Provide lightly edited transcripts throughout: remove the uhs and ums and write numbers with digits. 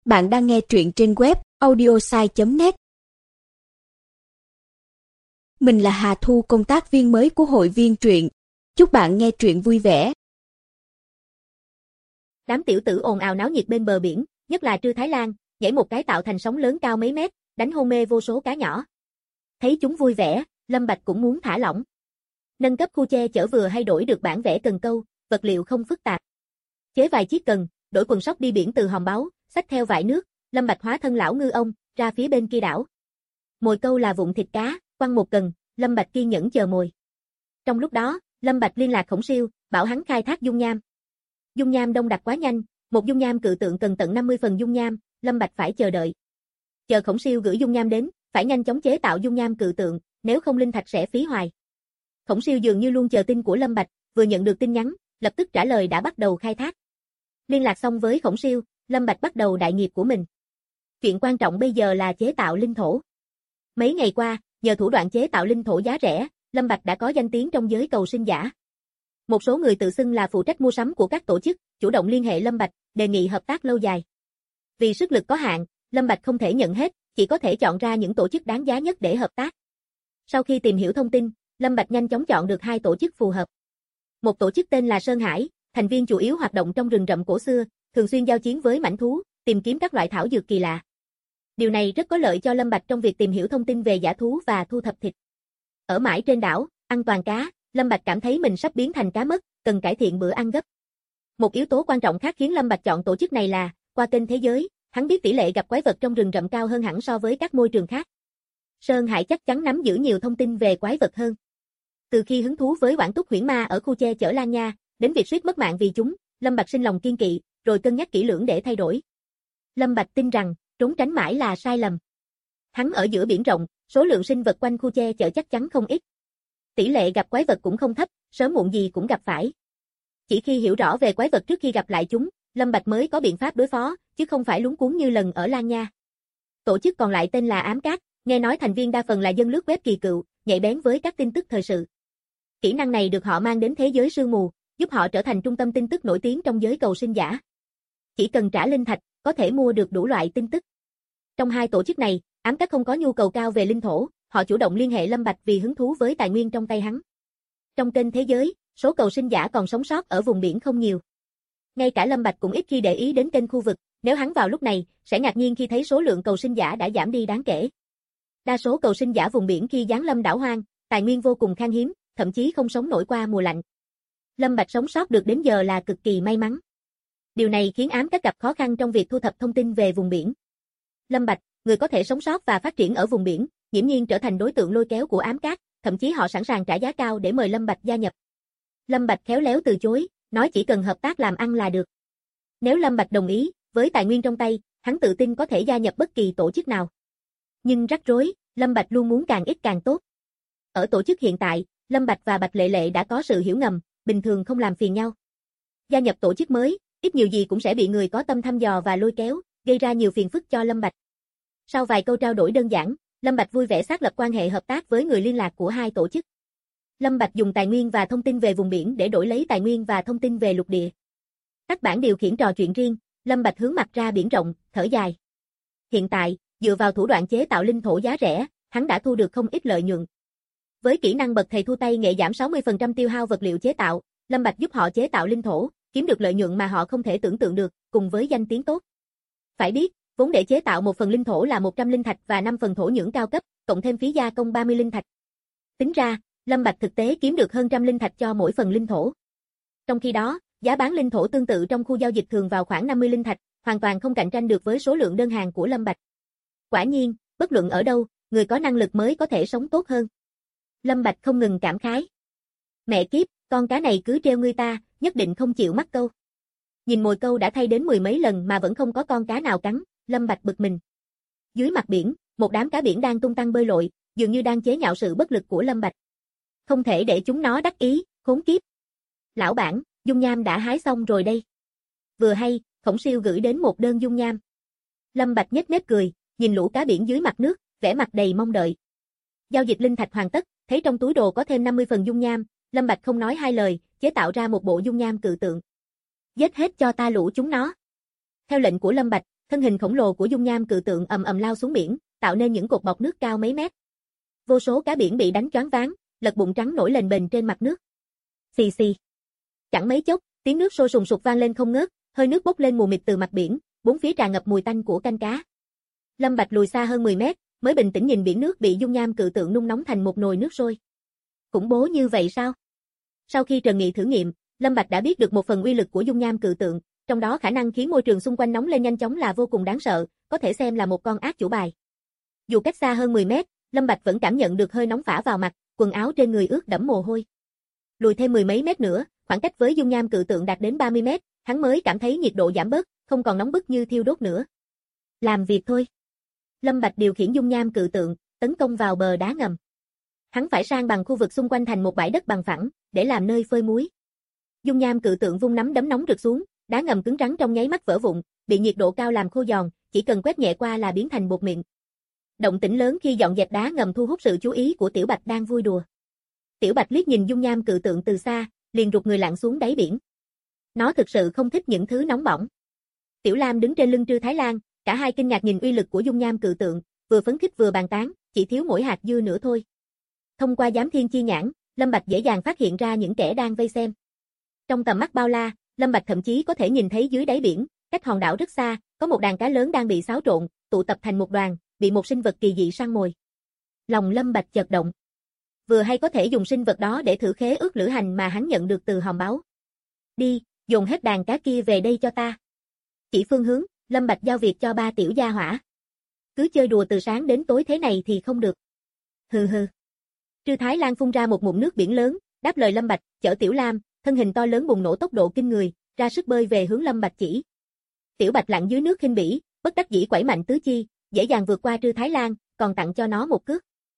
Bạn đang nghe truyện trên web audiosai.net. Mình là Hà Thu, công tác viên mới của hội viên truyện. Chúc bạn nghe truyện vui vẻ. Đám tiểu tử ồn ào náo nhiệt bên bờ biển, nhất là Trư Thái Lan, nhảy một cái tạo thành sóng lớn cao mấy mét, đánh hôn mê vô số cá nhỏ. Thấy chúng vui vẻ, Lâm Bạch cũng muốn thả lỏng. Nâng cấp khu che chở vừa hay đổi được bản vẽ cần câu, vật liệu không phức tạp. Chế vài chiếc cần, đổi quần sóc đi biển từ hòn báu, xách theo vải nước, Lâm Bạch hóa thân lão ngư ông, ra phía bên kia đảo. Mồi câu là vụn thịt cá, quăng một cần, Lâm Bạch kiên nhẫn chờ mồi. Trong lúc đó, Lâm Bạch liên lạc Khổng Siêu, bảo hắn khai thác dung nham. Dung nham đông đặc quá nhanh, một dung nham cự tượng cần tận 50 phần dung nham, Lâm Bạch phải chờ đợi. Chờ Khổng Siêu gửi dung nham đến, phải nhanh chóng chế tạo dung nham cự tượng, nếu không linh thạch sẽ phí hoài. Khổng Siêu dường như luôn chờ tin của Lâm Bạch, vừa nhận được tin nhắn, lập tức trả lời đã bắt đầu khai thác. Liên lạc xong với Khổng Siêu, Lâm Bạch bắt đầu đại nghiệp của mình. Chuyện quan trọng bây giờ là chế tạo linh thổ. Mấy ngày qua, nhờ thủ đoạn chế tạo linh thổ giá rẻ, Lâm Bạch đã có danh tiếng trong giới cầu sinh giả. Một số người tự xưng là phụ trách mua sắm của các tổ chức, chủ động liên hệ Lâm Bạch, đề nghị hợp tác lâu dài. Vì sức lực có hạn, Lâm Bạch không thể nhận hết, chỉ có thể chọn ra những tổ chức đáng giá nhất để hợp tác. Sau khi tìm hiểu thông tin, Lâm Bạch nhanh chóng chọn được 2 tổ chức phù hợp. Một tổ chức tên là Sơn Hải, thành viên chủ yếu hoạt động trong rừng rậm cổ xưa, thường xuyên giao chiến với mãnh thú, tìm kiếm các loại thảo dược kỳ lạ. Điều này rất có lợi cho Lâm Bạch trong việc tìm hiểu thông tin về dã thú và thu thập thịt. Ở mãi trên đảo, ăn toàn cá, Lâm Bạch cảm thấy mình sắp biến thành cá mất, cần cải thiện bữa ăn gấp. Một yếu tố quan trọng khác khiến Lâm Bạch chọn tổ chức này là, qua kênh thế giới, hắn biết tỷ lệ gặp quái vật trong rừng rậm cao hơn hẳn so với các môi trường khác. Sơn Hải chắc chắn nắm giữ nhiều thông tin về quái vật hơn. Từ khi hứng thú với Oản Túc Huyễn Ma ở khu che chở Lan Nha, đến việc suýt mất mạng vì chúng, Lâm Bạch sinh lòng kiên kỵ, rồi cân nhắc kỹ lưỡng để thay đổi. Lâm Bạch tin rằng, trốn tránh mãi là sai lầm. Hắn ở giữa biển rộng, số lượng sinh vật quanh khu che chở chắc chắn không ít. Tỷ lệ gặp quái vật cũng không thấp, sớm muộn gì cũng gặp phải. Chỉ khi hiểu rõ về quái vật trước khi gặp lại chúng, Lâm Bạch mới có biện pháp đối phó, chứ không phải luống cuống như lần ở Lan Nha. Tổ chức còn lại tên là Ám Cát, nghe nói thành viên đa phần là dân lướt web kỳ cựu, nhạy bén với các tin tức thời sự. Kỹ năng này được họ mang đến thế giới sương mù, giúp họ trở thành trung tâm tin tức nổi tiếng trong giới cầu sinh giả. Chỉ cần trả linh thạch, có thể mua được đủ loại tin tức. Trong 2 tổ chức này, Ám Cát không có nhu cầu cao về linh thổ, họ chủ động liên hệ Lâm Bạch vì hứng thú với tài nguyên trong tay hắn. Trong kênh thế giới, số cầu sinh giả còn sống sót ở vùng biển không nhiều. Ngay cả Lâm Bạch cũng ít khi để ý đến kênh khu vực, nếu hắn vào lúc này, sẽ ngạc nhiên khi thấy số lượng cầu sinh giả đã giảm đi đáng kể. Đa số cầu sinh giả vùng biển khi giáng lâm đảo hoang, tài nguyên vô cùng khan hiếm, thậm chí không sống nổi qua mùa lạnh. Lâm Bạch sống sót được đến giờ là cực kỳ may mắn. Điều này khiến Ám Cát gặp khó khăn trong việc thu thập thông tin về vùng biển. Lâm Bạch, người có thể sống sót và phát triển ở vùng biển, nghiễm nhiên trở thành đối tượng lôi kéo của Ám Cát, thậm chí họ sẵn sàng trả giá cao để mời Lâm Bạch gia nhập. Lâm Bạch khéo léo từ chối, nói chỉ cần hợp tác làm ăn là được. Nếu Lâm Bạch đồng ý, với tài nguyên trong tay, hắn tự tin có thể gia nhập bất kỳ tổ chức nào. Nhưng rắc rối, Lâm Bạch luôn muốn càng ít càng tốt. Ở tổ chức hiện tại, Lâm Bạch và Bạch Lệ Lệ đã có sự hiểu ngầm, bình thường không làm phiền nhau. Gia nhập tổ chức mới, ít nhiều gì cũng sẽ bị người có tâm thăm dò và lôi kéo, gây ra nhiều phiền phức cho Lâm Bạch. Sau vài câu trao đổi đơn giản, Lâm Bạch vui vẻ xác lập quan hệ hợp tác với người liên lạc của 2 tổ chức. Lâm Bạch dùng tài nguyên và thông tin về vùng biển để đổi lấy tài nguyên và thông tin về lục địa. Các bản điều khiển trò chuyện riêng, Lâm Bạch hướng mặt ra biển rộng, thở dài. Hiện tại, dựa vào thủ đoạn chế tạo linh thổ giá rẻ, hắn đã thu được không ít lợi nhuận. Với kỹ năng bậc thầy thu tay nghệ giảm 60% tiêu hao vật liệu chế tạo, Lâm Bạch giúp họ chế tạo linh thổ, kiếm được lợi nhuận mà họ không thể tưởng tượng được, cùng với danh tiếng tốt. Phải biết, vốn để chế tạo một phần linh thổ là 100 linh thạch và 5 phần thổ nhưỡng cao cấp, cộng thêm phí gia công 30 linh thạch. Tính ra, Lâm Bạch thực tế kiếm được hơn trăm linh thạch cho mỗi phần linh thổ. Trong khi đó, giá bán linh thổ tương tự trong khu giao dịch thường vào khoảng 50 linh thạch, hoàn toàn không cạnh tranh được với số lượng đơn hàng của Lâm Bạch. Quả nhiên, bất luận ở đâu, người có năng lực mới có thể sống tốt hơn. Lâm Bạch không ngừng cảm khái. Mẹ kiếp, con cá này cứ treo ngươi ta, nhất định không chịu mắc câu. Nhìn mồi câu đã thay đến 10 mấy lần mà vẫn không có con cá nào cắn, Lâm Bạch bực mình. Dưới mặt biển, một đám cá biển đang tung tăng bơi lội, dường như đang chế nhạo sự bất lực của Lâm Bạch. Không thể để chúng nó đắc ý, khốn kiếp. Lão bản, dung nham đã hái xong rồi đây. Vừa hay, Khổng Siêu gửi đến một đơn dung nham. Lâm Bạch nhếch mép cười, nhìn lũ cá biển dưới mặt nước, vẻ mặt đầy mong đợi. Giao dịch linh thạch hoàn tất, thấy trong túi đồ có thêm 50 phần dung nham, Lâm Bạch không nói hai lời, chế tạo ra một bộ dung nham cự tượng. Giết hết cho ta lũ chúng nó. Theo lệnh của Lâm Bạch, Thân hình khổng lồ của dung nham cự tượng ầm ầm lao xuống biển, tạo nên những cột bọt nước cao mấy mét. Vô số cá biển bị đánh choáng váng, lật bụng trắng nổi lềnh bềnh trên mặt nước. Xì xì. Chẳng mấy chốc, tiếng nước sôi sùng sục vang lên không ngớt, hơi nước bốc lên mù mịt từ mặt biển, bốn phía tràn ngập mùi tanh của canh cá. Lâm Bạch lùi xa hơn 10 mét, mới bình tĩnh nhìn biển nước bị dung nham cự tượng nung nóng thành một nồi nước sôi. Khủng bố như vậy sao? Sau khi Trần Nghị thử nghiệm, Lâm Bạch đã biết được một phần uy lực của dung nham cự tượng, trong đó khả năng khiến môi trường xung quanh nóng lên nhanh chóng là vô cùng đáng sợ, có thể xem là một con ác chủ bài. Dù cách xa hơn 10 mét, Lâm Bạch vẫn cảm nhận được hơi nóng phả vào mặt, quần áo trên người ướt đẫm mồ hôi. Lùi thêm 10 mấy mét nữa, khoảng cách với dung nham cự tượng đạt đến 30 mét, hắn mới cảm thấy nhiệt độ giảm bớt, không còn nóng bức như thiêu đốt nữa. Làm việc thôi. Lâm Bạch điều khiển dung nham cự tượng, tấn công vào bờ đá ngầm. Hắn phải san bằng khu vực xung quanh thành một bãi đất bằng phẳng, để làm nơi phơi muối. Dung nham cự tượng vung nắm đấm nóng rực xuống, đá ngầm cứng rắn trong nháy mắt vỡ vụn, bị nhiệt độ cao làm khô giòn, chỉ cần quét nhẹ qua là biến thành bột mịn. Động tĩnh lớn khi dọn dẹp đá ngầm thu hút sự chú ý của Tiểu Bạch đang vui đùa. Tiểu Bạch liếc nhìn dung nham cự tượng từ xa, liền rụt người lặn xuống đáy biển. Nó thực sự không thích những thứ nóng bỏng. Tiểu Lam đứng trên lưng Trư Thái Lan, cả hai kinh ngạc nhìn uy lực của dung nham cự tượng, vừa phấn khích vừa bàn tán, chỉ thiếu mỗi hạt dưa nữa thôi. Thông qua giám thiên chi nhãn, Lâm Bạch dễ dàng phát hiện ra những kẻ đang vây xem. Trong tầm mắt bao la, Lâm Bạch thậm chí có thể nhìn thấy dưới đáy biển, cách hòn đảo rất xa, có một đàn cá lớn đang bị xáo trộn, tụ tập thành một đoàn, bị một sinh vật kỳ dị săn mồi. Lòng Lâm Bạch chợt động. Vừa hay có thể dùng sinh vật đó để thử khế ước lữ hành mà hắn nhận được từ hòm báo. Đi, dồn hết đàn cá kia về đây cho ta. Chỉ phương hướng, Lâm Bạch giao việc cho ba tiểu gia hỏa. Cứ chơi đùa từ sáng đến tối thế này thì không được. Hừ hừ. Trư Thái Lan phun ra một ngụm nước biển lớn, đáp lời Lâm Bạch, chở Tiểu Lam, thân hình to lớn bùng nổ tốc độ kinh người, ra sức bơi về hướng Lâm Bạch chỉ. Tiểu Bạch lặn dưới nước khinh bỉ, bất đắc dĩ quẩy mạnh tứ chi, dễ dàng vượt qua Trư Thái Lan, còn tặng cho nó một cước.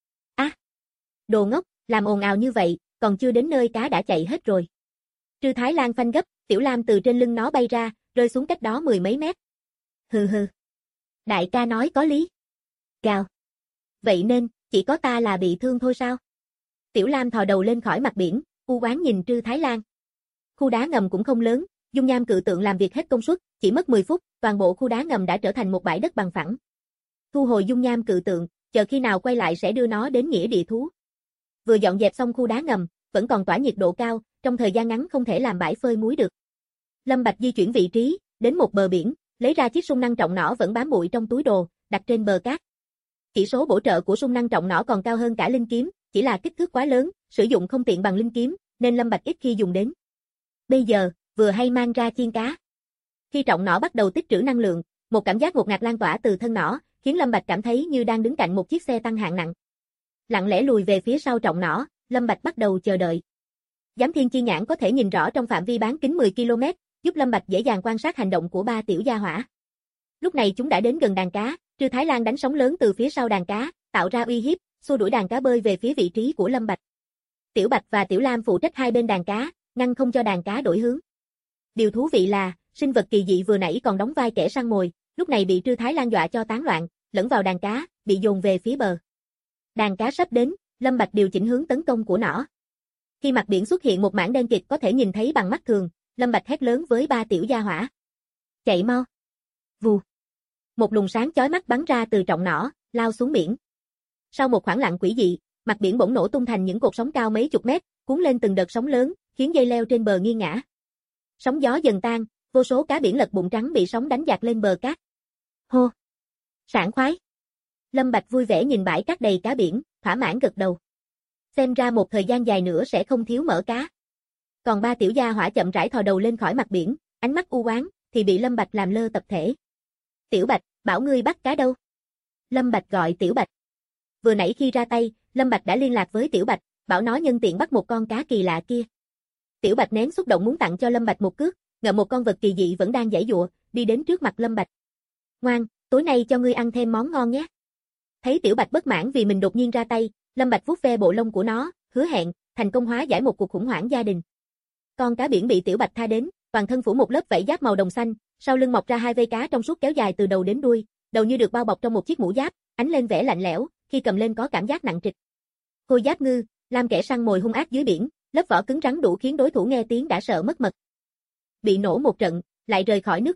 Đồ ngốc, làm ồn ào như vậy, còn chưa đến nơi cá đã chạy hết rồi. Trư Thái Lan phanh gấp, Tiểu Lam từ trên lưng nó bay ra, rơi xuống cách đó 10 mấy mét. Hừ hừ. Đại ca nói có lý. Gào. Vậy nên, chỉ có ta là bị thương thôi sao? Tiểu Lam thò đầu lên khỏi mặt biển, u oán nhìn Trư Thái Lan. Khu đá ngầm cũng không lớn, dung nham cự tượng làm việc hết công suất, chỉ mất 10 phút, toàn bộ khu đá ngầm đã trở thành một bãi đất bằng phẳng. Thu hồi dung nham cự tượng, chờ khi nào quay lại sẽ đưa nó đến nghĩa địa thú. Vừa dọn dẹp xong khu đá ngầm, vẫn còn tỏa nhiệt độ cao, trong thời gian ngắn không thể làm bãi phơi muối được. Lâm Bạch di chuyển vị trí, đến một bờ biển, lấy ra chiếc sung năng trọng nỏ vẫn bám bụi trong túi đồ, đặt trên bờ cát. Chỉ số bổ trợ của sung năng trọng nỏ còn cao hơn cả linh kiếm, chỉ là kích thước quá lớn, sử dụng không tiện bằng linh kiếm, nên Lâm Bạch ít khi dùng đến. Bây giờ, vừa hay mang ra chiên cá. Khi trọng nỏ bắt đầu tích trữ năng lượng, một cảm giác ngột ngạt lan tỏa từ thân nỏ, khiến Lâm Bạch cảm thấy như đang đứng cạnh một chiếc xe tăng hạng nặng. Lặng lẽ lùi về phía sau trọng nỏ, Lâm Bạch bắt đầu chờ đợi. Giám thiên chi nhãn có thể nhìn rõ trong phạm vi bán kính 10 km, giúp Lâm Bạch dễ dàng quan sát hành động của ba tiểu gia hỏa. Lúc này chúng đã đến gần đàn cá, Trư Thái Lan đánh sóng lớn từ phía sau đàn cá, tạo ra uy hiếp, xua đuổi đàn cá bơi về phía vị trí của Lâm Bạch. Tiểu Bạch và Tiểu Lam phụ trách hai bên đàn cá, ngăn không cho đàn cá đổi hướng. Điều thú vị là, sinh vật kỳ dị vừa nãy còn đóng vai kẻ săn mồi, lúc này bị Trư Thái Lan dọa cho tán loạn, lẫn vào đàn cá, bị dồn về phía bờ. Đàn cá sắp đến, Lâm Bạch điều chỉnh hướng tấn công của nỏ. Khi mặt biển xuất hiện một mảng đen kịt có thể nhìn thấy bằng mắt thường, Lâm Bạch hét lớn với ba tiểu gia hỏa. Chạy mau. Vù. Một luồng sáng chói mắt bắn ra từ trọng nỏ, lao xuống biển. Sau một khoảng lặng quỷ dị, mặt biển bỗng nổ tung thành những cột sóng cao mấy chục mét, cuốn lên từng đợt sóng lớn, khiến dây leo trên bờ nghiêng ngã. Sóng gió dần tan, vô số cá biển lật bụng trắng bị sóng đánh dạt lên bờ cát. Hô. Sảng khoái. Lâm Bạch vui vẻ nhìn bãi cát đầy cá biển, thỏa mãn gật đầu. Xem ra một thời gian dài nữa sẽ không thiếu mỡ cá. Còn ba tiểu gia hỏa chậm rãi thò đầu lên khỏi mặt biển, ánh mắt u oán, thì bị Lâm Bạch làm lơ tập thể. Tiểu Bạch, bảo ngươi bắt cá đâu? Lâm Bạch gọi Tiểu Bạch. Vừa nãy khi ra tay, Lâm Bạch đã liên lạc với Tiểu Bạch, bảo nó nhân tiện bắt một con cá kỳ lạ kia. Tiểu Bạch nén xúc động muốn tặng cho Lâm Bạch một cước, ngậm một con vật kỳ dị vẫn đang giãy giụa, đi đến trước mặt Lâm Bạch. Ngoan, tối nay cho ngươi ăn thêm món ngon nhé. Thấy Tiểu Bạch bất mãn vì mình đột nhiên ra tay, Lâm Bạch vuốt ve bộ lông của nó, hứa hẹn, thành công hóa giải một cuộc khủng hoảng gia đình. Con cá biển bị Tiểu Bạch tha đến, toàn thân phủ một lớp vảy giáp màu đồng xanh, sau lưng mọc ra hai vây cá trong suốt kéo dài từ đầu đến đuôi, đầu như được bao bọc trong một chiếc mũ giáp, ánh lên vẻ lạnh lẽo, khi cầm lên có cảm giác nặng trịch. Khôi giáp ngư, làm kẻ săn mồi hung ác dưới biển, lớp vỏ cứng rắn đủ khiến đối thủ nghe tiếng đã sợ mất mật. Bị nổ một trận, lại rời khỏi nước biển,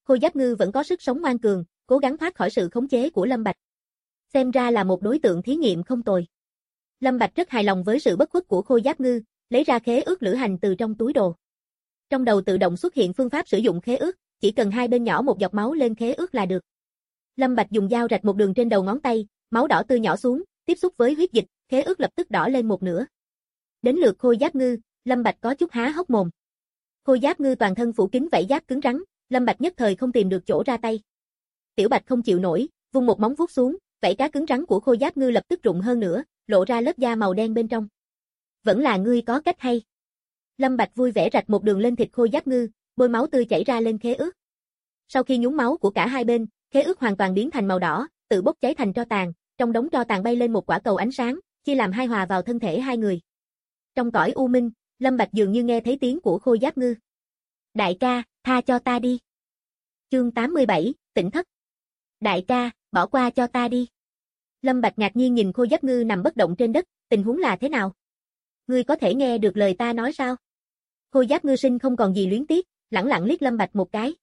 Khôi Giáp Ngư vẫn có sức sống ngoan cường, cố gắng thoát khỏi sự khống chế của Lâm Bạch. Xem ra là một đối tượng thí nghiệm không tồi. Lâm Bạch rất hài lòng với sự bất khuất của Khôi Giáp Ngư, lấy ra khế ước lữ hành từ trong túi đồ. Trong đầu tự động xuất hiện phương pháp sử dụng khế ước, chỉ cần hai bên nhỏ một giọt máu lên khế ước là được. Lâm Bạch dùng dao rạch một đường trên đầu ngón tay, máu đỏ tươi nhỏ xuống, tiếp xúc với huyết dịch, khế ước lập tức đỏ lên một nửa. Đến lượt Khôi Giáp Ngư, Lâm Bạch có chút há hốc mồm. Khôi Giáp Ngư toàn thân phủ kín vảy giáp cứng rắn, Lâm Bạch nhất thời không tìm được chỗ ra tay. Tiểu Bạch không chịu nổi, vung một móng vuốt xuống, vảy cá cứng rắn của Khôi Giáp Ngư lập tức rụng hơn nữa, lộ ra lớp da màu đen bên trong. Vẫn là ngươi có cách hay. Lâm Bạch vui vẻ rạch một đường lên thịt Khôi Giáp Ngư, bôi máu tươi chảy ra lên khế ước. Sau khi nhúng máu của cả hai bên, khế ước hoàn toàn biến thành màu đỏ, tự bốc cháy thành tro tàn, trong đống tro tàn bay lên một quả cầu ánh sáng, chia làm hai hòa vào thân thể hai người. Trong cõi u minh, Lâm Bạch dường như nghe thấy tiếng của Khôi Giáp Ngư. Đại ca, tha cho ta đi. Chương 87, tỉnh thất. Đại ca, bỏ qua cho ta đi. Lâm Bạch ngạc nhiên nhìn Khôi Giáp Ngư nằm bất động trên đất, tình huống là thế nào? Ngươi có thể nghe được lời ta nói sao? Khôi Giáp Ngư sinh không còn gì luyến tiếc, lẳng lặng liếc Lâm Bạch một cái.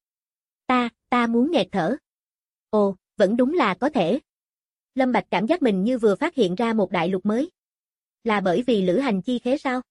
Ta muốn nghẹt thở. Ồ, vẫn đúng là có thể. Lâm Bạch cảm giác mình như vừa phát hiện ra một đại lục mới. Là bởi vì lữ hành chi khế sao?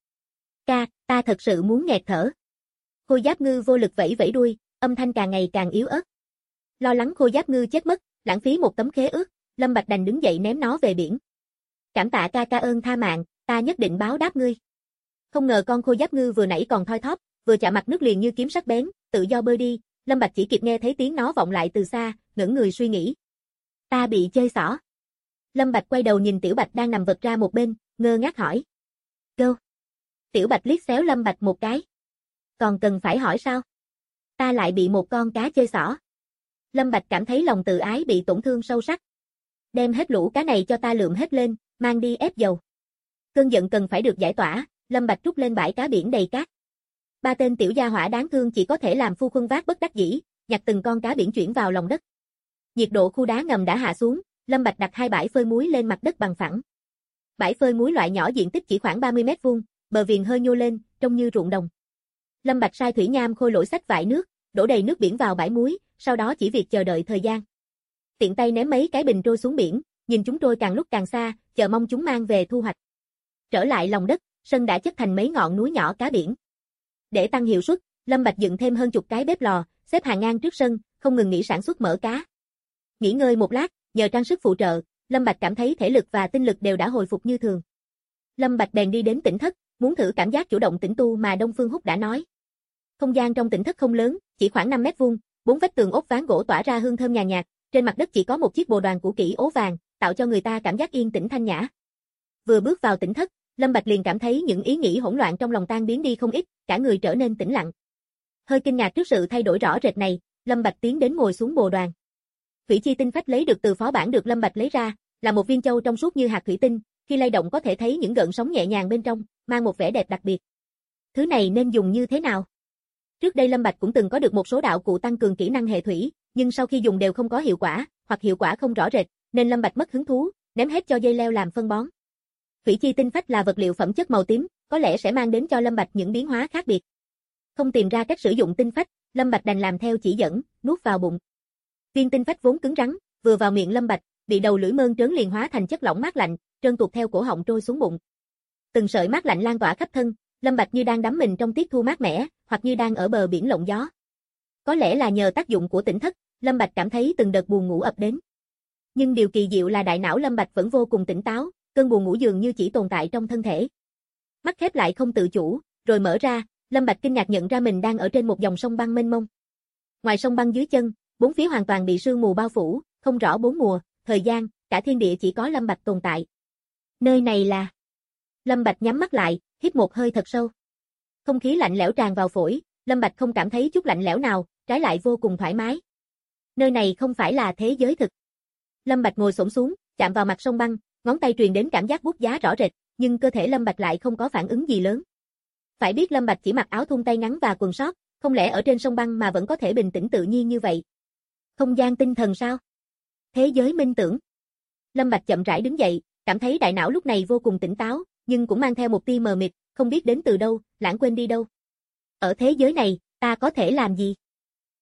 Ta thật sự muốn nghẹt thở. Khôi Giáp Ngư vô lực vẫy vẫy đuôi, âm thanh càng ngày càng yếu ớt. Lo lắng Khôi Giáp Ngư chết mất, lãng phí một tấm khế ước, Lâm Bạch đành đứng dậy ném nó về biển. Cảm tạ ca ơn tha mạng, ta nhất định báo đáp ngươi. Không ngờ con Khôi Giáp Ngư vừa nãy còn thoi thóp, vừa chạm mặt nước liền như kiếm sắc bén, tự do bơi đi, Lâm Bạch chỉ kịp nghe thấy tiếng nó vọng lại từ xa, ngẩng người suy nghĩ. Ta bị chơi xỏ. Lâm Bạch quay đầu nhìn Tiểu Bạch đang nằm vật ra một bên, ngơ ngác hỏi. Go. Tiểu Bạch liếc xéo Lâm Bạch một cái. Còn cần phải hỏi sao? Ta lại bị một con cá chơi xỏ. Lâm Bạch cảm thấy lòng tự ái bị tổn thương sâu sắc. Đem hết lũ cá này cho ta lượm hết lên, mang đi ép dầu. Cơn giận cần phải được giải tỏa, Lâm Bạch trút lên bãi cá biển đầy cát. Ba tên tiểu gia hỏa đáng thương chỉ có thể làm phu khuân vác bất đắc dĩ, nhặt từng con cá biển chuyển vào lòng đất. Nhiệt độ khu đá ngầm đã hạ xuống, Lâm Bạch đặt hai bãi phơi muối lên mặt đất bằng phẳng. Bãi phơi muối loại nhỏ diện tích chỉ khoảng 30 mét vuông, bờ viền hơi nhô lên, trông như ruộng đồng. Lâm Bạch sai thủy nham khôi lỗi xách vại nước, đổ đầy nước biển vào bãi muối, sau đó chỉ việc chờ đợi thời gian. Tiện tay ném mấy cái bình trôi xuống biển, nhìn chúng trôi càng lúc càng xa, chờ mong chúng mang về thu hoạch. Trở lại lòng đất, sân đã chất thành mấy ngọn núi nhỏ cá biển. Để tăng hiệu suất, Lâm Bạch dựng thêm hơn chục cái bếp lò, xếp hàng ngang trước sân, không ngừng nghỉ sản xuất mỡ cá. Nghỉ ngơi một lát, nhờ trang sức phụ trợ, Lâm Bạch cảm thấy thể lực và tinh lực đều đã hồi phục như thường. Lâm Bạch bèn đi đến tỉnh thất, muốn thử cảm giác chủ động tĩnh tu mà Đông Phương Húc đã nói. Không gian trong tỉnh thất không lớn, chỉ khoảng 5 mét vuông, 4 vách tường ốp ván gỗ tỏa ra hương thơm nhàn nhạt, trên mặt đất chỉ có một chiếc bồ đoàn cũ kỹ ố vàng, tạo cho người ta cảm giác yên tĩnh thanh nhã. Vừa bước vào tỉnh thất, Lâm Bạch liền cảm thấy những ý nghĩ hỗn loạn trong lòng tan biến đi không ít, cả người trở nên tĩnh lặng. Hơi kinh ngạc trước sự thay đổi rõ rệt này, Lâm Bạch tiến đến ngồi xuống bồ đoàn. Thủy chi tinh phách lấy được từ phó bản được Lâm Bạch lấy ra, là một viên châu trong suốt như hạt thủy tinh, khi lay động có thể thấy những gợn sóng nhẹ nhàng bên trong, mang một vẻ đẹp đặc biệt. Thứ này nên dùng như thế nào? Trước đây Lâm Bạch cũng từng có được một số đạo cụ tăng cường kỹ năng hệ thủy, nhưng sau khi dùng đều không có hiệu quả, hoặc hiệu quả không rõ rệt, nên Lâm Bạch mất hứng thú, ném hết cho dây leo làm phân bón. Thủy chi tinh phách là vật liệu phẩm chất màu tím, có lẽ sẽ mang đến cho Lâm Bạch những biến hóa khác biệt. Không tìm ra cách sử dụng tinh phách, Lâm Bạch đành làm theo chỉ dẫn, nuốt vào bụng. Viên tinh phách vốn cứng rắn, vừa vào miệng Lâm Bạch, bị đầu lưỡi mơn trớn liền hóa thành chất lỏng mát lạnh, trơn tuột theo cổ họng trôi xuống bụng. Từng sợi mát lạnh lan tỏa khắp thân, Lâm Bạch như đang đắm mình trong tiết thu mát mẻ, hoặc như đang ở bờ biển lộng gió. Có lẽ là nhờ tác dụng của tỉnh thất, Lâm Bạch cảm thấy từng đợt buồn ngủ ập đến. Nhưng điều kỳ diệu là đại não Lâm Bạch vẫn vô cùng tỉnh táo, cơn buồn ngủ dường như chỉ tồn tại trong thân thể. Mắt khép lại không tự chủ, rồi mở ra, Lâm Bạch kinh ngạc nhận ra mình đang ở trên một dòng sông băng mênh mông. Ngoài sông băng dưới chân, bốn phía hoàn toàn bị sương mù bao phủ, không rõ bốn mùa, thời gian, cả thiên địa chỉ có Lâm Bạch tồn tại. Nơi này là... Lâm Bạch nhắm mắt lại, hít một hơi thật sâu. Không khí lạnh lẽo tràn vào phổi, Lâm Bạch không cảm thấy chút lạnh lẽo nào, trái lại vô cùng thoải mái. Nơi này không phải là thế giới thực. Lâm Bạch ngồi xổm xuống, chạm vào mặt sông băng, ngón tay truyền đến cảm giác buốt giá rõ rệt, nhưng cơ thể Lâm Bạch lại không có phản ứng gì lớn. Phải biết Lâm Bạch chỉ mặc áo thun tay ngắn và quần sót, không lẽ ở trên sông băng mà vẫn có thể bình tĩnh tự nhiên như vậy? Không gian tinh thần sao? Thế giới minh tưởng. Lâm Bạch chậm rãi đứng dậy, cảm thấy đại não lúc này vô cùng tỉnh táo, nhưng cũng mang theo một tia mờ mịt, không biết đến từ đâu, lãng quên đi đâu. Ở thế giới này, ta có thể làm gì?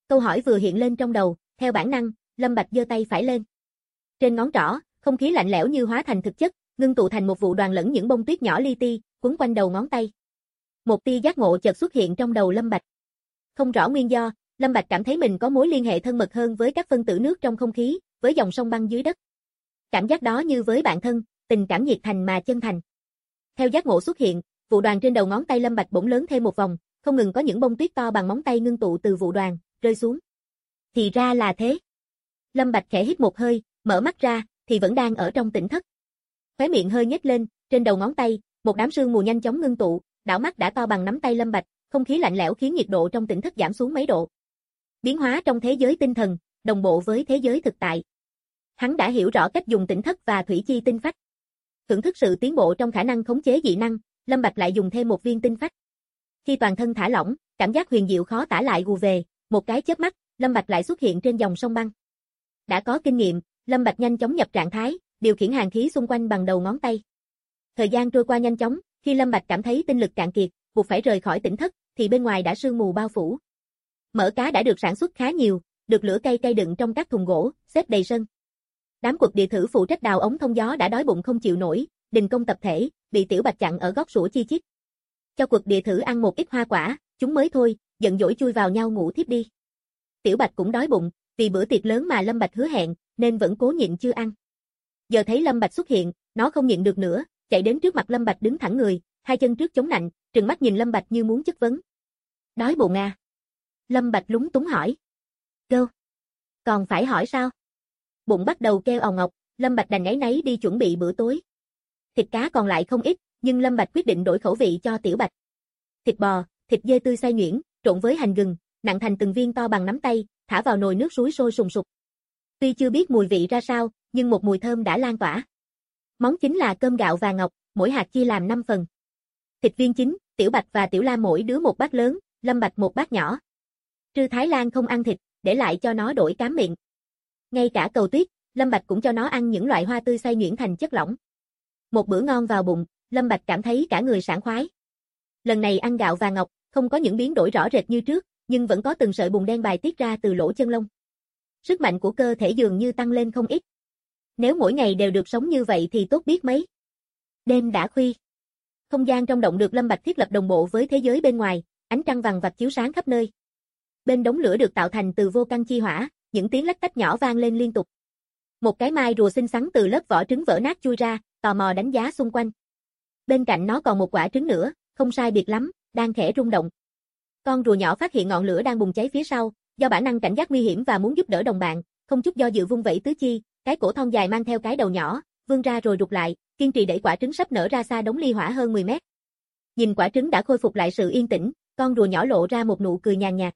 Câu hỏi vừa hiện lên trong đầu, theo bản năng, Lâm Bạch giơ tay phải lên. Trên ngón trỏ, không khí lạnh lẽo như hóa thành thực chất, ngưng tụ thành một vụ đoàn lẫn những bông tuyết nhỏ li ti, quấn quanh đầu ngón tay. Một tia giác ngộ chợt xuất hiện trong đầu Lâm Bạch. Không rõ nguyên do, Lâm Bạch cảm thấy mình có mối liên hệ thân mật hơn với các phân tử nước trong không khí, với dòng sông băng dưới đất. Cảm giác đó như với bạn thân, tình cảm nhiệt thành mà chân thành. Theo giác ngộ xuất hiện, vụ đoàn trên đầu ngón tay Lâm Bạch bỗng lớn thêm một vòng, không ngừng có những bông tuyết to bằng móng tay ngưng tụ từ vụ đoàn, rơi xuống. Thì ra là thế. Lâm Bạch khẽ hít một hơi, mở mắt ra, thì vẫn đang ở trong tỉnh thất. Khóe miệng hơi nhếch lên, trên đầu ngón tay, một đám sương mù nhanh chóng ngưng tụ, đảo mắt đã to bằng nắm tay Lâm Bạch, không khí lạnh lẽo khiến nhiệt độ trong tỉnh thất giảm xuống mấy độ. Biến hóa trong thế giới tinh thần, đồng bộ với thế giới thực tại. Hắn đã hiểu rõ cách dùng tỉnh thất và thủy chi tinh phách. Thưởng thức sự tiến bộ trong khả năng khống chế dị năng, Lâm Bạch lại dùng thêm một viên tinh phách. Khi toàn thân thả lỏng, cảm giác huyền diệu khó tả lại ùa về, một cái chớp mắt, Lâm Bạch lại xuất hiện trên dòng sông băng. Đã có kinh nghiệm, Lâm Bạch nhanh chóng nhập trạng thái, điều khiển hàn khí xung quanh bằng đầu ngón tay. Thời gian trôi qua nhanh chóng, khi Lâm Bạch cảm thấy tinh lực cạn kiệt, buộc phải rời khỏi tỉnh thất, thì bên ngoài đã sương mù bao phủ. Mỡ cá đã được sản xuất khá nhiều, được lửa cây đựng trong các thùng gỗ, xếp đầy sân. Đám quật địa thử phụ trách đào ống thông gió đã đói bụng không chịu nổi, đình công tập thể, bị Tiểu Bạch chặn ở góc sủa chi chít. Cho quật địa thử ăn một ít hoa quả, chúng mới thôi, giận dỗi chui vào nhau ngủ thiếp đi. Tiểu Bạch cũng đói bụng, vì bữa tiệc lớn mà Lâm Bạch hứa hẹn, nên vẫn cố nhịn chưa ăn. Giờ thấy Lâm Bạch xuất hiện, nó không nhịn được nữa, chạy đến trước mặt Lâm Bạch đứng thẳng người, hai chân trước chống nạnh, trừng mắt nhìn Lâm Bạch như muốn chất vấn. Đói bụng à? Lâm Bạch lúng túng hỏi. Gâu. Còn phải hỏi sao? Bụng bắt đầu kêu òng ọc, Lâm Bạch đành áy náy đi chuẩn bị bữa tối. Thịt cá còn lại không ít, nhưng Lâm Bạch quyết định đổi khẩu vị cho Tiểu Bạch. Thịt bò, thịt dê tươi xay nhuyễn, trộn với hành gừng, nặn thành từng viên to bằng nắm tay, thả vào nồi nước suối sôi sùng sục. Tuy chưa biết mùi vị ra sao, nhưng một mùi thơm đã lan tỏa. Món chính là cơm gạo và ngọc, mỗi hạt chia làm 5 phần. Thịt viên chính, Tiểu Bạch và Tiểu Lam mỗi đứa một bát lớn, Lâm Bạch một bát nhỏ. Trư Thái Lan không ăn thịt, để lại cho nó đổi cám miệng. Ngay cả Cầu Tuyết, Lâm Bạch cũng cho nó ăn những loại hoa tươi xay nhuyễn thành chất lỏng. Một bữa ngon vào bụng, Lâm Bạch cảm thấy cả người sảng khoái. Lần này ăn gạo và ngọc, không có những biến đổi rõ rệt như trước, nhưng vẫn có từng sợi bùn đen bài tiết ra từ lỗ chân lông. Sức mạnh của cơ thể dường như tăng lên không ít. Nếu mỗi ngày đều được sống như vậy thì tốt biết mấy. Đêm đã khuya. Không gian trong động được Lâm Bạch thiết lập đồng bộ với thế giới bên ngoài, ánh trăng vằng vặc chiếu sáng khắp nơi. Bên đống lửa được tạo thành từ vô căn chi hỏa, những tiếng lách tách nhỏ vang lên liên tục. Một cái mai rùa xinh xắn từ lớp vỏ trứng vỡ nát chui ra, tò mò đánh giá xung quanh. Bên cạnh nó còn một quả trứng nữa, không sai biệt lắm, đang khẽ rung động. Con rùa nhỏ phát hiện ngọn lửa đang bùng cháy phía sau, do bản năng cảnh giác nguy hiểm và muốn giúp đỡ đồng bạn, không chút do dự vung vẩy tứ chi, cái cổ thon dài mang theo cái đầu nhỏ, vươn ra rồi rụt lại, kiên trì đẩy quả trứng sắp nở ra xa đống ly hỏa hơn 10 mét. Nhìn quả trứng đã khôi phục lại sự yên tĩnh, con rùa nhỏ lộ ra một nụ cười nhàn nhạt.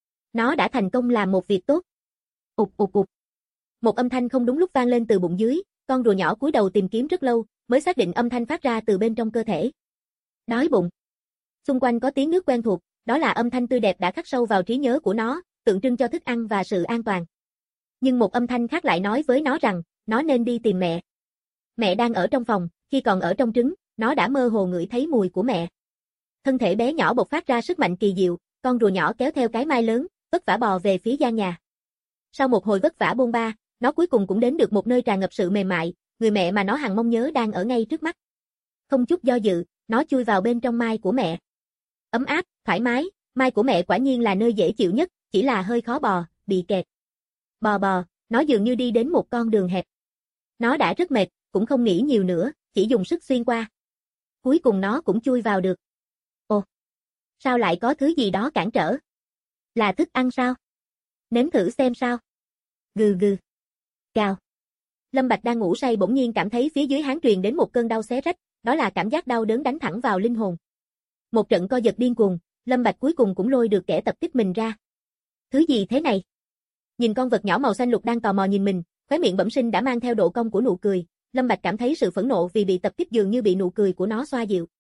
Nó đã thành công làm một việc tốt. Ụp ụp ụp. Một âm thanh không đúng lúc vang lên từ bụng dưới, con rùa nhỏ cúi đầu tìm kiếm rất lâu, mới xác định âm thanh phát ra từ bên trong cơ thể. Đói bụng. Xung quanh có tiếng nước quen thuộc, đó là âm thanh tươi đẹp đã khắc sâu vào trí nhớ của nó, tượng trưng cho thức ăn và sự an toàn. Nhưng một âm thanh khác lại nói với nó rằng, nó nên đi tìm mẹ. Mẹ đang ở trong phòng, khi còn ở trong trứng, nó đã mơ hồ ngửi thấy mùi của mẹ. Thân thể bé nhỏ bộc phát ra sức mạnh kỳ diệu, con rùa nhỏ kéo theo cái mai lớn, vất vả bò về phía gian nhà. Sau một hồi vất vả bôn ba, nó cuối cùng cũng đến được một nơi tràn ngập sự mềm mại, người mẹ mà nó hằng mong nhớ đang ở ngay trước mắt. Không chút do dự, nó chui vào bên trong mai của mẹ. Ấm áp, thoải mái, mai của mẹ quả nhiên là nơi dễ chịu nhất, chỉ là hơi khó bò, bị kẹt. Bò bò, nó dường như đi đến một con đường hẹp. Nó đã rất mệt, cũng không nghĩ nhiều nữa, chỉ dùng sức xuyên qua. Cuối cùng nó cũng chui vào được. Ồ, sao lại có thứ gì đó cản trở? Là thức ăn sao? Nếm thử xem sao. Gừ gừ. Cào. Lâm Bạch đang ngủ say bỗng nhiên cảm thấy phía dưới háng truyền đến một cơn đau xé rách, đó là cảm giác đau đớn đánh thẳng vào linh hồn. Một trận co giật điên cuồng, Lâm Bạch cuối cùng cũng lôi được kẻ tập kích mình ra. Thứ gì thế này? Nhìn con vật nhỏ màu xanh lục đang tò mò nhìn mình, khóe miệng bẩm sinh đã mang theo độ cong của nụ cười, Lâm Bạch cảm thấy sự phẫn nộ vì bị tập kích dường như bị nụ cười của nó xoa dịu.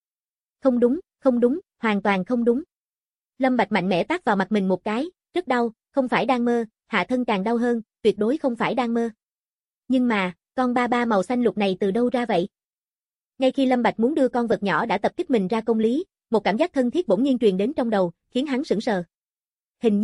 Không đúng, hoàn toàn không đúng. Lâm Bạch mạnh mẽ tát vào mặt mình một cái, rất đau, không phải đang mơ, hạ thân càng đau hơn, tuyệt đối không phải đang mơ. Nhưng mà, con ba ba màu xanh lục này từ đâu ra vậy? Ngay khi Lâm Bạch muốn đưa con vật nhỏ đã tập kích mình ra công lý, một cảm giác thân thiết bỗng nhiên truyền đến trong đầu, khiến hắn sững sờ. Hình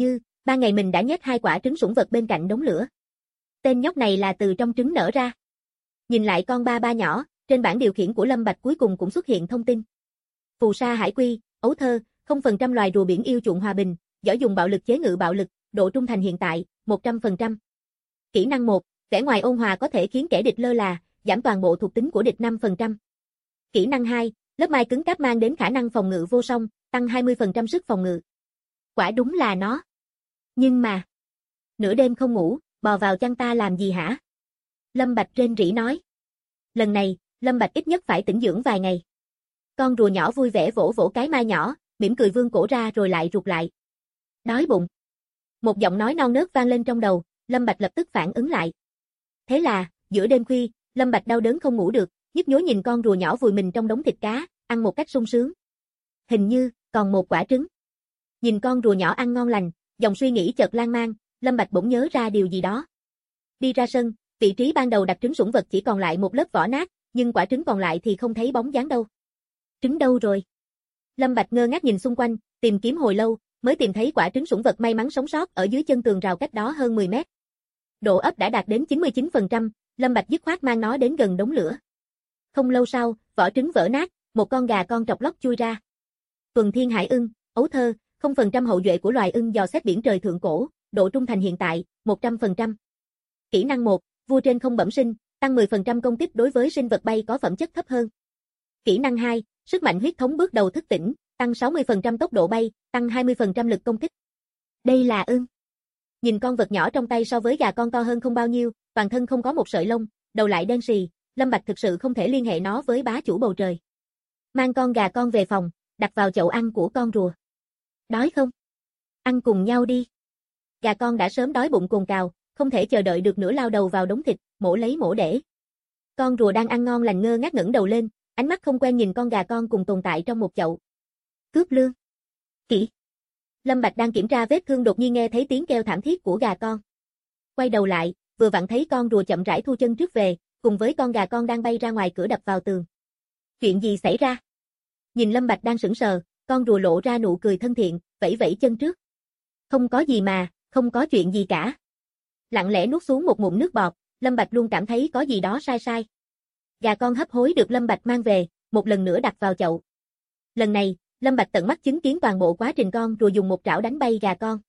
Ban ngày mình đã nhét 2 quả trứng sủng vật bên cạnh đống lửa. Tên nhóc này là từ trong trứng nở ra. Nhìn lại con ba ba nhỏ, trên bảng điều khiển của Lâm Bạch cuối cùng cũng xuất hiện thông tin. Phù sa hải quy, ấu thơ, 0% loài rùa biển yêu chuộng hòa bình, giỏi dùng bạo lực chế ngự bạo lực, độ trung thành hiện tại, 100%. Kỹ năng 1, vẻ ngoài ôn hòa có thể khiến kẻ địch lơ là, giảm toàn bộ thuộc tính của địch 5%. Kỹ năng 2, lớp mai cứng cáp mang đến khả năng phòng ngự vô song, tăng 20% sức phòng ngự. Quả đúng là nó. Nhưng mà, nửa đêm không ngủ, bò vào chăn ta làm gì hả? Lâm Bạch rên rỉ nói. Lần này, Lâm Bạch ít nhất phải tĩnh dưỡng vài ngày. Con rùa nhỏ vui vẻ vỗ vỗ cái mai nhỏ, mỉm cười vươn cổ ra rồi lại rụt lại. Đói bụng. Một giọng nói non nớt vang lên trong đầu, Lâm Bạch lập tức phản ứng lại. Thế là, giữa đêm khuya, Lâm Bạch đau đớn không ngủ được, nhức nhối nhìn con rùa nhỏ vùi mình trong đống thịt cá, ăn một cách sung sướng. Hình như, còn một quả trứng. Nhìn con rùa nhỏ ăn ngon lành, dòng suy nghĩ chợt lan man, Lâm Bạch bỗng nhớ ra điều gì đó. Đi ra sân, vị trí ban đầu đặt trứng sủng vật chỉ còn lại một lớp vỏ nát, nhưng quả trứng còn lại thì không thấy bóng dáng đâu. Trứng đâu rồi? Lâm Bạch ngơ ngác nhìn xung quanh, tìm kiếm hồi lâu, mới tìm thấy quả trứng sủng vật may mắn sống sót ở dưới chân tường rào cách đó hơn 10 mét. Độ ấp đã đạt đến 99%, Lâm Bạch dứt khoát mang nó đến gần đống lửa. Không lâu sau, vỏ trứng vỡ nát, một con gà con trọc lóc chui ra. Tuần thiên hải ưng, ấu thơ, 0% hậu duệ của loài ưng dò xét biển trời thượng cổ, độ trung thành hiện tại, 100%. Kỹ năng 1, vua trên không bẩm sinh, tăng 10% công kích đối với sinh vật bay có phẩm chất thấp hơn. Kỹ năng 2, sức mạnh huyết thống bước đầu thức tỉnh, tăng 60% tốc độ bay, tăng 20% lực công kích. Đây là ưng. Nhìn con vật nhỏ trong tay so với gà con to hơn không bao nhiêu, toàn thân không có một sợi lông, đầu lại đen sì, Lâm Bạch thực sự không thể liên hệ nó với bá chủ bầu trời. Mang con gà con về phòng, đặt vào chậu ăn của con rùa. Đói không? Ăn cùng nhau đi. Gà con đã sớm đói bụng cồn cào, không thể chờ đợi được nữa lao đầu vào đống thịt, mổ lấy mổ để. Con rùa đang ăn ngon lành ngơ ngác ngẩng đầu lên, ánh mắt không quen nhìn con gà con cùng tồn tại trong một chậu. Cướp lương. Kỹ. Lâm Bạch đang kiểm tra vết thương đột nhiên nghe thấy tiếng kêu thảm thiết của gà con. Quay đầu lại, vừa vặn thấy con rùa chậm rãi thu chân trước về, cùng với con gà con đang bay ra ngoài cửa đập vào tường. Chuyện gì xảy ra? Nhìn Lâm Bạch đang sững sờ, con rùa lộ ra nụ cười thân thiện, vẫy vẫy chân trước. Không có gì mà, không có chuyện gì cả. Lặng lẽ nuốt xuống một ngụm nước bọt, Lâm Bạch luôn cảm thấy có gì đó sai sai. Gà con hấp hối được Lâm Bạch mang về, một lần nữa đặt vào chậu. Lần này, Lâm Bạch tận mắt chứng kiến toàn bộ quá trình con rùa dùng một trảo đánh bay gà con.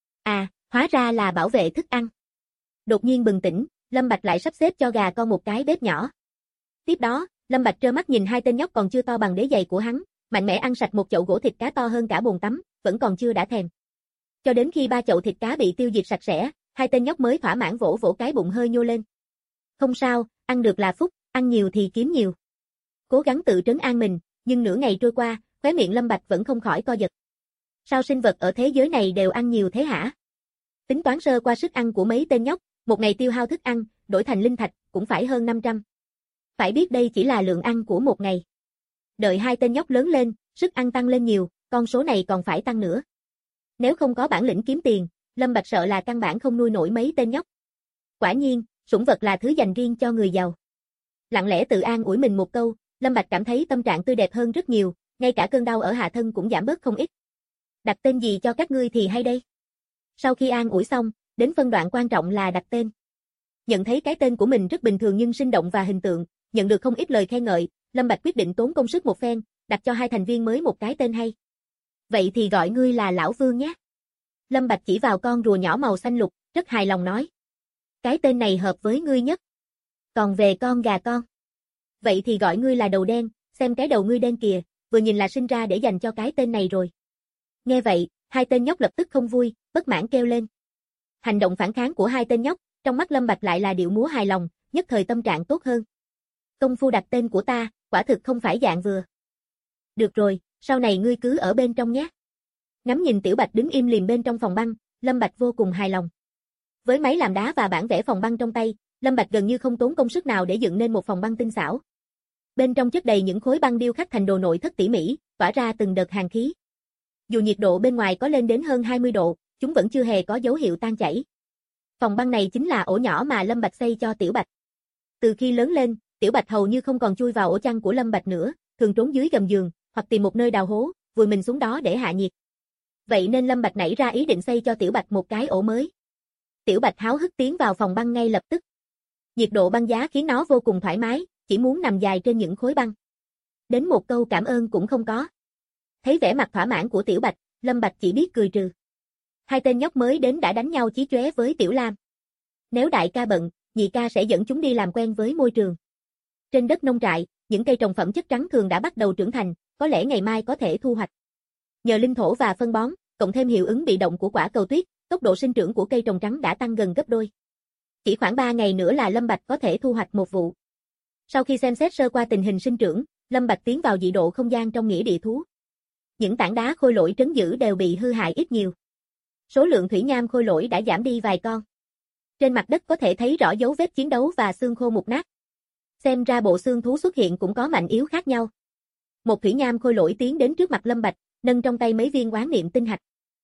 À, hóa ra là bảo vệ thức ăn. Đột nhiên bừng tỉnh, Lâm Bạch lại sắp xếp cho gà con một cái bếp nhỏ. Tiếp đó, Lâm Bạch trơ mắt nhìn hai tên nhóc còn chưa to bằng đế giày của hắn, mạnh mẽ ăn sạch một chậu gỗ thịt cá to hơn cả bồn tắm, vẫn còn chưa đã thèm. Cho đến khi 3 chậu thịt cá bị tiêu diệt sạch sẽ, hai tên nhóc mới thỏa mãn vỗ vỗ cái bụng hơi nhô lên. Không sao, ăn được là phúc, ăn nhiều thì kiếm nhiều. Cố gắng tự trấn an mình, nhưng nửa ngày trôi qua, khóe miệng Lâm Bạch vẫn không khỏi co giật. Sao sinh vật ở thế giới này đều ăn nhiều thế hả? Tính toán sơ qua sức ăn của mấy tên nhóc, một ngày tiêu hao thức ăn, đổi thành linh thạch, cũng phải hơn 500. Phải biết đây chỉ là lượng ăn của một ngày. Đợi hai tên nhóc lớn lên, sức ăn tăng lên nhiều, con số này còn phải tăng nữa. Nếu không có bản lĩnh kiếm tiền, Lâm Bạch sợ là căn bản không nuôi nổi mấy tên nhóc. Quả nhiên, sủng vật là thứ dành riêng cho người giàu. Lặng lẽ tự an ủi mình một câu, Lâm Bạch cảm thấy tâm trạng tươi đẹp hơn rất nhiều, ngay cả cơn đau ở hạ thân cũng giảm bớt không ít. Đặt tên gì cho các ngươi thì hay đây? Sau khi an ủi xong, đến phân đoạn quan trọng là đặt tên. Nhận thấy cái tên của mình rất bình thường nhưng sinh động và hình tượng, nhận được không ít lời khen ngợi, Lâm Bạch quyết định tốn công sức một phen, đặt cho hai thành viên mới một cái tên hay. Vậy thì gọi ngươi là Lão Vương nhé. Lâm Bạch chỉ vào con rùa nhỏ màu xanh lục, rất hài lòng nói. Cái tên này hợp với ngươi nhất. Còn về con gà con. Vậy thì gọi ngươi là Đầu Đen, xem cái đầu ngươi đen kìa, vừa nhìn là sinh ra để dành cho cái tên này rồi. Nghe vậy, hai tên nhóc lập tức không vui, bất mãn kêu lên. Hành động phản kháng của hai tên nhóc, trong mắt Lâm Bạch lại là điệu múa hài lòng, nhất thời tâm trạng tốt hơn. Công phu đặt tên của ta, quả thực không phải dạng vừa. Được rồi, sau này ngươi cứ ở bên trong nhé. Ngắm nhìn Tiểu Bạch đứng im lìm bên trong phòng băng, Lâm Bạch vô cùng hài lòng. Với máy làm đá và bản vẽ phòng băng trong tay, Lâm Bạch gần như không tốn công sức nào để dựng nên một phòng băng tinh xảo. Bên trong chất đầy những khối băng điêu khắc thành đồ nội thất tỉ mỉ, tỏa ra từng đợt hàn khí. Dù nhiệt độ bên ngoài có lên đến hơn 20 độ, chúng vẫn chưa hề có dấu hiệu tan chảy. Phòng băng này chính là ổ nhỏ mà Lâm Bạch xây cho Tiểu Bạch. Từ khi lớn lên, Tiểu Bạch hầu như không còn chui vào ổ chăn của Lâm Bạch nữa, thường trốn dưới gầm giường, hoặc tìm một nơi đào hố, vùi mình xuống đó để hạ nhiệt. Vậy nên Lâm Bạch nảy ra ý định xây cho Tiểu Bạch một cái ổ mới. Tiểu Bạch háo hức tiến vào phòng băng ngay lập tức. Nhiệt độ băng giá khiến nó vô cùng thoải mái, chỉ muốn nằm dài trên những khối băng. Đến một câu cảm ơn cũng không có. Thấy vẻ mặt thỏa mãn của Tiểu Bạch, Lâm Bạch chỉ biết cười trừ. Hai tên nhóc mới đến đã đánh nhau chí chóe với Tiểu Lam. Nếu đại ca bận, nhị ca sẽ dẫn chúng đi làm quen với môi trường. Trên đất nông trại, những cây trồng phẩm chất trắng thường đã bắt đầu trưởng thành, có lẽ ngày mai có thể thu hoạch. Nhờ linh thổ và phân bón, cộng thêm hiệu ứng bị động của quả cầu tuyết, tốc độ sinh trưởng của cây trồng trắng đã tăng gần gấp đôi. Chỉ khoảng 3 ngày nữa là Lâm Bạch có thể thu hoạch một vụ. Sau khi xem xét sơ qua tình hình sinh trưởng, Lâm Bạch tiến vào dị độ không gian trong nghĩa địa thú. Những tảng đá khôi lỗi trấn giữ đều bị hư hại ít nhiều. Số lượng thủy nham khôi lỗi đã giảm đi vài con. Trên mặt đất có thể thấy rõ dấu vết chiến đấu và xương khô mục nát. Xem ra bộ xương thú xuất hiện cũng có mạnh yếu khác nhau. Một thủy nham khôi lỗi tiến đến trước mặt Lâm Bạch, nâng trong tay mấy viên oán niệm tinh hạch.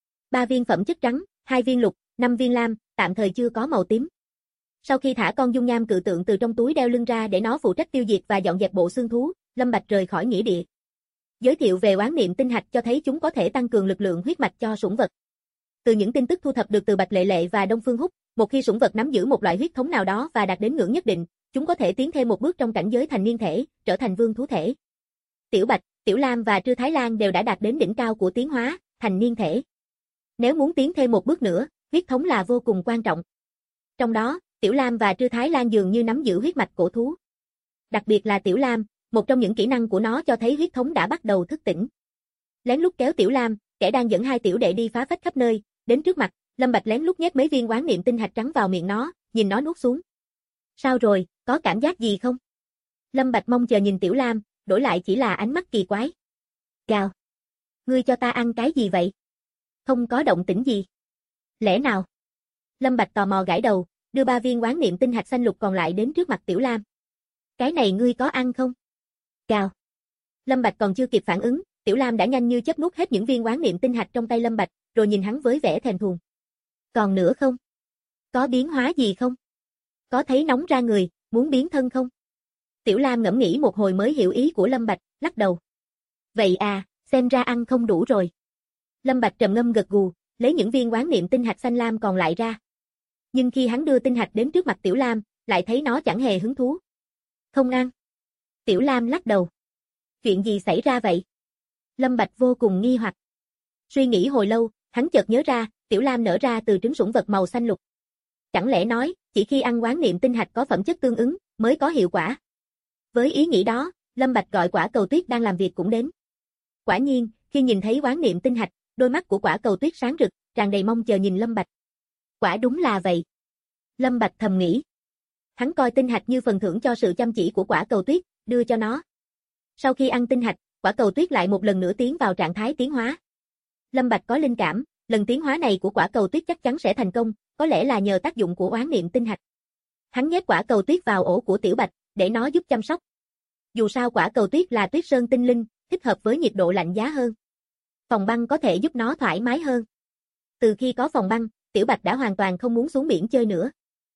3 viên phẩm chất trắng, 2 viên lục, 5 viên lam, tạm thời chưa có màu tím. Sau khi thả con dung nham cự tượng từ trong túi đeo lưng ra để nó phụ trách tiêu diệt và dọn dẹp bộ xương thú, Lâm Bạch rời khỏi nghĩa địa. Giới thiệu về oán niệm tinh hạch cho thấy chúng có thể tăng cường lực lượng huyết mạch cho sủng vật. Từ những tin tức thu thập được từ Bạch Lệ Lệ và Đông Phương Húc, một khi sủng vật nắm giữ một loại huyết thống nào đó và đạt đến ngưỡng nhất định, chúng có thể tiến thêm một bước trong cảnh giới thành niên thể, trở thành vương thú thể. Tiểu Bạch, Tiểu Lam và Trư Thái Lan đều đã đạt đến đỉnh cao của tiến hóa, thành niên thể. Nếu muốn tiến thêm một bước nữa, huyết thống là vô cùng quan trọng. Trong đó, Tiểu Lam và Trư Thái Lan dường như nắm giữ huyết mạch cổ thú. Đặc biệt là Tiểu Lam, một trong những kỹ năng của nó cho thấy huyết thống đã bắt đầu thức tỉnh. Lén lút kéo Tiểu Lam, kẻ đang dẫn hai tiểu đệ đi phá phách khắp nơi, đến trước mặt, Lâm Bạch lén lút nhét mấy viên oán niệm tinh hạch trắng vào miệng nó, nhìn nó nuốt xuống. Sao rồi, có cảm giác gì không? Lâm Bạch mong chờ nhìn Tiểu Lam, đổi lại chỉ là ánh mắt kỳ quái. Gào. Ngươi cho ta ăn cái gì vậy? Không có động tĩnh gì. Lẽ nào? Lâm Bạch tò mò gãi đầu, đưa 3 viên oán niệm tinh hạch xanh lục còn lại đến trước mặt Tiểu Lam. Cái này ngươi có ăn không? Gào. Lâm Bạch còn chưa kịp phản ứng, Tiểu Lam đã nhanh như chớp nuốt hết những viên oán niệm tinh hạch trong tay Lâm Bạch, rồi nhìn hắn với vẻ thèm thuồng. Còn nữa không? Có biến hóa gì không? Có thấy nóng ra người, muốn biến thân không? Tiểu Lam ngẫm nghĩ một hồi mới hiểu ý của Lâm Bạch, lắc đầu. Vậy à, xem ra ăn không đủ rồi. Lâm Bạch trầm ngâm gật gù, lấy những viên oán niệm tinh hạch xanh lam còn lại ra. Nhưng khi hắn đưa tinh hạch đến trước mặt Tiểu Lam, lại thấy nó chẳng hề hứng thú. Không ăn. Tiểu Lam lắc đầu. Chuyện gì xảy ra vậy? Lâm Bạch vô cùng nghi hoặc. Suy nghĩ hồi lâu, hắn chợt nhớ ra, Tiểu Lam nở ra từ trứng sủng vật màu xanh lục. Chẳng lẽ nói, chỉ khi ăn oán niệm tinh hạch có phẩm chất tương ứng, mới có hiệu quả. Với ý nghĩ đó, Lâm Bạch gọi quả cầu tuyết đang làm việc cũng đến. Quả nhiên, khi nhìn thấy oán niệm tinh hạch, đôi mắt của quả cầu tuyết sáng rực, tràn đầy mong chờ nhìn Lâm Bạch. Quả đúng là vậy. Lâm Bạch thầm nghĩ. Hắn coi tinh hạch như phần thưởng cho sự chăm chỉ của quả cầu tuyết, đưa cho nó. Sau khi ăn tinh hạch, quả cầu tuyết lại một lần nữa tiến vào trạng thái tiến hóa. Lâm Bạch có linh cảm, lần tiến hóa này của quả cầu tuyết chắc chắn sẽ thành công, có lẽ là nhờ tác dụng của oán niệm tinh hạch. Hắn nhét quả cầu tuyết vào ổ của Tiểu Bạch, để nó giúp chăm sóc. Dù sao quả cầu tuyết là tuyết sơn tinh linh, thích hợp với nhiệt độ lạnh giá hơn. Phòng băng có thể giúp nó thoải mái hơn. Từ khi có phòng băng, Tiểu Bạch đã hoàn toàn không muốn xuống biển chơi nữa.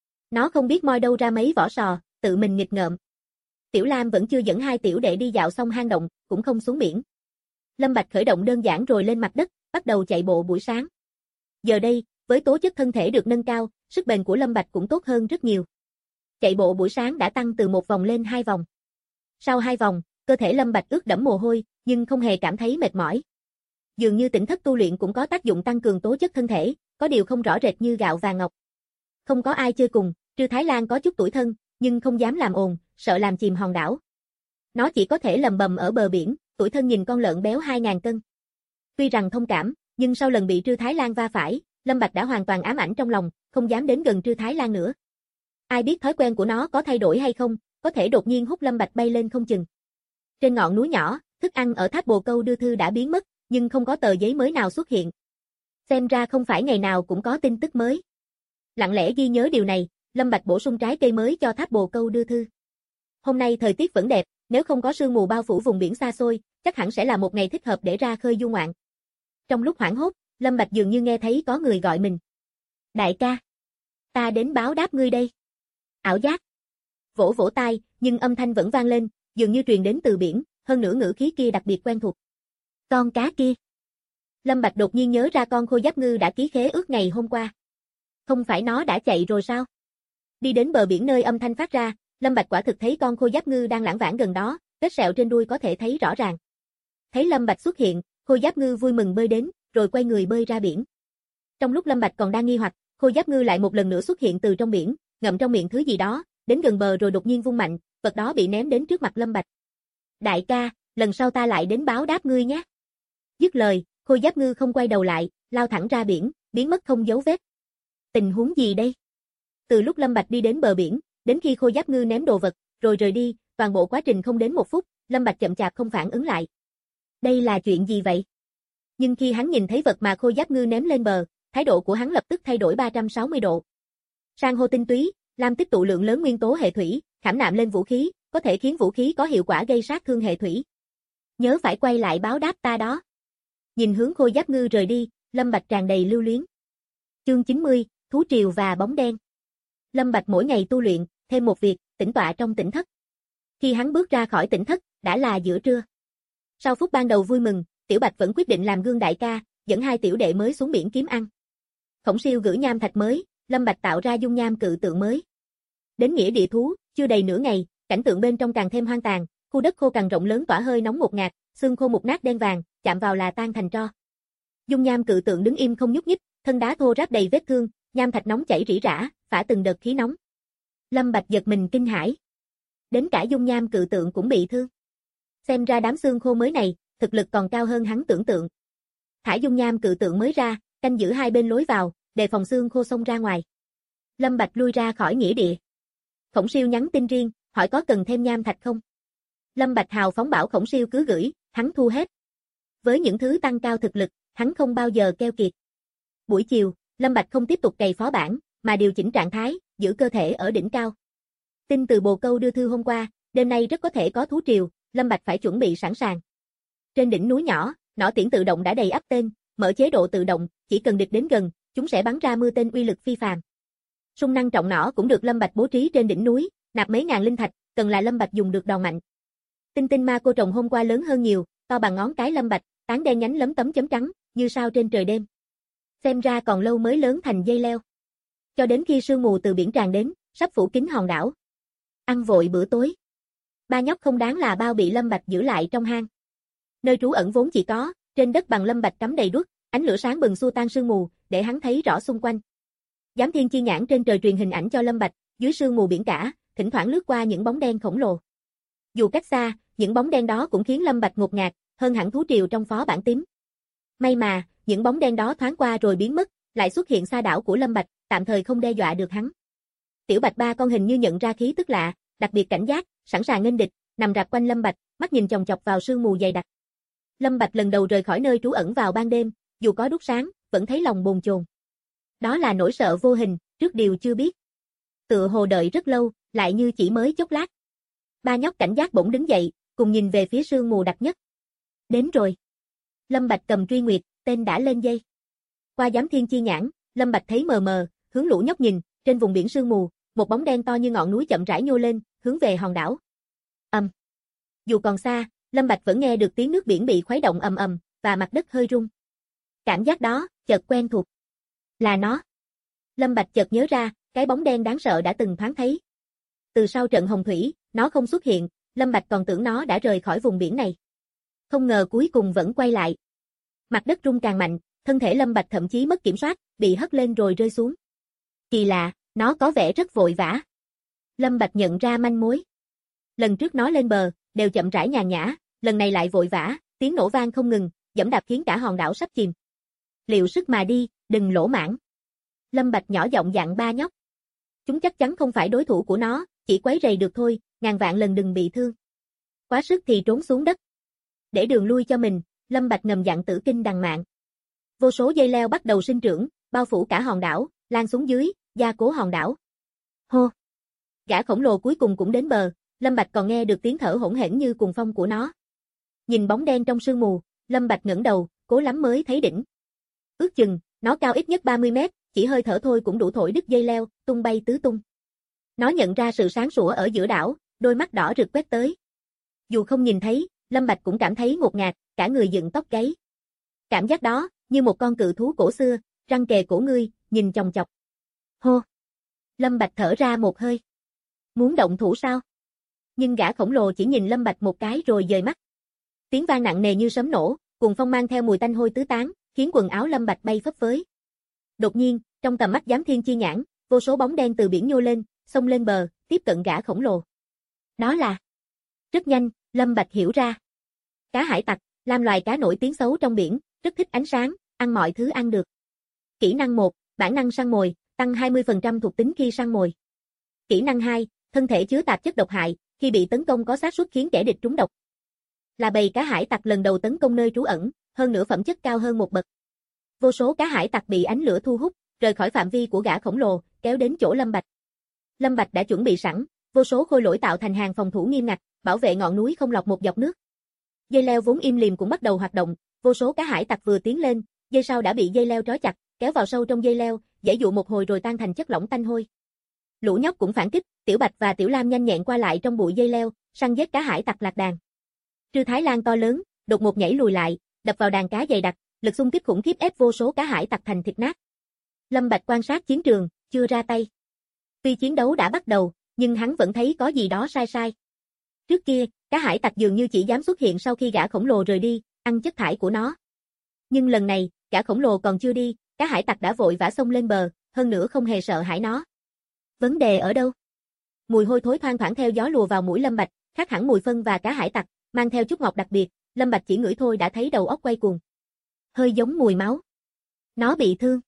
Nó không biết moi đâu ra mấy vỏ sò, tự mình nghịch ngợm. Tiểu Lam vẫn chưa dẫn hai tiểu đệ đi dạo xong hang động, cũng không xuống biển. Lâm Bạch khởi động đơn giản rồi lên mặt đất, bắt đầu chạy bộ buổi sáng. Giờ đây, với tố chất thân thể được nâng cao, sức bền của Lâm Bạch cũng tốt hơn rất nhiều. Chạy bộ buổi sáng đã tăng từ 1 vòng lên 2 vòng. Sau 2 vòng, cơ thể Lâm Bạch ướt đẫm mồ hôi, nhưng không hề cảm thấy mệt mỏi. Dường như tỉnh thất tu luyện cũng có tác dụng tăng cường tố chất thân thể, có điều không rõ rệt như gạo và ngọc. Không có ai chơi cùng, Trư Thái Lan có chút tủi thân, nhưng không dám làm ồn, sợ làm chìm hòn đảo. Nó chỉ có thể lầm bầm ở bờ biển, tủi thân nhìn con lợn béo 2000 cân. Tuy rằng thông cảm, nhưng sau lần bị Trư Thái Lan va phải, Lâm Bạch đã hoàn toàn ám ảnh trong lòng, không dám đến gần Trư Thái Lan nữa. Ai biết thói quen của nó có thay đổi hay không, có thể đột nhiên hút Lâm Bạch bay lên không chừng. Trên ngọn núi nhỏ, thức ăn ở tháp bồ câu đưa thư đã biến mất, nhưng không có tờ giấy mới nào xuất hiện. Xem ra không phải ngày nào cũng có tin tức mới. Lặng lẽ ghi nhớ điều này, Lâm Bạch bổ sung trái cây mới cho tháp bồ câu đưa thư. Hôm nay thời tiết vẫn đẹp, nếu không có sương mù bao phủ vùng biển xa xôi, chắc hẳn sẽ là một ngày thích hợp để ra khơi du ngoạn. Trong lúc hoảng hốt, Lâm Bạch dường như nghe thấy có người gọi mình. Đại ca, ta đến báo đáp ngươi đây. Ảo giác. Vỗ vỗ tai, nhưng âm thanh vẫn vang lên, dường như truyền đến từ biển, hơn nữa ngữ khí kia đặc biệt quen thuộc. Con cá kia. Lâm Bạch đột nhiên nhớ ra con khô giáp ngư đã ký khế ước ngày hôm qua. Không phải nó đã chạy rồi sao? Đi đến bờ biển nơi âm thanh phát ra, Lâm Bạch quả thực thấy con khô giáp ngư đang lảng vảng gần đó, vết sẹo trên đuôi có thể thấy rõ ràng. Thấy Lâm Bạch xuất hiện, khô giáp ngư vui mừng bơi đến, rồi quay người bơi ra biển. Trong lúc Lâm Bạch còn đang nghi hoặc, khô giáp ngư lại một lần nữa xuất hiện từ trong biển, ngậm trong miệng thứ gì đó, đến gần bờ rồi đột nhiên vung mạnh, vật đó bị ném đến trước mặt Lâm Bạch. Đại ca, lần sau ta lại đến báo đáp ngươi nhé. Dứt lời, khô giáp ngư không quay đầu lại, lao thẳng ra biển, biến mất không dấu vết. Tình huống gì đây? Từ lúc Lâm Bạch đi đến bờ biển, đến khi khô giáp ngư ném đồ vật, rồi rời đi, toàn bộ quá trình không đến 1 phút, Lâm Bạch chậm chạp không phản ứng lại. Đây là chuyện gì vậy? Nhưng khi hắn nhìn thấy vật mà khô giáp ngư ném lên bờ, thái độ của hắn lập tức thay đổi 360 độ. San hô tinh túy, lam tích tụ lượng lớn nguyên tố hệ thủy, khảm nạm lên vũ khí, có thể khiến vũ khí có hiệu quả gây sát thương hệ thủy. Nhớ phải quay lại báo đáp ta đó. Nhìn hướng khô giáp ngư rời đi, Lâm Bạch tràn đầy lưu luyến. Chương 90, thú triều và bóng đen. Lâm Bạch mỗi ngày tu luyện, thêm một việc, tĩnh tọa trong tỉnh thất. Khi hắn bước ra khỏi tỉnh thất, đã là giữa trưa. Sau phút ban đầu vui mừng, Tiểu Bạch vẫn quyết định làm gương đại ca, dẫn 2 tiểu đệ mới xuống biển kiếm ăn. Khổng Siêu gửi nham thạch mới, Lâm Bạch tạo ra dung nham cự tượng mới. Đến nghĩa địa thú, chưa đầy nửa ngày, cảnh tượng bên trong càng thêm hoang tàn, khu đất khô cằn rộng lớn tỏa hơi nóng ngột ngạt, xương khô mục nát đen vàng, chạm vào là tan thành tro. Dung nham cự tượng đứng im không nhúc nhích, thân đá thô ráp đầy vết thương, nham thạch nóng chảy rỉ rả, phả từng đợt khí nóng. Lâm Bạch giật mình kinh hãi. Đến cả dung nham cự tượng cũng bị thương. Xem ra đám xương khô mới này, thực lực còn cao hơn hắn tưởng tượng. Thả dung nham cự tượng mới ra, canh giữ 2 bên lối vào, đề phòng xương khô xông ra ngoài. Lâm Bạch lui ra khỏi nghĩa địa. Khổng Siêu nhắn tin riêng, hỏi có cần thêm nham thạch không? Lâm Bạch hào phóng bảo Khổng Siêu cứ gửi, hắn thu hết. Với những thứ tăng cao thực lực, hắn không bao giờ keo kiệt. Buổi chiều, Lâm Bạch không tiếp tục cày phó bản, mà điều chỉnh trạng thái, giữ cơ thể ở đỉnh cao. Tin từ bồ câu đưa thư hôm qua, đêm nay rất có thể có thú triều, Lâm Bạch phải chuẩn bị sẵn sàng. Trên đỉnh núi nhỏ, nỏ tiễn tự động đã đầy ắp tên, mở chế độ tự động, chỉ cần địch đến gần, chúng sẽ bắn ra mưa tên uy lực phi phàm. Sung năng trọng nỏ cũng được Lâm Bạch bố trí trên đỉnh núi, nạp mấy ngàn linh thạch, cần là Lâm Bạch dùng được đòn mạnh. Tinh tinh ma cô trồng hôm qua lớn hơn nhiều, to bằng ngón cái Lâm Bạch, tán đen nhánh lấm tấm chấm trắng, như sao trên trời đêm. Xem ra còn lâu mới lớn thành dây leo. Cho đến khi sương mù từ biển tràn đến, sắp phủ kín hòn đảo. Ăn vội bữa tối. 3 nhóc không đáng là bao bị Lâm Bạch giữ lại trong hang. Nơi trú ẩn vốn chỉ có, trên đất bằng Lâm Bạch cắm đầy đuốc, ánh lửa sáng bừng xua tan sương mù, để hắn thấy rõ xung quanh. Giám thiên chi nhãn trên trời truyền hình ảnh cho Lâm Bạch, dưới sương mù biển cả, thỉnh thoảng lướt qua những bóng đen khổng lồ. Dù cách xa, những bóng đen đó cũng khiến Lâm Bạch ngột ngạt, hơn hẳn thú triều trong phó bản tím. May mà, những bóng đen đó thoáng qua rồi biến mất, lại xuất hiện xa đảo của Lâm Bạch, tạm thời không đe dọa được hắn. Tiểu Bạch ba con hình như nhận ra khí tức lạ, đặc biệt cảnh giác, sẵn sàng nghênh địch, nằm rạp quanh Lâm Bạch, mắt nhìn chòng chọc vào sương mù dày đặc. Lâm Bạch lần đầu rời khỏi nơi trú ẩn vào ban đêm, dù có đốt sáng, vẫn thấy lòng bồn chồn. Đó là nỗi sợ vô hình, trước điều chưa biết. Tựa hồ đợi rất lâu, lại như chỉ mới chốc lát. 3 nhóc cảnh giác bỗng đứng dậy, cùng nhìn về phía sương mù đặc nhất. Đến rồi. Lâm Bạch cầm truy nguyệt, tên đã lên dây. Qua giám thiên chi nhãn, Lâm Bạch thấy mờ mờ, hướng lũ nhóc nhìn, trên vùng biển sương mù, một bóng đen to như ngọn núi chậm rãi nhô lên, hướng về hòn đảo. Dù còn xa, Lâm Bạch vẫn nghe được tiếng nước biển bị khuấy động ầm ầm, và mặt đất hơi rung. Cảm giác đó, chợt quen thuộc. Là nó. Lâm Bạch chợt nhớ ra, cái bóng đen đáng sợ đã từng thoáng thấy. Từ sau trận hồng thủy, nó không xuất hiện, Lâm Bạch còn tưởng nó đã rời khỏi vùng biển này. Không ngờ cuối cùng vẫn quay lại. Mặt đất rung càng mạnh, thân thể Lâm Bạch thậm chí mất kiểm soát, bị hất lên rồi rơi xuống. Kỳ lạ, nó có vẻ rất vội vã. Lâm Bạch nhận ra manh mối. Lần trước nó lên bờ, đều chậm rãi nhàn nhã, lần này lại vội vã, tiếng nổ vang không ngừng, giẫm đạp khiến cả hòn đảo sắp chìm. Liệu sức mà đi, đừng lỗ mãng. Lâm Bạch nhỏ giọng dặn 3 nhóc. Chúng chắc chắn không phải đối thủ của nó, chỉ quấy rầy được thôi, ngàn vạn lần đừng bị thương. Quá sức thì trốn xuống đất. Để đường lui cho mình, Lâm Bạch ngầm dặn Tử Kinh Đằng Mạn. Vô số dây leo bắt đầu sinh trưởng, bao phủ cả hòn đảo, lan xuống dưới, gia cố hòn đảo. Hô! Gã khổng lồ cuối cùng cũng đến bờ, Lâm Bạch còn nghe được tiếng thở hỗn hển như cuồng phong của nó. Nhìn bóng đen trong sương mù, Lâm Bạch ngẩng đầu, cố lắm mới thấy đỉnh. Ước chừng, nó cao ít nhất 30 mét, chỉ hơi thở thôi cũng đủ thổi đứt dây leo, tung bay tứ tung. Nó nhận ra sự sáng sủa ở giữa đảo, đôi mắt đỏ rực quét tới. Dù không nhìn thấy, Lâm Bạch cũng cảm thấy ngột ngạt, cả người dựng tóc gáy. Cảm giác đó, như một con cự thú cổ xưa, răng kề cổ ngươi, nhìn chòng chọc. Hô! Lâm Bạch thở ra một hơi. Muốn động thủ sao? Nhưng gã khổng lồ chỉ nhìn Lâm Bạch một cái rồi dời mắt. Tiếng vang nặng nề như sấm nổ, cuồng phong mang theo mùi tanh hôi tứ tán, khiến quần áo Lâm Bạch bay phấp phới. Đột nhiên, trong tầm mắt giám thiên chi nhãn, vô số bóng đen từ biển nhô lên, xông lên bờ, tiếp cận gã khổng lồ. Đó là... Rất nhanh, Lâm Bạch hiểu ra. Cá hải tặc, làm loài cá nổi tiếng xấu trong biển, rất thích ánh sáng, ăn mọi thứ ăn được. Kỹ năng 1, bản năng săn mồi, tăng 20% thuộc tính khi săn mồi. Kỹ năng 2, thân thể chứa tạp chất độc hại, khi bị tấn công có xác suất khiến kẻ địch trúng độc. Là bầy cá hải tặc lần đầu tấn công nơi trú ẩn, hơn nữa phẩm chất cao hơn một bậc. Vô số cá hải tặc bị ánh lửa thu hút, rời khỏi phạm vi của gã khổng lồ, kéo đến chỗ Lâm Bạch. Lâm Bạch đã chuẩn bị sẵn, vô số khôi lỗi tạo thành hàng phòng thủ nghiêm ngặt, bảo vệ ngọn núi không lọt một giọt nước. Dây leo vốn im lìm cũng bắt đầu hoạt động, vô số cá hải tặc vừa tiến lên, dây sau đã bị dây leo trói chặt, kéo vào sâu trong dây leo, giãy dụ một hồi rồi tan thành chất lỏng tanh hôi. Lũ nhóc cũng phản kích, Tiểu Bạch và Tiểu Lam nhanh nhẹn qua lại trong bụi dây leo, săn giết cá hải tặc lạc đàn. Trư Thái Lan to lớn, đột ngột nhảy lùi lại, đập vào đàn cá dày đặc, lực xung kích khủng khiếp ép vô số cá hải tặc thành thịt nát. Lâm Bạch quan sát chiến trường, chưa ra tay. Tuy chiến đấu đã bắt đầu, nhưng hắn vẫn thấy có gì đó sai sai. Trước kia, cá hải tặc dường như chỉ dám xuất hiện sau khi gã khổng lồ rời đi, ăn chất thải của nó. Nhưng lần này, gã khổng lồ còn chưa đi, cá hải tặc đã vội vã xông lên bờ, hơn nữa không hề sợ hãi nó. Vấn đề ở đâu? Mùi hôi thối thoang thoảng theo gió lùa vào mũi Lâm Bạch, khác hẳn mùi phân và cá hải tặc, mang theo chút ngọt đặc biệt, Lâm Bạch chỉ ngửi thôi đã thấy đầu óc quay cuồng. Hơi giống mùi máu. Nó bị thương.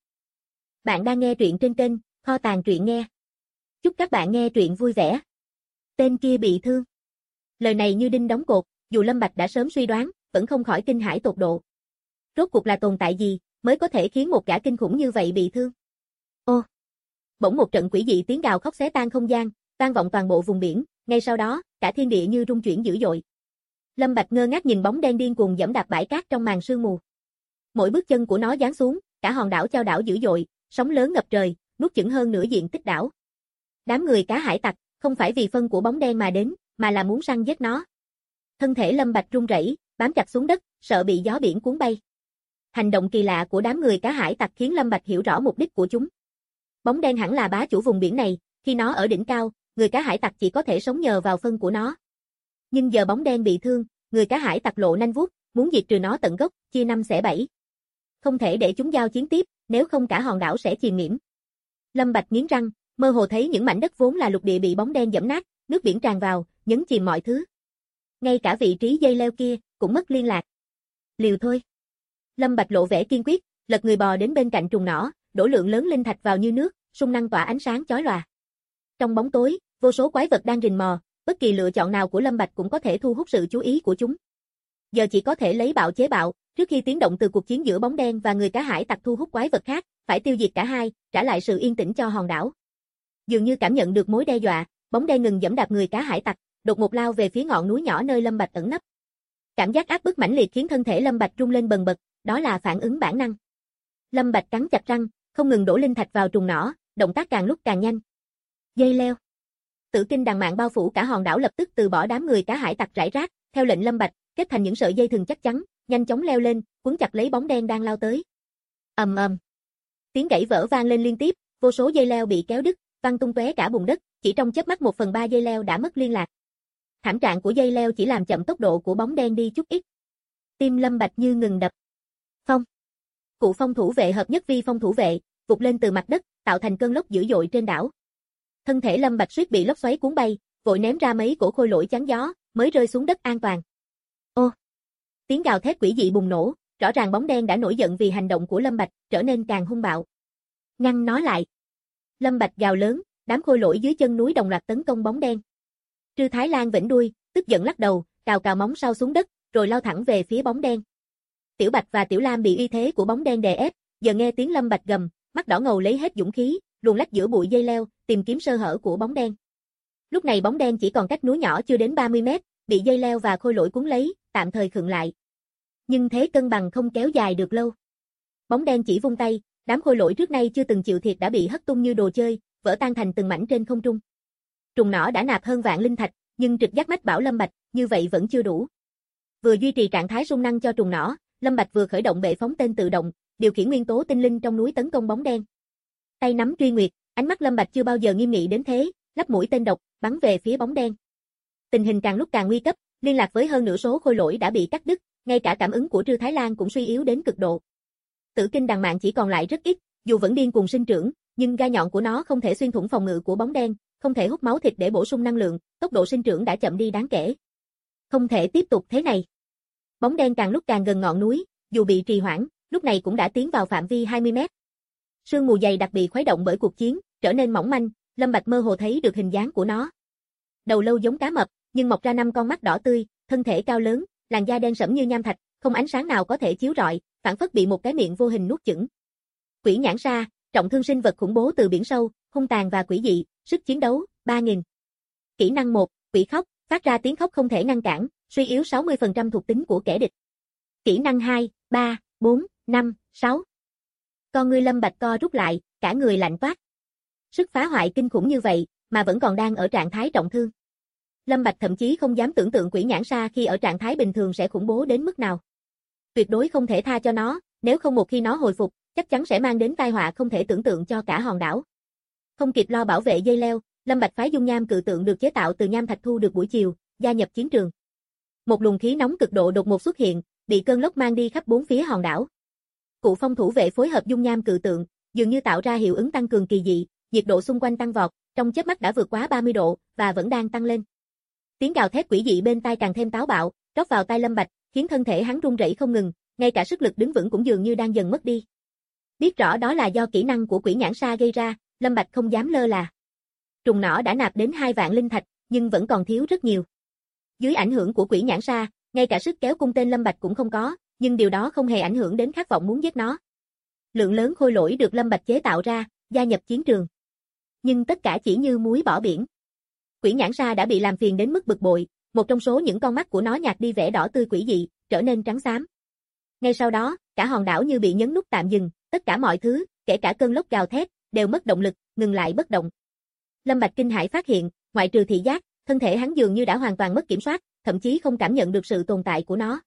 Bạn đang nghe truyện trên kênh Kho Tàng Truyện Nghe. Chúc các bạn nghe truyện vui vẻ. Tên kia bị thương. Lời này như đinh đóng cột, dù Lâm Bạch đã sớm suy đoán, vẫn không khỏi kinh hãi tột độ. Rốt cuộc là tồn tại gì, mới có thể khiến một gã kinh khủng như vậy bị thương? Ô! Bỗng một trận quỷ dị tiếng gào khóc xé tan không gian, vang vọng toàn bộ vùng biển, ngay sau đó, cả thiên địa như rung chuyển dữ dội. Lâm Bạch ngơ ngác nhìn bóng đen điên cuồng giẫm đạp bãi cát trong màn sương mù. Mỗi bước chân của nó giáng xuống, cả hòn đảo chao đảo dữ dội, sóng lớn ngập trời, nuốt chửng hơn nửa diện tích đảo. Đám người cá hải tặc, không phải vì phân của bóng đen mà đến, mà là muốn săn giết nó. Thân thể Lâm Bạch run rẩy, bám chặt xuống đất, sợ bị gió biển cuốn bay. Hành động kỳ lạ của đám người cá hải tặc khiến Lâm Bạch hiểu rõ mục đích của chúng. Bóng đen hẳn là bá chủ vùng biển này, khi nó ở đỉnh cao, người cá hải tặc chỉ có thể sống nhờ vào phân của nó. Nhưng giờ bóng đen bị thương, người cá hải tặc lộ nanh vuốt, muốn diệt trừ nó tận gốc, chia năm xẻ bảy. Không thể để chúng giao chiến tiếp, nếu không cả hòn đảo sẽ chìm nghỉm. Lâm Bạch nghiến răng, mơ hồ thấy những mảnh đất vốn là lục địa bị bóng đen giẫm nát, nước biển tràn vào, nhấn chìm mọi thứ. Ngay cả vị trí dây leo kia cũng mất liên lạc. Liều thôi. Lâm Bạch lộ vẻ kiên quyết, lật người bò đến bên cạnh trùng nỏ, đổ lượng lớn linh thạch vào như nước, xung năng tỏa ánh sáng chói lòa. Trong bóng tối, vô số quái vật đang rình mò, bất kỳ lựa chọn nào của Lâm Bạch cũng có thể thu hút sự chú ý của chúng. Giờ chỉ có thể lấy bạo chế bạo, trước khi tiếng động từ cuộc chiến giữa bóng đen và người cá hải tặc thu hút quái vật khác, phải tiêu diệt cả hai, trả lại sự yên tĩnh cho hòn đảo. Dường như cảm nhận được mối đe dọa, bóng đen ngừng giẫm đạp người cá hải tặc, đột ngột lao về phía ngọn núi nhỏ nơi Lâm Bạch ẩn nấp. Cảm giác áp bức mãnh liệt khiến thân thể Lâm Bạch rung lên bần bật, đó là phản ứng bản năng. Lâm Bạch cắn chặt răng, không ngừng đổ linh thạch vào trùng nỏ, động tác càng lúc càng nhanh. Dây leo. Tử kinh đằng mạn bao phủ cả hòn đảo lập tức từ bỏ đám người cá hải tặc rải rác, theo lệnh Lâm Bạch, kết thành những sợi dây thừng chắc chắn, nhanh chóng leo lên, quấn chặt lấy bóng đen đang lao tới. Ầm ầm. Tiếng gãy vỡ vang lên liên tiếp, vô số dây leo bị kéo đứt, văng tung tóe cả bùn đất, chỉ trong chớp mắt 1/3 dây leo đã mất liên lạc. Thảm trạng của dây leo chỉ làm chậm tốc độ của bóng đen đi chút ít. Tim Lâm Bạch như ngừng đập. Phong. Cụ phong thủ vệ hợp nhất vi phong thủ vệ, vụt lên từ mặt đất, tạo thành cơn lốc dữ dội trên đảo. Thân thể Lâm Bạch suýt bị lốc xoáy cuốn bay, vội ném ra mấy cổ khôi lỗi chắn gió, mới rơi xuống đất an toàn. Ô! Tiếng gào thét quỷ dị bùng nổ, rõ ràng bóng đen đã nổi giận vì hành động của Lâm Bạch, trở nên càng hung bạo. Ngăn nó lại. Lâm Bạch gào lớn, đám khôi lỗi dưới chân núi đồng loạt tấn công bóng đen. Trư Thái Lan vẫy đuôi, tức giận lắc đầu, cào cào móng sau xuống đất, rồi lao thẳng về phía bóng đen. Tiểu Bạch và Tiểu Lam bị uy thế của bóng đen đè ép, giờ nghe tiếng Lâm Bạch gầm, mắt đỏ ngầu lấy hết dũng khí, luồn lách giữa bụi dây leo, tìm kiếm sơ hở của bóng đen. Lúc này bóng đen chỉ còn cách núi nhỏ chưa đến 30 mét, bị dây leo và khôi lỗi cuốn lấy, tạm thời khựng lại. Nhưng thế cân bằng không kéo dài được lâu. Bóng đen chỉ vung tay, đám khôi lỗi trước nay chưa từng chịu thiệt đã bị hất tung như đồ chơi, vỡ tan thành từng mảnh trên không trung. Trùng nỏ đã nạp hơn vạn linh thạch, nhưng trực giác mách bảo Lâm Bạch, như vậy vẫn chưa đủ. Vừa duy trì trạng thái sung năng cho trùng nỏ, Lâm Bạch vừa khởi động bệ phóng tên tự động, điều khiển nguyên tố tinh linh trong núi tấn công bóng đen. Tay nắm truy nguyệt, ánh mắt Lâm Bạch chưa bao giờ nghiêm nghị đến thế, lắp mũi tên độc, bắn về phía bóng đen. Tình hình càng lúc càng nguy cấp, liên lạc với hơn nửa số khôi lỗi đã bị cắt đứt, ngay cả cảm ứng của Trư Thái Lan cũng suy yếu đến cực độ. Tử Kinh đằng mạn chỉ còn lại rất ít, dù vẫn điên cuồng sinh trưởng, nhưng gai nhọn của nó không thể xuyên thủng phòng ngự của bóng đen, không thể hút máu thịt để bổ sung năng lượng, tốc độ sinh trưởng đã chậm đi đáng kể. Không thể tiếp tục thế này. Bóng đen càng lúc càng gần ngọn núi, dù bị trì hoãn, lúc này cũng đã tiến vào phạm vi 20 mét. Sương mù dày đặc bị khuấy động bởi cuộc chiến, trở nên mỏng manh, Lâm Bạch mơ hồ thấy được hình dáng của nó. Đầu lâu giống cá mập, nhưng mọc ra 5 con mắt đỏ tươi, thân thể cao lớn, làn da đen sẫm như nham thạch, không ánh sáng nào có thể chiếu rọi, phản phất bị một cái miệng vô hình nuốt chửng. Quỷ nhãn sa, trọng thương sinh vật khủng bố từ biển sâu, hung tàn và quỷ dị, sức chiến đấu 3000. Kỹ năng 1, quỷ khóc, phát ra tiếng khóc không thể ngăn cản, suy yếu 60% thuộc tính của kẻ địch. Kỹ năng 2, 3, 4, 5, 6. Con ngươi Lâm Bạch co rút lại, cả người lạnh toát. Sức phá hoại kinh khủng như vậy, mà vẫn còn đang ở trạng thái trọng thương. Lâm Bạch thậm chí không dám tưởng tượng quỷ nhãn sa khi ở trạng thái bình thường sẽ khủng bố đến mức nào. Tuyệt đối không thể tha cho nó, nếu không một khi nó hồi phục, chắc chắn sẽ mang đến tai họa không thể tưởng tượng cho cả hòn đảo. Không kịp lo bảo vệ dây leo, Lâm Bạch phái dung nham cự tượng được chế tạo từ nham thạch thu được buổi chiều, gia nhập chiến trường. Một luồng khí nóng cực độ đột ngột xuất hiện, bị cơn lốc mang đi khắp bốn phía hòn đảo. Cụ phong thủ vệ phối hợp dung nham cự tượng, dường như tạo ra hiệu ứng tăng cường kỳ dị, nhiệt độ xung quanh tăng vọt, trong chớp mắt đã vượt quá 30 độ và vẫn đang tăng lên. Tiếng gào thét quỷ dị bên tai càng thêm táo bạo, rót vào tai Lâm Bạch, khiến thân thể hắn run rẩy không ngừng, ngay cả sức lực đứng vững cũng dường như đang dần mất đi. Biết rõ đó là do kỹ năng của quỷ nhãn sa gây ra, Lâm Bạch không dám lơ là. Trùng nỏ đã nạp đến 2 vạn linh thạch, nhưng vẫn còn thiếu rất nhiều. Dưới ảnh hưởng của quỷ nhãn sa, ngay cả sức kéo cung tên Lâm Bạch cũng không có, nhưng điều đó không hề ảnh hưởng đến khát vọng muốn giết nó. Lượng lớn khôi lỗi được Lâm Bạch chế tạo ra, gia nhập chiến trường. Nhưng tất cả chỉ như muối bỏ biển. Quỷ nhãn sa đã bị làm phiền đến mức bực bội, một trong số những con mắt của nó nhạt đi vẻ đỏ tươi quỷ dị, trở nên trắng xám. Ngay sau đó, cả hòn đảo như bị nhấn nút tạm dừng, tất cả mọi thứ, kể cả cơn lốc gào thét, đều mất động lực, ngừng lại bất động. Lâm Bạch kinh hãi phát hiện, ngoại trừ thị giác, thân thể hắn dường như đã hoàn toàn mất kiểm soát, thậm chí không cảm nhận được sự tồn tại của nó.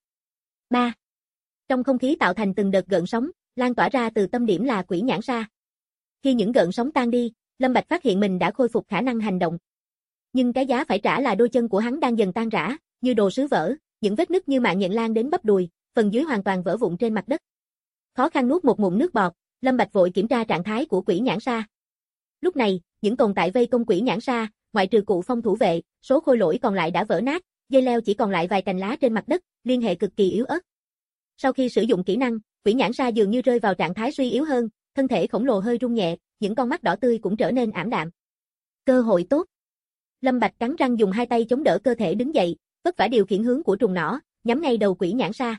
3. Trong không khí tạo thành từng đợt gợn sóng, lan tỏa ra từ tâm điểm là quỷ nhãn sa. Khi những gợn sóng tan đi, Lâm Bạch phát hiện mình đã khôi phục khả năng hành động. Nhưng cái giá phải trả là đôi chân của hắn đang dần tan rã, như đồ sứ vỡ, những vết nứt như mạng nhện lan đến bắp đùi, phần dưới hoàn toàn vỡ vụn trên mặt đất. Khó khăn nuốt một ngụm nước bọt, Lâm Bạch vội kiểm tra trạng thái của quỷ nhãn sa. Lúc này, những tồn tại vây công quỷ nhãn sa, ngoại trừ cụ phong thủ vệ, số khôi lỗi còn lại đã vỡ nát, dây leo chỉ còn lại vài cành lá trên mặt đất, liên hệ cực kỳ yếu ớt. Sau khi sử dụng kỹ năng, quỷ nhãn sa dường như rơi vào trạng thái suy yếu hơn, thân thể khổng lồ hơi rung nhẹ, những con mắt đỏ tươi cũng trở nên ảm đạm. Cơ hội tốt. Lâm Bạch cắn răng dùng 2 tay chống đỡ cơ thể đứng dậy, vất vả điều khiển hướng của trùng nỏ, nhắm ngay đầu quỷ nhãn sa.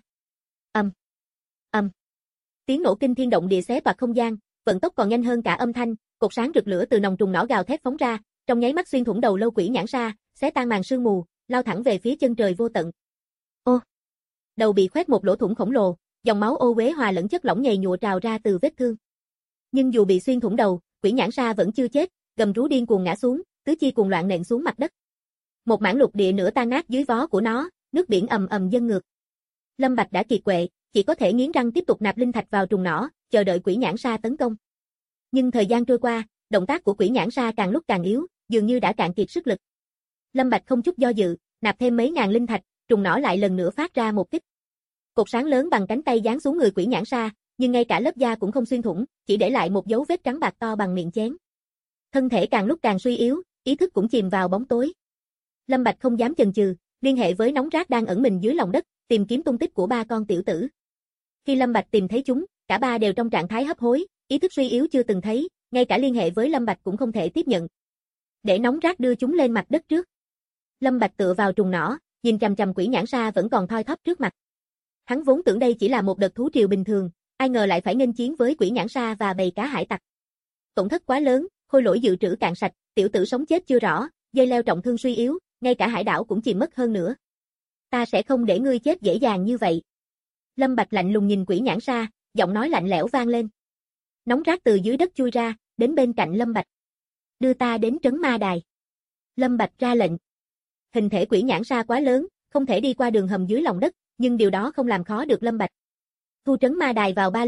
Tiếng nổ kinh thiên động địa xé toạc không gian, vận tốc còn nhanh hơn cả âm thanh, cột sáng rực lửa từ nòng trùng nỏ gào thét phóng ra, trong nháy mắt xuyên thủng đầu lâu quỷ nhãn sa, xé tan màn sương mù, lao thẳng về phía chân trời vô tận. Ô! Đầu bị khoét một lỗ thủng khổng lồ, dòng máu ô uế hòa lẫn chất lỏng nhầy nhụa trào ra từ vết thương. Nhưng dù bị xuyên thủng đầu, quỷ nhãn sa vẫn chưa chết, gầm rú điên cuồng ngã xuống, tứ chi cuồng loạn nện xuống mặt đất. Một mảng lục địa nửa tan nát dưới vó của nó, nước biển ầm ầm dâng ngược. Lâm Bạch đã kiệt quệ, chỉ có thể nghiến răng tiếp tục nạp linh thạch vào trùng nỏ, chờ đợi quỷ nhãn sa tấn công. Nhưng thời gian trôi qua, động tác của quỷ nhãn sa càng lúc càng yếu, dường như đã cạn kiệt sức lực. Lâm Bạch không chút do dự, nạp thêm mấy ngàn linh thạch, trùng nỏ lại lần nữa phát ra một kích. Cột sáng lớn bằng cánh tay giáng xuống người quỷ nhãn sa, nhưng ngay cả lớp da cũng không xuyên thủng, chỉ để lại một dấu vết trắng bạc to bằng miệng chén. Thân thể càng lúc càng suy yếu, ý thức cũng chìm vào bóng tối. Lâm Bạch không dám chần chừ, liên hệ với nóng rác đang ẩn mình dưới lòng đất, tìm kiếm tung tích của 3 con tiểu tử. Khi Lâm Bạch tìm thấy chúng, cả 3 đều trong trạng thái hấp hối, ý thức suy yếu chưa từng thấy, ngay cả liên hệ với Lâm Bạch cũng không thể tiếp nhận. Để nóng rác đưa chúng lên mặt đất trước. Lâm Bạch tựa vào trùng nỏ, nhìn chằm chằm quỷ nhãn sa vẫn còn thoi thóp trước mặt. Hắn vốn tưởng đây chỉ là một đợt thú triều bình thường, ai ngờ lại phải nghênh chiến với quỷ nhãn sa và bầy cá hải tặc. Tổn thất quá lớn, khôi lỗi dự trữ cạn sạch, tiểu tử sống chết chưa rõ, dây leo trọng thương suy yếu, ngay cả hải đảo cũng chìm mất hơn nữa. Ta sẽ không để ngươi chết dễ dàng như vậy. Lâm Bạch lạnh lùng nhìn quỷ nhãn sa, giọng nói lạnh lẽo vang lên. Nóng rác từ dưới đất chui ra, đến bên cạnh Lâm Bạch. Đưa ta đến trấn ma đài. Lâm Bạch ra lệnh. Hình thể quỷ nhãn sa quá lớn, không thể đi qua đường hầm dưới lòng đất, nhưng điều đó không làm khó được Lâm Bạch. Thu trấn ma đài vào ba lô,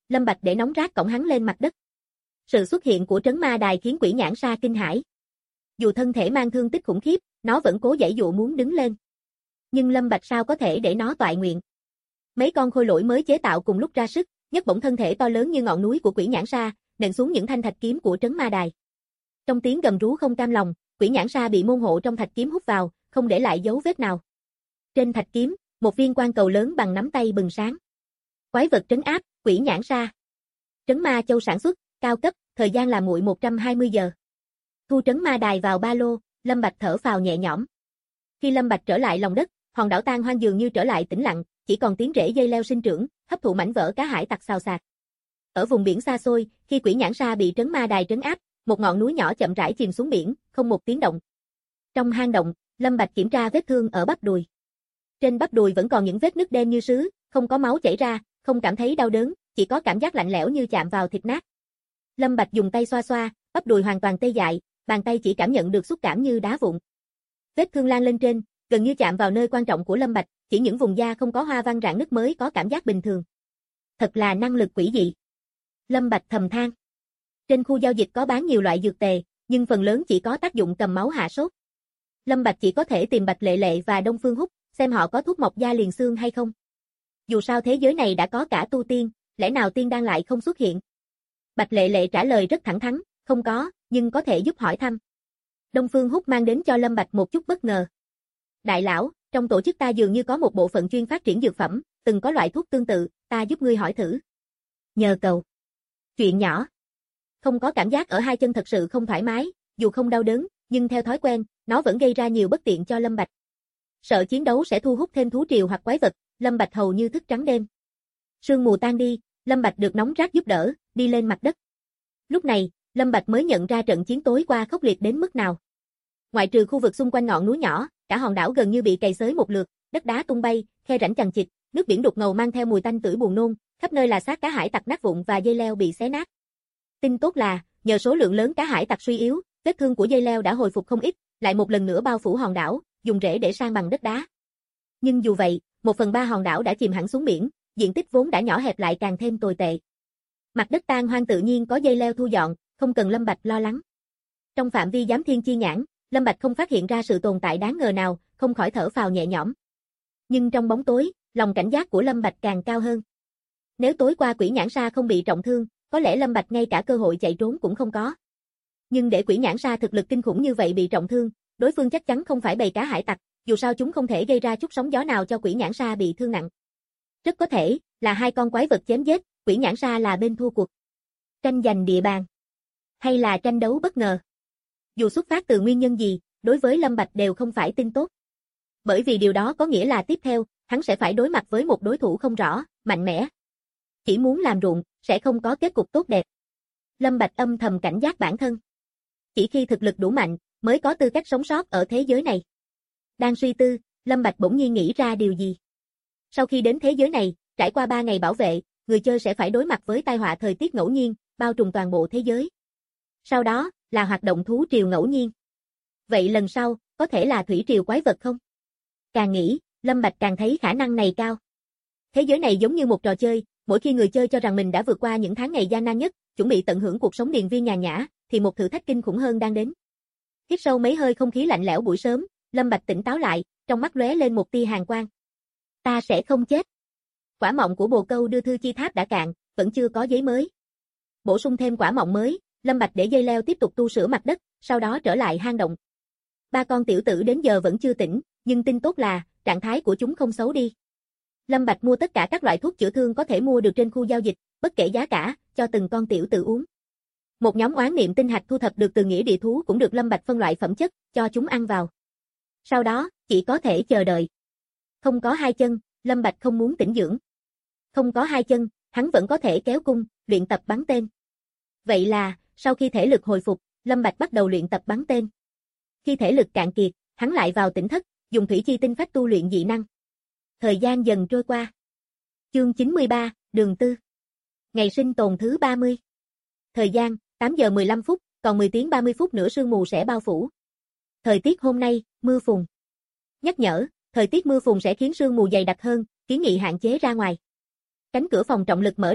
Lâm Bạch để nóng rát cõng hắn lên mặt đất. Sự xuất hiện của trấn ma đài khiến Quỷ Nhãn Sa kinh hãi. Dù thân thể mang thương tích khủng khiếp, nó vẫn cố giãy dụa muốn đứng lên. Nhưng Lâm Bạch sao có thể để nó toại nguyện. Mấy con khôi lỗi mới chế tạo cùng lúc ra sức, nhấc bổng thân thể to lớn như ngọn núi của Quỷ Nhãn Sa, nện xuống những thanh thạch kiếm của trấn ma đài. Trong tiếng gầm rú không cam lòng, Quỷ Nhãn Sa bị môn hộ trong thạch kiếm hút vào, không để lại dấu vết nào. Trên thạch kiếm, một viên quan cầu lớn bằng nắm tay bừng sáng. Quái vật trấn áp, Quỷ Nhãn Sa. Trấn ma châu sản xuất, cao cấp, thời gian là nguội 120 giờ. Thu trấn ma đài vào ba lô, Lâm Bạch thở phào nhẹ nhõm. Khi Lâm Bạch trở lại lòng đất, hòn đảo Tan Hoang dường như trở lại tĩnh lặng, chỉ còn tiếng rễ dây leo sinh trưởng, hấp thụ mảnh vỡ cá hải tặc xào xạc. Ở vùng biển xa xôi, khi Quỷ Nhãn Sa bị trấn ma đài trấn áp, một ngọn núi nhỏ chậm rãi chìm xuống biển, không một tiếng động. Trong hang động, Lâm Bạch kiểm tra vết thương ở bắp đùi. Trên bắp đùi vẫn còn những vết nứt đen như sứ, không có máu chảy ra, không cảm thấy đau đớn, chỉ có cảm giác lạnh lẽo như chạm vào thịt nát. Lâm Bạch dùng tay xoa xoa, bắp đùi hoàn toàn tê dại, bàn tay chỉ cảm nhận được xúc cảm như đá vụn. Vết thương lan lên trên, gần như chạm vào nơi quan trọng của Lâm Bạch, chỉ những vùng da không có hoa văn rạn nứt mới có cảm giác bình thường. Thật là năng lực quỷ dị. Lâm Bạch thầm than. Trên khu giao dịch có bán nhiều loại dược tề, nhưng phần lớn chỉ có tác dụng cầm máu hạ sốt. Lâm Bạch chỉ có thể tìm Bạch Lệ Lệ và Đông Phương Húc, xem họ có thuốc mọc da liền xương hay không. Dù sao thế giới này đã có cả tu tiên, lẽ nào tiên đan lại không xuất hiện? Bạch Lệ Lệ trả lời rất thẳng thắn, không có, nhưng có thể giúp hỏi thăm. Đông Phương Húc mang đến cho Lâm Bạch một chút bất ngờ. Đại lão, trong tổ chức ta dường như có một bộ phận chuyên phát triển dược phẩm, từng có loại thuốc tương tự, ta giúp ngươi hỏi thử. Nhờ cầu. Chuyện nhỏ. Không có cảm giác ở hai chân thật sự không thoải mái, dù không đau đớn, nhưng theo thói quen, nó vẫn gây ra nhiều bất tiện cho Lâm Bạch. Sợ chiến đấu sẽ thu hút thêm thú triều hoặc quái vật, Lâm Bạch hầu như thức trắng đêm. Sương mù tan đi, Lâm Bạch được nóng rát giúp đỡ, đi lên mặt đất. Lúc này, Lâm Bạch mới nhận ra trận chiến tối qua khốc liệt đến mức nào. Ngoại trừ khu vực xung quanh ngọn núi nhỏ, cả hòn đảo gần như bị cày xới một lượt, đất đá tung bay, khe rãnh chằng chịt, nước biển đục ngầu mang theo mùi tanh tưởi buồn nôn, khắp nơi là xác cá hải tặc nát vụn và dây leo bị xé nát. Tin tốt là, nhờ số lượng lớn cá hải tặc suy yếu, vết thương của dây leo đã hồi phục không ít, lại một lần nữa bao phủ hòn đảo, dùng rễ để san bằng đất đá. Nhưng dù vậy, 1/3 hòn đảo đã chìm hẳn xuống biển, diện tích vốn đã nhỏ hẹp lại càng thêm tồi tệ. Mặt đất tan hoang tự nhiên có dây leo thu dọn, không cần Lâm Bạch lo lắng. Trong phạm vi giám thiên chi nhãn, Lâm Bạch không phát hiện ra sự tồn tại đáng ngờ nào, không khỏi thở phào nhẹ nhõm. Nhưng trong bóng tối, lòng cảnh giác của Lâm Bạch càng cao hơn. Nếu tối qua Quỷ Nhãn Sa không bị trọng thương, có lẽ Lâm Bạch ngay cả cơ hội chạy trốn cũng không có. Nhưng để Quỷ Nhãn Sa thực lực kinh khủng như vậy bị trọng thương, đối phương chắc chắn không phải bầy cá hải tặc, dù sao chúng không thể gây ra chút sóng gió nào cho Quỷ Nhãn Sa bị thương nặng. Rất có thể là hai con quái vật chém giết, Quỷ Nhãn Sa là bên thua cuộc. Tranh giành địa bàn, hay là tranh đấu bất ngờ. Dù xuất phát từ nguyên nhân gì, đối với Lâm Bạch đều không phải tin tốt. Bởi vì điều đó có nghĩa là tiếp theo, hắn sẽ phải đối mặt với một đối thủ không rõ, mạnh mẽ. Chỉ muốn làm ruộng, sẽ không có kết cục tốt đẹp. Lâm Bạch âm thầm cảnh giác bản thân. Chỉ khi thực lực đủ mạnh, mới có tư cách sống sót ở thế giới này. Đang suy tư, Lâm Bạch bỗng nhiên nghĩ ra điều gì. Sau khi đến thế giới này, trải qua 3 ngày bảo vệ, người chơi sẽ phải đối mặt với tai họa thời tiết ngẫu nhiên, bao trùm toàn bộ thế giới. Sau đó, là hoạt động thú triều ngẫu nhiên. Vậy lần sau, có thể là thủy triều quái vật không? Càng nghĩ, Lâm Bạch càng thấy khả năng này cao. Thế giới này giống như một trò chơi, mỗi khi người chơi cho rằng mình đã vượt qua những tháng ngày gian nan nhất, chuẩn bị tận hưởng cuộc sống điền viên nhàn nhã, thì một thử thách kinh khủng hơn đang đến. Hít sâu mấy hơi không khí lạnh lẽo buổi sớm, Lâm Bạch tỉnh táo lại, trong mắt lóe lên một tia hàn quang. Ta sẽ không chết. Quả mọng của bồ câu đưa thư chi tháp đã cạn, vẫn chưa có giấy mới. Bổ sung thêm quả mọng mới, Lâm Bạch để dây leo tiếp tục tu sửa mặt đất, sau đó trở lại hang động. 3 con tiểu tử đến giờ vẫn chưa tỉnh, nhưng tin tốt là, trạng thái của chúng không xấu đi. Lâm Bạch mua tất cả các loại thuốc chữa thương có thể mua được trên khu giao dịch, bất kể giá cả, cho từng con tiểu tử uống. Một nhóm oán niệm tinh hạch thu thập được từ nghĩa địa thú cũng được Lâm Bạch phân loại phẩm chất, cho chúng ăn vào. Sau đó, chỉ có thể chờ đợi. Không có 2 chân, Lâm Bạch không muốn tĩnh dưỡng. Không có 2 chân, hắn vẫn có thể kéo cung, luyện tập bắn tên. Vậy là, sau khi thể lực hồi phục, Lâm Bạch bắt đầu luyện tập bắn tên. Khi thể lực cạn kiệt, hắn lại vào tỉnh thất, dùng thủy chi tinh phách tu luyện dị năng. Thời gian dần trôi qua. Chương 93, Đường Tư. Ngày sinh tồn thứ 30. Thời gian, 8 giờ 15 phút, còn 10 tiếng 30 phút nữa sương mù sẽ bao phủ. Thời tiết hôm nay, mưa phùn. Nhắc nhở, thời tiết mưa phùn sẽ khiến sương mù dày đặc hơn, kiến nghị hạn chế ra ngoài. Cánh cửa phòng trọng lực mở ra,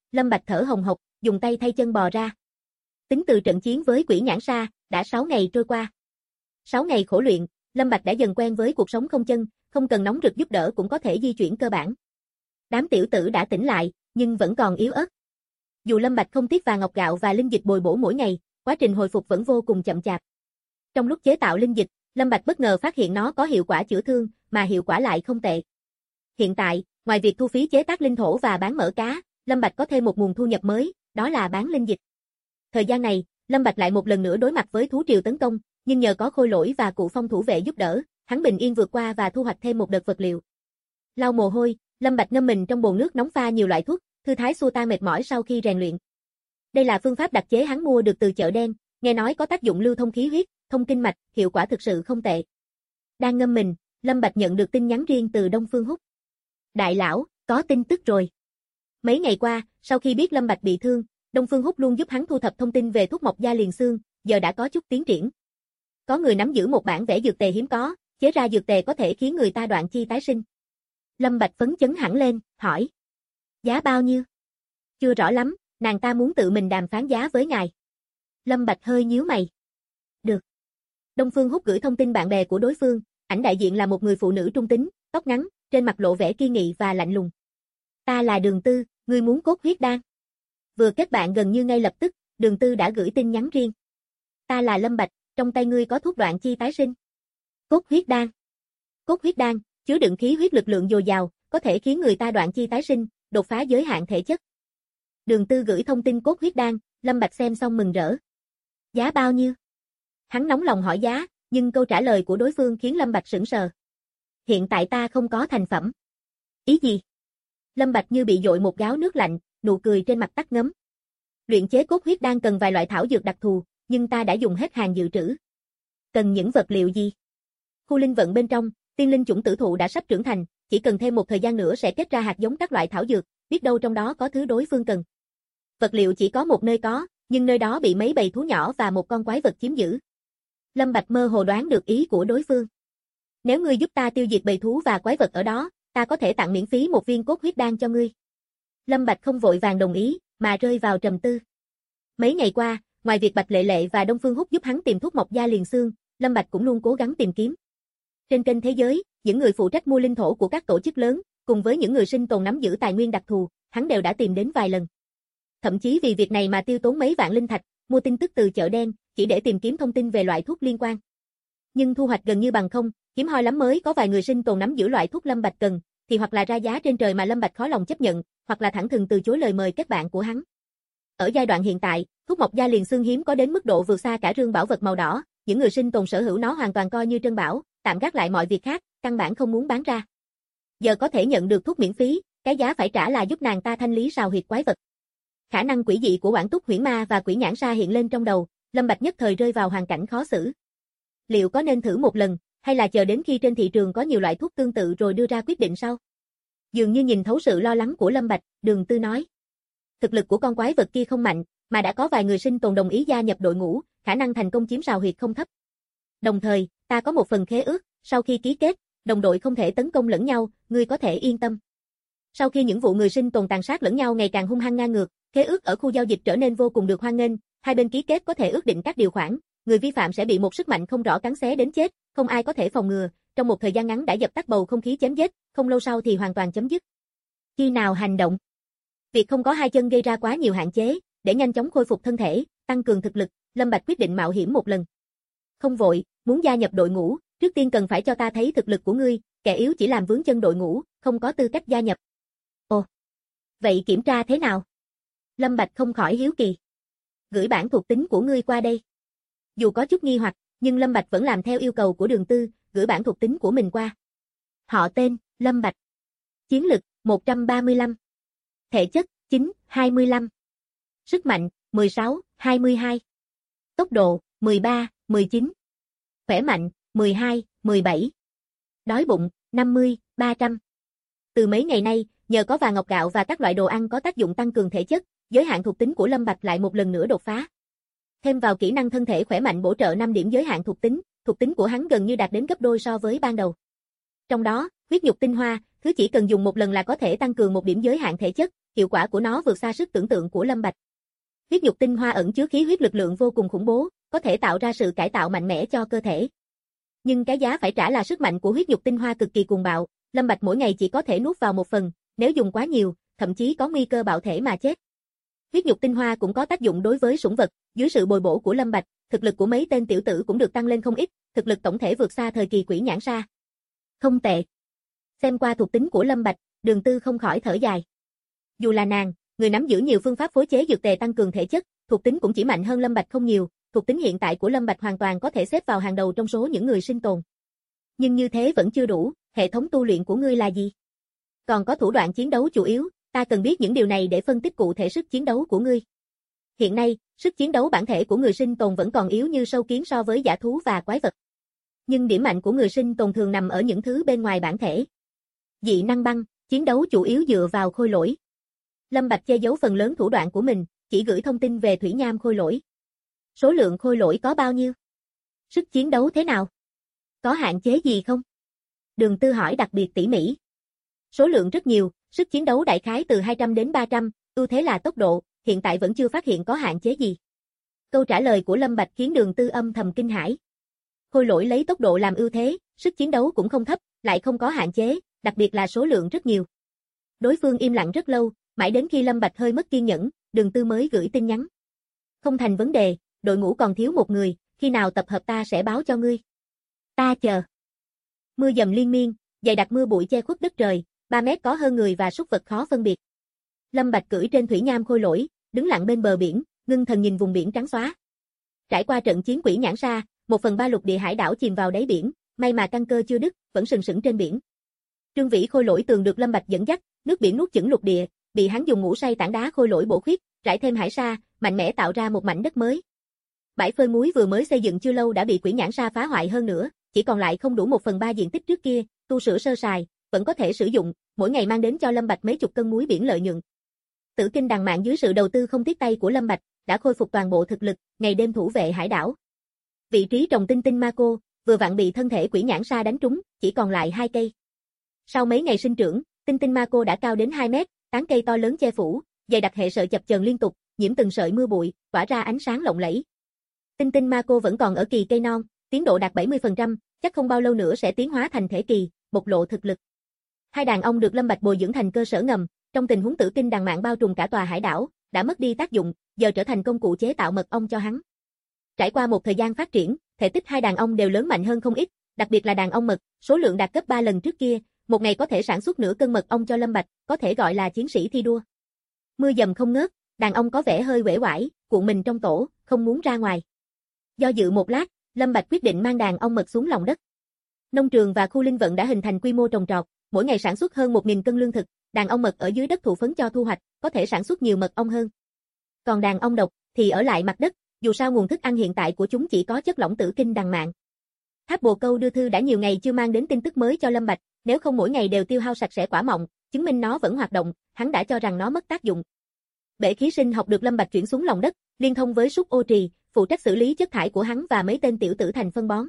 Lâm Bạch thở hồng hộc, dùng tay thay chân bò ra. Tính từ trận chiến với Quỷ Nhãn Sa, đã 6 ngày trôi qua. 6 ngày khổ luyện, Lâm Bạch đã dần quen với cuộc sống không chân, không cần nóng rực giúp đỡ cũng có thể di chuyển cơ bản. Đám tiểu tử đã tỉnh lại, nhưng vẫn còn yếu ớt. Dù Lâm Bạch không tiếc vàng ngọc gạo và linh dịch bồi bổ mỗi ngày, quá trình hồi phục vẫn vô cùng chậm chạp. Trong lúc chế tạo linh dịch, Lâm Bạch bất ngờ phát hiện nó có hiệu quả chữa thương, mà hiệu quả lại không tệ. Hiện tại, ngoài việc thu phí chế tác linh thổ và bán mỡ cá, Lâm Bạch có thêm một nguồn thu nhập mới, đó là bán linh dịch. Thời gian này, Lâm Bạch lại một lần nữa đối mặt với thú triều tấn công, nhưng nhờ có Khôi Lỗi và cụ Phong thủ vệ giúp đỡ, hắn bình yên vượt qua và thu hoạch thêm một đợt vật liệu. Lau mồ hôi, Lâm Bạch ngâm mình trong bồn nước nóng pha nhiều loại thuốc, thư thái xua tan mệt mỏi sau khi rèn luyện. Đây là phương pháp đặc chế hắn mua được từ chợ đen, nghe nói có tác dụng lưu thông khí huyết, thông kinh mạch, hiệu quả thực sự không tệ. Đang ngâm mình, Lâm Bạch nhận được tin nhắn riêng từ Đông Phương Húc. Đại lão, có tin tức rồi. Mấy ngày qua, sau khi biết Lâm Bạch bị thương, Đông Phương Húc luôn giúp hắn thu thập thông tin về thuốc mộc gia liền xương, giờ đã có chút tiến triển. Có người nắm giữ một bản vẽ dược tề hiếm có, chế ra dược tề có thể khiến người ta đoạn chi tái sinh. Lâm Bạch phấn chấn hẳn lên, hỏi. Giá bao nhiêu? Chưa rõ lắm, nàng ta muốn tự mình đàm phán giá với ngài. Lâm Bạch hơi nhíu mày. Được. Đông Phương Húc gửi thông tin bạn bè của đối phương, ảnh đại diện là một người phụ nữ trung tính, tóc ngắn, trên mặt lộ vẻ kiên nghị và lạnh lùng. Ta là Đường Tư, ngươi muốn cốt huyết đan. Vừa kết bạn gần như ngay lập tức, Đường Tư đã gửi tin nhắn riêng. Ta là Lâm Bạch, trong tay ngươi có thuốc đoạn chi tái sinh. Cốt huyết đan. Cốt huyết đan, chứa đựng khí huyết lực lượng dồi dào, có thể khiến người ta đoạn chi tái sinh, đột phá giới hạn thể chất. Đường Tư gửi thông tin cốt huyết đan, Lâm Bạch xem xong mừng rỡ. Giá bao nhiêu? Hắn nóng lòng hỏi giá, nhưng câu trả lời của đối phương khiến Lâm Bạch sững sờ. Hiện tại ta không có thành phẩm. Ý gì? Lâm Bạch như bị dội một gáo nước lạnh, nụ cười trên mặt tắt ngấm. Luyện chế cốt huyết đan cần vài loại thảo dược đặc thù, nhưng ta đã dùng hết hàng dự trữ. Cần những vật liệu gì? Khu linh vận bên trong, tiên linh chủng tử thụ đã sắp trưởng thành, chỉ cần thêm một thời gian nữa sẽ kết ra hạt giống các loại thảo dược, biết đâu trong đó có thứ đối phương cần. Vật liệu chỉ có một nơi có, nhưng nơi đó bị mấy bầy thú nhỏ và một con quái vật chiếm giữ. Lâm Bạch mơ hồ đoán được ý của đối phương. Nếu ngươi giúp ta tiêu diệt bầy thú và quái vật ở đó, ta có thể tặng miễn phí một viên cốt huyết đan cho ngươi. Lâm Bạch không vội vàng đồng ý, mà rơi vào trầm tư. Mấy ngày qua, ngoài việc Bạch Lệ Lệ và Đông Phương Húc giúp hắn tìm thuốc mộc gia liền xương, Lâm Bạch cũng luôn cố gắng tìm kiếm. Trên kênh thế giới, những người phụ trách mua linh thổ của các tổ chức lớn, cùng với những người sinh tồn nắm giữ tài nguyên đặc thù, hắn đều đã tìm đến vài lần. Thậm chí vì việc này mà tiêu tốn mấy vạn linh thạch, mua tin tức từ chợ đen, chỉ để tìm kiếm thông tin về loại thuốc liên quan. Nhưng thu hoạch gần như bằng không, hiếm hoi lắm mới có vài người sinh tồn nắm giữ loại thuốc Lâm Bạch cần, thì hoặc là ra giá trên trời mà Lâm Bạch khó lòng chấp nhận, hoặc là thẳng thừng từ chối lời mời kết bạn của hắn. Ở giai đoạn hiện tại, thuốc mộc gia liền xương hiếm có đến mức độ vượt xa cả rương bảo vật màu đỏ, những người sinh tồn sở hữu nó hoàn toàn coi như trân bảo, tạm gác lại mọi việc khác, căn bản không muốn bán ra. Giờ có thể nhận được thuốc miễn phí, cái giá phải trả là giúp nàng ta thanh lý sào huyệt quái vật. Khả năng quỷ dị của Oản Túc Huyễn Ma và Quỷ Nhãn Sa hiện lên trong đầu, Lâm Bạch nhất thời rơi vào hoàn cảnh khó xử. Liệu có nên thử một lần, hay là chờ đến khi trên thị trường có nhiều loại thuốc tương tự rồi đưa ra quyết định sau? Dường như nhìn thấu sự lo lắng của Lâm Bạch, Đường Tư nói. Thực lực của con quái vật kia không mạnh, mà đã có vài người sinh tồn đồng ý gia nhập đội ngũ, khả năng thành công chiếm sào huyệt không thấp. Đồng thời, ta có một phần khế ước, sau khi ký kết, đồng đội không thể tấn công lẫn nhau, ngươi có thể yên tâm. Sau khi những vụ người sinh tồn tàn sát lẫn nhau ngày càng hung hăng ngang ngược, khế ước ở khu giao dịch trở nên vô cùng được hoan nghênh, hai bên ký kết có thể ước định các điều khoản, người vi phạm sẽ bị một sức mạnh không rõ cắn xé đến chết, không ai có thể phòng ngừa, trong một thời gian ngắn đã dập tắt bầu không khí chém giết, không lâu sau thì hoàn toàn chấm dứt. Khi nào hành động? Việc không có hai chân gây ra quá nhiều hạn chế, để nhanh chóng khôi phục thân thể, tăng cường thực lực, Lâm Bạch quyết định mạo hiểm một lần. Không vội, muốn gia nhập đội ngũ, trước tiên cần phải cho ta thấy thực lực của ngươi, kẻ yếu chỉ làm vướng chân đội ngũ, không có tư cách gia nhập. Ồ, vậy kiểm tra thế nào? Lâm Bạch không khỏi hiếu kỳ. Gửi bản thuộc tính của ngươi qua đây. Dù có chút nghi hoặc, nhưng Lâm Bạch vẫn làm theo yêu cầu của Đường Tư, gửi bản thuộc tính của mình qua. Họ tên, Lâm Bạch. Chiến lực, 135. Thể chất, 9, 25. Sức mạnh, 16, 22. Tốc độ, 13, 19. Khỏe mạnh, 12, 17. Đói bụng, 50, 300. Từ mấy ngày nay, nhờ có vàng ngọc gạo và các loại đồ ăn có tác dụng tăng cường thể chất, giới hạn thuộc tính của Lâm Bạch lại một lần nữa đột phá. Thêm vào kỹ năng thân thể khỏe mạnh bổ trợ 5 điểm giới hạn thuộc tính của hắn gần như đạt đến gấp đôi so với ban đầu. Trong đó, huyết nhục tinh hoa, thứ chỉ cần dùng một lần là có thể tăng cường một điểm giới hạn thể chất, hiệu quả của nó vượt xa sức tưởng tượng của Lâm Bạch. Huyết nhục tinh hoa ẩn chứa khí huyết lực lượng vô cùng khủng bố, có thể tạo ra sự cải tạo mạnh mẽ cho cơ thể. Nhưng cái giá phải trả là sức mạnh của huyết nhục tinh hoa cực kỳ cuồng bạo, Lâm Bạch mỗi ngày chỉ có thể nuốt vào một phần, nếu dùng quá nhiều, thậm chí có nguy cơ bạo thể mà chết. Huyết nhục tinh hoa cũng có tác dụng đối với sủng vật, dưới sự bồi bổ của Lâm Bạch, thực lực của mấy tên tiểu tử cũng được tăng lên không ít, thực lực tổng thể vượt xa thời kỳ quỷ nhãn sa. Không tệ. Xem qua thuộc tính của Lâm Bạch, Đường Tư không khỏi thở dài. Dù là nàng, người nắm giữ nhiều phương pháp phối chế dược tề tăng cường thể chất, thuộc tính cũng chỉ mạnh hơn Lâm Bạch không nhiều, thuộc tính hiện tại của Lâm Bạch hoàn toàn có thể xếp vào hàng đầu trong số những người sinh tồn. Nhưng như thế vẫn chưa đủ, hệ thống tu luyện của ngươi là gì? Còn có thủ đoạn chiến đấu chủ yếu, ta cần biết những điều này để phân tích cụ thể sức chiến đấu của ngươi. Hiện nay, sức chiến đấu bản thể của người sinh tồn vẫn còn yếu như sâu kiến so với dã thú và quái vật. Nhưng điểm mạnh của người sinh tồn thường nằm ở những thứ bên ngoài bản thể. Dị năng băng, chiến đấu chủ yếu dựa vào khôi lỗi. Lâm Bạch che giấu phần lớn thủ đoạn của mình, chỉ gửi thông tin về thủy nham khôi lỗi. Số lượng khôi lỗi có bao nhiêu? Sức chiến đấu thế nào? Có hạn chế gì không? Đường Tư hỏi đặc biệt tỉ mỉ. Số lượng rất nhiều, sức chiến đấu đại khái từ 200 đến 300, ưu thế là tốc độ, hiện tại vẫn chưa phát hiện có hạn chế gì. Câu trả lời của Lâm Bạch khiến Đường Tư âm thầm kinh hãi. Khôi lỗi lấy tốc độ làm ưu thế, sức chiến đấu cũng không thấp, lại không có hạn chế, đặc biệt là số lượng rất nhiều. Đối phương im lặng rất lâu, mãi đến khi Lâm Bạch hơi mất kiên nhẫn, Đường Tư mới gửi tin nhắn. Không thành vấn đề, đội ngũ còn thiếu một người, khi nào tập hợp ta sẽ báo cho ngươi. Ta chờ. Mưa dầm liên miên, dày đặc mưa bụi che khuất đất trời, 3 mét có hơn người và súc vật khó phân biệt. Lâm Bạch cưỡi trên thủy nham khôi lỗi, đứng lặng bên bờ biển, ngưng thần nhìn vùng biển trắng xóa. Trải qua trận chiến quỷ nhãn sa, 1/3 lục địa hải đảo chìm vào đáy biển, may mà căn cơ chưa đứt, vẫn sừng sững trên biển. Trương Vĩ khôi lỗi tường được Lâm Bạch dẫn dắt, nước biển nuốt chửng lục địa, bị hắn dùng ngũ say tảng đá khôi lỗi bổ khuyết, rải thêm hải sa, mạnh mẽ tạo ra một mảnh đất mới. Bãi phơi muối vừa mới xây dựng chưa lâu đã bị quỷ nhãn sa phá hoại hơn nữa, chỉ còn lại không đủ 1/3 diện tích trước kia, tu sửa sơ sài, vẫn có thể sử dụng, mỗi ngày mang đến cho Lâm Bạch mấy chục cân muối biển lợi nhuận. Tử Kinh Đằng Mạn dưới sự đầu tư không tiếc tay của Lâm Bạch, đã khôi phục toàn bộ thực lực, ngày đêm thủ vệ hải đảo. Vị trí trồng tinh tinh ma cô, vừa vặn bị thân thể quỷ nhãn sa đánh trúng, chỉ còn lại 2 cây. Sau mấy ngày sinh trưởng, tinh tinh ma cô đã cao đến 2 mét, tán cây to lớn che phủ, dày đặc hệ sợi chập chờn liên tục, nhiễm từng sợi mưa bụi, tỏa ra ánh sáng lộng lẫy. Tinh tinh ma cô vẫn còn ở kỳ cây non, tiến độ đạt 70%, chắc không bao lâu nữa sẽ tiến hóa thành thể kỳ, bộc lộ thực lực. Hai đàn ông được Lâm Bạch bồi dưỡng thành cơ sở ngầm, trong tình huống Tử Kinh Đằng Mạn bao trùm cả tòa hải đảo, đã mất đi tác dụng, giờ trở thành công cụ chế tạo mật ong cho hắn. Trải qua một thời gian phát triển, thể tích hai đàn ông đều lớn mạnh hơn không ít, đặc biệt là đàn ông mật, số lượng đạt gấp 3 lần trước kia, một ngày có thể sản xuất nửa cân mật ong cho Lâm Bạch, có thể gọi là chiến sĩ thi đua. Mưa dầm không ngớt, đàn ông có vẻ hơi uể oải, cuộn mình trong tổ, không muốn ra ngoài. Do dự một lát, Lâm Bạch quyết định mang đàn ong mật xuống lòng đất. Nông trường và khu linh vận đã hình thành quy mô trồng trọt, mỗi ngày sản xuất hơn 1000 cân lương thực, đàn ong mật ở dưới đất thụ phấn cho thu hoạch, có thể sản xuất nhiều mật ong hơn. Còn đàn ong độc thì ở lại mặt đất, dù sao nguồn thức ăn hiện tại của chúng chỉ có chất lỏng Tử Kinh Đằng Mạn. Tháp Bồ Câu đưa thư đã nhiều ngày chưa mang đến tin tức mới cho Lâm Bạch, nếu không mỗi ngày đều tiêu hao sạch sẽ quả mọng, chứng minh nó vẫn hoạt động, hắn đã cho rằng nó mất tác dụng. Bể khí sinh học được Lâm Bạch chuyển xuống lòng đất, liên thông với Súc Ô Trì, phụ trách xử lý chất thải của hắn và mấy tên tiểu tử thành phân bón.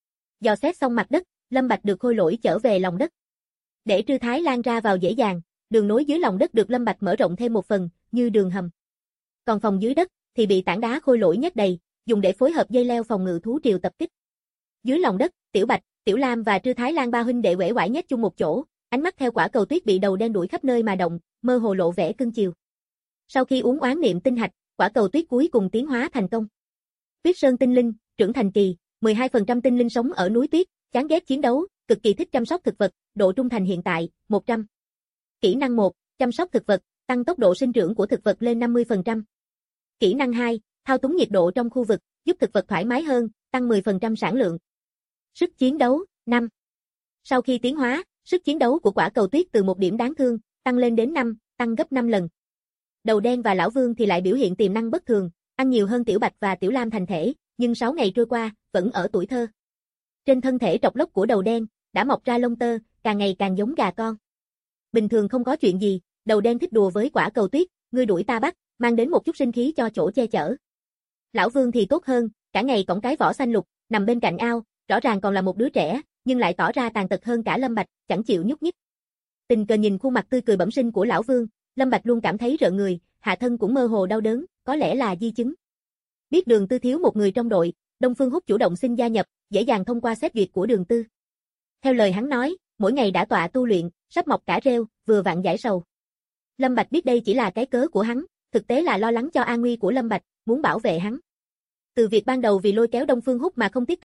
Dò xét xong mặt đất, Lâm Bạch được khôi lỗi chở về lòng đất. Để trư thái lan ra vào dễ dàng, đường nối dưới lòng đất được Lâm Bạch mở rộng thêm một phần, như đường hầm. Còn phòng dưới đất thì bị tảng đá khôi lỗi nhét đầy, dùng để phối hợp dây leo phòng ngự thú triều tập kích. Dưới lòng đất, Tiểu Bạch, Tiểu Lam và Trư Thái Lan ba huynh đệ uể oải nhét chung một chỗ, ánh mắt theo quả cầu tuyết bị đầu đen đuổi khắp nơi mà động, mơ hồ lộ vẻ cưng chiều. Sau khi uống oán niệm tinh hạch, quả cầu tuyết cuối cùng tiến hóa thành công. Tuyết Sơn tinh linh, trưởng thành kỳ, 12% tinh linh sống ở núi tuyết, chán ghét chiến đấu, cực kỳ thích chăm sóc thực vật, độ trung thành hiện tại 100. Kỹ năng 1, chăm sóc thực vật, tăng tốc độ sinh trưởng của thực vật lên 50%. Kỹ năng 2, thao túng nhiệt độ trong khu vực, giúp thực vật thoải mái hơn, tăng 10% sản lượng. Sức chiến đấu 5. Sau khi tiến hóa, sức chiến đấu của quả cầu tuyết từ 1 điểm đáng thương, tăng lên đến 5, tăng gấp 5 lần. Đầu đen và lão Vương thì lại biểu hiện tiềm năng bất thường, ăn nhiều hơn Tiểu Bạch và Tiểu Lam thành thể, nhưng 6 ngày trôi qua, vẫn ở tuổi thơ. Trên thân thể trọc lốc của đầu đen, đã mọc ra lông tơ, càng ngày càng giống gà con. Bình thường không có chuyện gì, đầu đen thích đùa với quả cầu tuyết, ngươi đuổi ta bắt, mang đến một chút sinh khí cho chỗ che chở. Lão Vương thì tốt hơn, cả ngày cõng cái vỏ xanh lục, nằm bên cạnh ao, rõ ràng còn là một đứa trẻ, nhưng lại tỏ ra tàn tật hơn cả Lâm Bạch, chẳng chịu nhúc nhích. Tình cờ nhìn khuôn mặt tươi cười bẩm sinh của lão Vương, Lâm Bạch luôn cảm thấy rợn người, hạ thân cũng mơ hồ đau đớn, có lẽ là di chứng. Biết Đường Tư thiếu một người trong đội, Đông Phương Húc chủ động xin gia nhập, dễ dàng thông qua xét duyệt của Đường Tư. Theo lời hắn nói, mỗi ngày đã tọa tu luyện, sắp mọc cả rêu, vừa vặn giải sầu. Lâm Bạch biết đây chỉ là cái cớ của hắn, thực tế là lo lắng cho an nguy của Lâm Bạch, muốn bảo vệ hắn. Từ việc ban đầu vì lôi kéo Đông Phương Húc mà không tiếc.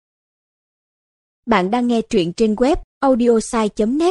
Bạn đang nghe truyện trên web audiosai.net.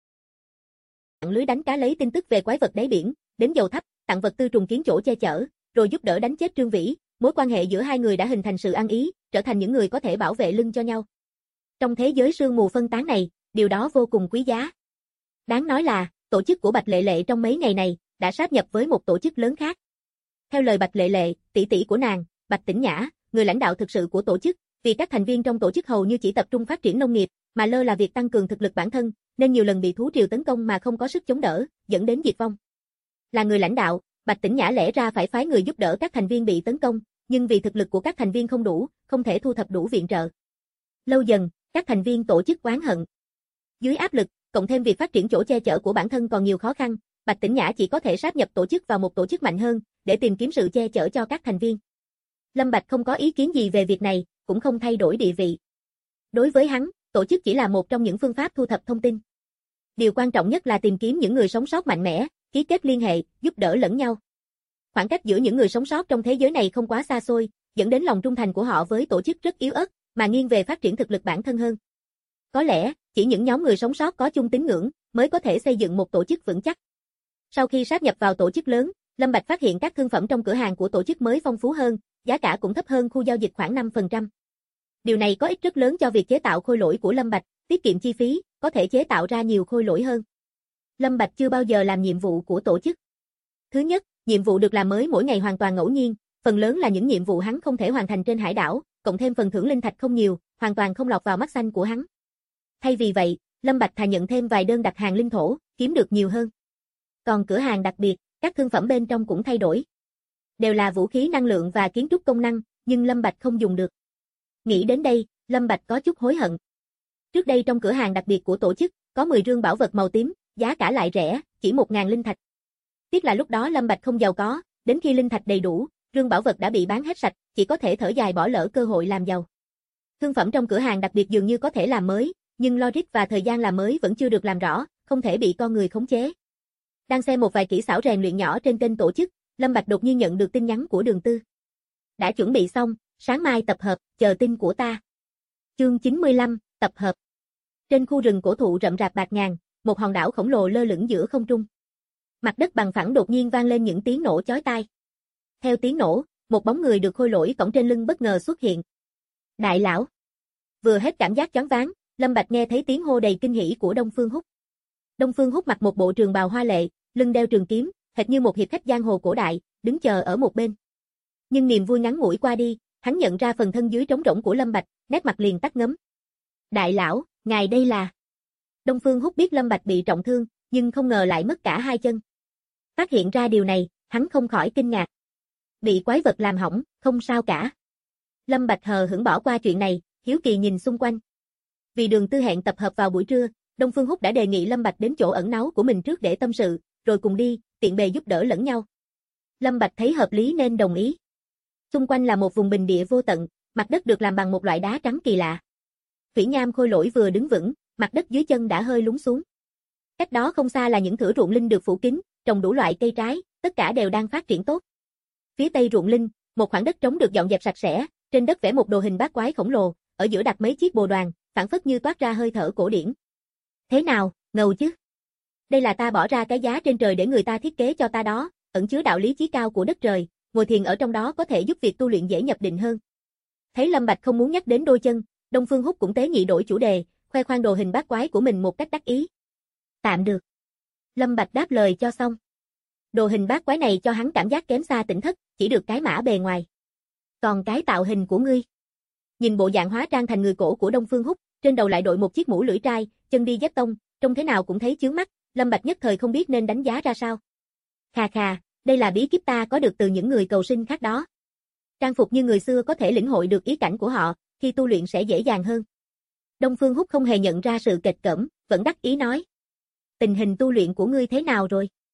Lưới đánh cá lấy tin tức về quái vật đáy biển, đến dầu thắp, tặng vật tư trùng kiến chỗ che chở, rồi giúp đỡ đánh chết Trương Vĩ, mối quan hệ giữa hai người đã hình thành sự ăn ý, trở thành những người có thể bảo vệ lưng cho nhau. Trong thế giới sương mù phân tán này, điều đó vô cùng quý giá. Đáng nói là, tổ chức của Bạch Lệ Lệ trong mấy ngày này đã sáp nhập với một tổ chức lớn khác. Theo lời Bạch Lệ Lệ, tỷ tỷ của nàng, Bạch Tĩnh Nhã, người lãnh đạo thực sự của tổ chức, vì các thành viên trong tổ chức hầu như chỉ tập trung phát triển nông nghiệp, mà lơ là việc tăng cường thực lực bản thân, nên nhiều lần bị thú triều tấn công mà không có sức chống đỡ, dẫn đến diệt vong. Là người lãnh đạo, Bạch Tĩnh Nhã lẽ ra phải phái người giúp đỡ các thành viên bị tấn công, nhưng vì thực lực của các thành viên không đủ, không thể thu thập đủ viện trợ. Lâu dần, các thành viên tổ chức oán hận. Dưới áp lực, cộng thêm việc phát triển chỗ che chở của bản thân còn nhiều khó khăn, Bạch Tĩnh Nhã chỉ có thể sáp nhập tổ chức vào một tổ chức mạnh hơn, để tìm kiếm sự che chở cho các thành viên. Lâm Bạch không có ý kiến gì về việc này, cũng không thay đổi địa vị. Đối với hắn, tổ chức chỉ là một trong những phương pháp thu thập thông tin. Điều quan trọng nhất là tìm kiếm những người sống sót mạnh mẽ, ký kết liên hệ, giúp đỡ lẫn nhau. Khoảng cách giữa những người sống sót trong thế giới này không quá xa xôi, dẫn đến lòng trung thành của họ với tổ chức rất yếu ớt, mà nghiêng về phát triển thực lực bản thân hơn. Có lẽ, chỉ những nhóm người sống sót có chung tín ngưỡng mới có thể xây dựng một tổ chức vững chắc. Sau khi sáp nhập vào tổ chức lớn, Lâm Bạch phát hiện các thương phẩm trong cửa hàng của tổ chức mới phong phú hơn, giá cả cũng thấp hơn khu giao dịch khoảng 5%. Điều này có ích rất lớn cho việc chế tạo khôi lỗi của Lâm Bạch, tiết kiệm chi phí, có thể chế tạo ra nhiều khôi lỗi hơn. Lâm Bạch chưa bao giờ làm nhiệm vụ của tổ chức. Thứ nhất, nhiệm vụ được làm mới mỗi ngày hoàn toàn ngẫu nhiên, phần lớn là những nhiệm vụ hắn không thể hoàn thành trên hải đảo, cộng thêm phần thưởng linh thạch không nhiều, hoàn toàn không lọt vào mắt xanh của hắn. Thay vì vậy, Lâm Bạch thà nhận thêm vài đơn đặt hàng linh thổ, kiếm được nhiều hơn. Còn cửa hàng đặc biệt, các thương phẩm bên trong cũng thay đổi. Đều là vũ khí năng lượng và kiến trúc công năng, nhưng Lâm Bạch không dùng được. Nghĩ đến đây, Lâm Bạch có chút hối hận. Trước đây trong cửa hàng đặc biệt của tổ chức, có 10 rương bảo vật màu tím, giá cả lại rẻ, chỉ 1.000 linh thạch. Tiếc là lúc đó Lâm Bạch không giàu có, đến khi linh thạch đầy đủ, rương bảo vật đã bị bán hết sạch, chỉ có thể thở dài bỏ lỡ cơ hội làm giàu. Thương phẩm trong cửa hàng đặc biệt dường như có thể làm mới, nhưng logic và thời gian làm mới vẫn chưa được làm rõ, không thể bị con người khống chế. Đang xem một vài kỹ xảo rèn luyện nhỏ trên kênh tổ chức, Lâm Bạch đột nhiên nhận được tin nhắn của Đường Tư. Đã chuẩn bị xong, sáng mai tập hợp, chờ tin của ta. Chương 95, tập hợp. Trên khu rừng cổ thụ rậm rạp bạt ngàn, một hòn đảo khổng lồ lơ lửng giữa không trung. Mặt đất bằng phẳng đột nhiên vang lên những tiếng nổ chói tai. Theo tiếng nổ, một bóng người được khôi lỗi cõng trên lưng bất ngờ xuất hiện. Đại lão. Vừa hết cảm giác choáng váng, Lâm Bạch nghe thấy tiếng hô đầy kinh hỉ của Đông Phương Húc. Đông Phương Húc mặc một bộ trường bào hoa lệ, lưng đeo trường kiếm, hệt như một hiệp khách giang hồ cổ đại, đứng chờ ở một bên. Nhưng niềm vui ngắn ngủi qua đi, hắn nhận ra phần thân dưới trống rỗng của Lâm Bạch, nét mặt liền tắt ngấm. Đại lão, ngài đây là... Đông Phương Húc biết Lâm Bạch bị trọng thương, nhưng không ngờ lại mất cả hai chân. Phát hiện ra điều này, hắn không khỏi kinh ngạc. Bị quái vật làm hỏng, không sao cả. Lâm Bạch hờ hững bỏ qua chuyện này, hiếu kỳ nhìn xung quanh. Vì Đường Tư hẹn tập hợp vào buổi trưa, Đông Phương Húc đã đề nghị Lâm Bạch đến chỗ ẩn náu của mình trước để tâm sự, rồi cùng đi, tiện bề giúp đỡ lẫn nhau. Lâm Bạch thấy hợp lý nên đồng ý. Xung quanh là một vùng bình địa vô tận, mặt đất được làm bằng một loại đá trắng kỳ lạ. Thủy nham khôi lỗi vừa đứng vững, mặt đất dưới chân đã hơi lún xuống. Cách đó không xa là những thửa ruộng linh được phủ kín, trồng đủ loại cây trái, tất cả đều đang phát triển tốt. Phía tây ruộng linh, một khoảng đất trống được dọn dẹp sạch sẽ, trên đất vẽ một đồ hình bát quái khổng lồ, ở giữa đặt mấy chiếc bồ đoàn, phảng phất như toát ra hơi thở cổ điển. Thế nào, ngầu chứ? Đây là ta bỏ ra cái giá trên trời để người ta thiết kế cho ta đó, ẩn chứa đạo lý chí cao của đất trời, ngồi thiền ở trong đó có thể giúp việc tu luyện dễ nhập định hơn. Thấy Lâm Bạch không muốn nhắc đến đôi chân, Đông Phương Húc cũng tế nhị đổi chủ đề, khoe khoang đồ hình bát quái của mình một cách đắc ý. Tạm được. Lâm Bạch đáp lời cho xong. Đồ hình bát quái này cho hắn cảm giác kém xa tỉnh thất, chỉ được cái mã bề ngoài. Còn cái tạo hình của ngươi? Nhìn bộ dạng hóa trang thành người cổ của Đông Phương Húc, trên đầu lại đội một chiếc mũ lưỡi trai, chân đi dép tông, trông thế nào cũng thấy chướng mắt, Lâm Bạch nhất thời không biết nên đánh giá ra sao. Khà khà, đây là bí kíp ta có được từ những người cầu sinh khác đó. Trang phục như người xưa có thể lĩnh hội được ý cảnh của họ, khi tu luyện sẽ dễ dàng hơn. Đông Phương Húc không hề nhận ra sự kịch cỡm, vẫn đắc ý nói. Tình hình tu luyện của ngươi thế nào rồi?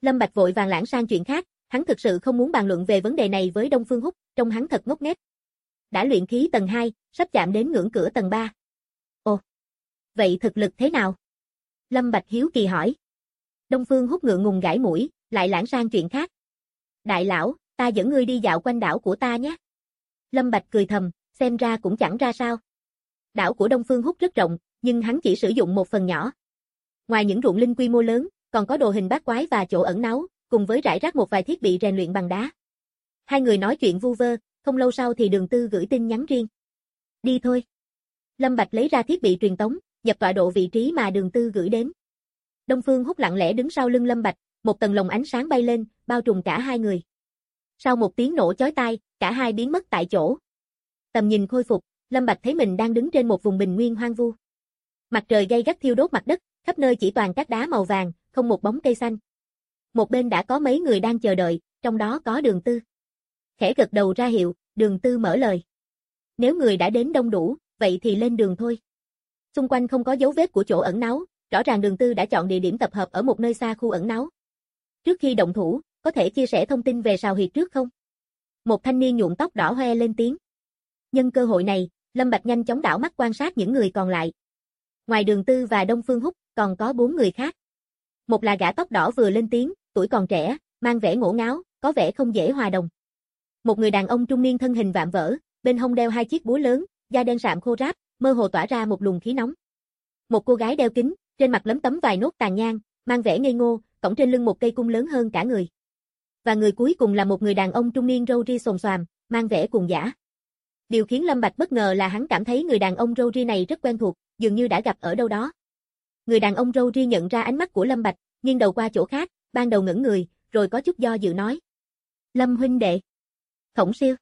Lâm Bạch vội vàng lãng sang chuyện khác, hắn thực sự không muốn bàn luận về vấn đề này với Đông Phương Húc, trông hắn thật ngốc nghếch. Đã luyện khí tầng 2, sắp chạm đến ngưỡng cửa tầng 3. Ồ, vậy thực lực thế nào? Lâm Bạch hiếu kỳ hỏi. Đông Phương Húc ngượng ngùng gãi mũi, lại lãng sang chuyện khác. Đại lão, ta dẫn ngươi đi dạo quanh đảo của ta nhé. Lâm Bạch cười thầm, xem ra cũng chẳng ra sao. Đảo của Đông Phương Húc rất rộng, nhưng hắn chỉ sử dụng một phần nhỏ. Ngoài những ruộng linh quy mô lớn, còn có đồ hình bát quái và chỗ ẩn náu, cùng với rải rác một vài thiết bị rèn luyện bằng đá. Hai người nói chuyện vu vơ, không lâu sau thì Đường Tư gửi tin nhắn riêng. Đi thôi. Lâm Bạch lấy ra thiết bị truyền tống, nhập tọa độ vị trí mà Đường Tư gửi đến. Đông Phương Húc lặng lẽ đứng sau lưng Lâm Bạch, một tầng lồng ánh sáng bay lên, bao trùm cả hai người. Sau một tiếng nổ chói tai, cả hai biến mất tại chỗ. Tầm nhìn khôi phục, Lâm Bạch thấy mình đang đứng trên một vùng bình nguyên hoang vu. Mặt trời gay gắt thiêu đốt mặt đất, khắp nơi chỉ toàn cát đá màu vàng, không một bóng cây xanh. Một bên đã có mấy người đang chờ đợi, trong đó có Đường Tư. Khẽ gật đầu ra hiệu, Đường Tư mở lời. Nếu người đã đến đông đủ, vậy thì lên đường thôi. Xung quanh không có dấu vết của chỗ ẩn náu, rõ ràng Đường Tư đã chọn địa điểm tập hợp ở một nơi xa khu ẩn náu. Trước khi động thủ, có thể chia sẻ thông tin về sào huyệt trước không? Một thanh niên nhuộm tóc đỏ hoe lên tiếng. Nhân cơ hội này, Lâm Bạch nhanh chóng đảo mắt quan sát những người còn lại. Ngoài Đường Tư và Đông Phương Húc, còn có 4 người khác. Một là gã tóc đỏ vừa lên tiếng, tuổi còn trẻ, mang vẻ ngổ ngáo, có vẻ không dễ hòa đồng. Một người đàn ông trung niên thân hình vạm vỡ, bên hông đeo 2 chiếc búa lớn, da đen sạm khô ráp, mơ hồ tỏa ra một luồng khí nóng. Một cô gái đeo kính, trên mặt lấm tấm vài nốt tàn nhang, mang vẻ ngây ngô, cõng trên lưng một cây cung lớn hơn cả người. Và người cuối cùng là một người đàn ông trung niên râu ria xồm xoàm, mang vẻ cuồng dã. Điều khiến Lâm Bạch bất ngờ là hắn cảm thấy người đàn ông râu ria này rất quen thuộc, dường như đã gặp ở đâu đó. Người đàn ông râu ria nhận ra ánh mắt của Lâm Bạch, nghiêng đầu qua chỗ khác, ban đầu ngẩn người, rồi có chút do dự nói. Lâm huynh đệ. Khổng Siêu.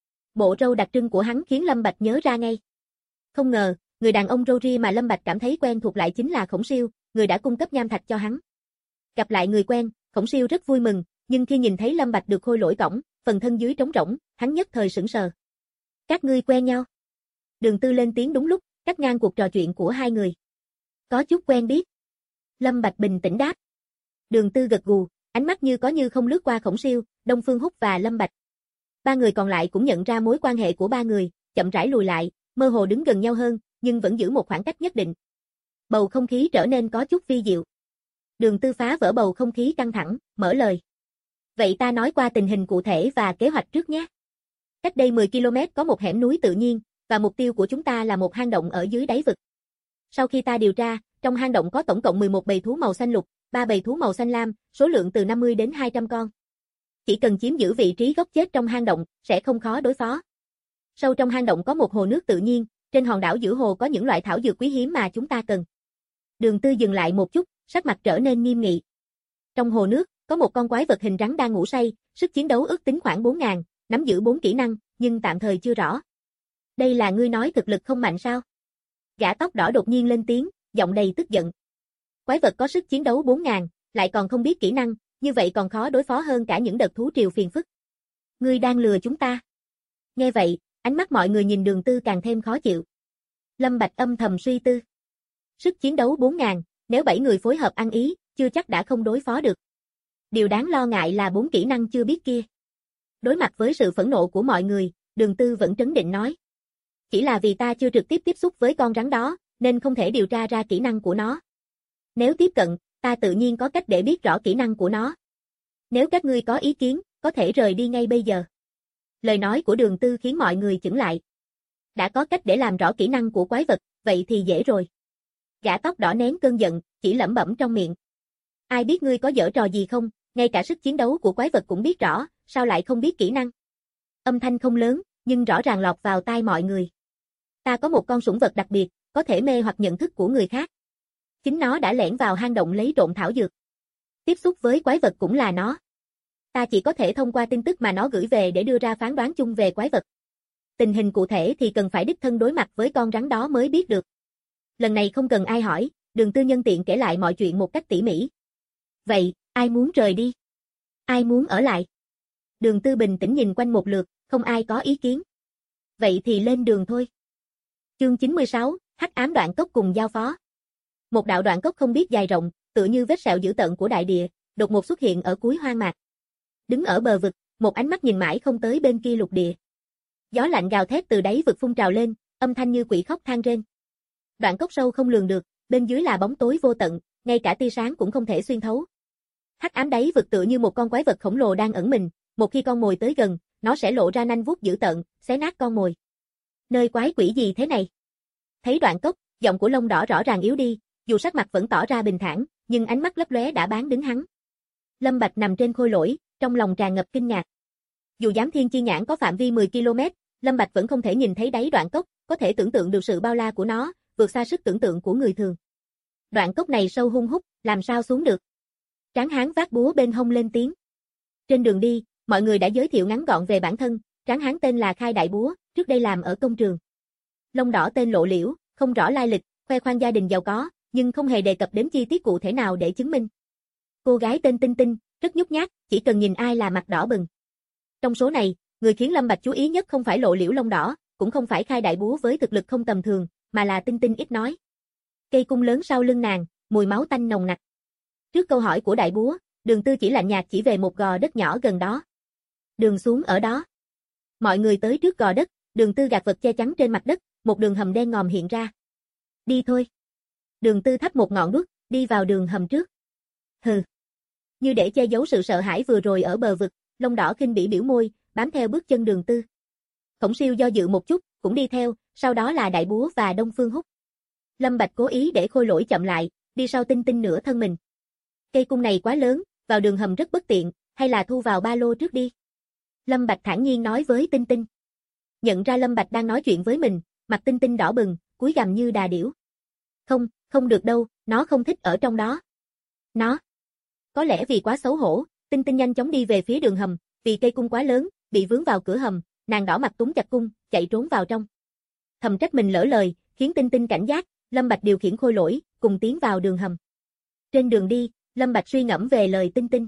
Bộ râu đặc trưng của hắn khiến Lâm Bạch nhớ ra ngay. Không ngờ, người đàn ông râu ria mà Lâm Bạch cảm thấy quen thuộc lại chính là Khổng Siêu, người đã cung cấp nham thạch cho hắn. Gặp lại người quen, Khổng Siêu rất vui mừng, nhưng khi nhìn thấy Lâm Bạch được khôi lỗi cõng, phần thân dưới trống rỗng, hắn nhất thời sững sờ. Các ngươi quen nhau? Đường Tư lên tiếng đúng lúc, cắt ngang cuộc trò chuyện của hai người. Có chút quen biết. Lâm Bạch bình tĩnh đáp. Đường Tư gật gù, ánh mắt như có như không lướt qua Khổng Siêu, Đông Phương Húc và Lâm Bạch. Ba người còn lại cũng nhận ra mối quan hệ của ba người, chậm rãi lùi lại, mơ hồ đứng gần nhau hơn, nhưng vẫn giữ một khoảng cách nhất định. Bầu không khí trở nên có chút vi diệu. Đường Tư phá vỡ bầu không khí căng thẳng, mở lời. Vậy ta nói qua tình hình cụ thể và kế hoạch trước nhé. Cách đây 10 km có một hẻm núi tự nhiên, và mục tiêu của chúng ta là một hang động ở dưới đáy vực. Sau khi ta điều tra, trong hang động có tổng cộng 11 bầy thú màu xanh lục, 3 bầy thú màu xanh lam, số lượng từ 50 đến 200 con. Chỉ cần chiếm giữ vị trí góc chết trong hang động, sẽ không khó đối phó. Sâu trong hang động có một hồ nước tự nhiên, trên hòn đảo giữa hồ có những loại thảo dược quý hiếm mà chúng ta cần. Đường Tư dừng lại một chút, sắc mặt trở nên nghiêm nghị. Trong hồ nước, có một con quái vật hình rắn đang ngủ say, sức chiến đấu ước tính khoảng 4.000, nắm giữ 4 kỹ năng, nhưng tạm thời chưa rõ. Đây là ngươi nói thực lực không mạnh sao? Gã tóc đỏ đột nhiên lên tiếng, giọng đầy tức giận. Quái vật có sức chiến đấu 4.000, lại còn không biết kỹ năng, như vậy còn khó đối phó hơn cả những đợt thú triều phiền phức. Ngươi đang lừa chúng ta. Nghe vậy, ánh mắt mọi người nhìn Đường Tư càng thêm khó chịu. Lâm Bạch âm thầm suy tư. Sức chiến đấu 4.000, nếu 7 người phối hợp ăn ý, chưa chắc đã không đối phó được. Điều đáng lo ngại là 4 kỹ năng chưa biết kia. Đối mặt với sự phẫn nộ của mọi người, Đường Tư vẫn trấn định nói. Chỉ là vì ta chưa trực tiếp tiếp xúc với con rắn đó, nên không thể điều tra ra kỹ năng của nó. Nếu tiếp cận, ta tự nhiên có cách để biết rõ kỹ năng của nó. Nếu các ngươi có ý kiến, có thể rời đi ngay bây giờ. Lời nói của Đường Tư khiến mọi người chững lại. Đã có cách để làm rõ kỹ năng của quái vật, vậy thì dễ rồi. Gã tóc đỏ nén cơn giận, chỉ lẩm bẩm trong miệng. Ai biết ngươi có giở trò gì không, ngay cả sức chiến đấu của quái vật cũng biết rõ, sao lại không biết kỹ năng? Âm thanh không lớn, nhưng rõ ràng lọt vào tai mọi người. Ta có một con sủng vật đặc biệt, có thể mê hoặc nhận thức của người khác. Chính nó đã lẻn vào hang động lấy trộm thảo dược. Tiếp xúc với quái vật cũng là nó. Ta chỉ có thể thông qua tin tức mà nó gửi về để đưa ra phán đoán chung về quái vật. Tình hình cụ thể thì cần phải đích thân đối mặt với con rắn đó mới biết được. Lần này không cần ai hỏi, Đường Tư nhân tiện kể lại mọi chuyện một cách tỉ mỉ. Vậy, ai muốn rời đi? Ai muốn ở lại? Đường Tư bình tĩnh nhìn quanh một lượt, không ai có ý kiến. Vậy thì lên đường thôi. Chương 96, Hắc ám đoạn cốc cùng giao phó. Một đạo đoạn cốc không biết dài rộng, tựa như vết sẹo dữ tợn của đại địa, đột ngột xuất hiện ở cuối hoang mạc. Đứng ở bờ vực, một ánh mắt nhìn mãi không tới bên kia lục địa. Gió lạnh gào thét từ đáy vực phun trào lên, âm thanh như quỷ khóc than rên. Đoạn cốc sâu không lường được, bên dưới là bóng tối vô tận, ngay cả tia sáng cũng không thể xuyên thấu. Hắc ám đáy vực tựa như một con quái vật khổng lồ đang ẩn mình, một khi con mồi tới gần, nó sẽ lộ ra nanh vuốt dữ tợn, xé nát con mồi. Nơi quái quỷ gì thế này? Thấy Đoạn Cốc, giọng của Lông Đỏ rõ ràng yếu đi, dù sắc mặt vẫn tỏ ra bình thản, nhưng ánh mắt lấp lóe đã bán đứng hắn. Lâm Bạch nằm trên khôi lỗi, trong lòng tràn ngập kinh ngạc. Dù giám thiên chi nhãn có phạm vi 10 km, Lâm Bạch vẫn không thể nhìn thấy đáy đoạn cốc, có thể tưởng tượng được sự bao la của nó, vượt xa sức tưởng tượng của người thường. Đoạn cốc này sâu hun hút, làm sao xuống được? Tráng hán vác búa bên hông lên tiếng. Trên đường đi, mọi người đã giới thiệu ngắn gọn về bản thân, tráng hán tên là Khai Đại Búa, trước đây làm ở công trường. Lông Đỏ tên Lộ Liễu, không rõ lai lịch, khoe khoang gia đình giàu có, nhưng không hề đề cập đến chi tiết cụ thể nào để chứng minh. Cô gái tên Tinh Tinh, rất nhút nhát, chỉ cần nhìn ai là mặt đỏ bừng. Trong số này, người khiến Lâm Bạch chú ý nhất không phải Lộ Liễu Lông Đỏ, cũng không phải Khai Đại Búa với thực lực không tầm thường, mà là Tinh Tinh ít nói. Cây cung lớn sau lưng nàng, mùi máu tanh nồng nặc. Trước câu hỏi của Đại Búa, Đường Tư chỉ lạnh nhạt chỉ về một gò đất nhỏ gần đó. Đường xuống ở đó. Mọi người tới trước gò đất, Đường Tư gạt vật che chắn trên mặt đất, một đường hầm đen ngòm hiện ra. Đi thôi. Đường Tư thắp một ngọn đuốc, đi vào đường hầm trước. Hừ. Như để che giấu sự sợ hãi vừa rồi ở bờ vực, Lông Đỏ khinh bỉ biểu môi, bám theo bước chân Đường Tư. Khổng Siêu do dự một chút, cũng đi theo, sau đó là Đại Búa và Đông Phương Húc. Lâm Bạch cố ý để khôi lỗi chậm lại, đi sau Tinh Tinh nửa thân mình. Cây cung này quá lớn, vào đường hầm rất bất tiện, hay là thu vào ba lô trước đi. Lâm Bạch thản nhiên nói với Tinh Tinh. Nhận ra Lâm Bạch đang nói chuyện với mình, mặt Tinh Tinh đỏ bừng, cúi gằm như đà điểu. Không, không được đâu, nó không thích ở trong đó. Nó. Có lẽ vì quá xấu hổ, Tinh Tinh nhanh chóng đi về phía đường hầm, vì cây cung quá lớn, bị vướng vào cửa hầm, nàng đỏ mặt túm chặt cung, chạy trốn vào trong. Thầm trách mình lỡ lời, khiến Tinh Tinh cảnh giác, Lâm Bạch điều khiển khôi lỗi, cùng tiến vào đường hầm. Trên đường đi, Lâm Bạch suy ngẫm về lời Tinh Tinh.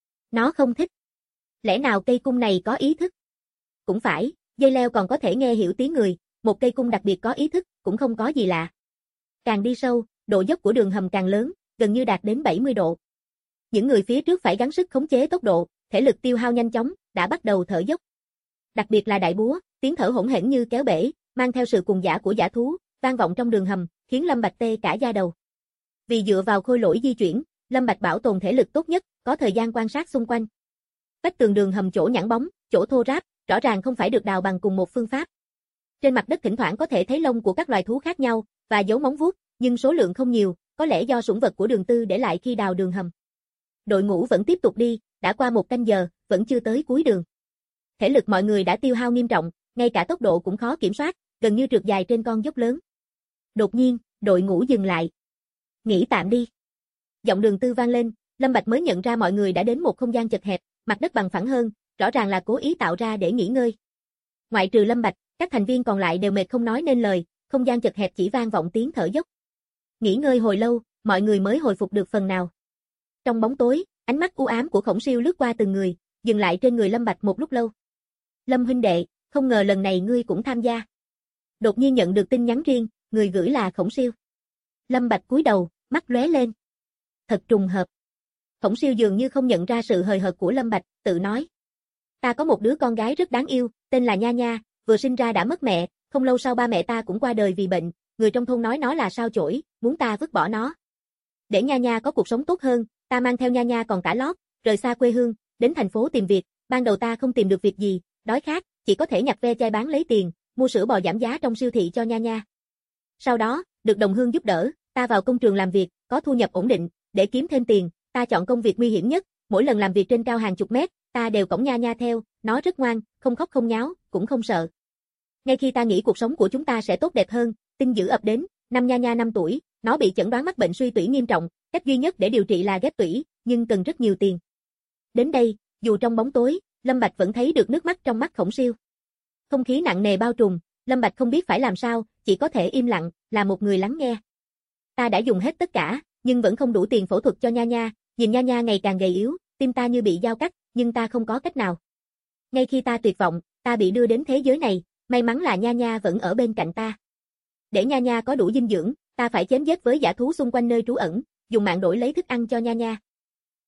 Nó không thích. Lẽ nào cây cung này có ý thức? Cũng phải, dây leo còn có thể nghe hiểu tiếng người, một cây cung đặc biệt có ý thức, cũng không có gì lạ. Càng đi sâu, độ dốc của đường hầm càng lớn, gần như đạt đến 70 độ. Những người phía trước phải gắng sức khống chế tốc độ, thể lực tiêu hao nhanh chóng, đã bắt đầu thở dốc. Đặc biệt là Đại Búa, tiếng thở hỗn hển như kéo bể, mang theo sự cuồng dã của dã thú, vang vọng trong đường hầm, khiến Lâm Bạch tê cả da đầu. Vì dựa vào khôi lỗi di chuyển, Lâm Bạch bảo tồn thể lực tốt nhất, có thời gian quan sát xung quanh. Vách tường đường hầm chỗ nhẵn bóng, chỗ thô ráp, rõ ràng không phải được đào bằng cùng một phương pháp. Trên mặt đất thỉnh thoảng có thể thấy lông của các loài thú khác nhau và dấu móng vuốt, nhưng số lượng không nhiều, có lẽ do sủng vật của Đường Tư để lại khi đào đường hầm. Đội ngũ vẫn tiếp tục đi, đã qua 1 canh giờ, vẫn chưa tới cuối đường. Thể lực mọi người đã tiêu hao nghiêm trọng, ngay cả tốc độ cũng khó kiểm soát, gần như trượt dài trên con dốc lớn. Đột nhiên, đội ngũ dừng lại. Nghỉ tạm đi. Giọng Đường Tư vang lên, Lâm Bạch mới nhận ra mọi người đã đến một không gian chật hẹp, mặt đất bằng phẳng hơn, rõ ràng là cố ý tạo ra để nghỉ ngơi. Ngoại trừ Lâm Bạch, các thành viên còn lại đều mệt không nói nên lời, không gian chật hẹp chỉ vang vọng tiếng thở dốc. Nghỉ ngơi hồi lâu, mọi người mới hồi phục được phần nào. Trong bóng tối, ánh mắt u ám của Khổng Siêu lướt qua từng người, dừng lại trên người Lâm Bạch một lúc lâu. Lâm huynh đệ, không ngờ lần này ngươi cũng tham gia. Đột nhiên nhận được tin nhắn riêng, người gửi là Khổng Siêu. Lâm Bạch cúi đầu, mắt lóe lên. Thật trùng hợp. Khổng Siêu dường như không nhận ra sự hời hợt của Lâm Bạch, tự nói. Ta có một đứa con gái rất đáng yêu, tên là Nha Nha, vừa sinh ra đã mất mẹ, không lâu sau ba mẹ ta cũng qua đời vì bệnh, người trong thôn nói nó là sao chổi, muốn ta vứt bỏ nó. Để Nha Nha có cuộc sống tốt hơn, ta mang theo Nha Nha còn cả lót, rời xa quê hương, đến thành phố tìm việc, ban đầu ta không tìm được việc gì, đói khát, chỉ có thể nhặt ve chai bán lấy tiền, mua sữa bò giảm giá trong siêu thị cho Nha Nha. Sau đó, được đồng hương giúp đỡ, ta vào công trường làm việc, có thu nhập ổn định, để kiếm thêm tiền, ta chọn công việc nguy hiểm nhất, mỗi lần làm việc trên cao hàng chục mét, ta đều cõng Nha Nha theo, nó rất ngoan, không khóc không nháo, cũng không sợ. Ngay khi ta nghĩ cuộc sống của chúng ta sẽ tốt đẹp hơn, tin dữ ập đến, năm Nha Nha 5 tuổi, nó bị chẩn đoán mắc bệnh suy tủy nghiêm trọng, cách duy nhất để điều trị là ghép tủy, nhưng cần rất nhiều tiền. Đến đây, dù trong bóng tối, Lâm Bạch vẫn thấy được nước mắt trong mắt Khổng Siêu. Không khí nặng nề bao trùm, Lâm Bạch không biết phải làm sao, chỉ có thể im lặng, là một người lắng nghe. Ta đã dùng hết tất cả, nhưng vẫn không đủ tiền phẫu thuật cho Nha Nha, nhìn Nha Nha ngày càng gầy yếu, tim ta như bị dao cắt, nhưng ta không có cách nào. Ngay khi ta tuyệt vọng, ta bị đưa đến thế giới này, may mắn là Nha Nha vẫn ở bên cạnh ta. Để Nha Nha có đủ dinh dưỡng, ta phải chém giết với dã thú xung quanh nơi trú ẩn, dùng mạng đổi lấy thức ăn cho Nha Nha.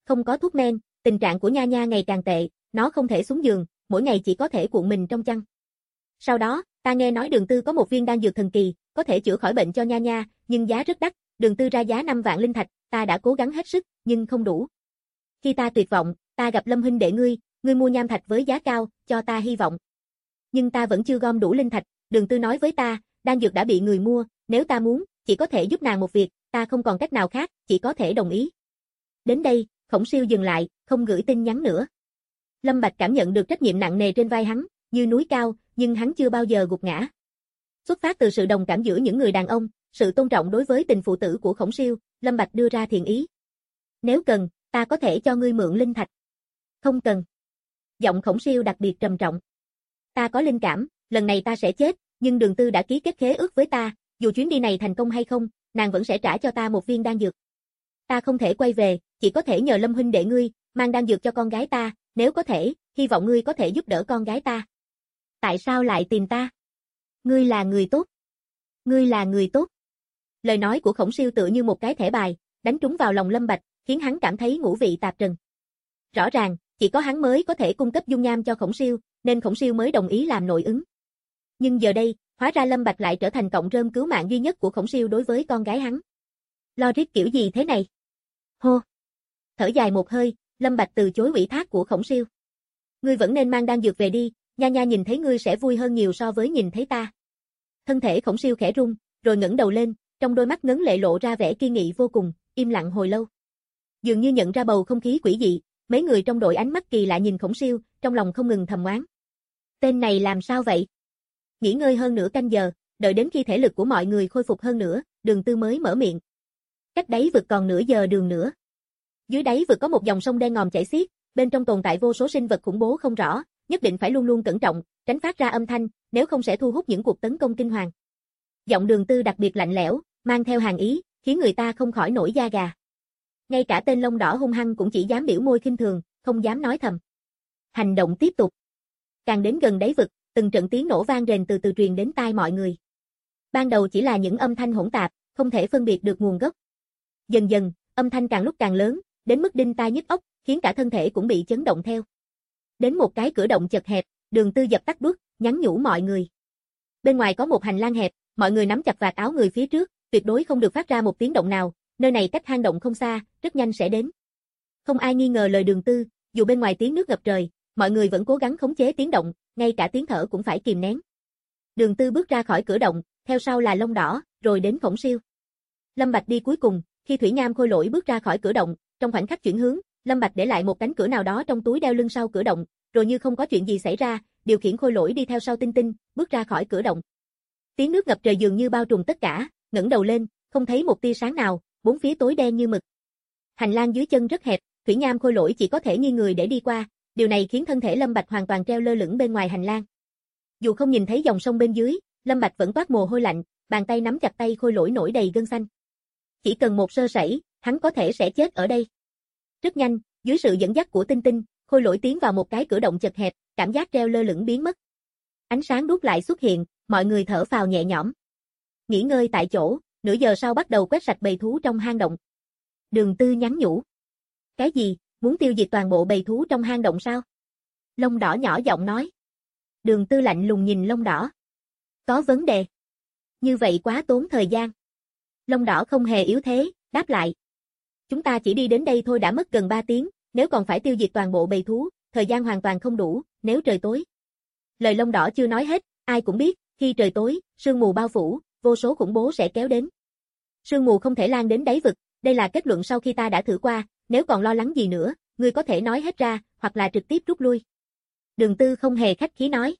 không có thuốc men, tình trạng của Nha Nha ngày càng tệ, nó không thể xuống giường, mỗi ngày chỉ có thể cuộn mình trong chăn. Sau đó, ta nghe nói Đường Tư có một viên đan dược thần kỳ, có thể chữa khỏi bệnh cho Nha Nha, nhưng giá rất đắt, Đường Tư ra giá 5 vạn linh thạch, ta đã cố gắng hết sức, nhưng không đủ. Khi ta tuyệt vọng, ta gặp Lâm huynh đệ ngươi mua nham thạch với giá cao, cho ta hy vọng. Nhưng ta vẫn chưa gom đủ linh thạch, Đường Tư nói với ta, đan dược đã bị người mua, nếu ta muốn, chỉ có thể giúp nàng một việc, ta không còn cách nào khác, chỉ có thể đồng ý. Đến đây, Khổng Siêu dừng lại, không gửi tin nhắn nữa. Lâm Bạch cảm nhận được trách nhiệm nặng nề trên vai hắn, như núi cao, nhưng hắn chưa bao giờ gục ngã. Xuất phát từ sự đồng cảm giữa những người đàn ông, sự tôn trọng đối với tình phụ tử của Khổng Siêu, Lâm Bạch đưa ra thiện ý. Nếu cần, ta có thể cho ngươi mượn linh thạch. Không cần. Giọng Khổng Siêu đặc biệt trầm trọng. Ta có linh cảm, lần này ta sẽ chết, nhưng Đường Tư đã ký kết khế ước với ta, dù chuyến đi này thành công hay không, nàng vẫn sẽ trả cho ta một viên đan dược. Ta không thể quay về, chỉ có thể nhờ Lâm huynh đệ ngươi mang đan dược cho con gái ta, nếu có thể, hy vọng ngươi có thể giúp đỡ con gái ta. Tại sao lại tìm ta? Ngươi là người tốt. Ngươi là người tốt. Lời nói của Khổng Siêu tựa như một cái thẻ bài, đánh trúng vào lòng Lâm Bạch, khiến hắn cảm thấy ngũ vị tạp trần. Rõ ràng, chỉ có hắn mới có thể cung cấp dung nham cho Khổng Siêu, nên Khổng Siêu mới đồng ý làm nội ứng. Nhưng giờ đây, hóa ra Lâm Bạch lại trở thành cọng rơm cứu mạng duy nhất của Khổng Siêu đối với con gái hắn. Logic kiểu gì thế này? Hô. Thở dài một hơi, Lâm Bạch từ chối ủy thác của Khổng Siêu. Ngươi vẫn nên mang đan dược về đi, Nha Nha nhìn thấy ngươi sẽ vui hơn nhiều so với nhìn thấy ta. Thân thể Khổng Siêu khẽ rung, rồi ngẩng đầu lên, trong đôi mắt ngấn lệ lộ ra vẻ kiên nghị vô cùng, im lặng hồi lâu. Dường như nhận ra bầu không khí quỷ dị, mấy người trong đội ánh mắt kỳ lạ nhìn Khổng Siêu, trong lòng không ngừng thầm oán. Tên này làm sao vậy? Nghỉ ngơi hơn nửa canh giờ, đợi đến khi thể lực của mọi người khôi phục hơn nữa, Đường Tư mới mở miệng. Cách đáy vực còn nửa giờ đường nữa. Dưới đáy vực có một dòng sông đen ngòm chảy xiết, bên trong tồn tại vô số sinh vật khủng bố không rõ, nhất định phải luôn luôn cẩn trọng, tránh phát ra âm thanh, nếu không sẽ thu hút những cuộc tấn công kinh hoàng. Giọng Đường Tư đặc biệt lạnh lẽo, mang theo hàn ý, khiến người ta không khỏi nổi da gà. Ngay cả tên lông đỏ hung hăng cũng chỉ dám biểu môi khinh thường, không dám nói thầm. Hành động tiếp tục. Càng đến gần đáy vực, từng trận tiếng nổ vang rền từ từ truyền đến tai mọi người. Ban đầu chỉ là những âm thanh hỗn tạp, không thể phân biệt được nguồn gốc. Dần dần, âm thanh càng lúc càng lớn, đến mức đinh tai nhức óc, khiến cả thân thể cũng bị chấn động theo. Đến một cái cửa động chật hẹp, Đường Tư dập tắt đuốc, nhắn nhủ mọi người. Bên ngoài có một hành lang hẹp, mọi người nắm chặt vạt áo người phía trước, tuyệt đối không được phát ra một tiếng động nào, nơi này cách hang động không xa, rất nhanh sẽ đến. Không ai nghi ngờ lời Đường Tư, dù bên ngoài tiếng nước ngập trời, mọi người vẫn cố gắng khống chế tiếng động, ngay cả tiếng thở cũng phải kìm nén. Đường Tư bước ra khỏi cửa động, theo sau là Lông Đỏ, rồi đến Khổng Siêu. Lâm Bạch đi cuối cùng, khi Thủy Nham Khôi Lỗi bước ra khỏi cửa động, trong khoảnh khắc chuyển hướng, Lâm Bạch để lại một cánh cửa nào đó trong túi đeo lưng sau cửa động, rồi như không có chuyện gì xảy ra, điều khiển Khôi Lỗi đi theo sau Tinh Tinh, bước ra khỏi cửa động. Tiếng nước ngập trời dường như bao trùm tất cả, ngẩng đầu lên, không thấy một tia sáng nào, bốn phía tối đen như mực. Hành lang dưới chân rất hẹp, Thủy Nham Khôi Lỗi chỉ có thể nghiêng người để đi qua, điều này khiến thân thể Lâm Bạch hoàn toàn treo lơ lửng bên ngoài hành lang. Dù không nhìn thấy dòng sông bên dưới, Lâm Bạch vẫn toát mồ hôi lạnh, bàn tay nắm chặt tay Khôi Lỗi nổi đầy gân xanh. Chỉ cần một sơ sẩy, hắn có thể sẽ chết ở đây. Rất nhanh, dưới sự dẫn dắt của Tinh Tinh, Khôi Lỗi tiến vào một cái cửa động chật hẹp, cảm giác treo lơ lửng biến mất. Ánh sáng đuốc lại xuất hiện, mọi người thở phào nhẹ nhõm. Nghỉ ngơi tại chỗ, nửa giờ sau bắt đầu quét sạch bầy thú trong hang động. Đường Tư nhắn nhủ. Cái gì, muốn tiêu diệt toàn bộ bầy thú trong hang động sao? Lông Đỏ nhỏ giọng nói. Đường Tư lạnh lùng nhìn Lông Đỏ. Có vấn đề. Như vậy quá tốn thời gian. Lông Đỏ không hề yếu thế, đáp lại. Chúng ta chỉ đi đến đây thôi đã mất gần 3 tiếng, nếu còn phải tiêu diệt toàn bộ bầy thú, thời gian hoàn toàn không đủ, nếu trời tối. Lời Lông Đỏ chưa nói hết, ai cũng biết, khi trời tối, sương mù bao phủ, vô số khủng bố sẽ kéo đến. Sương mù không thể lan đến đáy vực, đây là kết luận sau khi ta đã thử qua, nếu còn lo lắng gì nữa, ngươi có thể nói hết ra, hoặc là trực tiếp rút lui. Đường Tư không hề khách khí nói.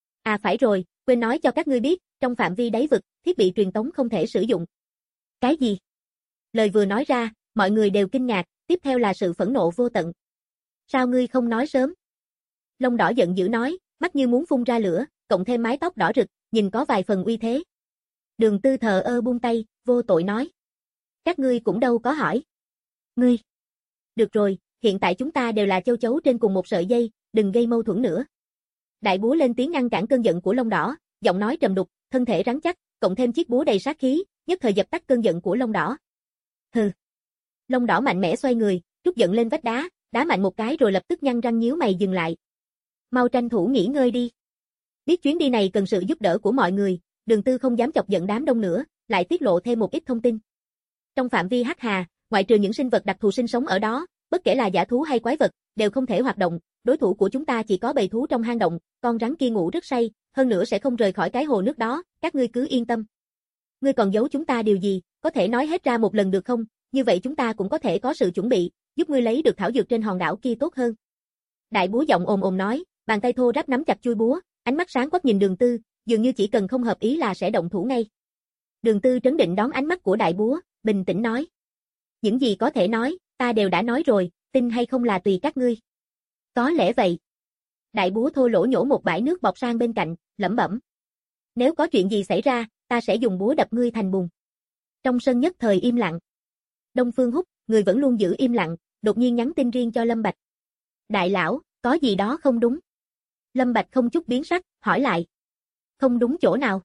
À phải rồi, quên nói cho các ngươi biết, trong phạm vi đáy vực, thiết bị truyền tống không thể sử dụng. Cái gì? Lời vừa nói ra, mọi người đều kinh ngạc, tiếp theo là sự phẫn nộ vô tận. Sao ngươi không nói sớm? Lông Đỏ giận dữ nói, mắt như muốn phun ra lửa, cộng thêm mái tóc đỏ rực, nhìn có vài phần uy thế. Đường Tư thờ ơ buông tay, vô tội nói. Các ngươi cũng đâu có hỏi. Ngươi. Được rồi, hiện tại chúng ta đều là châu chấu trên cùng một sợi dây, đừng gây mâu thuẫn nữa. Đại búa lên tiếng ngăn cản cơn giận của Lông Đỏ, giọng nói trầm đục, thân thể rắn chắc, cộng thêm chiếc búa đầy sát khí, nhất thời dập tắt cơn giận của Lông Đỏ. Hừ. Lông Đỏ mạnh mẽ xoay người, trút giận lên vách đá, đá mạnh một cái rồi lập tức nhăn răng nhíu mày dừng lại. Mau tranh thủ nghỉ ngơi đi. Biết chuyến đi này cần sự giúp đỡ của mọi người, Đường Tư không dám chọc giận đám đông nữa, lại tiết lộ thêm một ít thông tin. Trong phạm vi Hắc Hà, ngoại trừ những sinh vật đặc thù sinh sống ở đó, bất kể là dã thú hay quái vật, đều không thể hoạt động, đối thủ của chúng ta chỉ có bầy thú trong hang động, con rắn kia ngủ rất say, hơn nữa sẽ không rời khỏi cái hồ nước đó, các ngươi cứ yên tâm. Ngươi còn giấu chúng ta điều gì, có thể nói hết ra một lần được không, như vậy chúng ta cũng có thể có sự chuẩn bị, giúp ngươi lấy được thảo dược trên hòn đảo kia tốt hơn. Đại búa giọng ồm ồm nói, bàn tay thô ráp nắm chặt chuôi búa, ánh mắt sáng quắc nhìn Đường Tư, dường như chỉ cần không hợp ý là sẽ động thủ ngay. Đường Tư trấn định đón ánh mắt của đại búa, bình tĩnh nói. Những gì có thể nói, ta đều đã nói rồi, tin hay không là tùy các ngươi. Có lẽ vậy. Đại búa thô lỗ nhổ một bãi nước bọt sang bên cạnh, lẩm bẩm. Nếu có chuyện gì xảy ra, ta sẽ dùng búa đập ngươi thành bùn. Trong sân nhất thời im lặng. Đông Phương Húc, người vẫn luôn giữ im lặng, đột nhiên nhắn tin riêng cho Lâm Bạch. Đại lão, có gì đó không đúng. Lâm Bạch không chút biến sắc, hỏi lại. Không đúng chỗ nào?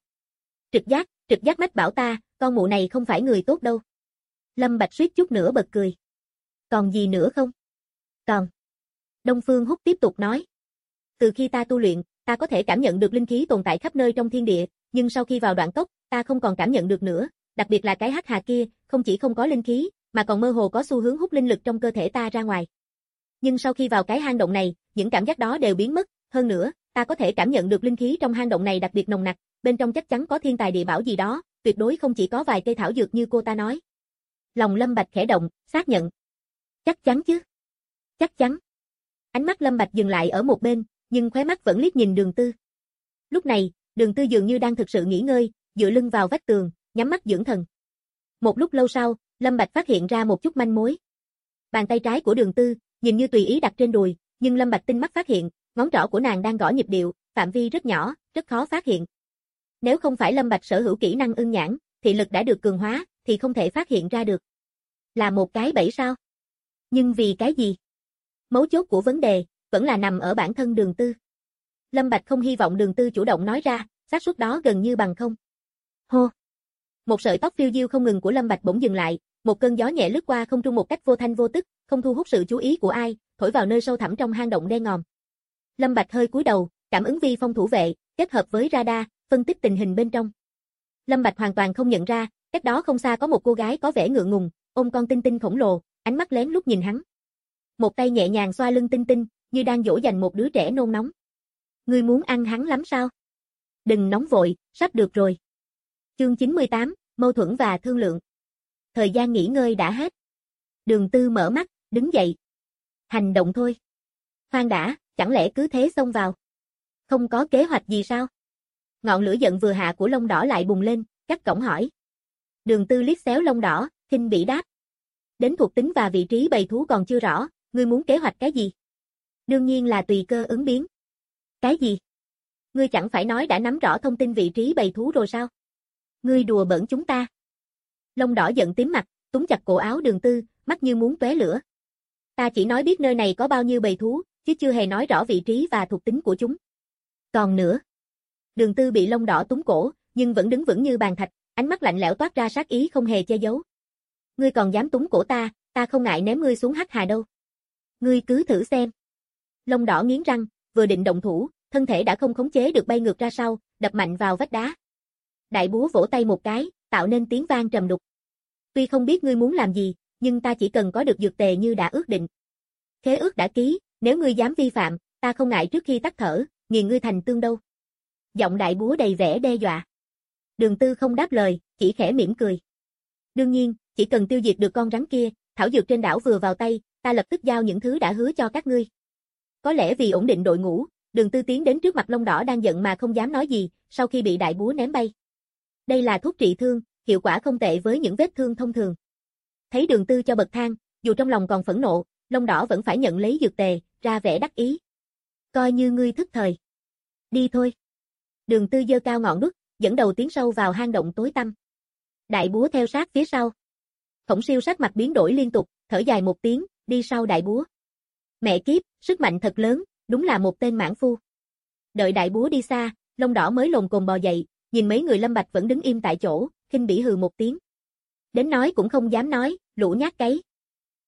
Trực giác mách bảo ta, con mụ này không phải người tốt đâu. Lâm Bạch suýt chút nữa bật cười. Còn gì nữa không? Còn. Đông Phương Húc tiếp tục nói. Từ khi ta tu luyện, ta có thể cảm nhận được linh khí tồn tại khắp nơi trong thiên địa, nhưng sau khi vào đoạn cốc, ta không còn cảm nhận được nữa, đặc biệt là cái Hắc Hà kia, không chỉ không có linh khí, mà còn mơ hồ có xu hướng hút linh lực trong cơ thể ta ra ngoài. Nhưng sau khi vào cái hang động này, những cảm giác đó đều biến mất, hơn nữa, ta có thể cảm nhận được linh khí trong hang động này đặc biệt nồng nặc, bên trong chắc chắn có thiên tài địa bảo gì đó, tuyệt đối không chỉ có vài cây thảo dược như cô ta nói. Lòng Lâm Bạch khẽ động, xác nhận. Chắc chắn chứ? Chắc chắn. Ánh mắt Lâm Bạch dừng lại ở một bên, nhưng khóe mắt vẫn liếc nhìn Đường Tư. Lúc này, Đường Tư dường như đang thực sự nghỉ ngơi, dựa lưng vào vách tường, nhắm mắt dưỡng thần. Một lúc lâu sau, Lâm Bạch phát hiện ra một chút manh mối. Bàn tay trái của Đường Tư, nhìn như tùy ý đặt trên đùi, nhưng Lâm Bạch tinh mắt phát hiện, ngón trỏ của nàng đang gõ nhịp điệu, phạm vi rất nhỏ, rất khó phát hiện. Nếu không phải Lâm Bạch sở hữu kỹ năng ưng nhãn, thị lực đã được cường hóa, thì không thể phát hiện ra được. Là một cái bẫy sao? Nhưng vì cái gì? Mấu chốt của vấn đề, vẫn là nằm ở bản thân Đường Tư. Lâm Bạch không hy vọng Đường Tư chủ động nói ra, xác suất đó gần như bằng không. Hô! Một sợi tóc phiêu diêu không ngừng của Lâm Bạch bỗng dừng lại, một cơn gió nhẹ lướt qua không trung một cách vô thanh vô tức, không thu hút sự chú ý của ai, thổi vào nơi sâu thẳm trong hang động đen ngòm. Lâm Bạch hơi cúi đầu, cảm ứng vi phong thủ vệ, kết hợp với radar, phân tích tình hình bên trong. Lâm Bạch hoàn toàn không nhận ra, cách đó không xa có một cô gái có vẻ ngượng ngùng, ôm con Tinh Tinh khổng lồ, ánh mắt lén lút nhìn hắn. Một tay nhẹ nhàng xoa lưng Tinh Tinh, như đang dỗ dành một đứa trẻ nôn nóng. Ngươi muốn ăn hắn lắm sao? Đừng nóng vội, sắp được rồi. Chương 98, mâu thuẫn và thương lượng. Thời gian nghỉ ngơi đã hết. Đường Tư mở mắt, đứng dậy. Hành động thôi. Khoan đã, chẳng lẽ cứ thế xông vào? Không có kế hoạch gì sao? Ngọn lửa giận vừa hạ của lông đỏ lại bùng lên, cắt cổng hỏi. Đường Tư liếc xéo lông đỏ, khinh bỉ đáp. Đến thuộc tính và vị trí bầy thú còn chưa rõ, ngươi muốn kế hoạch cái gì? Đương nhiên là tùy cơ ứng biến. Cái gì? Ngươi chẳng phải nói đã nắm rõ thông tin vị trí bầy thú rồi sao? Ngươi đùa bỡn chúng ta. Lông đỏ giận tím mặt, túm chặt cổ áo Đường Tư, mắt như muốn tóe lửa. Ta chỉ nói biết nơi này có bao nhiêu bầy thú, chứ chưa hề nói rõ vị trí và thuộc tính của chúng. Còn nữa. Đường Tư bị lông đỏ túm cổ, nhưng vẫn đứng vững như bàn thạch, ánh mắt lạnh lẽo toát ra sát ý không hề che giấu. Ngươi còn dám túm cổ ta, ta không ngại ném ngươi xuống Hắc Hà đâu. Ngươi cứ thử xem. Lông đỏ nghiến răng, vừa định động thủ, thân thể đã không khống chế được bay ngược ra sau, đập mạnh vào vách đá. Đại búa vỗ tay một cái, tạo nên tiếng vang trầm đục. Tuy không biết ngươi muốn làm gì, nhưng ta chỉ cần có được dược tề như đã ước định. Khế ước đã ký, nếu ngươi dám vi phạm, ta không ngại trước khi tắt thở, nghiền ngươi thành tương đâu. Giọng đại búa đầy vẻ đe dọa. Đường Tư không đáp lời, chỉ khẽ mỉm cười. Đương nhiên, chỉ cần tiêu diệt được con rắn kia, thảo dược trên đảo vừa vào tay, ta lập tức giao những thứ đã hứa cho các ngươi. Có lẽ vì ổn định đội ngũ, Đường Tư tiến đến trước mặt lông đỏ đang giận mà không dám nói gì, sau khi bị đại búa ném bay. Đây là thuốc trị thương, hiệu quả không tệ với những vết thương thông thường. Thấy Đường Tư cho bậc thang, dù trong lòng còn phẫn nộ, lông đỏ vẫn phải nhận lấy dược tề, ra vẻ đắc ý. Coi như ngươi thức thời. Đi thôi. Đường Tư giơ cao ngọn đuốc, dẫn đầu tiến sâu vào hang động tối tăm. Đại búa theo sát phía sau. Khổng Siêu sắc mặt biến đổi liên tục, thở dài một tiếng, đi sau đại búa. Mẹ kiếp, sức mạnh thật lớn, đúng là một tên mãng phu. Đợi đại búa đi xa, lông đỏ mới lồm cồm bò dậy, nhìn mấy người Lâm Bạch vẫn đứng im tại chỗ, khinh bỉ hừ một tiếng. Đến nói cũng không dám nói, lũ nhát cấy.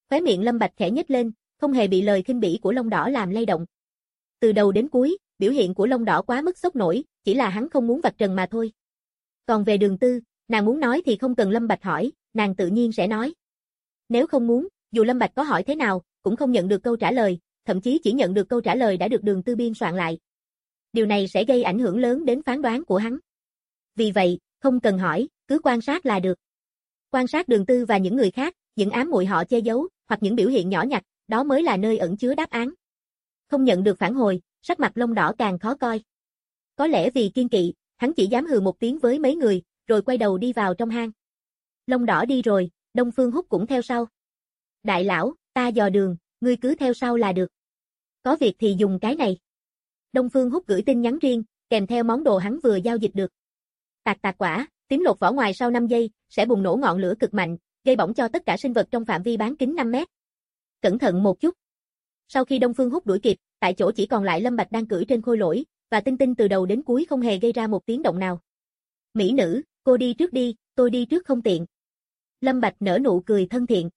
Khóe miệng Lâm Bạch khẽ nhếch lên, không hề bị lời khinh bỉ của Long Đỏ làm lay động. Từ đầu đến cuối, biểu hiện của Long Đỏ quá mức sốc nổi, chỉ là hắn không muốn vạch trần mà thôi. Còn về Đường Tư, nàng muốn nói thì không cần Lâm Bạch hỏi, nàng tự nhiên sẽ nói. Nếu không muốn, dù Lâm Bạch có hỏi thế nào, cũng không nhận được câu trả lời, thậm chí chỉ nhận được câu trả lời đã được Đường Tư biên soạn lại. Điều này sẽ gây ảnh hưởng lớn đến phán đoán của hắn. Vì vậy, không cần hỏi, cứ quan sát là được. Quan sát Đường Tư và những người khác, những ám muội họ che giấu, hoặc những biểu hiện nhỏ nhặt, đó mới là nơi ẩn chứa đáp án. Không nhận được phản hồi, sắc mặt Long Đỏ càng khó coi. Có lẽ vì kiên kỵ, hắn chỉ dám hừ một tiếng với mấy người, rồi quay đầu đi vào trong hang. Long Đỏ đi rồi, Đông Phương Húc cũng theo sau. Đại lão, ta dò đường, ngươi cứ theo sau là được. Có việc thì dùng cái này. Đông Phương Húc gửi tin nhắn riêng, kèm theo món đồ hắn vừa giao dịch được. Tạc tạc quả, tím lột vỏ ngoài sau 5 giây, sẽ bùng nổ ngọn lửa cực mạnh, gây bỏng cho tất cả sinh vật trong phạm vi bán kính 5 mét. Cẩn thận một chút. Sau khi Đông Phương Húc đuổi kịp, tại chỗ chỉ còn lại Lâm Bạch đang cưỡi trên khôi lỗi, và Tinh Tinh từ đầu đến cuối không hề gây ra một tiếng động nào. Mỹ nữ, cô đi trước đi, tôi đi trước không tiện. Lâm Bạch nở nụ cười thân thiện.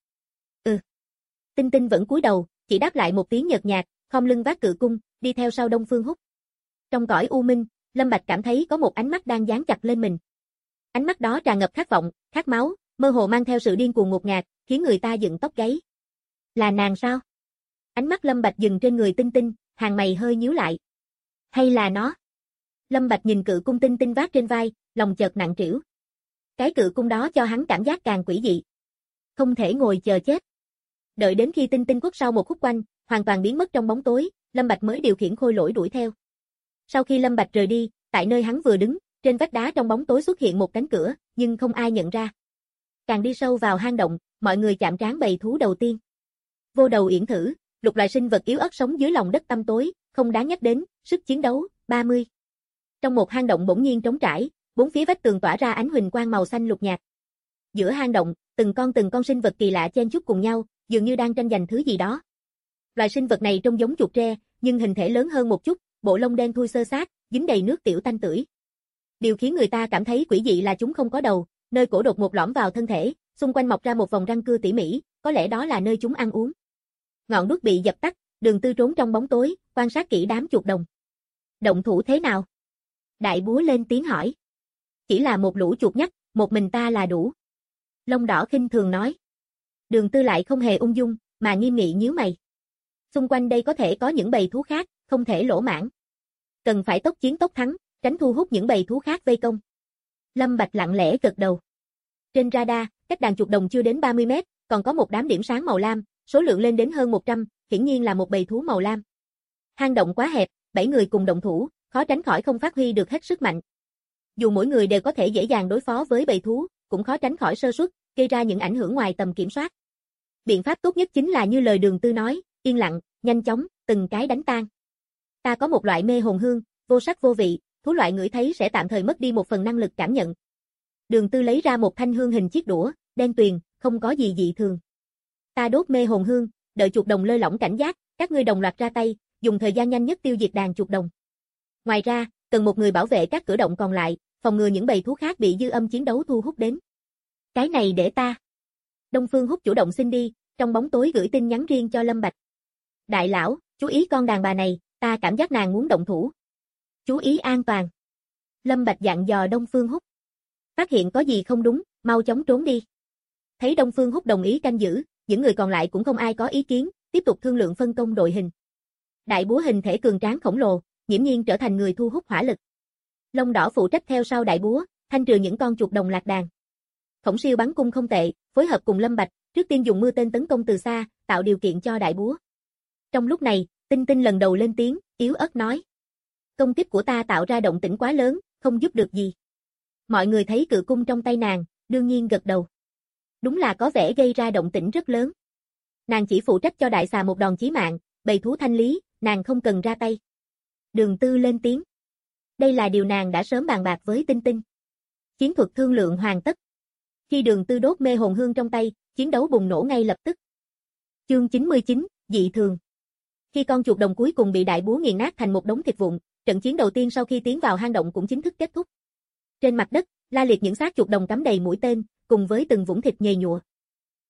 Tinh Tinh vẫn cúi đầu, chỉ đáp lại một tiếng nhợt nhạt, khom lưng vác cự cung, đi theo sau Đông Phương Húc. Trong cõi u minh, Lâm Bạch cảm thấy có một ánh mắt đang dán chặt lên mình. Ánh mắt đó tràn ngập khát vọng, khát máu, mơ hồ mang theo sự điên cuồng ngột ngạt, khiến người ta dựng tóc gáy. Là nàng sao? Ánh mắt Lâm Bạch dừng trên người Tinh Tinh, hàng mày hơi nhíu lại. Hay là nó? Lâm Bạch nhìn cự cung Tinh Tinh vác trên vai, lòng chợt nặng trĩu. Cái cự cung đó cho hắn cảm giác càng quỷ dị. Không thể ngồi chờ chết. Đợi đến khi Tinh Tinh quất sau một khúc quanh, hoàn toàn biến mất trong bóng tối, Lâm Bạch mới điều khiển khôi lỗi đuổi theo. Sau khi Lâm Bạch rời đi, tại nơi hắn vừa đứng, trên vách đá trong bóng tối xuất hiện một cánh cửa, nhưng không ai nhận ra. Càng đi sâu vào hang động, mọi người chạm trán bầy thú đầu tiên. Vô đầu yển thử, lục loại sinh vật yếu ớt sống dưới lòng đất tăm tối, không đáng nhắc đến, sức chiến đấu, 30. Trong một hang động bỗng nhiên trống trải, bốn phía vách tường tỏa ra ánh huỳnh quang màu xanh lục nhạt. Giữa hang động, từng con sinh vật kỳ lạ chen chúc cùng nhau, dường như đang tranh giành thứ gì đó. Loài sinh vật này trông giống chuột tre, nhưng hình thể lớn hơn một chút, bộ lông đen thui xơ xát, dính đầy nước tiểu tanh tưởi. Điều khiến người ta cảm thấy quỷ dị là chúng không có đầu, nơi cổ đột ngột lõm vào thân thể, xung quanh mọc ra một vòng răng cưa tỉ mỉ, có lẽ đó là nơi chúng ăn uống. Ngọn đuốc bị dập tắt, Đường Tư trốn trong bóng tối, quan sát kỹ đám chuột đồng. Động thủ thế nào? Đại búa lên tiếng hỏi. Chỉ là một lũ chuột nhắt, một mình ta là đủ. Lông Đỏ khinh thường nói. Đường Tư lại không hề ung dung, mà nghiêm nghị nhíu mày. Xung quanh đây có thể có những bầy thú khác, không thể lỗ mãng. Cần phải tốc chiến tốc thắng, tránh thu hút những bầy thú khác vây công. Lâm Bạch lặng lẽ gật đầu. Trên radar, cách đàn chuột đồng chưa đến 30 mét, còn có một đám điểm sáng màu lam, số lượng lên đến hơn 100, hiển nhiên là một bầy thú màu lam. Hang động quá hẹp, 7 người cùng động thủ, khó tránh khỏi không phát huy được hết sức mạnh. Dù mỗi người đều có thể dễ dàng đối phó với bầy thú, cũng khó tránh khỏi sơ suất, gây ra những ảnh hưởng ngoài tầm kiểm soát. Biện pháp tốt nhất chính là như lời Đường Tư nói, yên lặng, nhanh chóng, từng cái đánh tan. Ta có một loại mê hồn hương, vô sắc vô vị, thú loại ngửi thấy sẽ tạm thời mất đi một phần năng lực cảm nhận. Đường Tư lấy ra một thanh hương hình chiếc đũa, đen tuyền, không có gì dị thường. Ta đốt mê hồn hương, đợi chuột đồng lơi lỏng cảnh giác, các ngươi đồng loạt ra tay, dùng thời gian nhanh nhất tiêu diệt đàn chuột đồng. Ngoài ra, cần một người bảo vệ các cửa động còn lại, phòng ngừa những bầy thú khác bị dư âm chiến đấu thu hút đến. Cái này để ta. Đông Phương Húc chủ động xin đi, trong bóng tối gửi tin nhắn riêng cho Lâm Bạch. Đại lão, chú ý con đàn bà này, ta cảm giác nàng muốn động thủ. Chú ý an toàn. Lâm Bạch dặn dò Đông Phương Húc. Phát hiện có gì không đúng, mau chóng trốn đi. Thấy Đông Phương Húc đồng ý canh giữ, những người còn lại cũng không ai có ý kiến, tiếp tục thương lượng phân công đội hình. Đại búa hình thể cường tráng khổng lồ, nghiễm nhiên trở thành người thu hút hỏa lực. Lông Đỏ phụ trách theo sau đại búa, thanh trừ những con chuột đồng lạc đàn. Khổng Siêu bắn cung không tệ, phối hợp cùng Lâm Bạch, trước tiên dùng mưa tên tấn công từ xa, tạo điều kiện cho đại búa. Trong lúc này, Tinh Tinh lần đầu lên tiếng, yếu ớt nói. Công kích của ta tạo ra động tĩnh quá lớn, không giúp được gì. Mọi người thấy cự cung trong tay nàng, đương nhiên gật đầu. Đúng là có vẻ gây ra động tĩnh rất lớn. Nàng chỉ phụ trách cho đại xà một đòn chí mạng, bầy thú thanh lý, nàng không cần ra tay. Đường Tư lên tiếng. Đây là điều nàng đã sớm bàn bạc với Tinh Tinh. Chiến thuật thương lượng hoàn tất. Khi Đường Tư đốt mê hồn hương trong tay, chiến đấu bùng nổ ngay lập tức. Chương 99, dị thường. Khi con chuột đồng cuối cùng bị đại búa nghiền nát thành một đống thịt vụn, trận chiến đầu tiên sau khi tiến vào hang động cũng chính thức kết thúc. Trên mặt đất, la liệt những xác chuột đồng cắm đầy mũi tên, cùng với từng vũng thịt nhầy nhụa.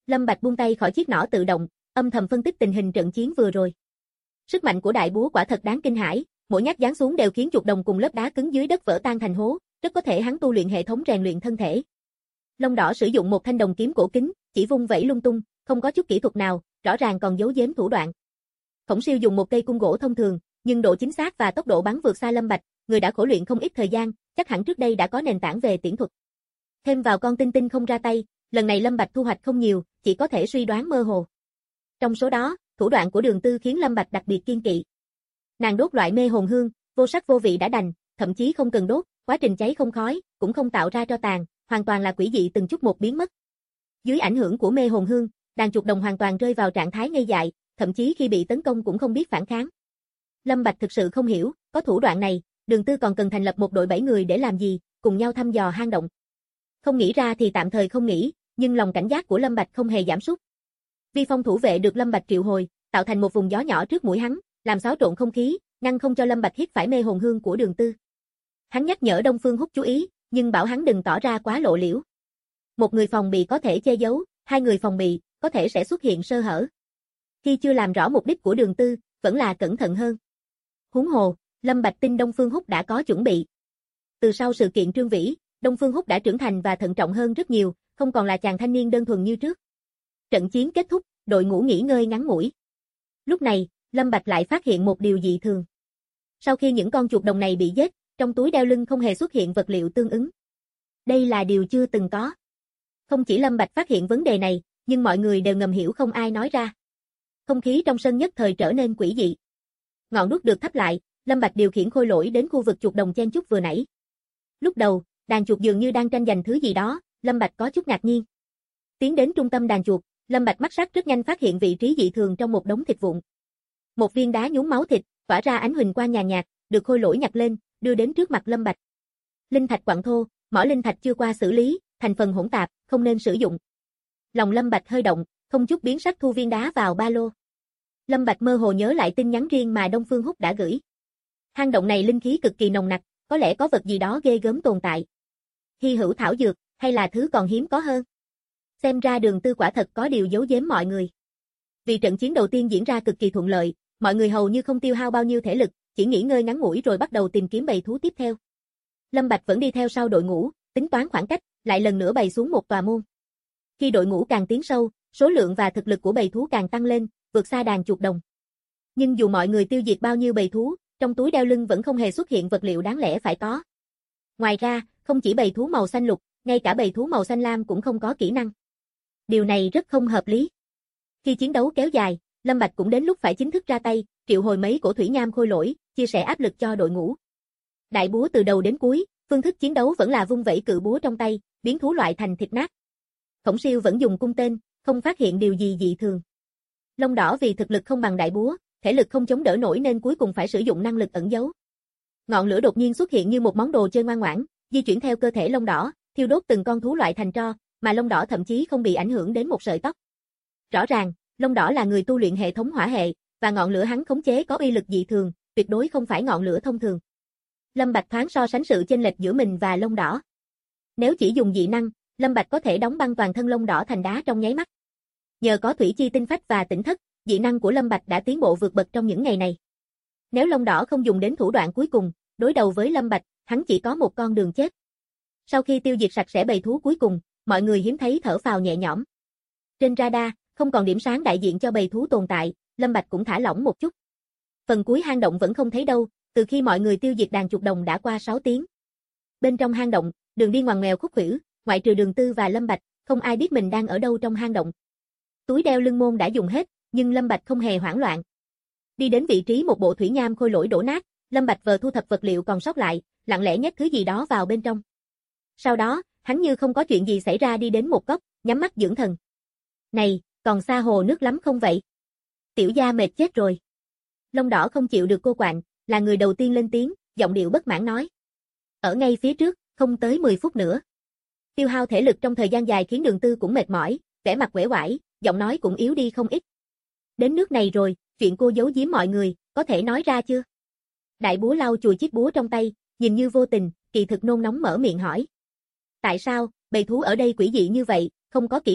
Lâm Bạch buông tay khỏi chiếc nỏ tự động, âm thầm phân tích tình hình trận chiến vừa rồi. Sức mạnh của đại búa quả thật đáng kinh hãi, mỗi nhát giáng xuống đều khiến chuột đồng cùng lớp đá cứng dưới đất vỡ tan thành hố, rất có thể hắn tu luyện hệ thống rèn luyện thân thể. Long Đỏ sử dụng một thanh đồng kiếm cổ kính, chỉ vung vẩy lung tung, không có chút kỹ thuật nào, rõ ràng còn giấu giếm thủ đoạn. Khổng Siêu dùng một cây cung gỗ thông thường, nhưng độ chính xác và tốc độ bắn vượt xa Lâm Bạch, người đã khổ luyện không ít thời gian, chắc hẳn trước đây đã có nền tảng về tiễn thuật. Thêm vào con tinh tinh không ra tay, lần này Lâm Bạch thu hoạch không nhiều, chỉ có thể suy đoán mơ hồ. Trong số đó, thủ đoạn của Đường Tư khiến Lâm Bạch đặc biệt kiên kỵ. Nàng đốt loại mê hồn hương, vô sắc vô vị đã đành, thậm chí không cần đốt, quá trình cháy không khói, cũng không tạo ra tro tàn, hoàn toàn là quỷ dị từng chút một biến mất. Dưới ảnh hưởng của mê hồn hương, đàn chuột đồng hoàn toàn rơi vào trạng thái ngây dại, thậm chí khi bị tấn công cũng không biết phản kháng. Lâm Bạch thực sự không hiểu, có thủ đoạn này, Đường Tư còn cần thành lập một đội 7 người để làm gì, cùng nhau thăm dò hang động. Không nghĩ ra thì tạm thời không nghĩ, nhưng lòng cảnh giác của Lâm Bạch không hề giảm sút. Vi phong thủ vệ được Lâm Bạch triệu hồi, tạo thành một vùng gió nhỏ trước mũi hắn, làm xáo trộn không khí, ngăn không cho Lâm Bạch hít phải mê hồn hương của Đường Tư. Hắn nhắc nhở Đông Phương Húc chú ý, nhưng bảo hắn đừng tỏ ra quá lộ liễu. Một người phòng bị có thể che giấu, hai người phòng bị có thể sẽ xuất hiện sơ hở. Khi chưa làm rõ mục đích của Đường Tư, vẫn là cẩn thận hơn. Huống hồ, Lâm Bạch tin Đông Phương Húc đã có chuẩn bị. Từ sau sự kiện Trương Vĩ, Đông Phương Húc đã trưởng thành và thận trọng hơn rất nhiều, không còn là chàng thanh niên đơn thuần như trước. Trận chiến kết thúc, đội ngũ nghỉ ngơi ngắn ngủi. Lúc này, Lâm Bạch lại phát hiện một điều dị thường. Sau khi những con chuột đồng này bị giết, trong túi đeo lưng không hề xuất hiện vật liệu tương ứng. Đây là điều chưa từng có. Không chỉ Lâm Bạch phát hiện vấn đề này, nhưng mọi người đều ngầm hiểu không ai nói ra. Không khí trong sân nhất thời trở nên quỷ dị. Ngọn đuốc được thắp lại, Lâm Bạch điều khiển khôi lỗi đến khu vực chuột đồng chen chúc vừa nãy. Lúc đầu, đàn chuột dường như đang tranh giành thứ gì đó, Lâm Bạch có chút ngạc nhiên. Tiến đến trung tâm đàn chuột, Lâm Bạch mắt sắc rất nhanh phát hiện vị trí dị thường trong một đống thịt vụn. Một viên đá nhúng máu thịt, tỏa ra ánh huỳnh quang nhàn nhạt, được khôi lỗi nhặt lên, đưa đến trước mặt Lâm Bạch. Linh thạch quặng thô, mỏ linh thạch chưa qua xử lý, thành phần hỗn tạp, không nên sử dụng. Lòng Lâm Bạch hơi động, không chút biến sắc thu viên đá vào ba lô. Lâm Bạch mơ hồ nhớ lại tin nhắn riêng mà Đông Phương Húc đã gửi. Hang động này linh khí cực kỳ nồng nặc, có lẽ có vật gì đó ghê gớm tồn tại. Hy hữu thảo dược, hay là thứ còn hiếm có hơn. Xem ra Đường Tư quả thật có điều giấu giếm mọi người. Vì trận chiến đầu tiên diễn ra cực kỳ thuận lợi, mọi người hầu như không tiêu hao bao nhiêu thể lực, chỉ nghỉ ngơi ngắn ngủi rồi bắt đầu tìm kiếm bầy thú tiếp theo. Lâm Bạch vẫn đi theo sau đội ngũ, tính toán khoảng cách, lại lần nữa bày xuống một tòa môn. Khi đội ngũ càng tiến sâu, số lượng và thực lực của bầy thú càng tăng lên, vượt xa đàn chuột đồng. Nhưng dù mọi người tiêu diệt bao nhiêu bầy thú, trong túi đeo lưng vẫn không hề xuất hiện vật liệu đáng lẽ phải có. Ngoài ra, không chỉ bầy thú màu xanh lục, ngay cả bầy thú màu xanh lam cũng không có kỹ năng. Điều này rất không hợp lý. Khi chiến đấu kéo dài, Lâm Bạch cũng đến lúc phải chính thức ra tay, triệu hồi mấy cổ thủy nham khôi lỗi, chia sẻ áp lực cho đội ngũ. Đại búa từ đầu đến cuối, phương thức chiến đấu vẫn là vung vẩy cự búa trong tay, biến thú loại thành thịt nát. Khổng Siêu vẫn dùng cung tên, không phát hiện điều gì dị thường. Long Đỏ vì thực lực không bằng đại búa, thể lực không chống đỡ nổi nên cuối cùng phải sử dụng năng lực ẩn giấu. Ngọn lửa đột nhiên xuất hiện như một món đồ chơi ngoan ngoãn, di chuyển theo cơ thể Long Đỏ, thiêu đốt từng con thú loại thành tro, mà Long Đỏ thậm chí không bị ảnh hưởng đến một sợi tóc. Rõ ràng, Long Đỏ là người tu luyện hệ thống hỏa hệ, và ngọn lửa hắn khống chế có uy lực dị thường, tuyệt đối không phải ngọn lửa thông thường. Lâm Bạch thoáng so sánh sự chênh lệch giữa mình và Long Đỏ. Nếu chỉ dùng dị năng, Lâm Bạch có thể đóng băng toàn thân Long Đỏ thành đá trong nháy mắt. Nhờ có thủy chi tinh phách và tỉnh thất, dị năng của Lâm Bạch đã tiến bộ vượt bậc trong những ngày này. Nếu Long Đỏ không dùng đến thủ đoạn cuối cùng, đối đầu với Lâm Bạch, hắn chỉ có một con đường chết. Sau khi tiêu diệt sạch sẽ bầy thú cuối cùng, mọi người hiếm thấy thở phào nhẹ nhõm. Trên radar, không còn điểm sáng đại diện cho bầy thú tồn tại, Lâm Bạch cũng thả lỏng một chút. Phần cuối hang động vẫn không thấy đâu, từ khi mọi người tiêu diệt đàn chuột đồng đã qua 6 tiếng. Bên trong hang động, đường đi ngoằn ngoèo khúc khuỷu, ngoại trừ Đường Tư và Lâm Bạch, không ai biết mình đang ở đâu trong hang động. Túi đeo lưng môn đã dùng hết, nhưng Lâm Bạch không hề hoảng loạn. Đi đến vị trí một bộ thủy nham khôi lỗi đổ nát, Lâm Bạch vờ thu thập vật liệu còn sót lại, lặng lẽ nhét thứ gì đó vào bên trong. Sau đó, hắn như không có chuyện gì xảy ra đi đến một góc, nhắm mắt dưỡng thần. Này, còn xa hồ nước lắm không vậy? Tiểu gia mệt chết rồi. Long Đỏ không chịu được cô quạnh, là người đầu tiên lên tiếng, giọng điệu bất mãn nói. Ở ngay phía trước, không tới 10 phút nữa. Tiêu hao thể lực trong thời gian dài khiến Đường Tư cũng mệt mỏi, vẻ mặt uể oải, giọng nói cũng yếu đi không ít. Đến nước này rồi, chuyện cô giấu giếm mọi người, có thể nói ra chưa? Đại búa lau chùi chiếc búa trong tay, nhìn như vô tình, kỳ thực nôn nóng mở miệng hỏi. Tại sao, bầy thú ở đây quỷ dị như vậy, không có kỹ năng,